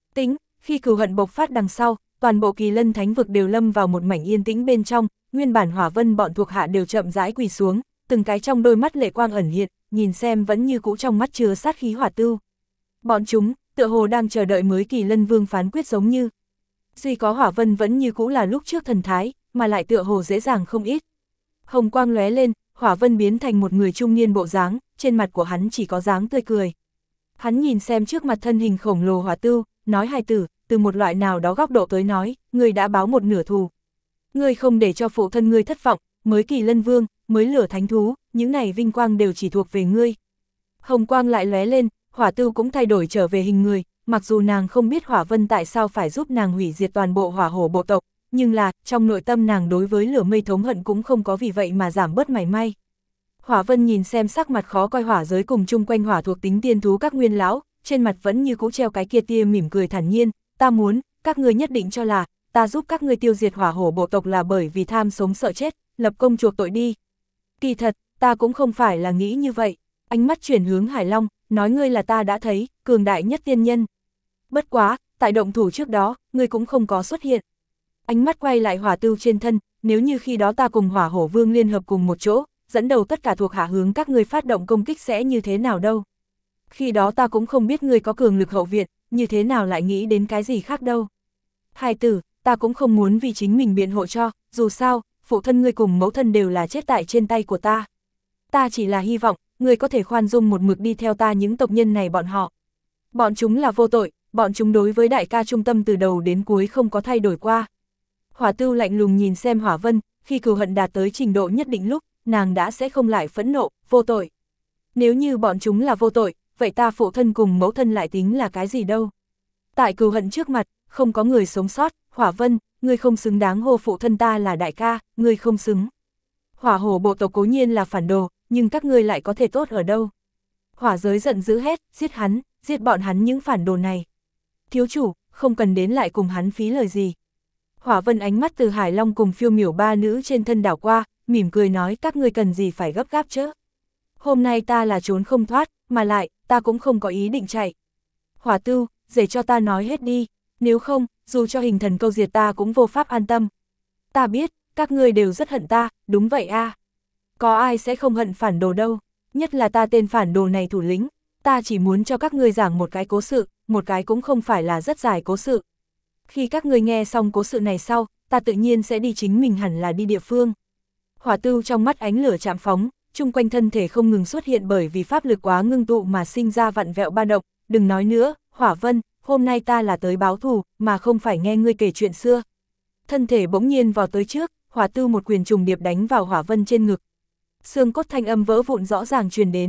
Khi cừu hận bộc phát đằng sau, toàn bộ Kỳ Lân Thánh vực đều lâm vào một mảnh yên tĩnh bên trong, nguyên bản Hỏa Vân bọn thuộc hạ đều chậm rãi quỳ xuống, từng cái trong đôi mắt lệ quang ẩn hiện, nhìn xem vẫn như cũ trong mắt chứa sát khí Hỏa Tưu. Bọn chúng, tựa hồ đang chờ đợi mới Kỳ Lân Vương phán quyết giống như. Duy có Hỏa Vân vẫn như cũ là lúc trước thần thái, mà lại tựa hồ dễ dàng không ít. Hồng quang lóe lên, Hỏa Vân biến thành một người trung niên bộ dáng, trên mặt của hắn chỉ có dáng tươi cười. Hắn nhìn xem trước mặt thân hình khổng lồ Hỏa Tưu, nói hài tử, từ một loại nào đó góc độ tới nói, ngươi đã báo một nửa thù. Ngươi không để cho phụ thân ngươi thất vọng, mới Kỳ Lân Vương, mới lửa thánh thú, những này vinh quang đều chỉ thuộc về ngươi. Hồng quang lại lóe lên, Hỏa Tưu cũng thay đổi trở về hình người, mặc dù nàng không biết Hỏa Vân tại sao phải giúp nàng hủy diệt toàn bộ hỏa hổ bộ tộc, nhưng là, trong nội tâm nàng đối với lửa mây thống hận cũng không có vì vậy mà giảm bớt mảy may. Hỏa Vân nhìn xem sắc mặt khó coi hỏa giới cùng chung quanh hỏa thuộc tính tiên thú các nguyên lão, trên mặt vẫn như cũ treo cái kia tia mỉm cười thản nhiên, ta muốn, các ngươi nhất định cho là, ta giúp các ngươi tiêu diệt hỏa hổ bộ tộc là bởi vì tham sống sợ chết, lập công chuộc tội đi. Kỳ thật, ta cũng không phải là nghĩ như vậy, ánh mắt chuyển hướng Hải Long, nói ngươi là ta đã thấy, cường đại nhất tiên nhân. Bất quá, tại động thủ trước đó, ngươi cũng không có xuất hiện. Ánh mắt quay lại Hỏa Tưu trên thân, nếu như khi đó ta cùng hỏa hổ vương liên hợp cùng một chỗ, dẫn đầu tất cả thuộc hạ hướng các ngươi phát động công kích sẽ như thế nào đâu. Khi đó ta cũng không biết ngươi có cường lực hậu viện, như thế nào lại nghĩ đến cái gì khác đâu. Hài tử, ta cũng không muốn vì chính mình biện hộ cho, dù sao, phụ thân ngươi cùng mẫu thân đều là chết tại trên tay của ta. Ta chỉ là hy vọng, ngươi có thể khoan dung một mực đi theo ta những tộc nhân này bọn họ. Bọn chúng là vô tội, bọn chúng đối với đại ca trung tâm từ đầu đến cuối không có thay đổi qua. Hỏa Tưu lạnh lùng nhìn xem Hỏa Vân, khi cừu hận đạt tới trình độ nhất định lúc, nàng đã sẽ không lại phẫn nộ, vô tội. Nếu như bọn chúng là vô tội, vậy ta phụ thân cùng mẫu thân lại tính là cái gì đâu. Tại cừu hận trước mặt, không có người sống sót, Hỏa Vân, ngươi không xứng đáng hô phụ thân ta là đại ca, ngươi không xứng. Hỏa hổ bộ tộc cố nhiên là phản đồ, nhưng các ngươi lại có thể tốt ở đâu. Hỏa giới giận dữ hét, giết hắn, giết bọn hắn những phản đồ này. Thiếu chủ, không cần đến lại cùng hắn phí lời gì. Hỏa Vân ánh mắt từ Hải Long cùng phiêu miểu ba nữ trên thân đảo qua, mỉm cười nói các ngươi cần gì phải gấp gáp chứ. Hôm nay ta là trốn không thoát, mà lại, ta cũng không có ý định chạy. Hỏa Tưu, để cho ta nói hết đi, nếu không, dù cho hình thần câu diệt ta cũng vô pháp an tâm. Ta biết, các ngươi đều rất hận ta, đúng vậy a. Có ai sẽ không hận phản đồ đâu, nhất là ta tên phản đồ này thủ lĩnh, ta chỉ muốn cho các ngươi giảng một cái cố sự, một cái cũng không phải là rất dài cố sự. Khi các ngươi nghe xong cố sự này sau, ta tự nhiên sẽ đi chính mình hẳn là đi địa phương. Hỏa Tưu trong mắt ánh lửa chạm phóng, chung quanh thân thể không ngừng xuất hiện bởi vì pháp lực quá ngưng tụ mà sinh ra vặn vẹo ba động, đừng nói nữa, Hỏa Vân, hôm nay ta là tới báo thù, mà không phải nghe ngươi kể chuyện xưa. Thân thể bỗng nhiên vào tới trước, Hỏa Tưu một quyền trùng điệp đánh vào Hỏa Vân trên ngực. Xương cốt thanh âm vỡ vụn rõ ràng truyền đến,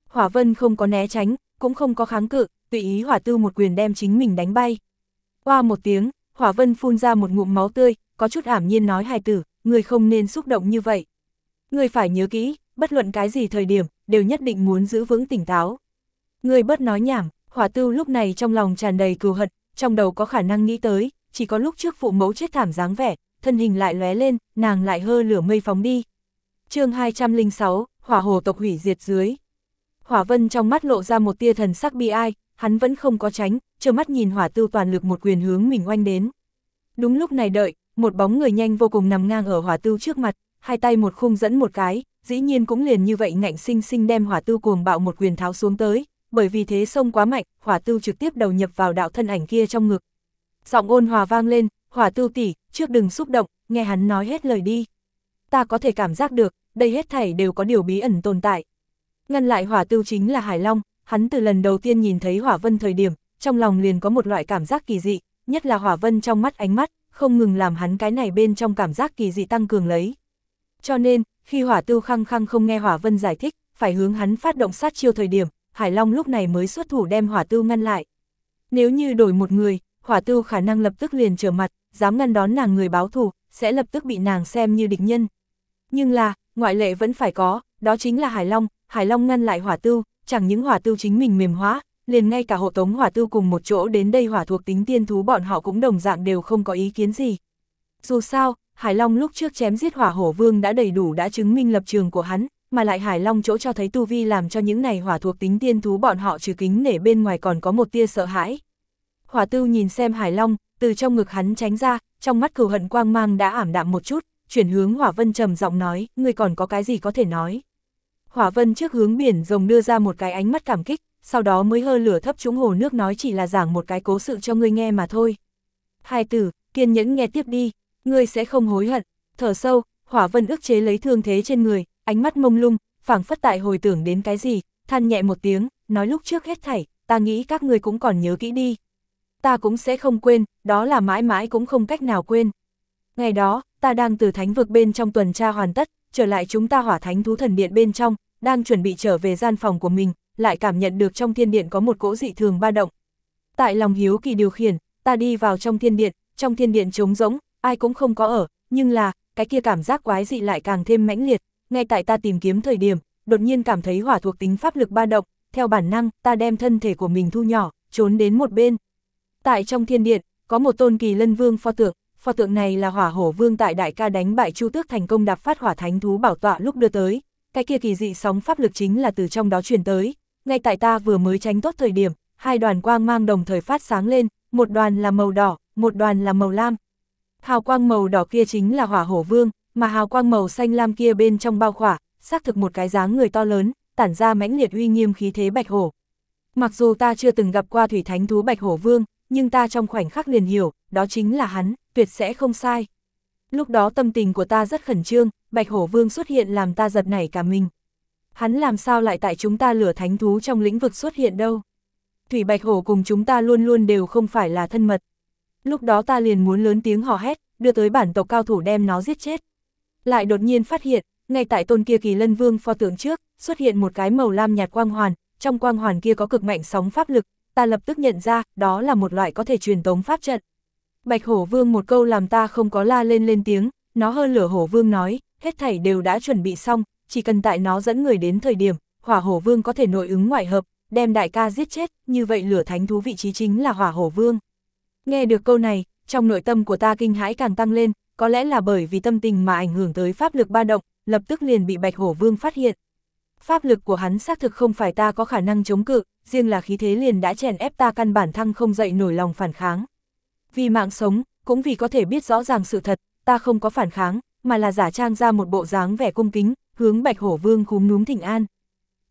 Hỏa Vân không có né tránh, cũng không có kháng cự, tùy ý Hỏa Tư một quyền đem chính mình đánh bay. Oa một tiếng, Hỏa Vân phun ra một ngụm máu tươi, có chút ảm nhiên nói hài tử, người không nên xúc động như vậy. Người phải nhớ kỹ, bất luận cái gì thời điểm, đều nhất định muốn giữ vững tỉnh táo. Người bớt nói nhảm, Hỏa Tư lúc này trong lòng tràn đầy cừu hận, trong đầu có khả năng nghĩ tới, chỉ có lúc trước phụ mẫu chết thảm dáng vẻ, thân hình lại lóe lên, nàng lại hơ lửa mây phóng đi. Chương 206, Hỏa Hồ tộc hủy diệt dưới. Hỏa Vân trong mắt lộ ra một tia thần sắc bi ai, hắn vẫn không có tránh, trơ mắt nhìn Hỏa Tư toàn lực một quyền hướng mình oanh đến. Đúng lúc này đợi, một bóng người nhanh vô cùng nằm ngang ở Hỏa Tư trước mặt, hai tay một khung dẫn một cái, dĩ nhiên cũng liền như vậy ngạnh sinh sinh đem Hỏa Tư cuồng bạo một quyền tháo xuống tới, bởi vì thế xông quá mạnh, Hỏa Tư trực tiếp đầu nhập vào đạo thân ảnh kia trong ngực. Giọng ôn hòa vang lên, Hỏa Tư tỷ, trước đừng xúc động, nghe hắn nói hết lời đi. Ta có thể cảm giác được, đây hết thảy đều có điều bí ẩn tồn tại. Ngăn lại Hỏa Tư chính là Hải Long, hắn từ lần đầu tiên nhìn thấy Hỏa Vân thời điểm, trong lòng liền có một loại cảm giác kỳ dị, nhất là Hỏa Vân trong mắt ánh mắt, không ngừng làm hắn cái này bên trong cảm giác kỳ dị tăng cường lấy. Cho nên, khi Hỏa Tư khăng khăng không nghe Hỏa Vân giải thích, phải hướng hắn phát động sát chiêu thời điểm, Hải Long lúc này mới xuất thủ đem Hỏa Tư ngăn lại. Nếu như đổi một người, Hỏa Tư khả năng lập tức liền trở mặt, dám ngăn đón nàng người báo thù, sẽ lập tức bị nàng xem như địch nhân. Nhưng là, ngoại lệ vẫn phải có, đó chính là Hải Long ngăn lại Hỏa Tư, chẳng những Hỏa Tư chính mình mềm hóa, liền ngay cả hộ tống Hỏa Tư cùng một chỗ đến đây hỏa thuộc tính tiên thú bọn họ cũng đồng dạng đều không có ý kiến gì. Dù sao, Hải Long lúc trước chém giết Hỏa Hổ Vương đã đầy đủ đã chứng minh lập trường của hắn, mà lại Hải Long chỗ cho thấy tu vi làm cho những này hỏa thuộc tính tiên thú bọn họ trừ kính nể bên ngoài còn có một tia sợ hãi. Hỏa Tư nhìn xem Hải Long, từ trong ngực hắn tránh ra, trong mắt cừu hận quang mang đã ảm đạm một chút, chuyển hướng Hỏa Vân trầm giọng nói, ngươi còn có cái gì có thể nói. Hỏa Vân trước hướng biển rồng đưa ra một cái ánh mắt cảm kích, sau đó mới hơ lửa thấp trúng hồ nước nói chỉ là giảng một cái cố sự cho ngươi nghe mà thôi. Hài tử, kiên nhẫn nghe tiếp đi, ngươi sẽ không hối hận. Thở sâu, Hỏa Vân ức chế lấy thương thế trên người, ánh mắt mông lung, phảng phất tại hồi tưởng đến cái gì, than nhẹ một tiếng, nói lúc trước hết thảy, ta nghĩ các ngươi cũng còn nhớ kỹ đi. Ta cũng sẽ không quên, đó là mãi mãi cũng không cách nào quên. Ngày đó, ta đang từ thánh vực bên trong tuần tra hoàn tất, trở lại chúng ta hỏa thánh thú thần điện bên trong, đang chuẩn bị trở về gian phòng của mình, lại cảm nhận được trong thiên điện có một cỗ dị thường ba động. Tại lòng hiếu kỳ điều khiển, ta đi vào trong thiên điện trống rỗng, ai cũng không có ở, nhưng là, cái kia cảm giác quái dị lại càng thêm mãnh liệt, ngay tại ta tìm kiếm thời điểm, đột nhiên cảm thấy hỏa thuộc tính pháp lực ba động, theo bản năng, ta đem thân thể của mình thu nhỏ, trốn đến một bên. Tại trong thiên điện, có một tôn kỳ lân vương pho tượng này là Hỏa Hổ Vương tại đại ca đánh bại Chu Tước thành công đạp phát hỏa thánh thú bảo tọa lúc đưa tới, cái kia kỳ dị sóng pháp lực chính là từ trong đó truyền tới, ngay tại ta vừa mới tránh tốt thời điểm, hai đoàn quang mang đồng thời phát sáng lên, một đoàn là màu đỏ, một đoàn là màu lam. Hào quang màu đỏ kia chính là Hỏa Hổ Vương, mà hào quang màu xanh lam kia bên trong bao khỏa, xác thực một cái dáng người to lớn, tản ra mãnh liệt uy nghiêm khí thế bạch hổ. Mặc dù ta chưa từng gặp qua thủy thánh thú bạch hổ vương, nhưng ta trong khoảnh khắc liền hiểu, đó chính là hắn, tuyệt sẽ không sai. Lúc đó tâm tình của ta rất khẩn trương, bạch hổ vương xuất hiện làm ta giật nảy cả mình. Hắn làm sao lại tại chúng ta lửa thánh thú trong lĩnh vực xuất hiện đâu? Thủy bạch hổ cùng chúng ta luôn luôn đều không phải là thân mật. Lúc đó ta liền muốn lớn tiếng hò hét, đưa tới bản tộc cao thủ đem nó giết chết. Lại đột nhiên phát hiện, ngay tại tôn kia kỳ lân vương pho tượng trước, xuất hiện một cái màu lam nhạt quang hoàn, trong quang hoàn kia có cực mạnh sóng pháp lực, ta lập tức nhận ra, đó là một loại có thể truyền tống pháp trận. Bạch hổ vương một câu làm ta không có la lên tiếng, nó hơn lửa hổ vương nói, hết thảy đều đã chuẩn bị xong, chỉ cần tại nó dẫn người đến thời điểm, hỏa hổ vương có thể nội ứng ngoại hợp, đem đại ca giết chết, như vậy lửa thánh thú vị trí chính là hỏa hổ vương. Nghe được câu này, trong nội tâm của ta kinh hãi càng tăng lên, có lẽ là bởi vì tâm tình mà ảnh hưởng tới pháp lực ba động, lập tức liền bị bạch hổ vương phát hiện. Pháp lực của hắn xác thực không phải ta có khả năng chống cự, riêng là khí thế liền đã chèn ép ta căn bản thăng không dậy nổi lòng phản kháng. Vì mạng sống, cũng vì có thể biết rõ ràng sự thật, ta không có phản kháng, mà là giả trang ra một bộ dáng vẻ cung kính, hướng bạch hổ vương cúm núm thỉnh an.